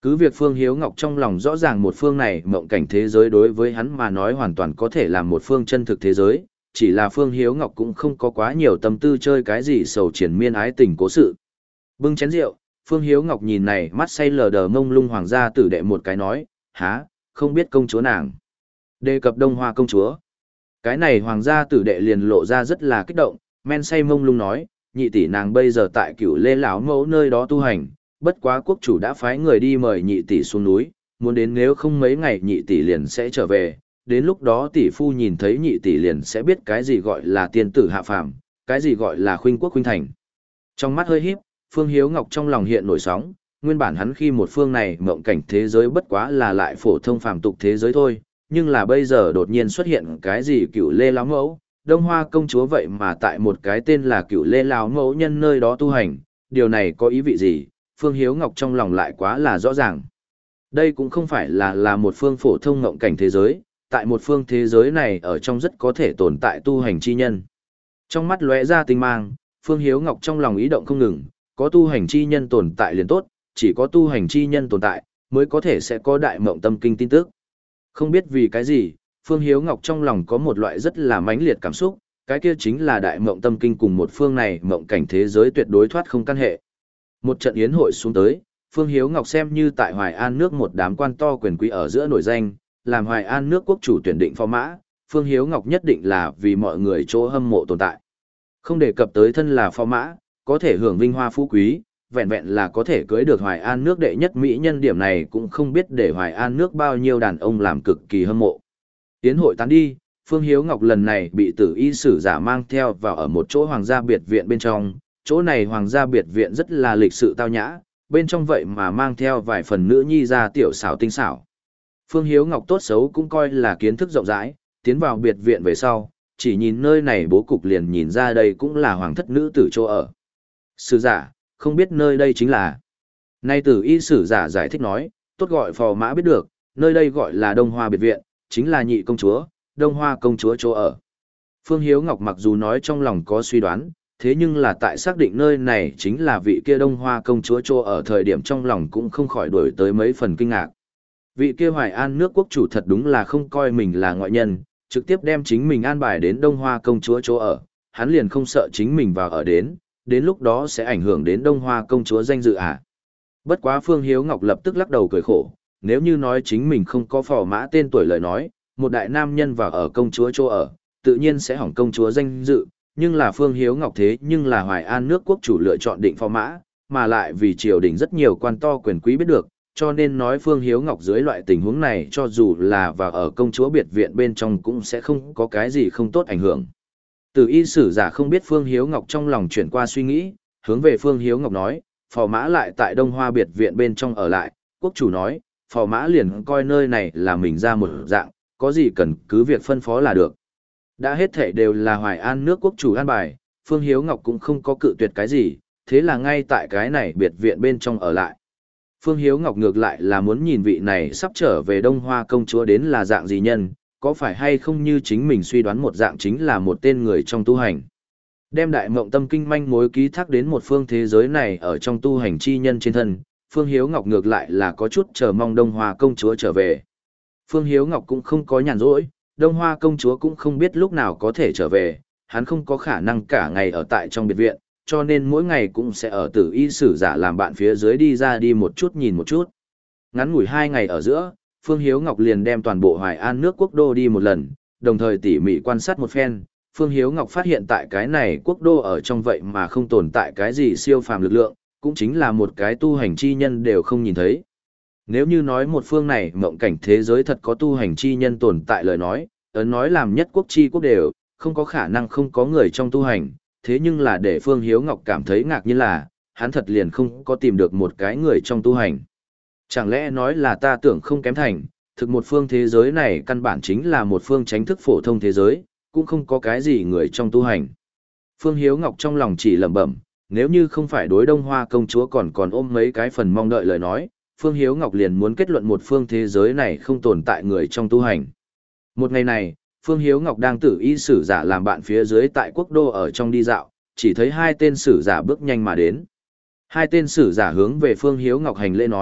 Cứ việc Phương Hiếu Ngọc trong lòng rõ ràng một phương này mộng cảnh thế giới đối với hắn mà nói hoàn toàn có thể là một phương chân thực thế giới, chỉ là Phương Hiếu Ngọc cũng không có quá nhiều tâm tư chơi cái gì sầu triển miên ái tình cố sự. Bưng chén rượu, Phương Hiếu Ngọc nhìn này mắt say lờ đờ mông lung hoàng gia tử đệ một cái nói, há, không biết công chúa nàng. Đề cập Đông Hoa công chúa. Cái này hoàng gia tử đệ liền lộ ra rất là kích động, men say mông lung nói, nhị tỷ nàng bây giờ tại Cửu Lê lão mẫu nơi đó tu hành, bất quá quốc chủ đã phái người đi mời nhị tỷ xuống núi, muốn đến nếu không mấy ngày nhị tỷ liền sẽ trở về, đến lúc đó tỷ phu nhìn thấy nhị tỷ liền sẽ biết cái gì gọi là tiên tử hạ phàm, cái gì gọi là khuynh quốc khuynh thành. Trong mắt hơi híp, Phương Hiếu Ngọc trong lòng hiện nổi sóng, nguyên bản hắn khi một phương này mộng cảnh thế giới bất quá là lại phổ thông phàm tục thế giới thôi, nhưng là bây giờ đột nhiên xuất hiện cái gì Cửu Lê lão mẫu, Đông Hoa công chúa vậy mà tại một cái tên là Cửu Lê lão mẫu nhân nơi đó tu hành, điều này có ý vị gì? Phương Hiếu Ngọc trong lòng lại quá là rõ ràng. Đây cũng không phải là là một phương phổ thông ngộng cảnh thế giới, tại một phương thế giới này ở trong rất có thể tồn tại tu hành chi nhân. Trong mắt lóe ra tinh mang, Phương Hiếu Ngọc trong lòng ý động không ngừng, có tu hành chi nhân tồn tại liền tốt, chỉ có tu hành chi nhân tồn tại, mới có thể sẽ có đại mộng tâm kinh tin tức. Không biết vì cái gì, Phương Hiếu Ngọc trong lòng có một loại rất là mãnh liệt cảm xúc, cái kia chính là đại mộng tâm kinh cùng một phương này mộng cảnh thế giới tuyệt đối thoát không căn hệ. Một trận yến hội xuống tới, Phương Hiếu Ngọc xem như tại Hoài An nước một đám quan to quyền quý ở giữa nổi danh, làm Hoài An nước quốc chủ tuyển định phó mã, Phương Hiếu Ngọc nhất định là vì mọi người chỗ hâm mộ tồn tại. Không đề cập tới thân là phó mã, có thể hưởng vinh hoa phú quý, vẹn vẹn là có thể cưới được Hoài An nước đệ nhất mỹ nhân, điểm này cũng không biết để Hoài An nước bao nhiêu đàn ông làm cực kỳ hâm mộ. Yến hội tán đi, Phương Hiếu Ngọc lần này bị tử y sử giả mang theo vào ở một chỗ hoàng gia biệt viện bên trong. Chỗ này hoàng gia biệt viện rất là lịch sự tao nhã, bên trong vậy mà mang theo vài phần nữ nhi ra tiểu xảo tinh xảo. Phương Hiếu Ngọc tốt xấu cũng coi là kiến thức rộng rãi, tiến vào biệt viện về sau, chỉ nhìn nơi này bố cục liền nhìn ra đây cũng là hoàng thất nữ tử chỗ ở. Sử giả, không biết nơi đây chính là. Nay tử y sử giả giải thích nói, tốt gọi phò mã biết được, nơi đây gọi là Đông Hoa biệt viện, chính là nhị công chúa, Đông Hoa công chúa chỗ ở. Phương Hiếu Ngọc mặc dù nói trong lòng có suy đoán, thế nhưng là tại xác định nơi này chính là vị kia Đông Hoa công chúa chỗ ở thời điểm trong lòng cũng không khỏi đổi tới mấy phần kinh ngạc. Vị kia Hoài An nước quốc chủ thật đúng là không coi mình là ngoại nhân, trực tiếp đem chính mình an bài đến Đông Hoa công chúa chỗ ở, hắn liền không sợ chính mình vào ở đến, đến lúc đó sẽ ảnh hưởng đến Đông Hoa công chúa danh dự à. Bất quá Phương Hiếu Ngọc lập tức lắc đầu cười khổ, nếu như nói chính mình không có phò mã tên tuổi lời nói, một đại nam nhân vào ở công chúa chỗ ở, tự nhiên sẽ hỏng công chúa danh dự. Nhưng là Phương Hiếu Ngọc thế nhưng là Hoài An nước quốc chủ lựa chọn định phò mã, mà lại vì triều đình rất nhiều quan to quyền quý biết được, cho nên nói Phương Hiếu Ngọc dưới loại tình huống này cho dù là vào ở công chúa biệt viện bên trong cũng sẽ không có cái gì không tốt ảnh hưởng. Từ y sử giả không biết Phương Hiếu Ngọc trong lòng chuyển qua suy nghĩ, hướng về Phương Hiếu Ngọc nói, phò mã lại tại Đông Hoa biệt viện bên trong ở lại, quốc chủ nói, phò mã liền coi nơi này là mình ra một dạng, có gì cần cứ việc phân phó là được. Đã hết thể đều là Hoài An nước quốc chủ an bài, Phương Hiếu Ngọc cũng không có cự tuyệt cái gì, thế là ngay tại cái này biệt viện bên trong ở lại. Phương Hiếu Ngọc ngược lại là muốn nhìn vị này sắp trở về Đông Hoa công chúa đến là dạng gì nhân, có phải hay không như chính mình suy đoán một dạng chính là một tên người trong tu hành. Đem đại mộng tâm kinh manh mối ký thác đến một phương thế giới này ở trong tu hành chi nhân trên thân, Phương Hiếu Ngọc ngược lại là có chút chờ mong Đông Hoa công chúa trở về. Phương Hiếu Ngọc cũng không có nhàn rỗi, Đông Hoa công chúa cũng không biết lúc nào có thể trở về, hắn không có khả năng cả ngày ở tại trong biệt viện, cho nên mỗi ngày cũng sẽ ở tử y sử giả làm bạn phía dưới đi ra đi một chút nhìn một chút. Ngắn ngủi hai ngày ở giữa, Phương Hiếu Ngọc liền đem toàn bộ Hoài An nước quốc đô đi một lần, đồng thời tỉ mỉ quan sát một phen. Phương Hiếu Ngọc phát hiện tại cái này quốc đô ở trong vậy mà không tồn tại cái gì siêu phàm lực lượng, cũng chính là một cái tu hành chi nhân đều không nhìn thấy. Nếu như nói một phương này mộng cảnh thế giới thật có tu hành chi nhân tồn tại lời nói, ấn nói làm nhất quốc chi quốc đều, không có khả năng không có người trong tu hành, thế nhưng là để Phương Hiếu Ngọc cảm thấy ngạc nhiên là, hắn thật liền không có tìm được một cái người trong tu hành. Chẳng lẽ nói là ta tưởng không kém thành, thực một phương thế giới này căn bản chính là một phương tránh thức phổ thông thế giới, cũng không có cái gì người trong tu hành. Phương Hiếu Ngọc trong lòng chỉ lẩm bẩm, nếu như không phải đối Đông Hoa công chúa còn còn ôm mấy cái phần mong đợi lời nói, Phương Hiếu Ngọc liền muốn kết luận một phương thế giới này không tồn tại người trong tu hành. Một ngày này, Phương Hiếu Ngọc đang tử y sử giả làm bạn phía dưới tại quốc đô ở trong đi dạo, chỉ thấy hai tên sử giả bước nhanh mà đến. Hai tên sử giả hướng về Phương Hiếu Ngọc hành lễ nói,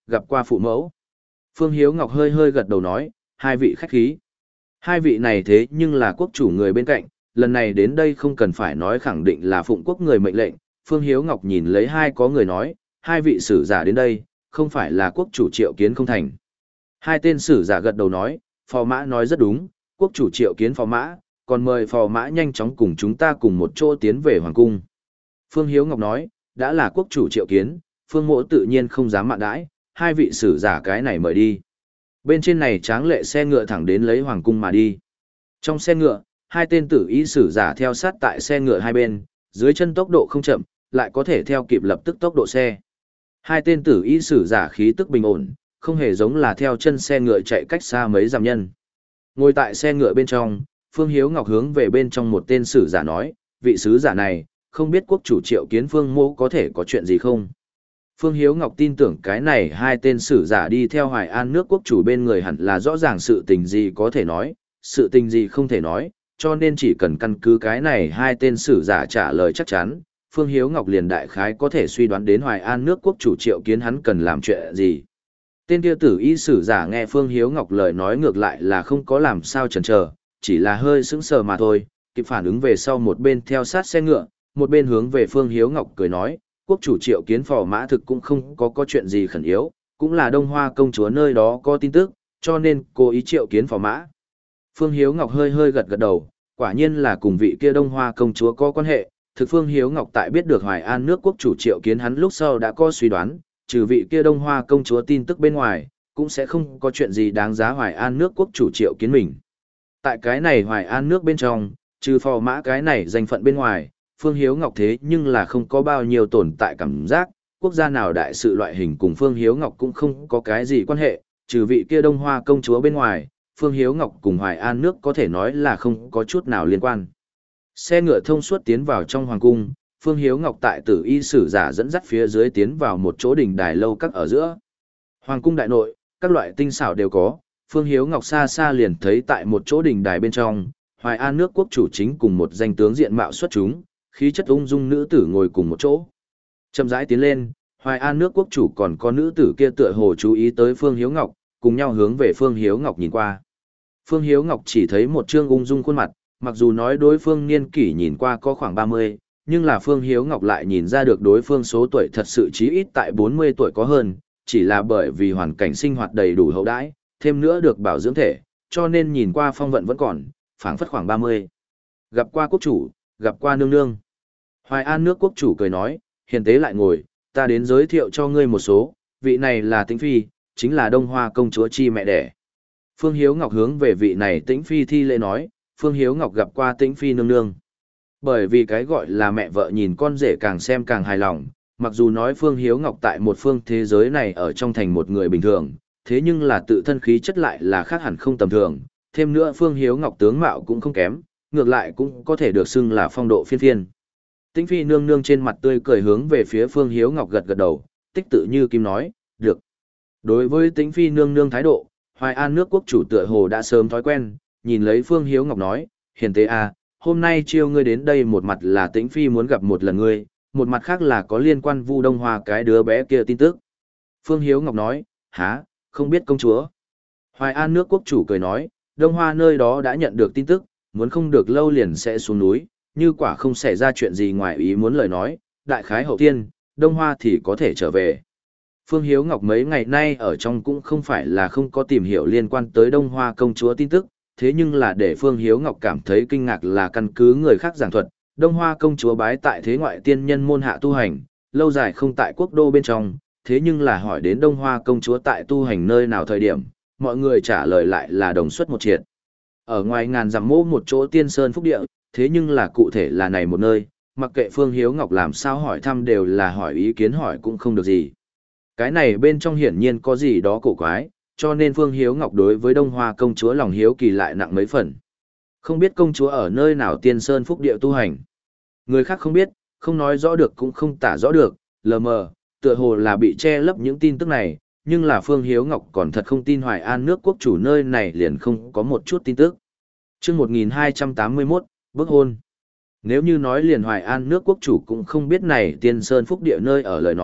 gặp qua phụ mẫu. Phương Hiếu Ngọc hơi hơi gật đầu nói, hai vị khách khí. Hai vị này thế nhưng là quốc chủ người bên cạnh, lần này đến đây không cần phải nói khẳng định là phụng quốc người mệnh lệnh. Phương Hiếu Ngọc nhìn lấy hai có người nói, hai vị sử giả đến đây, không phải là quốc chủ triệu kiến không thành. Hai tên sử giả gật đầu nói, phò mã nói rất đúng, quốc chủ triệu kiến phò mã, còn mời phò mã nhanh chóng cùng chúng ta cùng một chỗ tiến về hoàng cung. Phương Hiếu Ngọc nói, đã là quốc chủ triệu kiến, Phương Mỗ tự nhiên không dám mạn đãi, hai vị sử giả cái này mời đi. Bên trên này tráng lệ xe ngựa thẳng đến lấy hoàng cung mà đi. Trong xe ngựa, hai tên tử ý sử giả theo sát tại xe ngựa hai bên, dưới chân tốc độ không chậm, lại có thể theo kịp lập tức tốc độ xe. Hai tên tử ý sử giả khí tức bình ổn, không hề giống là theo chân xe ngựa chạy cách xa mấy dặm nhân. Ngồi tại xe ngựa bên trong, Phương Hiếu Ngọc hướng về bên trong một tên sử giả nói, vị sứ giả này, không biết quốc chủ triệu kiến Phương Mỗ có thể có chuyện gì không? Phương Hiếu Ngọc tin tưởng cái này hai tên sử giả đi theo Hoài An nước quốc chủ bên người hẳn là rõ ràng sự tình gì có thể nói, sự tình gì không thể nói, cho nên chỉ cần căn cứ cái này hai tên sử giả trả lời chắc chắn, Phương Hiếu Ngọc liền đại khái có thể suy đoán đến Hoài An nước quốc chủ triệu kiến hắn cần làm chuyện gì. Tên kia tử y sử giả nghe Phương Hiếu Ngọc lời nói ngược lại là không có làm sao chần chờ, chỉ là hơi sững sờ mà thôi, kịp phản ứng về sau một bên theo sát xe ngựa, một bên hướng về Phương Hiếu Ngọc cười nói, quốc chủ triệu kiến phò mã thực cũng không có có chuyện gì khẩn yếu, cũng là Đông Hoa công chúa nơi đó có tin tức, cho nên cố ý triệu kiến phò mã. Phương Hiếu Ngọc hơi hơi gật gật đầu, quả nhiên là cùng vị kia Đông Hoa công chúa có quan hệ, thực Phương Hiếu Ngọc tại biết được Hoài An nước quốc chủ triệu kiến hắn lúc sau đã có suy đoán, trừ vị kia Đông Hoa công chúa tin tức bên ngoài, cũng sẽ không có chuyện gì đáng giá Hoài An nước quốc chủ triệu kiến mình. Tại cái này Hoài An nước bên trong, trừ phò mã cái này danh phận bên ngoài, Phương Hiếu Ngọc thế nhưng là không có bao nhiêu tồn tại cảm giác, quốc gia nào đại sự loại hình cùng Phương Hiếu Ngọc cũng không có cái gì quan hệ, trừ vị kia Đông Hoa công chúa bên ngoài, Phương Hiếu Ngọc cùng Hoài An nước có thể nói là không có chút nào liên quan. Xe ngựa thông suốt tiến vào trong hoàng cung, Phương Hiếu Ngọc tại tử y sử giả dẫn dắt phía dưới tiến vào một chỗ đỉnh đài lâu các ở giữa. Hoàng cung đại nội, các loại tinh xảo đều có, Phương Hiếu Ngọc xa xa liền thấy tại một chỗ đỉnh đài bên trong, Hoài An nước quốc chủ chính cùng một danh tướng diện mạo xuất chúng, khí chất ung dung nữ tử ngồi cùng một chỗ. Chậm rãi tiến lên, Hoài An nước quốc chủ còn có nữ tử kia tựa hồ chú ý tới Phương Hiếu Ngọc, cùng nhau hướng về Phương Hiếu Ngọc nhìn qua. Phương Hiếu Ngọc chỉ thấy một trương ung dung khuôn mặt, mặc dù nói đối phương niên kỷ nhìn qua có khoảng ba mươi, nhưng là Phương Hiếu Ngọc lại nhìn ra được đối phương số tuổi thật sự chí ít tại bốn mươi tuổi có hơn, chỉ là bởi vì hoàn cảnh sinh hoạt đầy đủ hậu đãi, thêm nữa được bảo dưỡng thể, cho nên nhìn qua phong vận vẫn còn, phảng phất khoảng ba mươi. Gặp qua quốc chủ, gặp qua nương nương. Hoài An nước quốc chủ cười nói, hiền tế lại ngồi, ta đến giới thiệu cho ngươi một số, vị này là Tĩnh Phi, chính là Đông Hoa công chúa chi mẹ đẻ. Phương Hiếu Ngọc hướng về vị này Tĩnh Phi thi lễ nói, Phương Hiếu Ngọc gặp qua Tĩnh Phi nương nương. Bởi vì cái gọi là mẹ vợ nhìn con rể càng xem càng hài lòng, mặc dù nói Phương Hiếu Ngọc tại một phương thế giới này ở trong thành một người bình thường, thế nhưng là tự thân khí chất lại là khác hẳn không tầm thường, thêm nữa Phương Hiếu Ngọc tướng mạo cũng không kém, ngược lại cũng có thể được xưng là phong độ phiên phiên. Tĩnh Phi nương nương trên mặt tươi cười hướng về phía Phương Hiếu Ngọc gật gật đầu, tích tự như kim nói, được. Đối với Tĩnh Phi nương nương thái độ, Hoài An nước quốc chủ tựa hồ đã sớm thói quen, nhìn lấy Phương Hiếu Ngọc nói, hiền tế à, hôm nay chiêu ngươi đến đây một mặt là Tĩnh Phi muốn gặp một lần ngươi, một mặt khác là có liên quan Vu Đông Hoa cái đứa bé kia tin tức. Phương Hiếu Ngọc nói, há, không biết công chúa. Hoài An nước quốc chủ cười nói, Đông Hoa nơi đó đã nhận được tin tức, muốn không được lâu liền sẽ xuống núi, như quả không xảy ra chuyện gì ngoài ý muốn lời nói, đại khái hậu tiên, Đông Hoa thì có thể trở về. Phương Hiếu Ngọc mấy ngày nay ở trong cũng không phải là không có tìm hiểu liên quan tới Đông Hoa công chúa tin tức, thế nhưng là để Phương Hiếu Ngọc cảm thấy kinh ngạc là căn cứ người khác giảng thuật, Đông Hoa công chúa bái tại thế ngoại tiên nhân môn hạ tu hành, lâu dài không tại quốc đô bên trong, thế nhưng là hỏi đến Đông Hoa công chúa tại tu hành nơi nào thời điểm, mọi người trả lời lại là đồng suất một triệt. Ở ngoài ngàn dặm mô một chỗ tiên sơn phúc địa, thế nhưng là cụ thể là này một nơi, mặc kệ Phương Hiếu Ngọc làm sao hỏi thăm đều là hỏi ý kiến hỏi cũng không được gì. Cái này bên trong hiển nhiên có gì đó cổ quái, cho nên Phương Hiếu Ngọc đối với Đông Hoa công chúa lòng hiếu kỳ lại nặng mấy phần. Không biết công chúa ở nơi nào tiên sơn phúc địa tu hành. Người khác không biết, không nói rõ được cũng không tả rõ được, lờ mờ, tựa hồ là bị che lấp những tin tức này, nhưng là Phương Hiếu Ngọc còn thật không tin Hoài An nước quốc chủ nơi này liền không có một chút tin tức. Chương một nghìn hai trăm tám mươi mốt, bức hôn. Nếu như nói liền Hoài An nước quốc chủ cũng không biết này tiên sơn phúc địa nơi ở lời nói,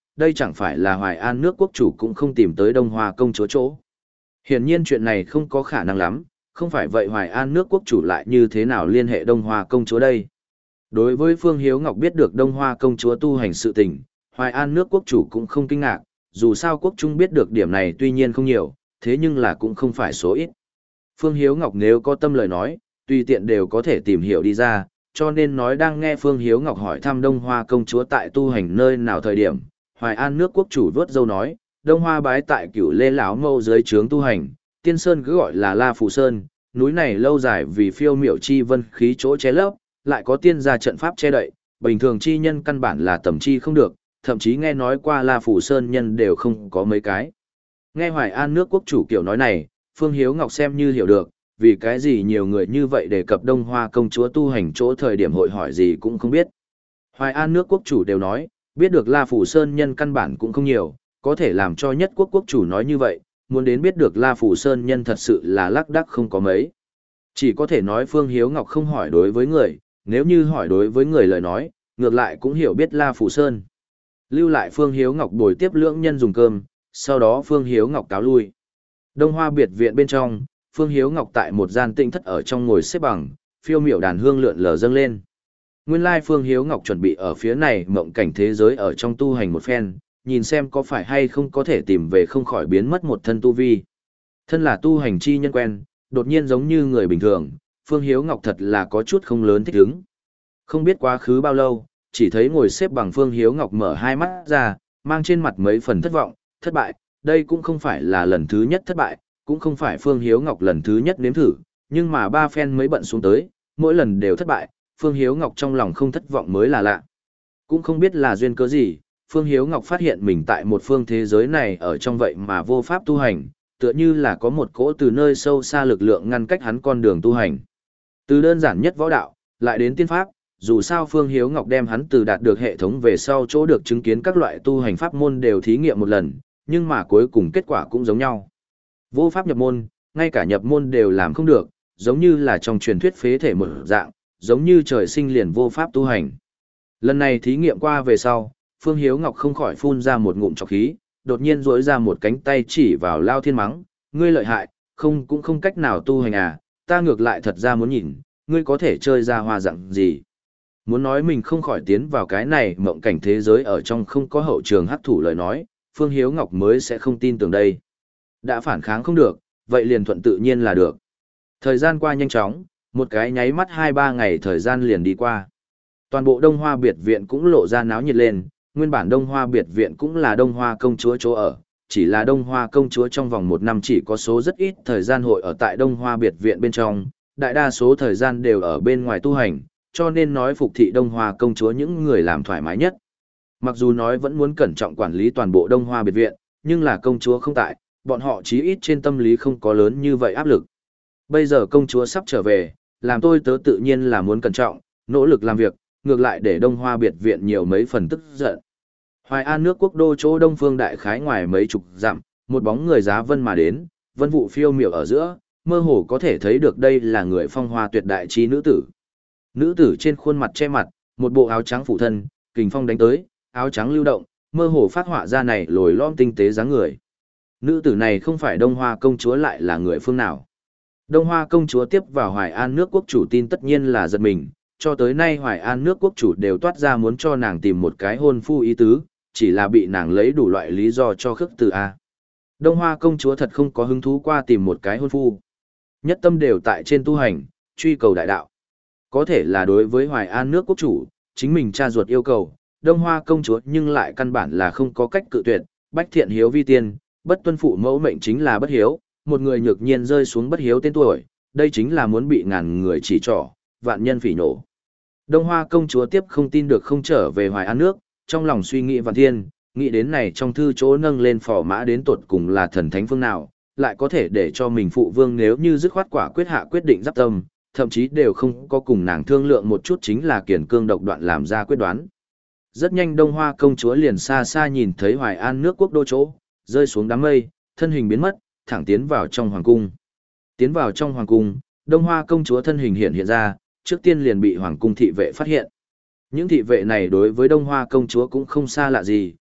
đây chẳng phải là Hoài An nước quốc chủ cũng không tìm tới Đông Hoa công chúa chỗ. Hiển nhiên chuyện này không có khả năng lắm, không phải vậy Hoài An nước quốc chủ lại như thế nào liên hệ Đông Hoa công chúa đây. Đối với Phương Hiếu Ngọc biết được Đông Hoa công chúa tu hành sự tình, Hoài An nước quốc chủ cũng không kinh ngạc, dù sao quốc trung biết được điểm này tuy nhiên không nhiều, thế nhưng là cũng không phải số ít. Phương Hiếu Ngọc nếu có tâm lời nói, tùy tiện đều có thể tìm hiểu đi ra, cho nên nói đang nghe Phương Hiếu Ngọc hỏi thăm Đông Hoa công chúa tại tu hành nơi nào thời điểm, Hoài An nước quốc chủ vớt dâu nói, Đông Hoa bái tại Cửu Lê lão mâu dưới trướng tu hành, Tiên Sơn cứ gọi là La Phù Sơn, núi này lâu dài vì phiêu miểu chi vân khí chỗ che lấp, lại có tiên gia trận pháp che đậy, bình thường chi nhân căn bản là tầm chi không được, thậm chí nghe nói qua La Phù Sơn nhân đều không có mấy cái. Nghe Hoài An nước quốc chủ kiểu nói này, Phương Hiếu Ngọc xem như hiểu được, vì cái gì nhiều người như vậy đề cập Đông Hoa công chúa tu hành chỗ thời điểm hội hỏi gì cũng không biết. Hoài An nước quốc chủ đều nói, biết được La Phù Sơn nhân căn bản cũng không nhiều, có thể làm cho nhất quốc quốc chủ nói như vậy, muốn đến biết được La Phù Sơn nhân thật sự là lác đác không có mấy. Chỉ có thể nói Phương Hiếu Ngọc không hỏi đối với người, nếu như hỏi đối với người lời nói, ngược lại cũng hiểu biết La Phù Sơn. Lưu lại Phương Hiếu Ngọc bồi tiếp lưỡng nhân dùng cơm, sau đó Phương Hiếu Ngọc cáo lui. Đông Hoa biệt viện bên trong, Phương Hiếu Ngọc tại một gian tinh thất ở trong ngồi xếp bằng, phiêu miểu đàn hương lượn lờ dâng lên. Nguyên lai Phương Hiếu Ngọc chuẩn bị ở phía này mộng cảnh thế giới ở trong tu hành một phen, nhìn xem có phải hay không có thể tìm về không khỏi biến mất một thân tu vi. Thân là tu hành chi nhân quen, đột nhiên giống như người bình thường, Phương Hiếu Ngọc thật là có chút không lớn thích ứng. Không biết quá khứ bao lâu, chỉ thấy ngồi xếp bằng Phương Hiếu Ngọc mở hai mắt ra, mang trên mặt mấy phần thất vọng, thất bại, đây cũng không phải là lần thứ nhất thất bại, cũng không phải Phương Hiếu Ngọc lần thứ nhất nếm thử, nhưng mà ba phen mới bận xuống tới, mỗi lần đều thất bại, Phương Hiếu Ngọc trong lòng không thất vọng mới là lạ. Cũng không biết là duyên cớ gì, Phương Hiếu Ngọc phát hiện mình tại một phương thế giới này ở trong vậy mà vô pháp tu hành, tựa như là có một cỗ từ nơi sâu xa lực lượng ngăn cách hắn con đường tu hành. Từ đơn giản nhất võ đạo, lại đến tiên pháp, dù sao Phương Hiếu Ngọc đem hắn từ đạt được hệ thống về sau chỗ được chứng kiến các loại tu hành pháp môn đều thí nghiệm một lần, nhưng mà cuối cùng kết quả cũng giống nhau. Vô pháp nhập môn, ngay cả nhập môn đều làm không được, giống như là trong truyền thuyết phế thể một dạng, giống như trời sinh liền vô pháp tu hành. Lần này thí nghiệm qua về sau, Phương Hiếu Ngọc không khỏi phun ra một ngụm trọc khí, đột nhiên duỗi ra một cánh tay chỉ vào Lao Thiên mắng, ngươi lợi hại, không cũng không cách nào tu hành à, ta ngược lại thật ra muốn nhìn, ngươi có thể chơi ra hoa dạng gì. Muốn nói mình không khỏi tiến vào cái này mộng cảnh thế giới ở trong không có hậu trường hắc thủ lời nói, Phương Hiếu Ngọc mới sẽ không tin tưởng đây. Đã phản kháng không được, vậy liền thuận tự nhiên là được. Thời gian qua nhanh chóng, một cái nháy mắt hai ba ngày thời gian liền đi qua. Toàn bộ Đông Hoa biệt viện cũng lộ ra náo nhiệt lên, nguyên bản Đông Hoa biệt viện cũng là Đông Hoa công chúa chỗ ở, chỉ là Đông Hoa công chúa trong vòng một năm chỉ có số rất ít thời gian hội ở tại Đông Hoa biệt viện bên trong, đại đa số thời gian đều ở bên ngoài tu hành, cho nên nói phục thị Đông Hoa công chúa những người làm thoải mái nhất. Mặc dù nói vẫn muốn cẩn trọng quản lý toàn bộ Đông Hoa biệt viện, nhưng là công chúa không tại, bọn họ chí ít trên tâm lý không có lớn như vậy áp lực. Bây giờ công chúa sắp trở về, làm tôi tớ tự nhiên là muốn cẩn trọng, nỗ lực làm việc, ngược lại để Đông Hoa biệt viện nhiều mấy phần tức giận. Hoài An nước quốc đô chỗ Đông Phương đại khái ngoài mấy chục dặm, một bóng người giá vân mà đến, vân vụ phiêu miểu ở giữa, mơ hồ có thể thấy được đây là người phong hoa tuyệt đại trí nữ tử. Nữ tử trên khuôn mặt che mặt, một bộ áo trắng phủ thân, kình phong đánh tới, áo trắng lưu động, mơ hồ phát họa ra này lồi lõm tinh tế dáng người. Nữ tử này không phải Đông Hoa công chúa lại là người phương nào? Đông Hoa công chúa tiếp vào Hoài An nước quốc chủ tin tất nhiên là giật mình, cho tới nay Hoài An nước quốc chủ đều toát ra muốn cho nàng tìm một cái hôn phu ý tứ, chỉ là bị nàng lấy đủ loại lý do cho khước từ A. Đông Hoa công chúa thật không có hứng thú qua tìm một cái hôn phu. Nhất tâm đều tại trên tu hành, truy cầu đại đạo. Có thể là đối với Hoài An nước quốc chủ, chính mình cha ruột yêu cầu, Đông Hoa công chúa nhưng lại căn bản là không có cách cự tuyệt, bách thiện hiếu vi tiên, bất tuân phụ mẫu mệnh chính là bất hiếu, một người nhược nhiên rơi xuống bất hiếu tên tuổi, đây chính là muốn bị ngàn người chỉ trỏ, vạn nhân phỉ nổ. Đông Hoa công chúa tiếp không tin được không trở về Hoài An nước, trong lòng suy nghĩ vạn thiên, nghĩ đến này trong thư chỗ nâng lên phò mã đến tột cùng là thần thánh phương nào, lại có thể để cho mình phụ vương nếu như dứt khoát quả quyết hạ quyết định giáp tâm, thậm chí đều không có cùng nàng thương lượng một chút chính là kiền cương độc đoạn làm ra quyết đoán. Rất nhanh Đông Hoa công chúa liền xa xa nhìn thấy Hoài An nước quốc đô chỗ, rơi xuống đám mây, thân hình biến mất, thẳng tiến vào trong hoàng cung. Tiến vào trong hoàng cung, Đông Hoa công chúa thân hình hiện hiện ra, trước tiên liền bị hoàng cung thị vệ phát hiện. Những thị vệ này đối với Đông Hoa công chúa cũng không xa lạ gì,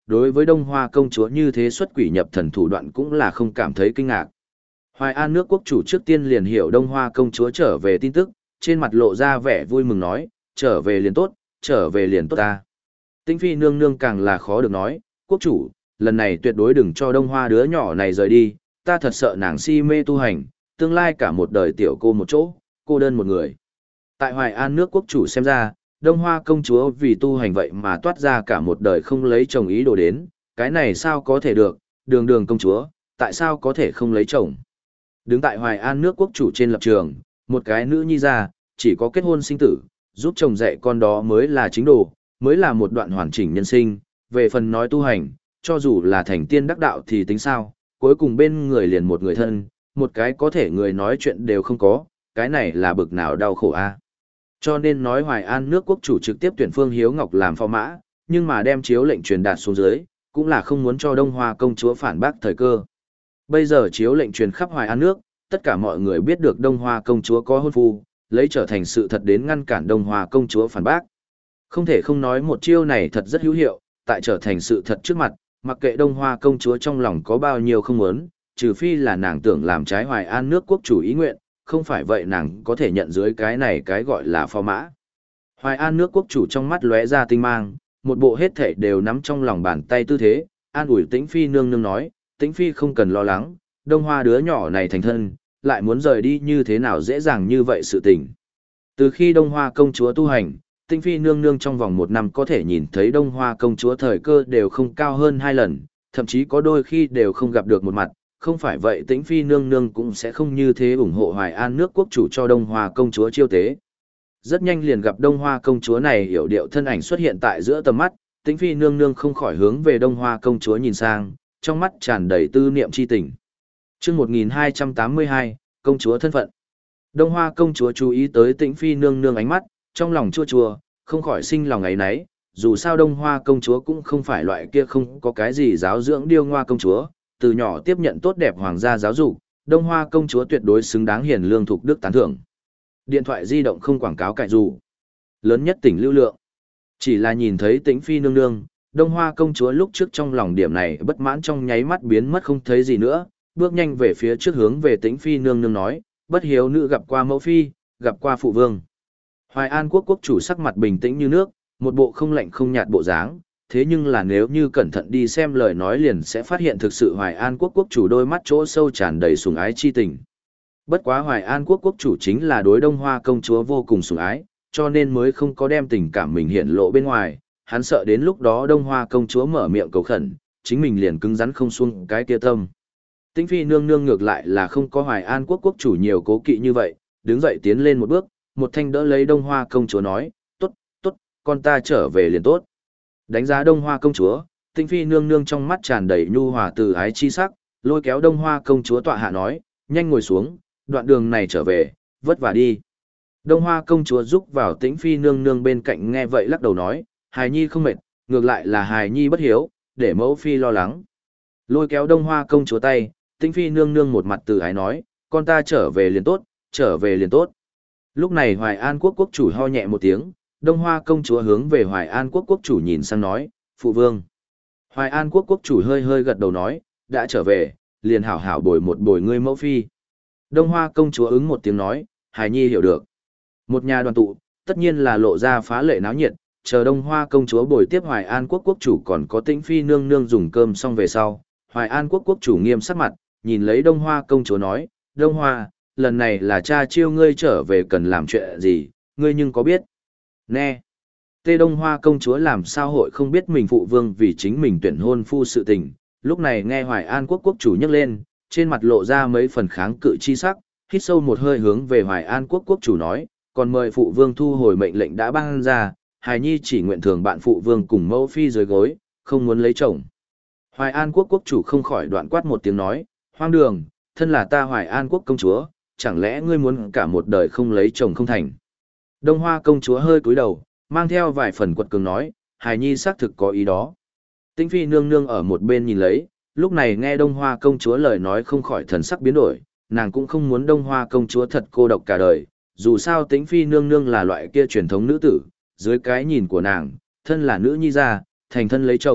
đối với Đông Hoa công chúa như thế xuất quỷ nhập thần thủ đoạn cũng là không cảm thấy kinh ngạc. Hoài An nước quốc chủ trước tiên liền hiểu Đông Hoa công chúa trở về tin tức, trên mặt lộ ra vẻ vui mừng nói, trở về liền tốt, trở về liền tốt ta. Tĩnh Phi nương nương càng là khó được nói, quốc chủ, lần này tuyệt đối đừng cho Đông Hoa đứa nhỏ này rời đi, ta thật sợ nàng si mê tu hành, tương lai cả một đời tiểu cô một chỗ, cô đơn một người. Tại Hoài An nước quốc chủ xem ra, Đông Hoa công chúa vì tu hành vậy mà toát ra cả một đời không lấy chồng ý đồ đến, cái này sao có thể được, đường đường công chúa, tại sao có thể không lấy chồng. Đứng tại Hoài An nước quốc chủ trên lập trường, một cái nữ nhi ra, chỉ có kết hôn sinh tử, giúp chồng dạy con đó mới là chính đồ, mới là một đoạn hoàn chỉnh nhân sinh, về phần nói tu hành, cho dù là thành tiên đắc đạo thì tính sao, cuối cùng bên người liền một người thân, một cái có thể người nói chuyện đều không có, cái này là bực nào đau khổ a. Cho nên nói Hoài An nước quốc chủ trực tiếp tuyển Phương Hiếu Ngọc làm phò mã, nhưng mà đem chiếu lệnh truyền đạt xuống dưới, cũng là không muốn cho Đông Hoa công chúa phản bác thời cơ. Bây giờ chiếu lệnh truyền khắp Hoài An nước, tất cả mọi người biết được Đông Hoa công chúa có hôn phu, lấy trở thành sự thật đến ngăn cản Đông Hoa công chúa phản bác. Không thể không nói một chiêu này thật rất hữu hiệu, tại trở thành sự thật trước mặt, mặc kệ Đông Hoa công chúa trong lòng có bao nhiêu không muốn, trừ phi là nàng tưởng làm trái Hoài An nước quốc chủ ý nguyện, không phải vậy nàng có thể nhận dưới cái này cái gọi là phò mã. Hoài An nước quốc chủ trong mắt lóe ra tinh mang, một bộ hết thể đều nắm trong lòng bàn tay tư thế, an ủi Tĩnh Phi nương nương nói, Tĩnh Phi không cần lo lắng, Đông Hoa đứa nhỏ này thành thân, lại muốn rời đi như thế nào dễ dàng như vậy sự tình. Từ khi Đông Hoa công chúa tu hành, Tĩnh Phi nương nương trong vòng một năm có thể nhìn thấy Đông Hoa công chúa thời cơ đều không cao hơn hai lần, thậm chí có đôi khi đều không gặp được một mặt, không phải vậy Tĩnh Phi nương nương cũng sẽ không như thế ủng hộ Hoài An nước quốc chủ cho Đông Hoa công chúa chiêu tế. Rất nhanh liền gặp Đông Hoa công chúa này hiểu điệu thân ảnh xuất hiện tại giữa tầm mắt, Tĩnh Phi nương nương không khỏi hướng về Đông Hoa công chúa nhìn sang, trong mắt tràn đầy tư niệm chi tình. Chương một nghìn hai trăm tám mươi hai, công chúa thân phận. Đông Hoa công chúa chú ý tới Tĩnh Phi nương nương ánh mắt, trong lòng chua chua, không khỏi sinh lòng ấy nấy, dù sao Đông Hoa công chúa cũng không phải loại kia không có cái gì giáo dưỡng điêu ngoa công chúa, từ nhỏ tiếp nhận tốt đẹp hoàng gia giáo dục, Đông Hoa công chúa tuyệt đối xứng đáng hiền lương thục đức tán thưởng. Điện thoại di động không quảng cáo cài dù. Lớn nhất tỉnh lưu lượng. Chỉ là nhìn thấy Tĩnh Phi nương nương, Đông Hoa công chúa lúc trước trong lòng điểm này bất mãn trong nháy mắt biến mất không thấy gì nữa, bước nhanh về phía trước hướng về Tĩnh Phi nương nương nói, bất hiếu nữ gặp qua mẫu phi, gặp qua phụ vương. Hoài An quốc quốc chủ sắc mặt bình tĩnh như nước, một bộ không lạnh không nhạt bộ dáng, thế nhưng là nếu như cẩn thận đi xem lời nói liền sẽ phát hiện thực sự Hoài An quốc quốc chủ đôi mắt chỗ sâu tràn đầy sủng ái chi tình. Bất quá Hoài An quốc quốc chủ chính là đối Đông Hoa công chúa vô cùng sủng ái, cho nên mới không có đem tình cảm mình hiện lộ bên ngoài, hắn sợ đến lúc đó Đông Hoa công chúa mở miệng cầu khẩn, chính mình liền cứng rắn không xuông cái kia tâm. Tĩnh Phi nương nương ngược lại là không có Hoài An quốc quốc chủ nhiều cố kỵ như vậy, đứng dậy tiến lên một bước, một thanh đỡ lấy Đông Hoa công chúa nói, tốt, tốt, con ta trở về liền tốt. Đánh giá Đông Hoa công chúa, Tĩnh Phi nương nương trong mắt tràn đầy nhu hòa từ ái chi sắc, lôi kéo Đông Hoa công chúa tọa hạ nói, nhanh ngồi xuống, đoạn đường này trở về, vất vả đi. Đông Hoa công chúa giúp vào Tĩnh Phi nương nương bên cạnh nghe vậy lắc đầu nói, hài nhi không mệt, ngược lại là hài nhi bất hiếu, để mẫu phi lo lắng. Lôi kéo Đông Hoa công chúa tay, Tĩnh Phi nương nương một mặt từ ái nói, con ta trở về liền tốt, trở về liền tốt. Lúc này Hoài An quốc quốc chủ ho nhẹ một tiếng, Đông Hoa công chúa hướng về Hoài An quốc quốc chủ nhìn sang nói, phụ vương. Hoài An quốc quốc chủ hơi hơi gật đầu nói, đã trở về, liền hảo hảo bồi một bồi ngươi mẫu phi. Đông Hoa công chúa ứng một tiếng nói, hài nhi hiểu được. Một nhà đoàn tụ, tất nhiên là lộ ra phá lệ náo nhiệt, chờ Đông Hoa công chúa bồi tiếp Hoài An quốc quốc chủ còn có Tĩnh Phi nương nương dùng cơm xong về sau. Hoài An quốc quốc chủ nghiêm sắc mặt, nhìn lấy Đông Hoa công chúa nói, Đông Hoa, lần này là cha chiêu ngươi trở về cần làm chuyện gì, ngươi nhưng có biết? Nè! Tê Đông Hoa công chúa làm sao hội không biết mình phụ vương vì chính mình tuyển hôn phu sự tình, lúc này nghe Hoài An quốc quốc chủ nhắc lên, trên mặt lộ ra mấy phần kháng cự chi sắc, hít sâu một hơi hướng về Hoài An quốc quốc chủ nói, còn mời phụ vương thu hồi mệnh lệnh đã ban ra, hài nhi chỉ nguyện thường bạn phụ vương cùng mẫu phi dưới gối, không muốn lấy chồng. Hoài An quốc quốc chủ không khỏi đoạn quát một tiếng nói, hoang đường, thân là ta Hoài An quốc công chúa, chẳng lẽ ngươi muốn cả một đời không lấy chồng không thành. Đông Hoa công chúa hơi cúi đầu, mang theo vài phần quật cường nói, hài nhi xác thực có ý đó. Tĩnh Phi nương nương ở một bên nhìn lấy, lúc này nghe Đông Hoa công chúa lời nói không khỏi thần sắc biến đổi, nàng cũng không muốn Đông Hoa công chúa thật cô độc cả đời, dù sao Tĩnh Phi nương nương là loại kia truyền thống nữ tử, dưới cái nhìn của nàng, thân là nữ nhi gia, thành thân lấy chồng,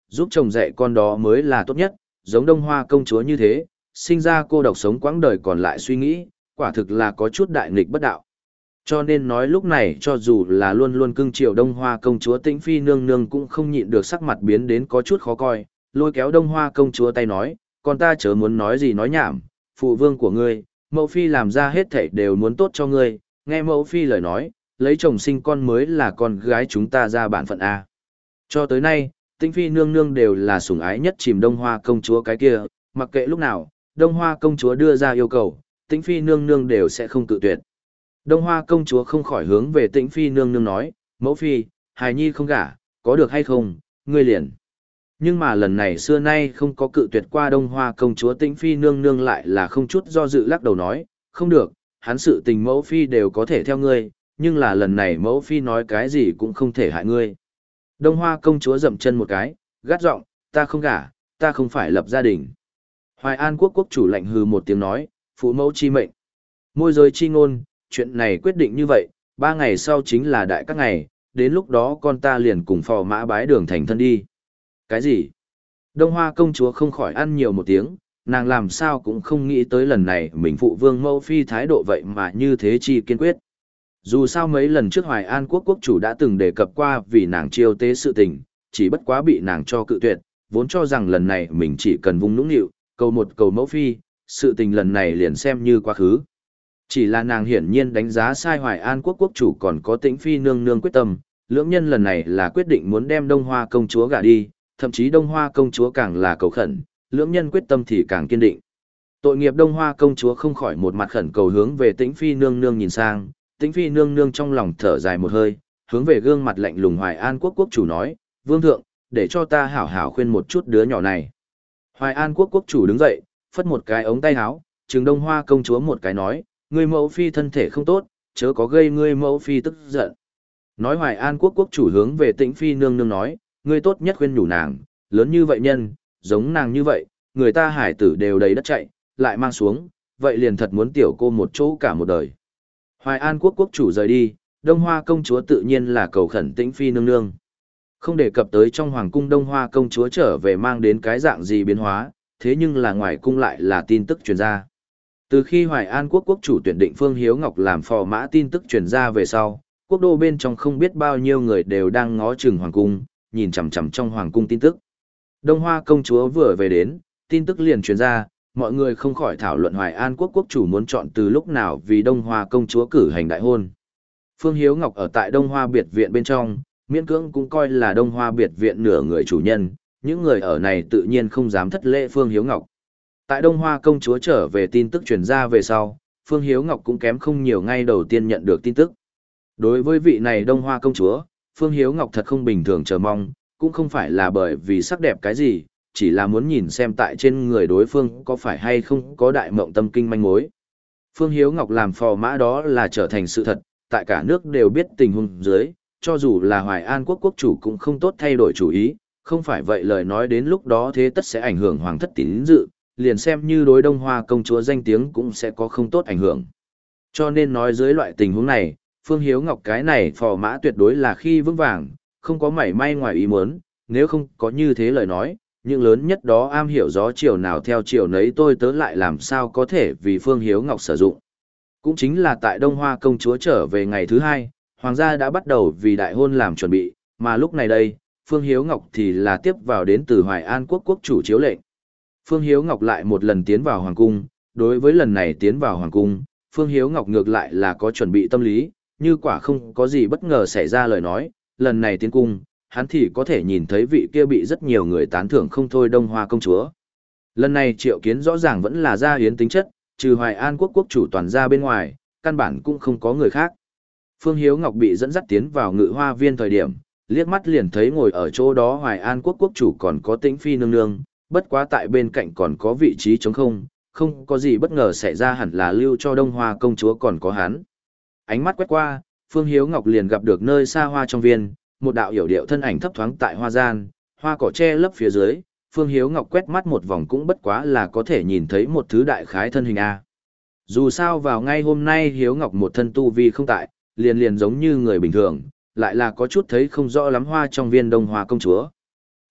giúp chồng dạy con đó mới là tốt nhất, giống Đông Hoa công chúa như thế, sinh ra cô độc sống quãng đời còn lại suy nghĩ, quả thực là có chút đại nghịch bất đạo. Cho nên nói lúc này cho dù là luôn luôn cưng chiều Đông Hoa công chúa Tĩnh Phi nương nương cũng không nhịn được sắc mặt biến đến có chút khó coi, lôi kéo Đông Hoa công chúa tay nói, con ta chớ muốn nói gì nói nhảm, phụ vương của ngươi, mẫu phi làm ra hết thảy đều muốn tốt cho ngươi, nghe mẫu phi lời nói, lấy chồng sinh con mới là con gái chúng ta ra bản phận A. Cho tới nay, Tĩnh Phi nương nương đều là sủng ái nhất chìm Đông Hoa công chúa cái kia, mặc kệ lúc nào, Đông Hoa công chúa đưa ra yêu cầu, Tĩnh Phi nương nương đều sẽ không cự tuyệt. Đông Hoa công chúa không khỏi hướng về Tĩnh Phi nương nương nói, mẫu phi, hài nhi không gả, có được hay không, ngươi liền. Nhưng mà lần này xưa nay không có cự tuyệt qua Đông Hoa công chúa Tĩnh Phi nương nương lại là không chút do dự lắc đầu nói, không được, hắn sự tình mẫu phi đều có thể theo ngươi, nhưng là lần này mẫu phi nói cái gì cũng không thể hại ngươi. Đông Hoa công chúa dậm chân một cái, gắt giọng, ta không gả, ta không phải lập gia đình. Hoài An quốc quốc chủ lạnh hừ một tiếng nói, phụ mẫu chi mệnh. Môi giới chi ngôn, chuyện này quyết định như vậy, ba ngày sau chính là đại các ngày, đến lúc đó con ta liền cùng phò mã bái đường thành thân đi. Cái gì? Đông Hoa công chúa không khỏi ăn nhiều một tiếng, nàng làm sao cũng không nghĩ tới lần này mình phụ vương mẫu phi thái độ vậy mà như thế chi kiên quyết. Dù sao mấy lần trước Hoài An quốc quốc chủ đã từng đề cập qua vì nàng chiêu tế sự tình, chỉ bất quá bị nàng cho cự tuyệt, vốn cho rằng lần này mình chỉ cần vung nũng nịu, cầu một cầu mẫu phi, sự tình lần này liền xem như quá khứ. Chỉ là nàng hiển nhiên đánh giá sai Hoài An quốc quốc chủ còn có Tĩnh Phi nương nương quyết tâm, lưỡng nhân lần này là quyết định muốn đem Đông Hoa công chúa gả đi, thậm chí Đông Hoa công chúa càng là cầu khẩn, lưỡng nhân quyết tâm thì càng kiên định. Tội nghiệp Đông Hoa công chúa không khỏi một mặt khẩn cầu hướng về Tĩnh Phi nương nương nhìn sang, Tĩnh Phi nương nương trong lòng thở dài một hơi, hướng về gương mặt lạnh lùng Hoài An quốc quốc chủ nói, vương thượng, để cho ta hảo hảo khuyên một chút đứa nhỏ này. Hoài An quốc quốc chủ đứng dậy, phất một cái ống tay áo, trừng Đông Hoa công chúa một cái nói, ngươi mẫu phi thân thể không tốt, chớ có gây ngươi mẫu phi tức giận. Nói Hoài An quốc quốc chủ hướng về Tĩnh Phi nương nương nói, ngươi tốt nhất khuyên nhủ nàng, lớn như vậy nhân, giống nàng như vậy, người ta hải tử đều đầy đất chạy, lại mang xuống, vậy liền thật muốn tiểu cô một chỗ cả một đời. Hoài An quốc quốc chủ rời đi, Đông Hoa công chúa tự nhiên là cầu khẩn Tĩnh Phi nương nương. Không đề cập tới trong hoàng cung Đông Hoa công chúa trở về mang đến cái dạng gì biến hóa, thế nhưng là ngoài cung lại là tin tức truyền ra. Từ khi Hoài An quốc quốc chủ tuyển định Phương Hiếu Ngọc làm phò mã tin tức truyền ra về sau, quốc đô bên trong không biết bao nhiêu người đều đang ngó chừng hoàng cung, nhìn chằm chằm trong hoàng cung tin tức. Đông Hoa công chúa vừa về đến, tin tức liền truyền ra, mọi người không khỏi thảo luận Hoài An quốc quốc chủ muốn chọn từ lúc nào vì Đông Hoa công chúa cử hành đại hôn. Phương Hiếu Ngọc ở tại Đông Hoa biệt viện bên trong, miễn cưỡng cũng coi là Đông Hoa biệt viện nửa người chủ nhân, những người ở này tự nhiên không dám thất lễ Phương Hiếu Ngọc. Tại Đông Hoa công chúa trở về tin tức truyền ra về sau, Phương Hiếu Ngọc cũng kém không nhiều ngay đầu tiên nhận được tin tức. Đối với vị này Đông Hoa công chúa, Phương Hiếu Ngọc thật không bình thường chờ mong, cũng không phải là bởi vì sắc đẹp cái gì, chỉ là muốn nhìn xem tại trên người đối phương có phải hay không có đại mộng tâm kinh manh mối. Phương Hiếu Ngọc làm phò mã đó là trở thành sự thật, tại cả nước đều biết tình huống dưới, cho dù là Hoài An quốc quốc chủ cũng không tốt thay đổi chủ ý, không phải vậy lời nói đến lúc đó thế tất sẽ ảnh hưởng hoàng thất tín dự, liền xem như đối Đông Hoa công chúa danh tiếng cũng sẽ có không tốt ảnh hưởng. Cho nên nói dưới loại tình huống này, Phương Hiếu Ngọc cái này phò mã tuyệt đối là khi vững vàng, không có mảy may ngoài ý muốn, nếu không có như thế lời nói, những lớn nhất đó am hiểu gió chiều nào theo chiều nấy tôi tớ lại làm sao có thể vì Phương Hiếu Ngọc sử dụng. Cũng chính là tại Đông Hoa công chúa trở về ngày thứ hai, hoàng gia đã bắt đầu vì đại hôn làm chuẩn bị, mà lúc này đây, Phương Hiếu Ngọc thì là tiếp vào đến từ Hoài An quốc quốc chủ chiếu lệnh. Phương Hiếu Ngọc lại một lần tiến vào hoàng cung, đối với lần này tiến vào hoàng cung, Phương Hiếu Ngọc ngược lại là có chuẩn bị tâm lý, như quả không có gì bất ngờ xảy ra lời nói, lần này tiến cung, hắn thì có thể nhìn thấy vị kia bị rất nhiều người tán thưởng không thôi Đông Hoa công chúa. Lần này triệu kiến rõ ràng vẫn là gia hiến tính chất, trừ Hoài An quốc quốc chủ toàn ra bên ngoài, căn bản cũng không có người khác. Phương Hiếu Ngọc bị dẫn dắt tiến vào ngự hoa viên thời điểm, liếc mắt liền thấy ngồi ở chỗ đó Hoài An quốc quốc chủ còn có Tĩnh Phi nương nương, bất quá tại bên cạnh còn có vị trí trống không, không có gì bất ngờ xảy ra hẳn là lưu cho Đông Hoa công chúa còn có hắn. Ánh mắt quét qua, Phương Hiếu Ngọc liền gặp được nơi xa hoa trong viên, một đạo hiểu điệu thân ảnh thấp thoáng tại hoa gian, hoa cỏ che lấp phía dưới, Phương Hiếu Ngọc quét mắt một vòng cũng bất quá là có thể nhìn thấy một thứ đại khái thân hình A. Dù sao vào ngay hôm nay Hiếu Ngọc một thân tu vi không tại, liền liền giống như người bình thường, lại là có chút thấy không rõ lắm hoa trong viên Đông Hoa công chúa.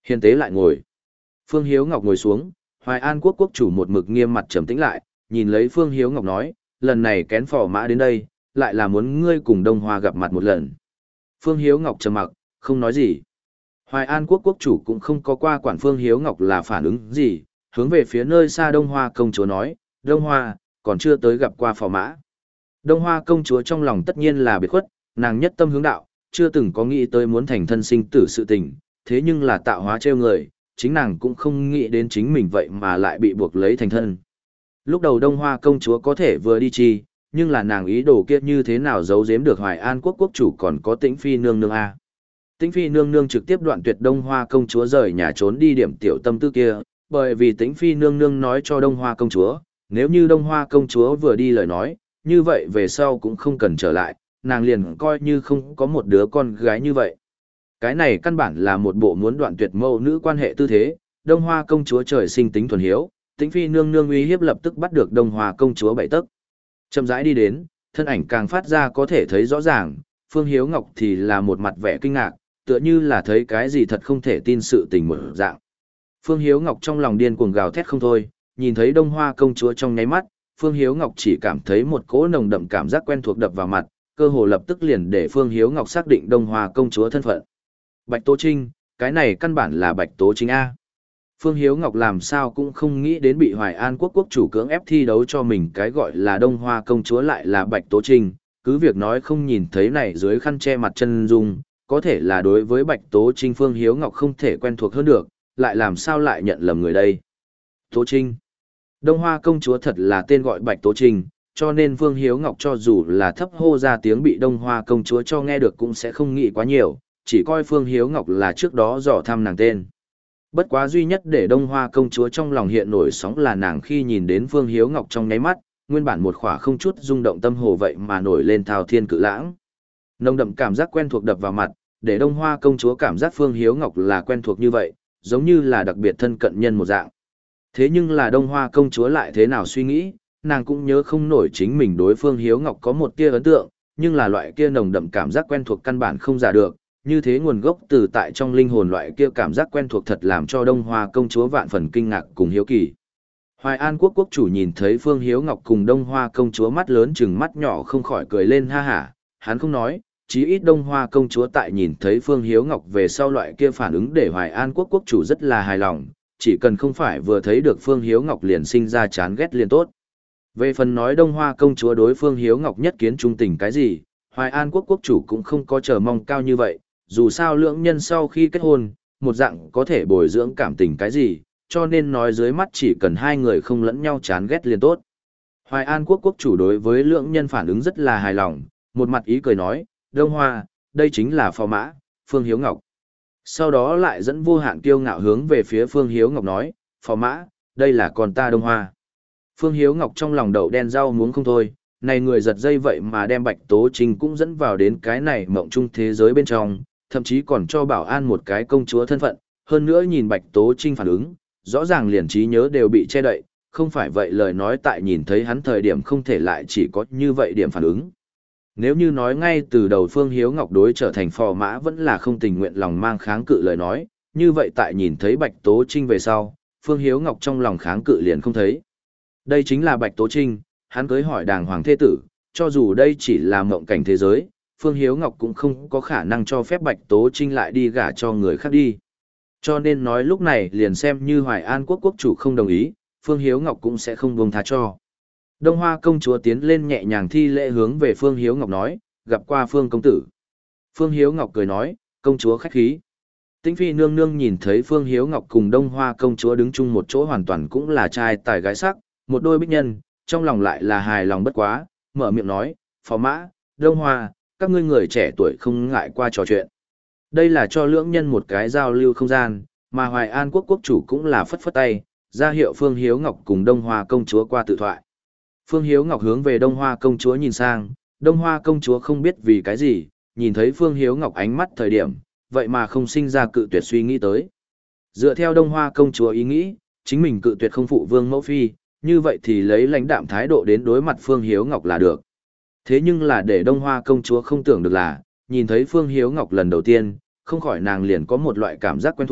Hiền tế lại ngồi. Phương Hiếu Ngọc ngồi xuống, Hoài An quốc quốc chủ một mực nghiêm mặt trầm tĩnh lại, nhìn lấy Phương Hiếu Ngọc nói, lần này kén phò mã đến đây, lại là muốn ngươi cùng Đông Hoa gặp mặt một lần. Phương Hiếu Ngọc trầm mặc, không nói gì. Hoài An quốc quốc chủ cũng không có qua quản Phương Hiếu Ngọc là phản ứng gì, hướng về phía nơi xa Đông Hoa công chúa nói, Đông Hoa, còn chưa tới gặp qua phò mã. Đông Hoa công chúa trong lòng tất nhiên là biệt khuất, nàng nhất tâm hướng đạo, chưa từng có nghĩ tới muốn thành thân sinh tử sự tình, thế nhưng là tạo hóa trêu người, chính nàng cũng không nghĩ đến chính mình vậy mà lại bị buộc lấy thành thân. Lúc đầu Đông Hoa công chúa có thể vừa đi chi, nhưng là nàng ý đồ kia như thế nào giấu giếm được Hoài An quốc quốc chủ còn có Tĩnh Phi nương nương a. Tĩnh Phi nương nương trực tiếp đoạn tuyệt Đông Hoa công chúa rời nhà trốn đi điểm tiểu tâm tư kia, bởi vì Tĩnh Phi nương nương nói cho Đông Hoa công chúa, nếu như Đông Hoa công chúa vừa đi lời nói, như vậy về sau cũng không cần trở lại, nàng liền coi như không có một đứa con gái như vậy. Cái này căn bản là một bộ muốn đoạn tuyệt mẫu nữ quan hệ tư thế, Đông Hoa công chúa trời sinh tính thuần hiếu, Tĩnh Phi nương nương uy hiếp lập tức bắt được Đông Hoa công chúa bảy tấc. Chậm rãi đi đến, thân ảnh càng phát ra có thể thấy rõ ràng, Phương Hiếu Ngọc thì là một mặt vẻ kinh ngạc, tựa như là thấy cái gì thật không thể tin sự tình một dạng. Phương Hiếu Ngọc trong lòng điên cuồng gào thét không thôi, nhìn thấy Đông Hoa công chúa trong nháy mắt, Phương Hiếu Ngọc chỉ cảm thấy một cỗ nồng đậm cảm giác quen thuộc đập vào mặt, cơ hồ lập tức liền để Phương Hiếu Ngọc xác định Đông Hoa công chúa thân phận. Bạch Tố Trinh, cái này căn bản là Bạch Tố Trinh A. Phương Hiếu Ngọc làm sao cũng không nghĩ đến bị Hoài An quốc quốc chủ cưỡng ép thi đấu cho mình cái gọi là Đông Hoa công chúa lại là Bạch Tố Trinh, cứ việc nói không nhìn thấy này dưới khăn che mặt chân dung, có thể là đối với Bạch Tố Trinh Phương Hiếu Ngọc không thể quen thuộc hơn được, lại làm sao lại nhận lầm người đây. Tố Trinh. Đông Hoa công chúa thật là tên gọi Bạch Tố Trinh, cho nên Phương Hiếu Ngọc cho dù là thấp hô ra tiếng bị Đông Hoa công chúa cho nghe được cũng sẽ không nghĩ quá nhiều, chỉ coi Phương Hiếu Ngọc là trước đó dò thăm nàng tên. Bất quá duy nhất để Đông Hoa công chúa trong lòng hiện nổi sóng là nàng khi nhìn đến Phương Hiếu Ngọc trong nháy mắt, nguyên bản một khỏa không chút rung động tâm hồ vậy mà nổi lên thao thiên cự lãng. Nồng đậm cảm giác quen thuộc đập vào mặt, để Đông Hoa công chúa cảm giác Phương Hiếu Ngọc là quen thuộc như vậy, giống như là đặc biệt thân cận nhân một dạng. Thế nhưng là Đông Hoa công chúa lại thế nào suy nghĩ, nàng cũng nhớ không nổi chính mình đối Phương Hiếu Ngọc có một tia ấn tượng, nhưng là loại kia nồng đậm cảm giác quen thuộc căn bản không giả được, như thế nguồn gốc từ tại trong linh hồn loại kia cảm giác quen thuộc thật làm cho Đông Hoa công chúa vạn phần kinh ngạc cùng hiếu kỳ. Hoài An quốc quốc chủ nhìn thấy Phương Hiếu Ngọc cùng Đông Hoa công chúa mắt lớn chừng mắt nhỏ không khỏi cười lên ha hả, hắn không nói, chí ít Đông Hoa công chúa tại nhìn thấy Phương Hiếu Ngọc về sau loại kia phản ứng để Hoài An quốc quốc chủ rất là hài lòng, chỉ cần không phải vừa thấy được Phương Hiếu Ngọc liền sinh ra chán ghét liền tốt. Về phần nói Đông Hoa công chúa đối Phương Hiếu Ngọc nhất kiến trung tình cái gì, Hoài An quốc quốc chủ cũng không có chờ mong cao như vậy, dù sao lưỡng nhân sau khi kết hôn, một dạng có thể bồi dưỡng cảm tình cái gì, cho nên nói dưới mắt chỉ cần hai người không lẫn nhau chán ghét liền tốt. Hoài An quốc quốc chủ đối với lưỡng nhân phản ứng rất là hài lòng, một mặt ý cười nói, Đông Hoa, đây chính là phò mã, Phương Hiếu Ngọc. Sau đó lại dẫn vô hạn kiêu ngạo hướng về phía Phương Hiếu Ngọc nói, phò mã, đây là con ta Đông Hoa. Phương Hiếu Ngọc trong lòng đậu đen rau muống không thôi, này người giật dây vậy mà đem Bạch Tố Trinh cũng dẫn vào đến cái này mộng chung thế giới bên trong, thậm chí còn cho Bảo An một cái công chúa thân phận, hơn nữa nhìn Bạch Tố Trinh phản ứng, rõ ràng liền trí nhớ đều bị che đậy, không phải vậy lời nói tại nhìn thấy hắn thời điểm không thể lại chỉ có như vậy điểm phản ứng. Nếu như nói ngay từ đầu Phương Hiếu Ngọc đối trở thành phò mã vẫn là không tình nguyện lòng mang kháng cự lời nói, như vậy tại nhìn thấy Bạch Tố Trinh về sau, Phương Hiếu Ngọc trong lòng kháng cự liền không thấy. Đây chính là Bạch Tố Trinh, hắn cưới hỏi đàng hoàng thế tử, cho dù đây chỉ là mộng cảnh thế giới, Phương Hiếu Ngọc cũng không có khả năng cho phép Bạch Tố Trinh lại đi gả cho người khác đi. Cho nên nói lúc này liền xem như Hoài An quốc quốc chủ không đồng ý, Phương Hiếu Ngọc cũng sẽ không buông tha cho. Đông Hoa công chúa tiến lên nhẹ nhàng thi lễ hướng về Phương Hiếu Ngọc nói, gặp qua Phương công tử. Phương Hiếu Ngọc cười nói, công chúa khách khí. Tĩnh Phi nương nương nhìn thấy Phương Hiếu Ngọc cùng Đông Hoa công chúa đứng chung một chỗ hoàn toàn cũng là trai tài gái sắc, một đôi bích nhân, trong lòng lại là hài lòng bất quá, mở miệng nói, phò mã, Đông Hoa, các ngươi người trẻ tuổi không ngại qua trò chuyện. Đây là cho lưỡng nhân một cái giao lưu không gian, mà Hoài An quốc quốc chủ cũng là phất phất tay, ra hiệu Phương Hiếu Ngọc cùng Đông Hoa công chúa qua tự thoại. Phương Hiếu Ngọc hướng về Đông Hoa công chúa nhìn sang, Đông Hoa công chúa không biết vì cái gì, nhìn thấy Phương Hiếu Ngọc ánh mắt thời điểm, vậy mà không sinh ra cự tuyệt suy nghĩ tới. Dựa theo Đông Hoa công chúa ý nghĩ, chính mình cự tuyệt không phụ vương mẫu phi, như vậy thì lấy lãnh đạm thái độ đến đối mặt Phương Hiếu Ngọc là được. Thế nhưng là để Đông Hoa công chúa không tưởng được là, nhìn thấy Phương Hiếu Ngọc lần đầu tiên, không khỏi nàng liền có một loại cảm giác quen thuộc,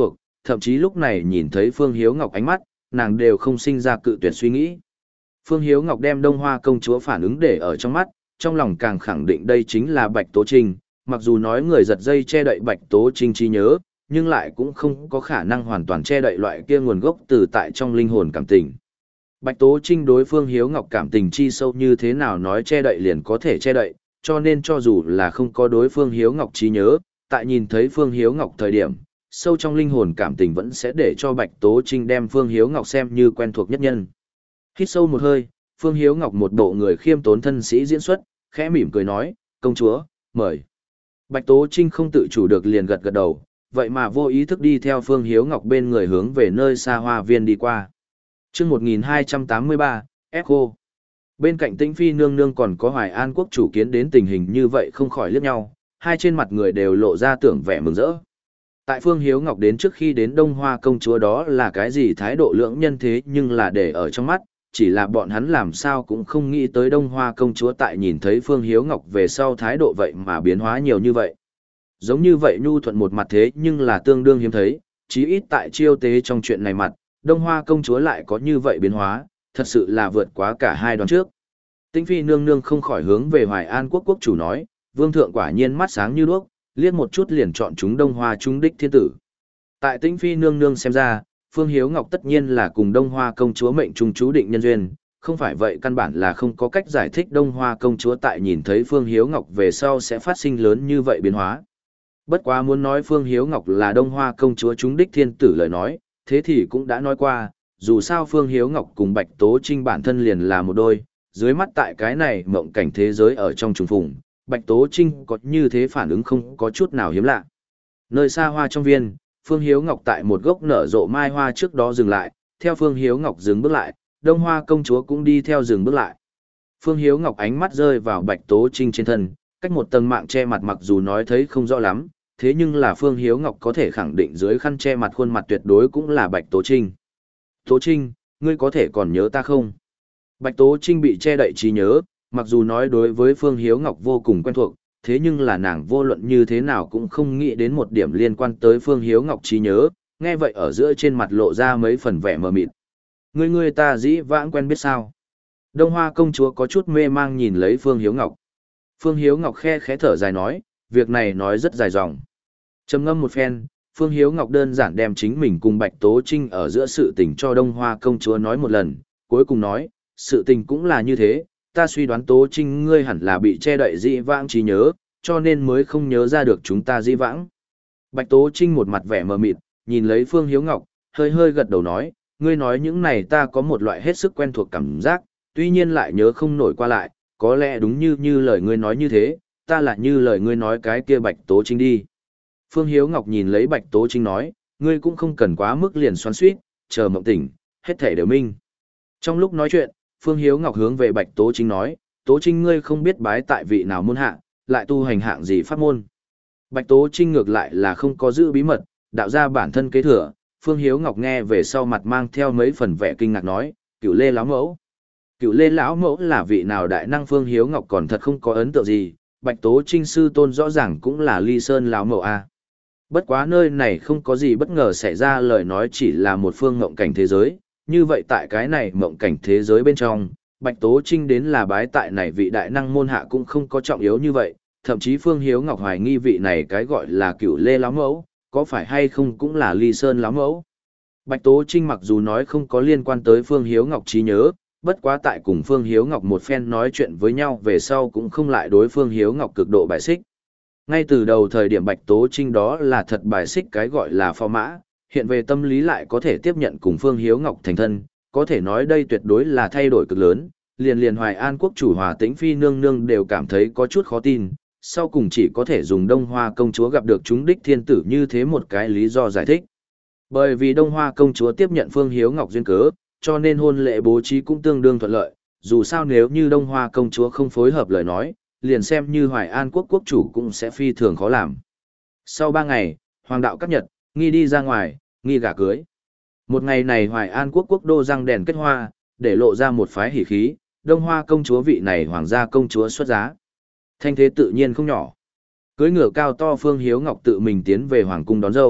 thậm chí lúc này nhìn thấy Phương Hiếu Ngọc ánh mắt, nàng đều không sinh ra cự tuyệt suy nghĩ. Phương Hiếu Ngọc đem Đông Hoa công chúa phản ứng để ở trong mắt, trong lòng càng khẳng định đây chính là Bạch Tố Trinh, mặc dù nói người giật dây che đậy Bạch Tố Trinh trí nhớ, nhưng lại cũng không có khả năng hoàn toàn che đậy loại kia nguồn gốc từ tại trong linh hồn cảm tình. Bạch Tố Trinh đối Phương Hiếu Ngọc cảm tình chi sâu như thế nào nói che đậy liền có thể che đậy, cho nên cho dù là không có đối Phương Hiếu Ngọc trí nhớ, tại nhìn thấy Phương Hiếu Ngọc thời điểm, sâu trong linh hồn cảm tình vẫn sẽ để cho Bạch Tố Trinh đem Phương Hiếu Ngọc xem như quen thuộc nhất nhân. Hít sâu một hơi, Phương Hiếu Ngọc một bộ người khiêm tốn thân sĩ diễn xuất, khẽ mỉm cười nói, công chúa, mời. Bạch Tố Trinh không tự chủ được liền gật gật đầu, vậy mà vô ý thức đi theo Phương Hiếu Ngọc bên người hướng về nơi xa hoa viên đi qua. chương một nghìn hai trăm tám mươi ba, Echo. Bên cạnh Tĩnh Phi nương nương còn có Hoài An quốc chủ kiến đến tình hình như vậy không khỏi liếc nhau, hai trên mặt người đều lộ ra tưởng vẻ mừng rỡ. Tại Phương Hiếu Ngọc đến trước khi đến Đông Hoa công chúa đó là cái gì thái độ lưỡng nhân thế nhưng là để ở trong mắt, chỉ là bọn hắn làm sao cũng không nghĩ tới Đông Hoa công chúa tại nhìn thấy Phương Hiếu Ngọc về sau thái độ vậy mà biến hóa nhiều như vậy. Giống như vậy nhu thuận một mặt thế nhưng là tương đương hiếm thấy, chí ít tại chiêu tế trong chuyện này mặt, Đông Hoa công chúa lại có như vậy biến hóa, thật sự là vượt quá cả hai đoán trước. Tĩnh Phi nương nương không khỏi hướng về Hoài An quốc quốc chủ nói, vương thượng quả nhiên mắt sáng như đuốc, liếc một chút liền chọn chúng Đông Hoa trung đích thiên tử. Tại Tĩnh Phi nương nương xem ra, Phương Hiếu Ngọc tất nhiên là cùng Đông Hoa công chúa mệnh trung chú định nhân duyên, không phải vậy căn bản là không có cách giải thích Đông Hoa công chúa tại nhìn thấy Phương Hiếu Ngọc về sau sẽ phát sinh lớn như vậy biến hóa. Bất quá muốn nói Phương Hiếu Ngọc là Đông Hoa công chúa chúng đích thiên tử lời nói, thế thì cũng đã nói qua, dù sao Phương Hiếu Ngọc cùng Bạch Tố Trinh bản thân liền là một đôi, dưới mắt tại cái này mộng cảnh thế giới ở trong trùng phùng, Bạch Tố Trinh có như thế phản ứng không có chút nào hiếm lạ. Nơi xa hoa trong viên, Phương Hiếu Ngọc tại một gốc nở rộ mai hoa trước đó dừng lại, theo Phương Hiếu Ngọc dừng bước lại, Đông Hoa công chúa cũng đi theo dừng bước lại. Phương Hiếu Ngọc ánh mắt rơi vào Bạch Tố Trinh trên thân, cách một tầng mạng che mặt mặc dù nói thấy không rõ lắm, thế nhưng là Phương Hiếu Ngọc có thể khẳng định dưới khăn che mặt khuôn mặt tuyệt đối cũng là Bạch Tố Trinh. Tố Trinh, ngươi có thể còn nhớ ta không? Bạch Tố Trinh bị che đậy trí nhớ, mặc dù nói đối với Phương Hiếu Ngọc vô cùng quen thuộc, thế nhưng là nàng vô luận như thế nào cũng không nghĩ đến một điểm liên quan tới Phương Hiếu Ngọc trí nhớ, nghe vậy ở giữa trên mặt lộ ra mấy phần vẻ mờ mịt. Ngươi ngươi ta dĩ vãng quen biết sao? Đông Hoa công chúa có chút mê mang nhìn lấy Phương Hiếu Ngọc. Phương Hiếu Ngọc khe khẽ thở dài nói, việc này nói rất dài dòng. Trầm ngâm một phen, Phương Hiếu Ngọc đơn giản đem chính mình cùng Bạch Tố Trinh ở giữa sự tình cho Đông Hoa công chúa nói một lần, cuối cùng nói, sự tình cũng là như thế, ta suy đoán Tố Trinh ngươi hẳn là bị che đậy dĩ vãng trí nhớ, cho nên mới không nhớ ra được chúng ta dĩ vãng. Bạch Tố Trinh một mặt vẻ mờ mịt, nhìn lấy Phương Hiếu Ngọc, hơi hơi gật đầu nói, ngươi nói những này ta có một loại hết sức quen thuộc cảm giác, tuy nhiên lại nhớ không nổi qua lại, có lẽ đúng như như lời ngươi nói như thế, ta là như lời ngươi nói cái kia Bạch Tố Trinh đi. Phương Hiếu Ngọc nhìn lấy Bạch Tố Trinh nói, ngươi cũng không cần quá mức liền xoắn xuýt, chờ mộng tỉnh, hết thể đều minh. Trong lúc nói chuyện, Phương Hiếu Ngọc hướng về Bạch Tố Trinh nói, Tố Trinh ngươi không biết bái tại vị nào môn hạ, lại tu hành hạng gì pháp môn. Bạch Tố Trinh ngược lại là không có giữ bí mật, đạo ra bản thân kế thừa, Phương Hiếu Ngọc nghe về sau mặt mang theo mấy phần vẻ kinh ngạc nói, Cửu Lê lão mẫu. Cửu Lê lão mẫu là vị nào đại năng? Phương Hiếu Ngọc còn thật không có ấn tượng gì, Bạch Tố Trinh sư tôn rõ ràng cũng là Ly Sơn lão mẫu a. Bất quá nơi này không có gì bất ngờ xảy ra, lời nói chỉ là một phương mộng cảnh thế giới, như vậy tại cái này mộng cảnh thế giới bên trong, Bạch Tố Trinh đến là bái tại này vị đại năng môn hạ cũng không có trọng yếu như vậy, thậm chí Phương Hiếu Ngọc hoài nghi vị này cái gọi là Cửu Lê lão mẫu, có phải hay không cũng là Ly Sơn lão mẫu. Bạch Tố Trinh mặc dù nói không có liên quan tới Phương Hiếu Ngọc trí nhớ, bất quá tại cùng Phương Hiếu Ngọc một phen nói chuyện với nhau về sau cũng không lại đối Phương Hiếu Ngọc cực độ bài xích. Ngay từ đầu thời điểm Bạch Tố Trinh đó là thật bài xích cái gọi là phò mã, hiện về tâm lý lại có thể tiếp nhận cùng Phương Hiếu Ngọc thành thân, có thể nói đây tuyệt đối là thay đổi cực lớn, liền liền Hoài An quốc chủ Hòa Tĩnh Phi nương nương đều cảm thấy có chút khó tin, sau cùng chỉ có thể dùng Đông Hoa công chúa gặp được chúng đích thiên tử như thế một cái lý do giải thích. Bởi vì Đông Hoa công chúa tiếp nhận Phương Hiếu Ngọc duyên cớ, cho nên hôn lễ bố trí cũng tương đương thuận lợi, dù sao nếu như Đông Hoa công chúa không phối hợp lời nói, liền xem như Hoài An quốc quốc chủ cũng sẽ phi thường khó làm. Sau ba ngày, hoàng đạo cắt nhật, nghi đi ra ngoài, nghi gả cưới. Một ngày này Hoài An quốc quốc đô răng đèn kết hoa, để lộ ra một phái hỉ khí, Đông Hoa công chúa vị này hoàng gia công chúa xuất giá. Thanh thế tự nhiên không nhỏ. Cưới ngựa cao to Phương Hiếu Ngọc tự mình tiến về hoàng cung đón dâu,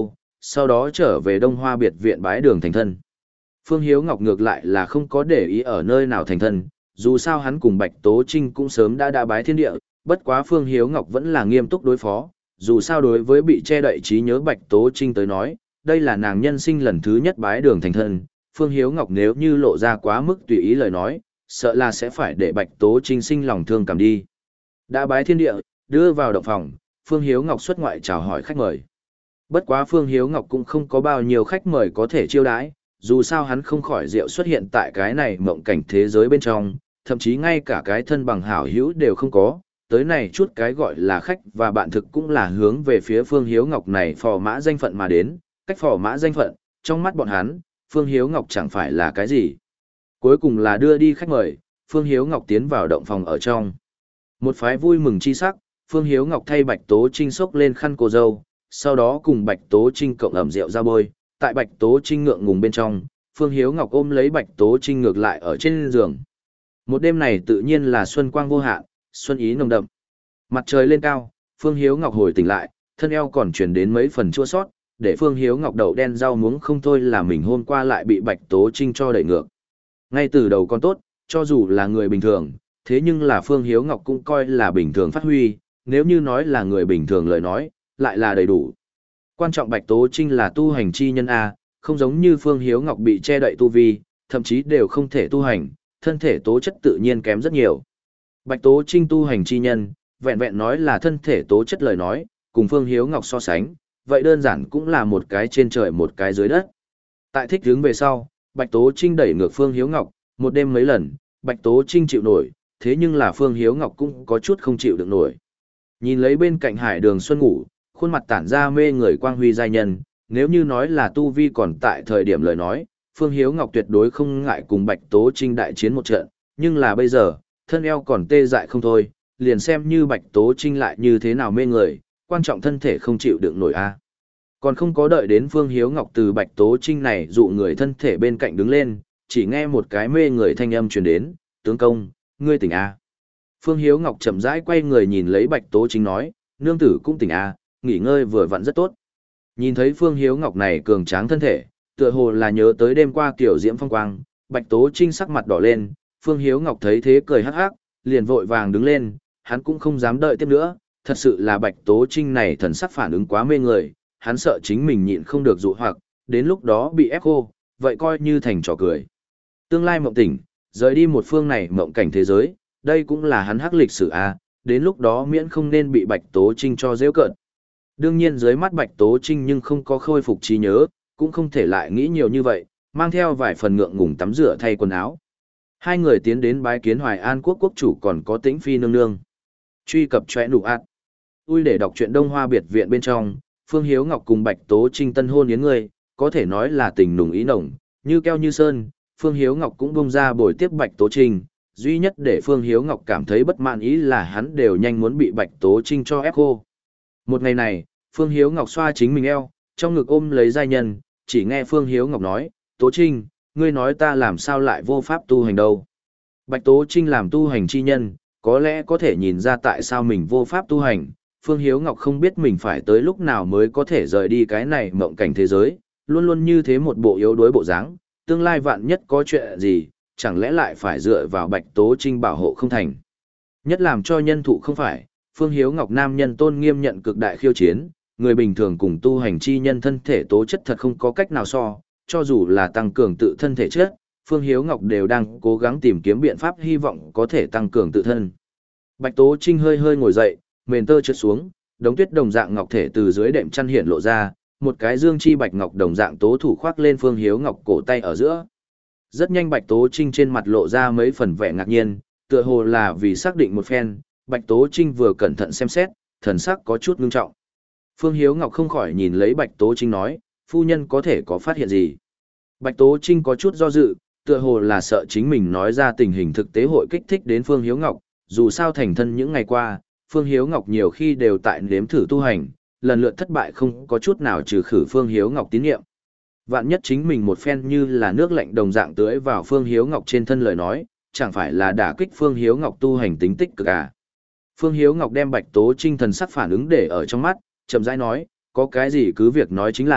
sau đó trở về Đông Hoa biệt viện bái đường thành thân. Phương Hiếu Ngọc ngược lại là không có để ý ở nơi nào thành thân, dù sao hắn cùng Bạch Tố Trinh cũng sớm đã đã bái thiên địa, bất quá Phương Hiếu Ngọc vẫn là nghiêm túc đối phó, dù sao đối với bị che đậy trí nhớ Bạch Tố Trinh tới nói, đây là nàng nhân sinh lần thứ nhất bái đường thành thân, Phương Hiếu Ngọc nếu như lộ ra quá mức tùy ý lời nói, sợ là sẽ phải để Bạch Tố Trinh sinh lòng thương cảm đi. Đã bái thiên địa, đưa vào động phòng, Phương Hiếu Ngọc xuất ngoại chào hỏi khách mời. Bất quá Phương Hiếu Ngọc cũng không có bao nhiêu khách mời có thể chiêu đãi, dù sao hắn không khỏi rượu xuất hiện tại cái này mộng cảnh thế giới bên trong, thậm chí ngay cả cái thân bằng hảo hữu đều không có, tới này chút cái gọi là khách và bạn thực cũng là hướng về phía Phương Hiếu Ngọc này phò mã danh phận mà đến, cách phò mã danh phận, trong mắt bọn hắn, Phương Hiếu Ngọc chẳng phải là cái gì. Cuối cùng là đưa đi khách mời, Phương Hiếu Ngọc tiến vào động phòng ở trong. Một phái vui mừng chi sắc, Phương Hiếu Ngọc thay Bạch Tố Trinh xốc lên khăn cô dâu, sau đó cùng Bạch Tố Trinh cộng ẩm rượu ra bôi, tại Bạch Tố Trinh ngượng ngùng bên trong, Phương Hiếu Ngọc ôm lấy Bạch Tố Trinh ngược lại ở trên giường. Một đêm này tự nhiên là xuân quang vô hạn, xuân ý nồng đậm. Mặt trời lên cao, Phương Hiếu Ngọc hồi tỉnh lại, thân eo còn truyền đến mấy phần chua sót, để Phương Hiếu Ngọc đậu đen rau muống không thôi là mình hôm qua lại bị Bạch Tố Trinh cho đẩy ngược. Ngay từ đầu còn tốt, cho dù là người bình thường, thế nhưng là Phương Hiếu Ngọc cũng coi là bình thường phát huy, nếu như nói là người bình thường lời nói, lại là đầy đủ. Quan trọng Bạch Tố Trinh là tu hành chi nhân A, không giống như Phương Hiếu Ngọc bị che đậy tu vi, thậm chí đều không thể tu hành, thân thể tố chất tự nhiên kém rất nhiều. Bạch Tố Trinh tu hành chi nhân, vẹn vẹn nói là thân thể tố chất lời nói, cùng Phương Hiếu Ngọc so sánh, vậy đơn giản cũng là một cái trên trời một cái dưới đất. Tại thích hướng về sau, Bạch Tố Trinh đẩy ngược Phương Hiếu Ngọc, một đêm mấy lần, Bạch Tố Trinh chịu nổi, thế nhưng là Phương Hiếu Ngọc cũng có chút không chịu được nổi. Nhìn lấy bên cạnh Hải Đường Xuân ngủ, khuôn mặt tản ra mê người quang huy giai nhân, nếu như nói là tu vi còn tại thời điểm lời nói, Phương Hiếu Ngọc tuyệt đối không ngại cùng Bạch Tố Trinh đại chiến một trận, nhưng là bây giờ, thân eo còn tê dại không thôi, liền xem như Bạch Tố Trinh lại như thế nào mê người, quan trọng thân thể không chịu đựng nổi a. Còn không có đợi đến Phương Hiếu Ngọc từ Bạch Tố Trinh này dụ người thân thể bên cạnh đứng lên, chỉ nghe một cái mê người thanh âm truyền đến, tướng công, ngươi tỉnh a. Phương Hiếu Ngọc chậm rãi quay người nhìn lấy Bạch Tố Trinh nói, nương tử cũng tỉnh a, nghỉ ngơi vừa vặn rất tốt. Nhìn thấy Phương Hiếu Ngọc này cường tráng thân thể, tựa hồ là nhớ tới đêm qua kiểu diễm phong quang, Bạch Tố Trinh sắc mặt đỏ lên, Phương Hiếu Ngọc thấy thế cười hắc hắc, liền vội vàng đứng lên, hắn cũng không dám đợi tiếp nữa, thật sự là Bạch Tố Trinh này thần sắc phản ứng quá mê người, hắn sợ chính mình nhịn không được dụ hoặc, đến lúc đó bị ép khô, vậy coi như thành trò cười. Tương lai mộng tỉnh, rời đi một phương này mộng cảnh thế giới, đây cũng là hắn hắc lịch sử a, đến lúc đó miễn không nên bị Bạch Tố Trinh cho giễu cợt. Đương nhiên dưới mắt Bạch Tố Trinh nhưng không có khôi phục trí nhớ, cũng không thể lại nghĩ nhiều như vậy, mang theo vài phần ngượng ngùng tắm rửa thay quần áo. Hai người tiến đến bái kiến Hoài An quốc quốc chủ còn có Tĩnh Phi nương nương. Truy cập chóe nụ ạt. Ui để đọc truyện Đông Hoa biệt viện bên trong, Phương Hiếu Ngọc cùng Bạch Tố Trinh tân hôn yến người, có thể nói là tình nùng ý nồng, như keo như sơn, Phương Hiếu Ngọc cũng bông ra bồi tiếp Bạch Tố Trinh, duy nhất để Phương Hiếu Ngọc cảm thấy bất mãn ý là hắn đều nhanh muốn bị Bạch Tố Trinh cho ép khô. Một ngày này, Phương Hiếu Ngọc xoa chính mình eo, trong ngực ôm lấy giai nhân, chỉ nghe Phương Hiếu Ngọc nói, Tố Trinh, ngươi nói ta làm sao lại vô pháp tu hành đâu. Bạch Tố Trinh làm tu hành chi nhân, có lẽ có thể nhìn ra tại sao mình vô pháp tu hành, Phương Hiếu Ngọc không biết mình phải tới lúc nào mới có thể rời đi cái này mộng cảnh thế giới, luôn luôn như thế một bộ yếu đuối bộ dáng, tương lai vạn nhất có chuyện gì, chẳng lẽ lại phải dựa vào Bạch Tố Trinh bảo hộ không thành. Nhất làm cho nhân thụ không phải, Phương Hiếu Ngọc nam nhân tôn nghiêm nhận cực đại khiêu chiến, người bình thường cùng tu hành chi nhân thân thể tố chất thật không có cách nào so, cho dù là tăng cường tự thân thể chất, Phương Hiếu Ngọc đều đang cố gắng tìm kiếm biện pháp hy vọng có thể tăng cường tự thân. Bạch Tố Trinh hơi hơi ngồi dậy, mền tơ trượt xuống, đống tuyết đồng dạng ngọc thể từ dưới đệm chăn hiện lộ ra, một cái dương chi bạch ngọc đồng dạng tố thủ khoác lên Phương Hiếu Ngọc cổ tay ở giữa. Rất nhanh Bạch Tố Trinh trên mặt lộ ra mấy phần vẻ ngạc nhiên, tựa hồ là vì xác định một phen, Bạch Tố Trinh vừa cẩn thận xem xét, thần sắc có chút ngưng trọng. Phương Hiếu Ngọc không khỏi nhìn lấy Bạch Tố Trinh nói, phu nhân có thể có phát hiện gì. Bạch Tố Trinh có chút do dự, tựa hồ là sợ chính mình nói ra tình hình thực tế hội kích thích đến Phương Hiếu Ngọc, dù sao thành thân những ngày qua, Phương Hiếu Ngọc nhiều khi đều tại nếm thử tu hành, lần lượt thất bại không có chút nào trừ khử Phương Hiếu Ngọc tín nhiệm. Vạn nhất chính mình một phen như là nước lạnh đồng dạng tưới vào Phương Hiếu Ngọc trên thân lời nói, chẳng phải là đả kích Phương Hiếu Ngọc tu hành tính tích cực à. Phương Hiếu Ngọc đem Bạch Tố Trinh thần sắc phản ứng để ở trong mắt, chậm rãi nói, có cái gì cứ việc nói chính là,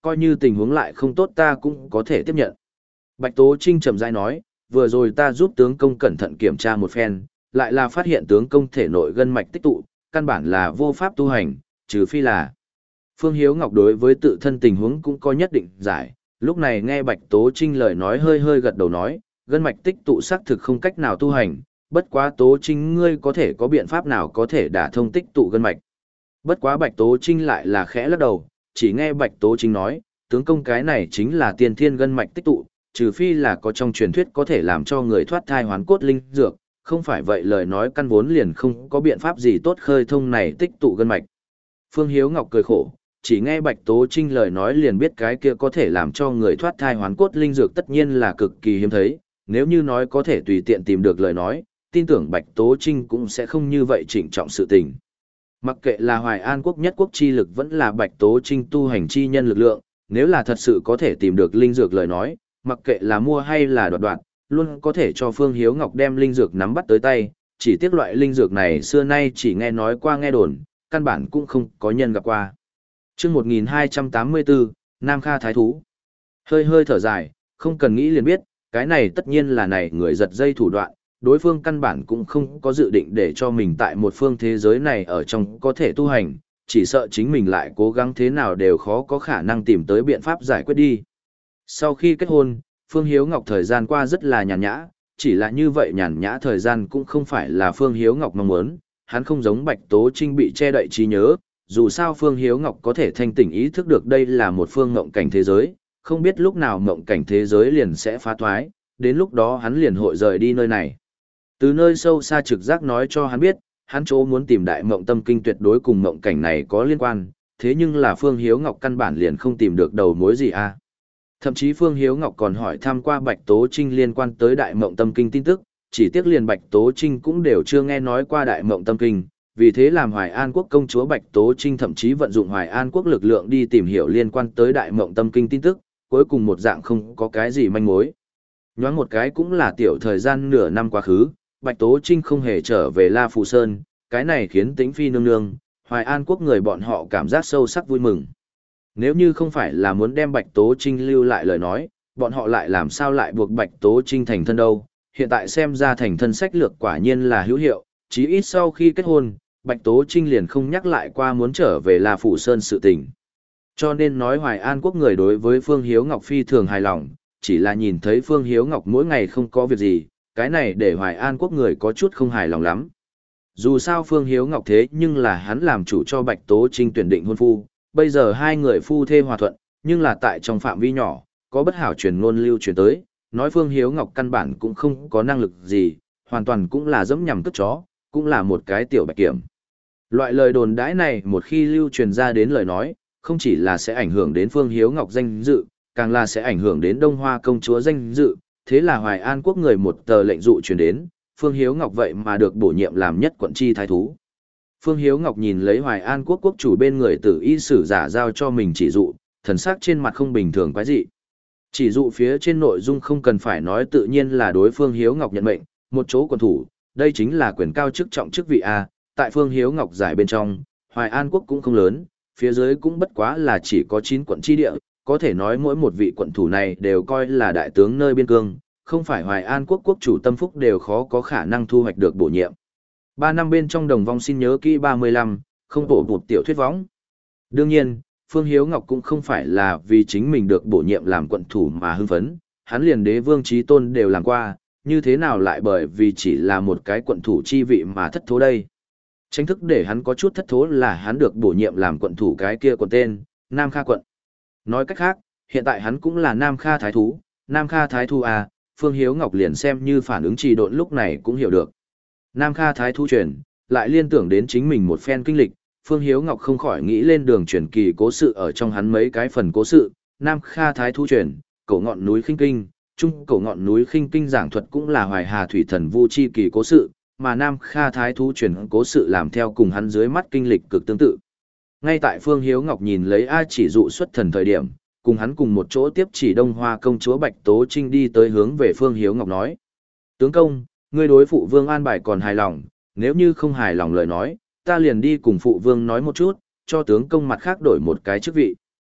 coi như tình huống lại không tốt ta cũng có thể tiếp nhận. Bạch Tố Trinh chậm rãi nói, vừa rồi ta giúp tướng công cẩn thận kiểm tra một phen, lại là phát hiện tướng công thể nội gân mạch tích tụ, căn bản là vô pháp tu hành, trừ phi là. Phương Hiếu Ngọc đối với tự thân tình huống cũng có nhất định giải, lúc này nghe Bạch Tố Trinh lời nói hơi hơi gật đầu nói, gân mạch tích tụ xác thực không cách nào tu hành, bất quá Tố Trinh ngươi có thể có biện pháp nào có thể đả thông tích tụ gân mạch. Bất quá Bạch Tố Trinh lại là khẽ lắc đầu, chỉ nghe Bạch Tố Trinh nói, tướng công cái này chính là tiên thiên gân mạch tích tụ, trừ phi là có trong truyền thuyết có thể làm cho người thoát thai hoán cốt linh dược, không phải vậy lời nói căn vốn liền không có biện pháp gì tốt khơi thông này tích tụ gân mạch. Phương Hiếu Ngọc cười khổ, chỉ nghe Bạch Tố Trinh lời nói liền biết cái kia có thể làm cho người thoát thai hoán cốt linh dược tất nhiên là cực kỳ hiếm thấy, nếu như nói có thể tùy tiện tìm được lời nói, tin tưởng Bạch Tố Trinh cũng sẽ không như vậy trịnh trọng sự tình. Mặc kệ là Hoài An quốc nhất quốc chi lực vẫn là Bạch Tố Trinh tu hành chi nhân lực lượng, nếu là thật sự có thể tìm được linh dược lời nói, mặc kệ là mua hay là đoạt đoạt, luôn có thể cho Phương Hiếu Ngọc đem linh dược nắm bắt tới tay, chỉ tiếc loại linh dược này xưa nay chỉ nghe nói qua nghe đồn, căn bản cũng không có nhân gặp qua. Chương một nghìn hai trăm tám mươi bốn, Nam Kha Thái Thú. Hơi hơi thở dài, không cần nghĩ liền biết, cái này tất nhiên là này người giật dây thủ đoạn, đối phương căn bản cũng không có dự định để cho mình tại một phương thế giới này ở trong có thể tu hành, chỉ sợ chính mình lại cố gắng thế nào đều khó có khả năng tìm tới biện pháp giải quyết đi. Sau khi kết hôn, Phương Hiếu Ngọc thời gian qua rất là nhàn nhã, chỉ là như vậy nhàn nhã thời gian cũng không phải là Phương Hiếu Ngọc mong muốn, hắn không giống Bạch Tố Trinh bị che đậy trí nhớ, dù sao Phương Hiếu Ngọc có thể thanh tỉnh ý thức được đây là một phương ngộng cảnh thế giới, không biết lúc nào ngộng cảnh thế giới liền sẽ phá thoái, đến lúc đó hắn liền hội rời đi nơi này. Từ nơi sâu xa trực giác nói cho hắn biết, hắn chỗ muốn tìm đại mộng tâm kinh tuyệt đối cùng ngộng cảnh này có liên quan, thế nhưng là Phương Hiếu Ngọc căn bản liền không tìm được đầu mối gì à. Thậm chí Phương Hiếu Ngọc còn hỏi thăm qua Bạch Tố Trinh liên quan tới Đại Mộng Tâm Kinh tin tức, chỉ tiếc liền Bạch Tố Trinh cũng đều chưa nghe nói qua Đại Mộng Tâm Kinh, vì thế làm Hoài An Quốc công chúa Bạch Tố Trinh thậm chí vận dụng Hoài An Quốc lực lượng đi tìm hiểu liên quan tới Đại Mộng Tâm Kinh tin tức, cuối cùng một dạng không có cái gì manh mối. Nhoáng một cái cũng là tiểu thời gian nửa năm quá khứ, Bạch Tố Trinh không hề trở về La Phù Sơn, cái này khiến Tĩnh Phi nương nương, Hoài An Quốc người bọn họ cảm giác sâu sắc vui mừng. Nếu như không phải là muốn đem Bạch Tố Trinh lưu lại lời nói, bọn họ lại làm sao lại buộc Bạch Tố Trinh thành thân đâu. Hiện tại xem ra thành thân sách lược quả nhiên là hữu hiệu, chí ít sau khi kết hôn, Bạch Tố Trinh liền không nhắc lại qua muốn trở về La Phủ Sơn sự tình. Cho nên nói Hoài An Quốc người đối với Phương Hiếu Ngọc phi thường hài lòng, chỉ là nhìn thấy Phương Hiếu Ngọc mỗi ngày không có việc gì, cái này để Hoài An Quốc người có chút không hài lòng lắm. Dù sao Phương Hiếu Ngọc thế nhưng là hắn làm chủ cho Bạch Tố Trinh tuyển định hôn phu, bây giờ hai người phu thê hòa thuận, nhưng là tại trong phạm vi nhỏ, có bất hảo truyền ngôn lưu truyền tới, nói Phương Hiếu Ngọc căn bản cũng không có năng lực gì, hoàn toàn cũng là dẫm nhằm cướp chó, cũng là một cái tiểu bạch kiểm. Loại lời đồn đãi này một khi lưu truyền ra đến lời nói, không chỉ là sẽ ảnh hưởng đến Phương Hiếu Ngọc danh dự, càng là sẽ ảnh hưởng đến Đông Hoa công chúa danh dự, thế là Hoài An Quốc người một tờ lệnh dụ truyền đến, Phương Hiếu Ngọc vậy mà được bổ nhiệm làm nhất quận chi thái thú. Phương Hiếu Ngọc nhìn lấy Hoài An Quốc quốc chủ bên người tử y sử giả giao cho mình chỉ dụ, thần sắc trên mặt không bình thường quái dị. Chỉ dụ phía trên nội dung không cần phải nói tự nhiên là đối Phương Hiếu Ngọc nhận mệnh, một chỗ quận thủ, đây chính là quyền cao chức trọng chức vị A, tại Phương Hiếu Ngọc giải bên trong, Hoài An Quốc cũng không lớn, phía dưới cũng bất quá là chỉ có chín quận chi địa, có thể nói mỗi một vị quận thủ này đều coi là đại tướng nơi biên cương, không phải Hoài An Quốc quốc chủ tâm phúc đều khó có khả năng thu hoạch được bổ nhiệm. Ba năm bên trong đồng vong xin nhớ kỹ ba mươi lăm, không bổ bụt tiểu thuyết võng. Đương nhiên, Phương Hiếu Ngọc cũng không phải là vì chính mình được bổ nhiệm làm quận thủ mà hưng phấn, hắn liền đế vương chí tôn đều làm qua, như thế nào lại bởi vì chỉ là một cái quận thủ chi vị mà thất thố đây. Tranh thức để hắn có chút thất thố là hắn được bổ nhiệm làm quận thủ cái kia quận tên, Nam Kha quận. Nói cách khác, hiện tại hắn cũng là Nam Kha Thái Thú, Nam Kha Thái Thú à, Phương Hiếu Ngọc liền xem như phản ứng trì độn lúc này cũng hiểu được. Nam Kha Thái Thú truyền, lại liên tưởng đến chính mình một phen kinh lịch, Phương Hiếu Ngọc không khỏi nghĩ lên đường truyền kỳ cố sự ở trong hắn mấy cái phần cố sự, Nam Kha Thái Thú truyền, cổ ngọn núi Khinh Kinh, trung cổ ngọn núi Khinh Kinh giảng thuật cũng là Hoài Hà thủy thần Vu Chi kỳ cố sự, mà Nam Kha Thái Thú truyền cố sự làm theo cùng hắn dưới mắt kinh lịch cực tương tự. Ngay tại Phương Hiếu Ngọc nhìn lấy A chỉ dụ xuất thần thời điểm, cùng hắn cùng một chỗ tiếp chỉ Đông Hoa công chúa Bạch Tố Trinh đi tới hướng về Phương Hiếu Ngọc nói: "Tướng công, ngươi đối phụ vương an bài còn hài lòng, nếu như không hài lòng lời nói, ta liền đi cùng phụ vương nói một chút, cho tướng công mặt khác đổi một cái chức vị."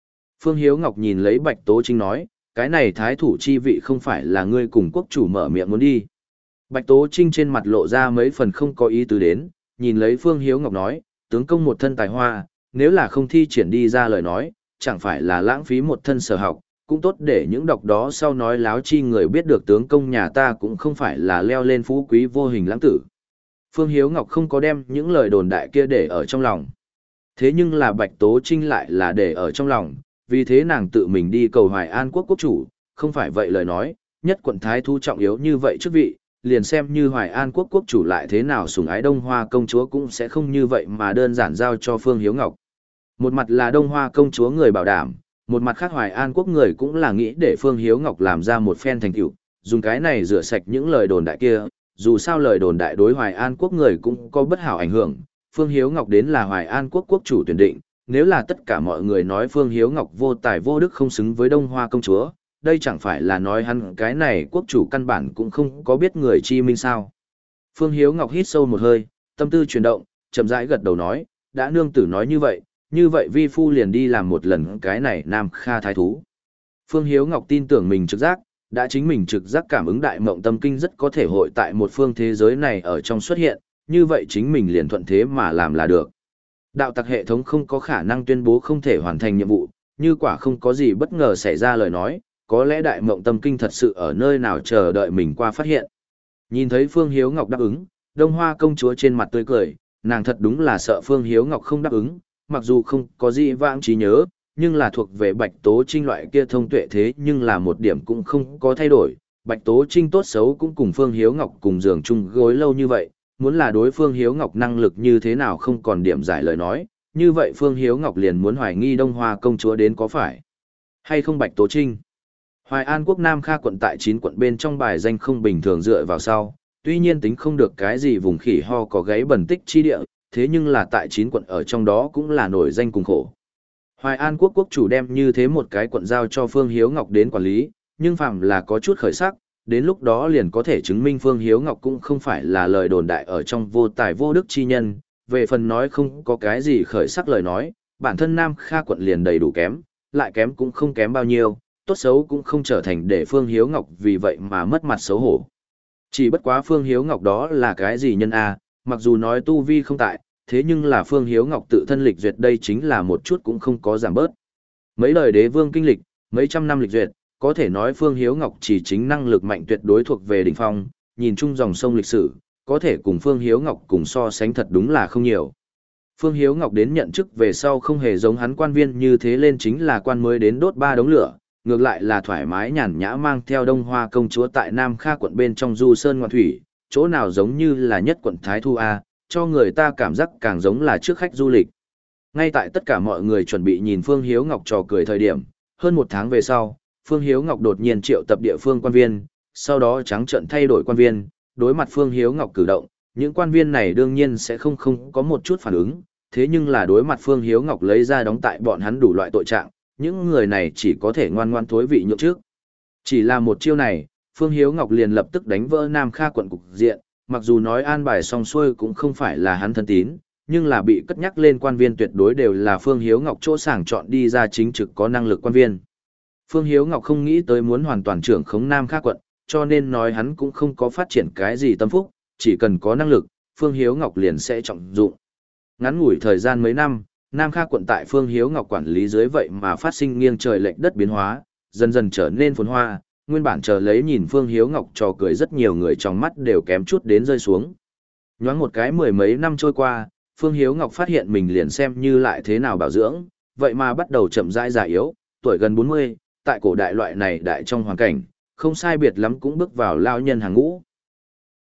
Phương Hiếu Ngọc nhìn lấy Bạch Tố Trinh nói, cái này thái thủ chi vị không phải là ngươi cùng quốc chủ mở miệng muốn đi. Bạch Tố Trinh trên mặt lộ ra mấy phần không có ý tứ đến, nhìn lấy Phương Hiếu Ngọc nói, tướng công một thân tài hoa, nếu là không thi triển đi ra lời nói, chẳng phải là lãng phí một thân sở học, cũng tốt để những độc đó sau nói láo chi người biết được tướng công nhà ta cũng không phải là leo lên phú quý vô hình lãng tử. Phương Hiếu Ngọc không có đem những lời đồn đại kia để ở trong lòng. Thế nhưng là Bạch Tố Trinh lại là để ở trong lòng, vì thế nàng tự mình đi cầu Hoài An quốc quốc chủ, không phải vậy lời nói, nhất quận thái thú trọng yếu như vậy chức vị, liền xem như Hoài An quốc quốc chủ lại thế nào sủng ái Đông Hoa công chúa cũng sẽ không như vậy mà đơn giản giao cho Phương Hiếu Ngọc. Một mặt là Đông Hoa công chúa người bảo đảm, một mặt khác Hoài An quốc người cũng là nghĩ để Phương Hiếu Ngọc làm ra một phen thành tựu, dùng cái này rửa sạch những lời đồn đại kia, dù sao lời đồn đại đối Hoài An quốc người cũng có bất hảo ảnh hưởng, Phương Hiếu Ngọc đến là Hoài An quốc quốc chủ tuyển định, nếu là tất cả mọi người nói Phương Hiếu Ngọc vô tài vô đức không xứng với Đông Hoa công chúa, đây chẳng phải là nói hắn cái này quốc chủ căn bản cũng không có biết người chi minh sao. Phương Hiếu Ngọc hít sâu một hơi, tâm tư chuyển động, chậm rãi gật đầu nói, đã nương tử nói như vậy, như vậy vi phu liền đi làm một lần cái này Nam Kha thái thú. Phương Hiếu Ngọc tin tưởng mình trực giác, đã chính mình trực giác cảm ứng đại mộng tâm kinh rất có thể hội tại một phương thế giới này ở trong xuất hiện, như vậy chính mình liền thuận thế mà làm là được. Đạo tặc hệ thống không có khả năng tuyên bố không thể hoàn thành nhiệm vụ, như quả không có gì bất ngờ xảy ra lời nói, có lẽ đại mộng tâm kinh thật sự ở nơi nào chờ đợi mình qua phát hiện. Nhìn thấy Phương Hiếu Ngọc đáp ứng, Đông Hoa công chúa trên mặt tươi cười, nàng thật đúng là sợ Phương Hiếu Ngọc không đáp ứng, mặc dù không có gì vãng trí nhớ, nhưng là thuộc về Bạch Tố Trinh loại kia thông tuệ thế nhưng là một điểm cũng không có thay đổi. Bạch Tố Trinh tốt xấu cũng cùng Phương Hiếu Ngọc cùng giường chung gối lâu như vậy, muốn là đối Phương Hiếu Ngọc năng lực như thế nào không còn điểm giải lời nói, như vậy Phương Hiếu Ngọc liền muốn hoài nghi Đông Hoa công chúa đến có phải hay không Bạch Tố Trinh. Hoài An quốc Nam Kha quận tại chín quận bên trong bài danh không bình thường dựa vào sau, tuy nhiên tính không được cái gì vùng khỉ ho có gáy bẩn tích chi địa, thế nhưng là tại chín quận ở trong đó cũng là nổi danh cùng khổ. Hoài An quốc quốc chủ đem như thế một cái quận giao cho Phương Hiếu Ngọc đến quản lý, nhưng phạm là có chút khởi sắc, đến lúc đó liền có thể chứng minh Phương Hiếu Ngọc cũng không phải là lời đồn đại ở trong vô tài vô đức chi nhân, về phần nói không có cái gì khởi sắc lời nói, bản thân Nam Kha quận liền đầy đủ kém, lại kém cũng không kém bao nhiêu, tốt xấu cũng không trở thành để Phương Hiếu Ngọc vì vậy mà mất mặt xấu hổ. Chỉ bất quá Phương Hiếu Ngọc đó là cái gì nhân a, mặc dù nói tu vi không tại, thế nhưng là Phương Hiếu Ngọc tự thân lịch duyệt đây chính là một chút cũng không có giảm bớt. Mấy đời đế vương kinh lịch, mấy trăm năm lịch duyệt, có thể nói Phương Hiếu Ngọc chỉ chính năng lực mạnh tuyệt đối thuộc về đỉnh phong, nhìn chung dòng sông lịch sử, có thể cùng Phương Hiếu Ngọc cùng so sánh thật đúng là không nhiều. Phương Hiếu Ngọc đến nhận chức về sau không hề giống hắn quan viên như thế lên chính là quan mới đến đốt ba đống lửa, ngược lại là thoải mái nhàn nhã mang theo Đông Hoa công chúa tại Nam Kha quận bên trong du sơn ngoạn thủy, chỗ nào giống như là nhất quận Thái Thu A, cho người ta cảm giác càng giống là trước khách du lịch. Ngay tại tất cả mọi người chuẩn bị nhìn Phương Hiếu Ngọc trò cười thời điểm, hơn một tháng về sau, Phương Hiếu Ngọc đột nhiên triệu tập địa phương quan viên, sau đó trắng trợn thay đổi quan viên, đối mặt Phương Hiếu Ngọc cử động, những quan viên này đương nhiên sẽ không không có một chút phản ứng, thế nhưng là đối mặt Phương Hiếu Ngọc lấy ra đóng tại bọn hắn đủ loại tội trạng, những người này chỉ có thể ngoan ngoan thối vị nhượng trước. Chỉ là một chiêu này, Phương Hiếu Ngọc liền lập tức đánh vỡ Nam Kha quận cục diện, mặc dù nói an bài xong xuôi cũng không phải là hắn thân tín, nhưng là bị cất nhắc lên quan viên tuyệt đối đều là Phương Hiếu Ngọc chỗ sàng chọn đi ra chính trực có năng lực quan viên. Phương Hiếu Ngọc không nghĩ tới muốn hoàn toàn trưởng khống Nam Kha quận, cho nên nói hắn cũng không có phát triển cái gì tâm phúc, chỉ cần có năng lực, Phương Hiếu Ngọc liền sẽ trọng dụng. Ngắn ngủi thời gian mấy năm, Nam Kha quận tại Phương Hiếu Ngọc quản lý dưới vậy mà phát sinh nghiêng trời lệch đất biến hóa, dần dần trở nên phồn hoa, nguyên bản chờ lấy nhìn Phương Hiếu Ngọc trò cười rất nhiều người trong mắt đều kém chút đến rơi xuống. Nhoáng một cái mười mấy năm trôi qua, Phương Hiếu Ngọc phát hiện mình liền xem như lại thế nào bảo dưỡng, vậy mà bắt đầu chậm rãi già yếu, tuổi gần bốn mươi, tại cổ đại loại này đại trong hoàn cảnh, không sai biệt lắm cũng bước vào lao nhân hàng ngũ.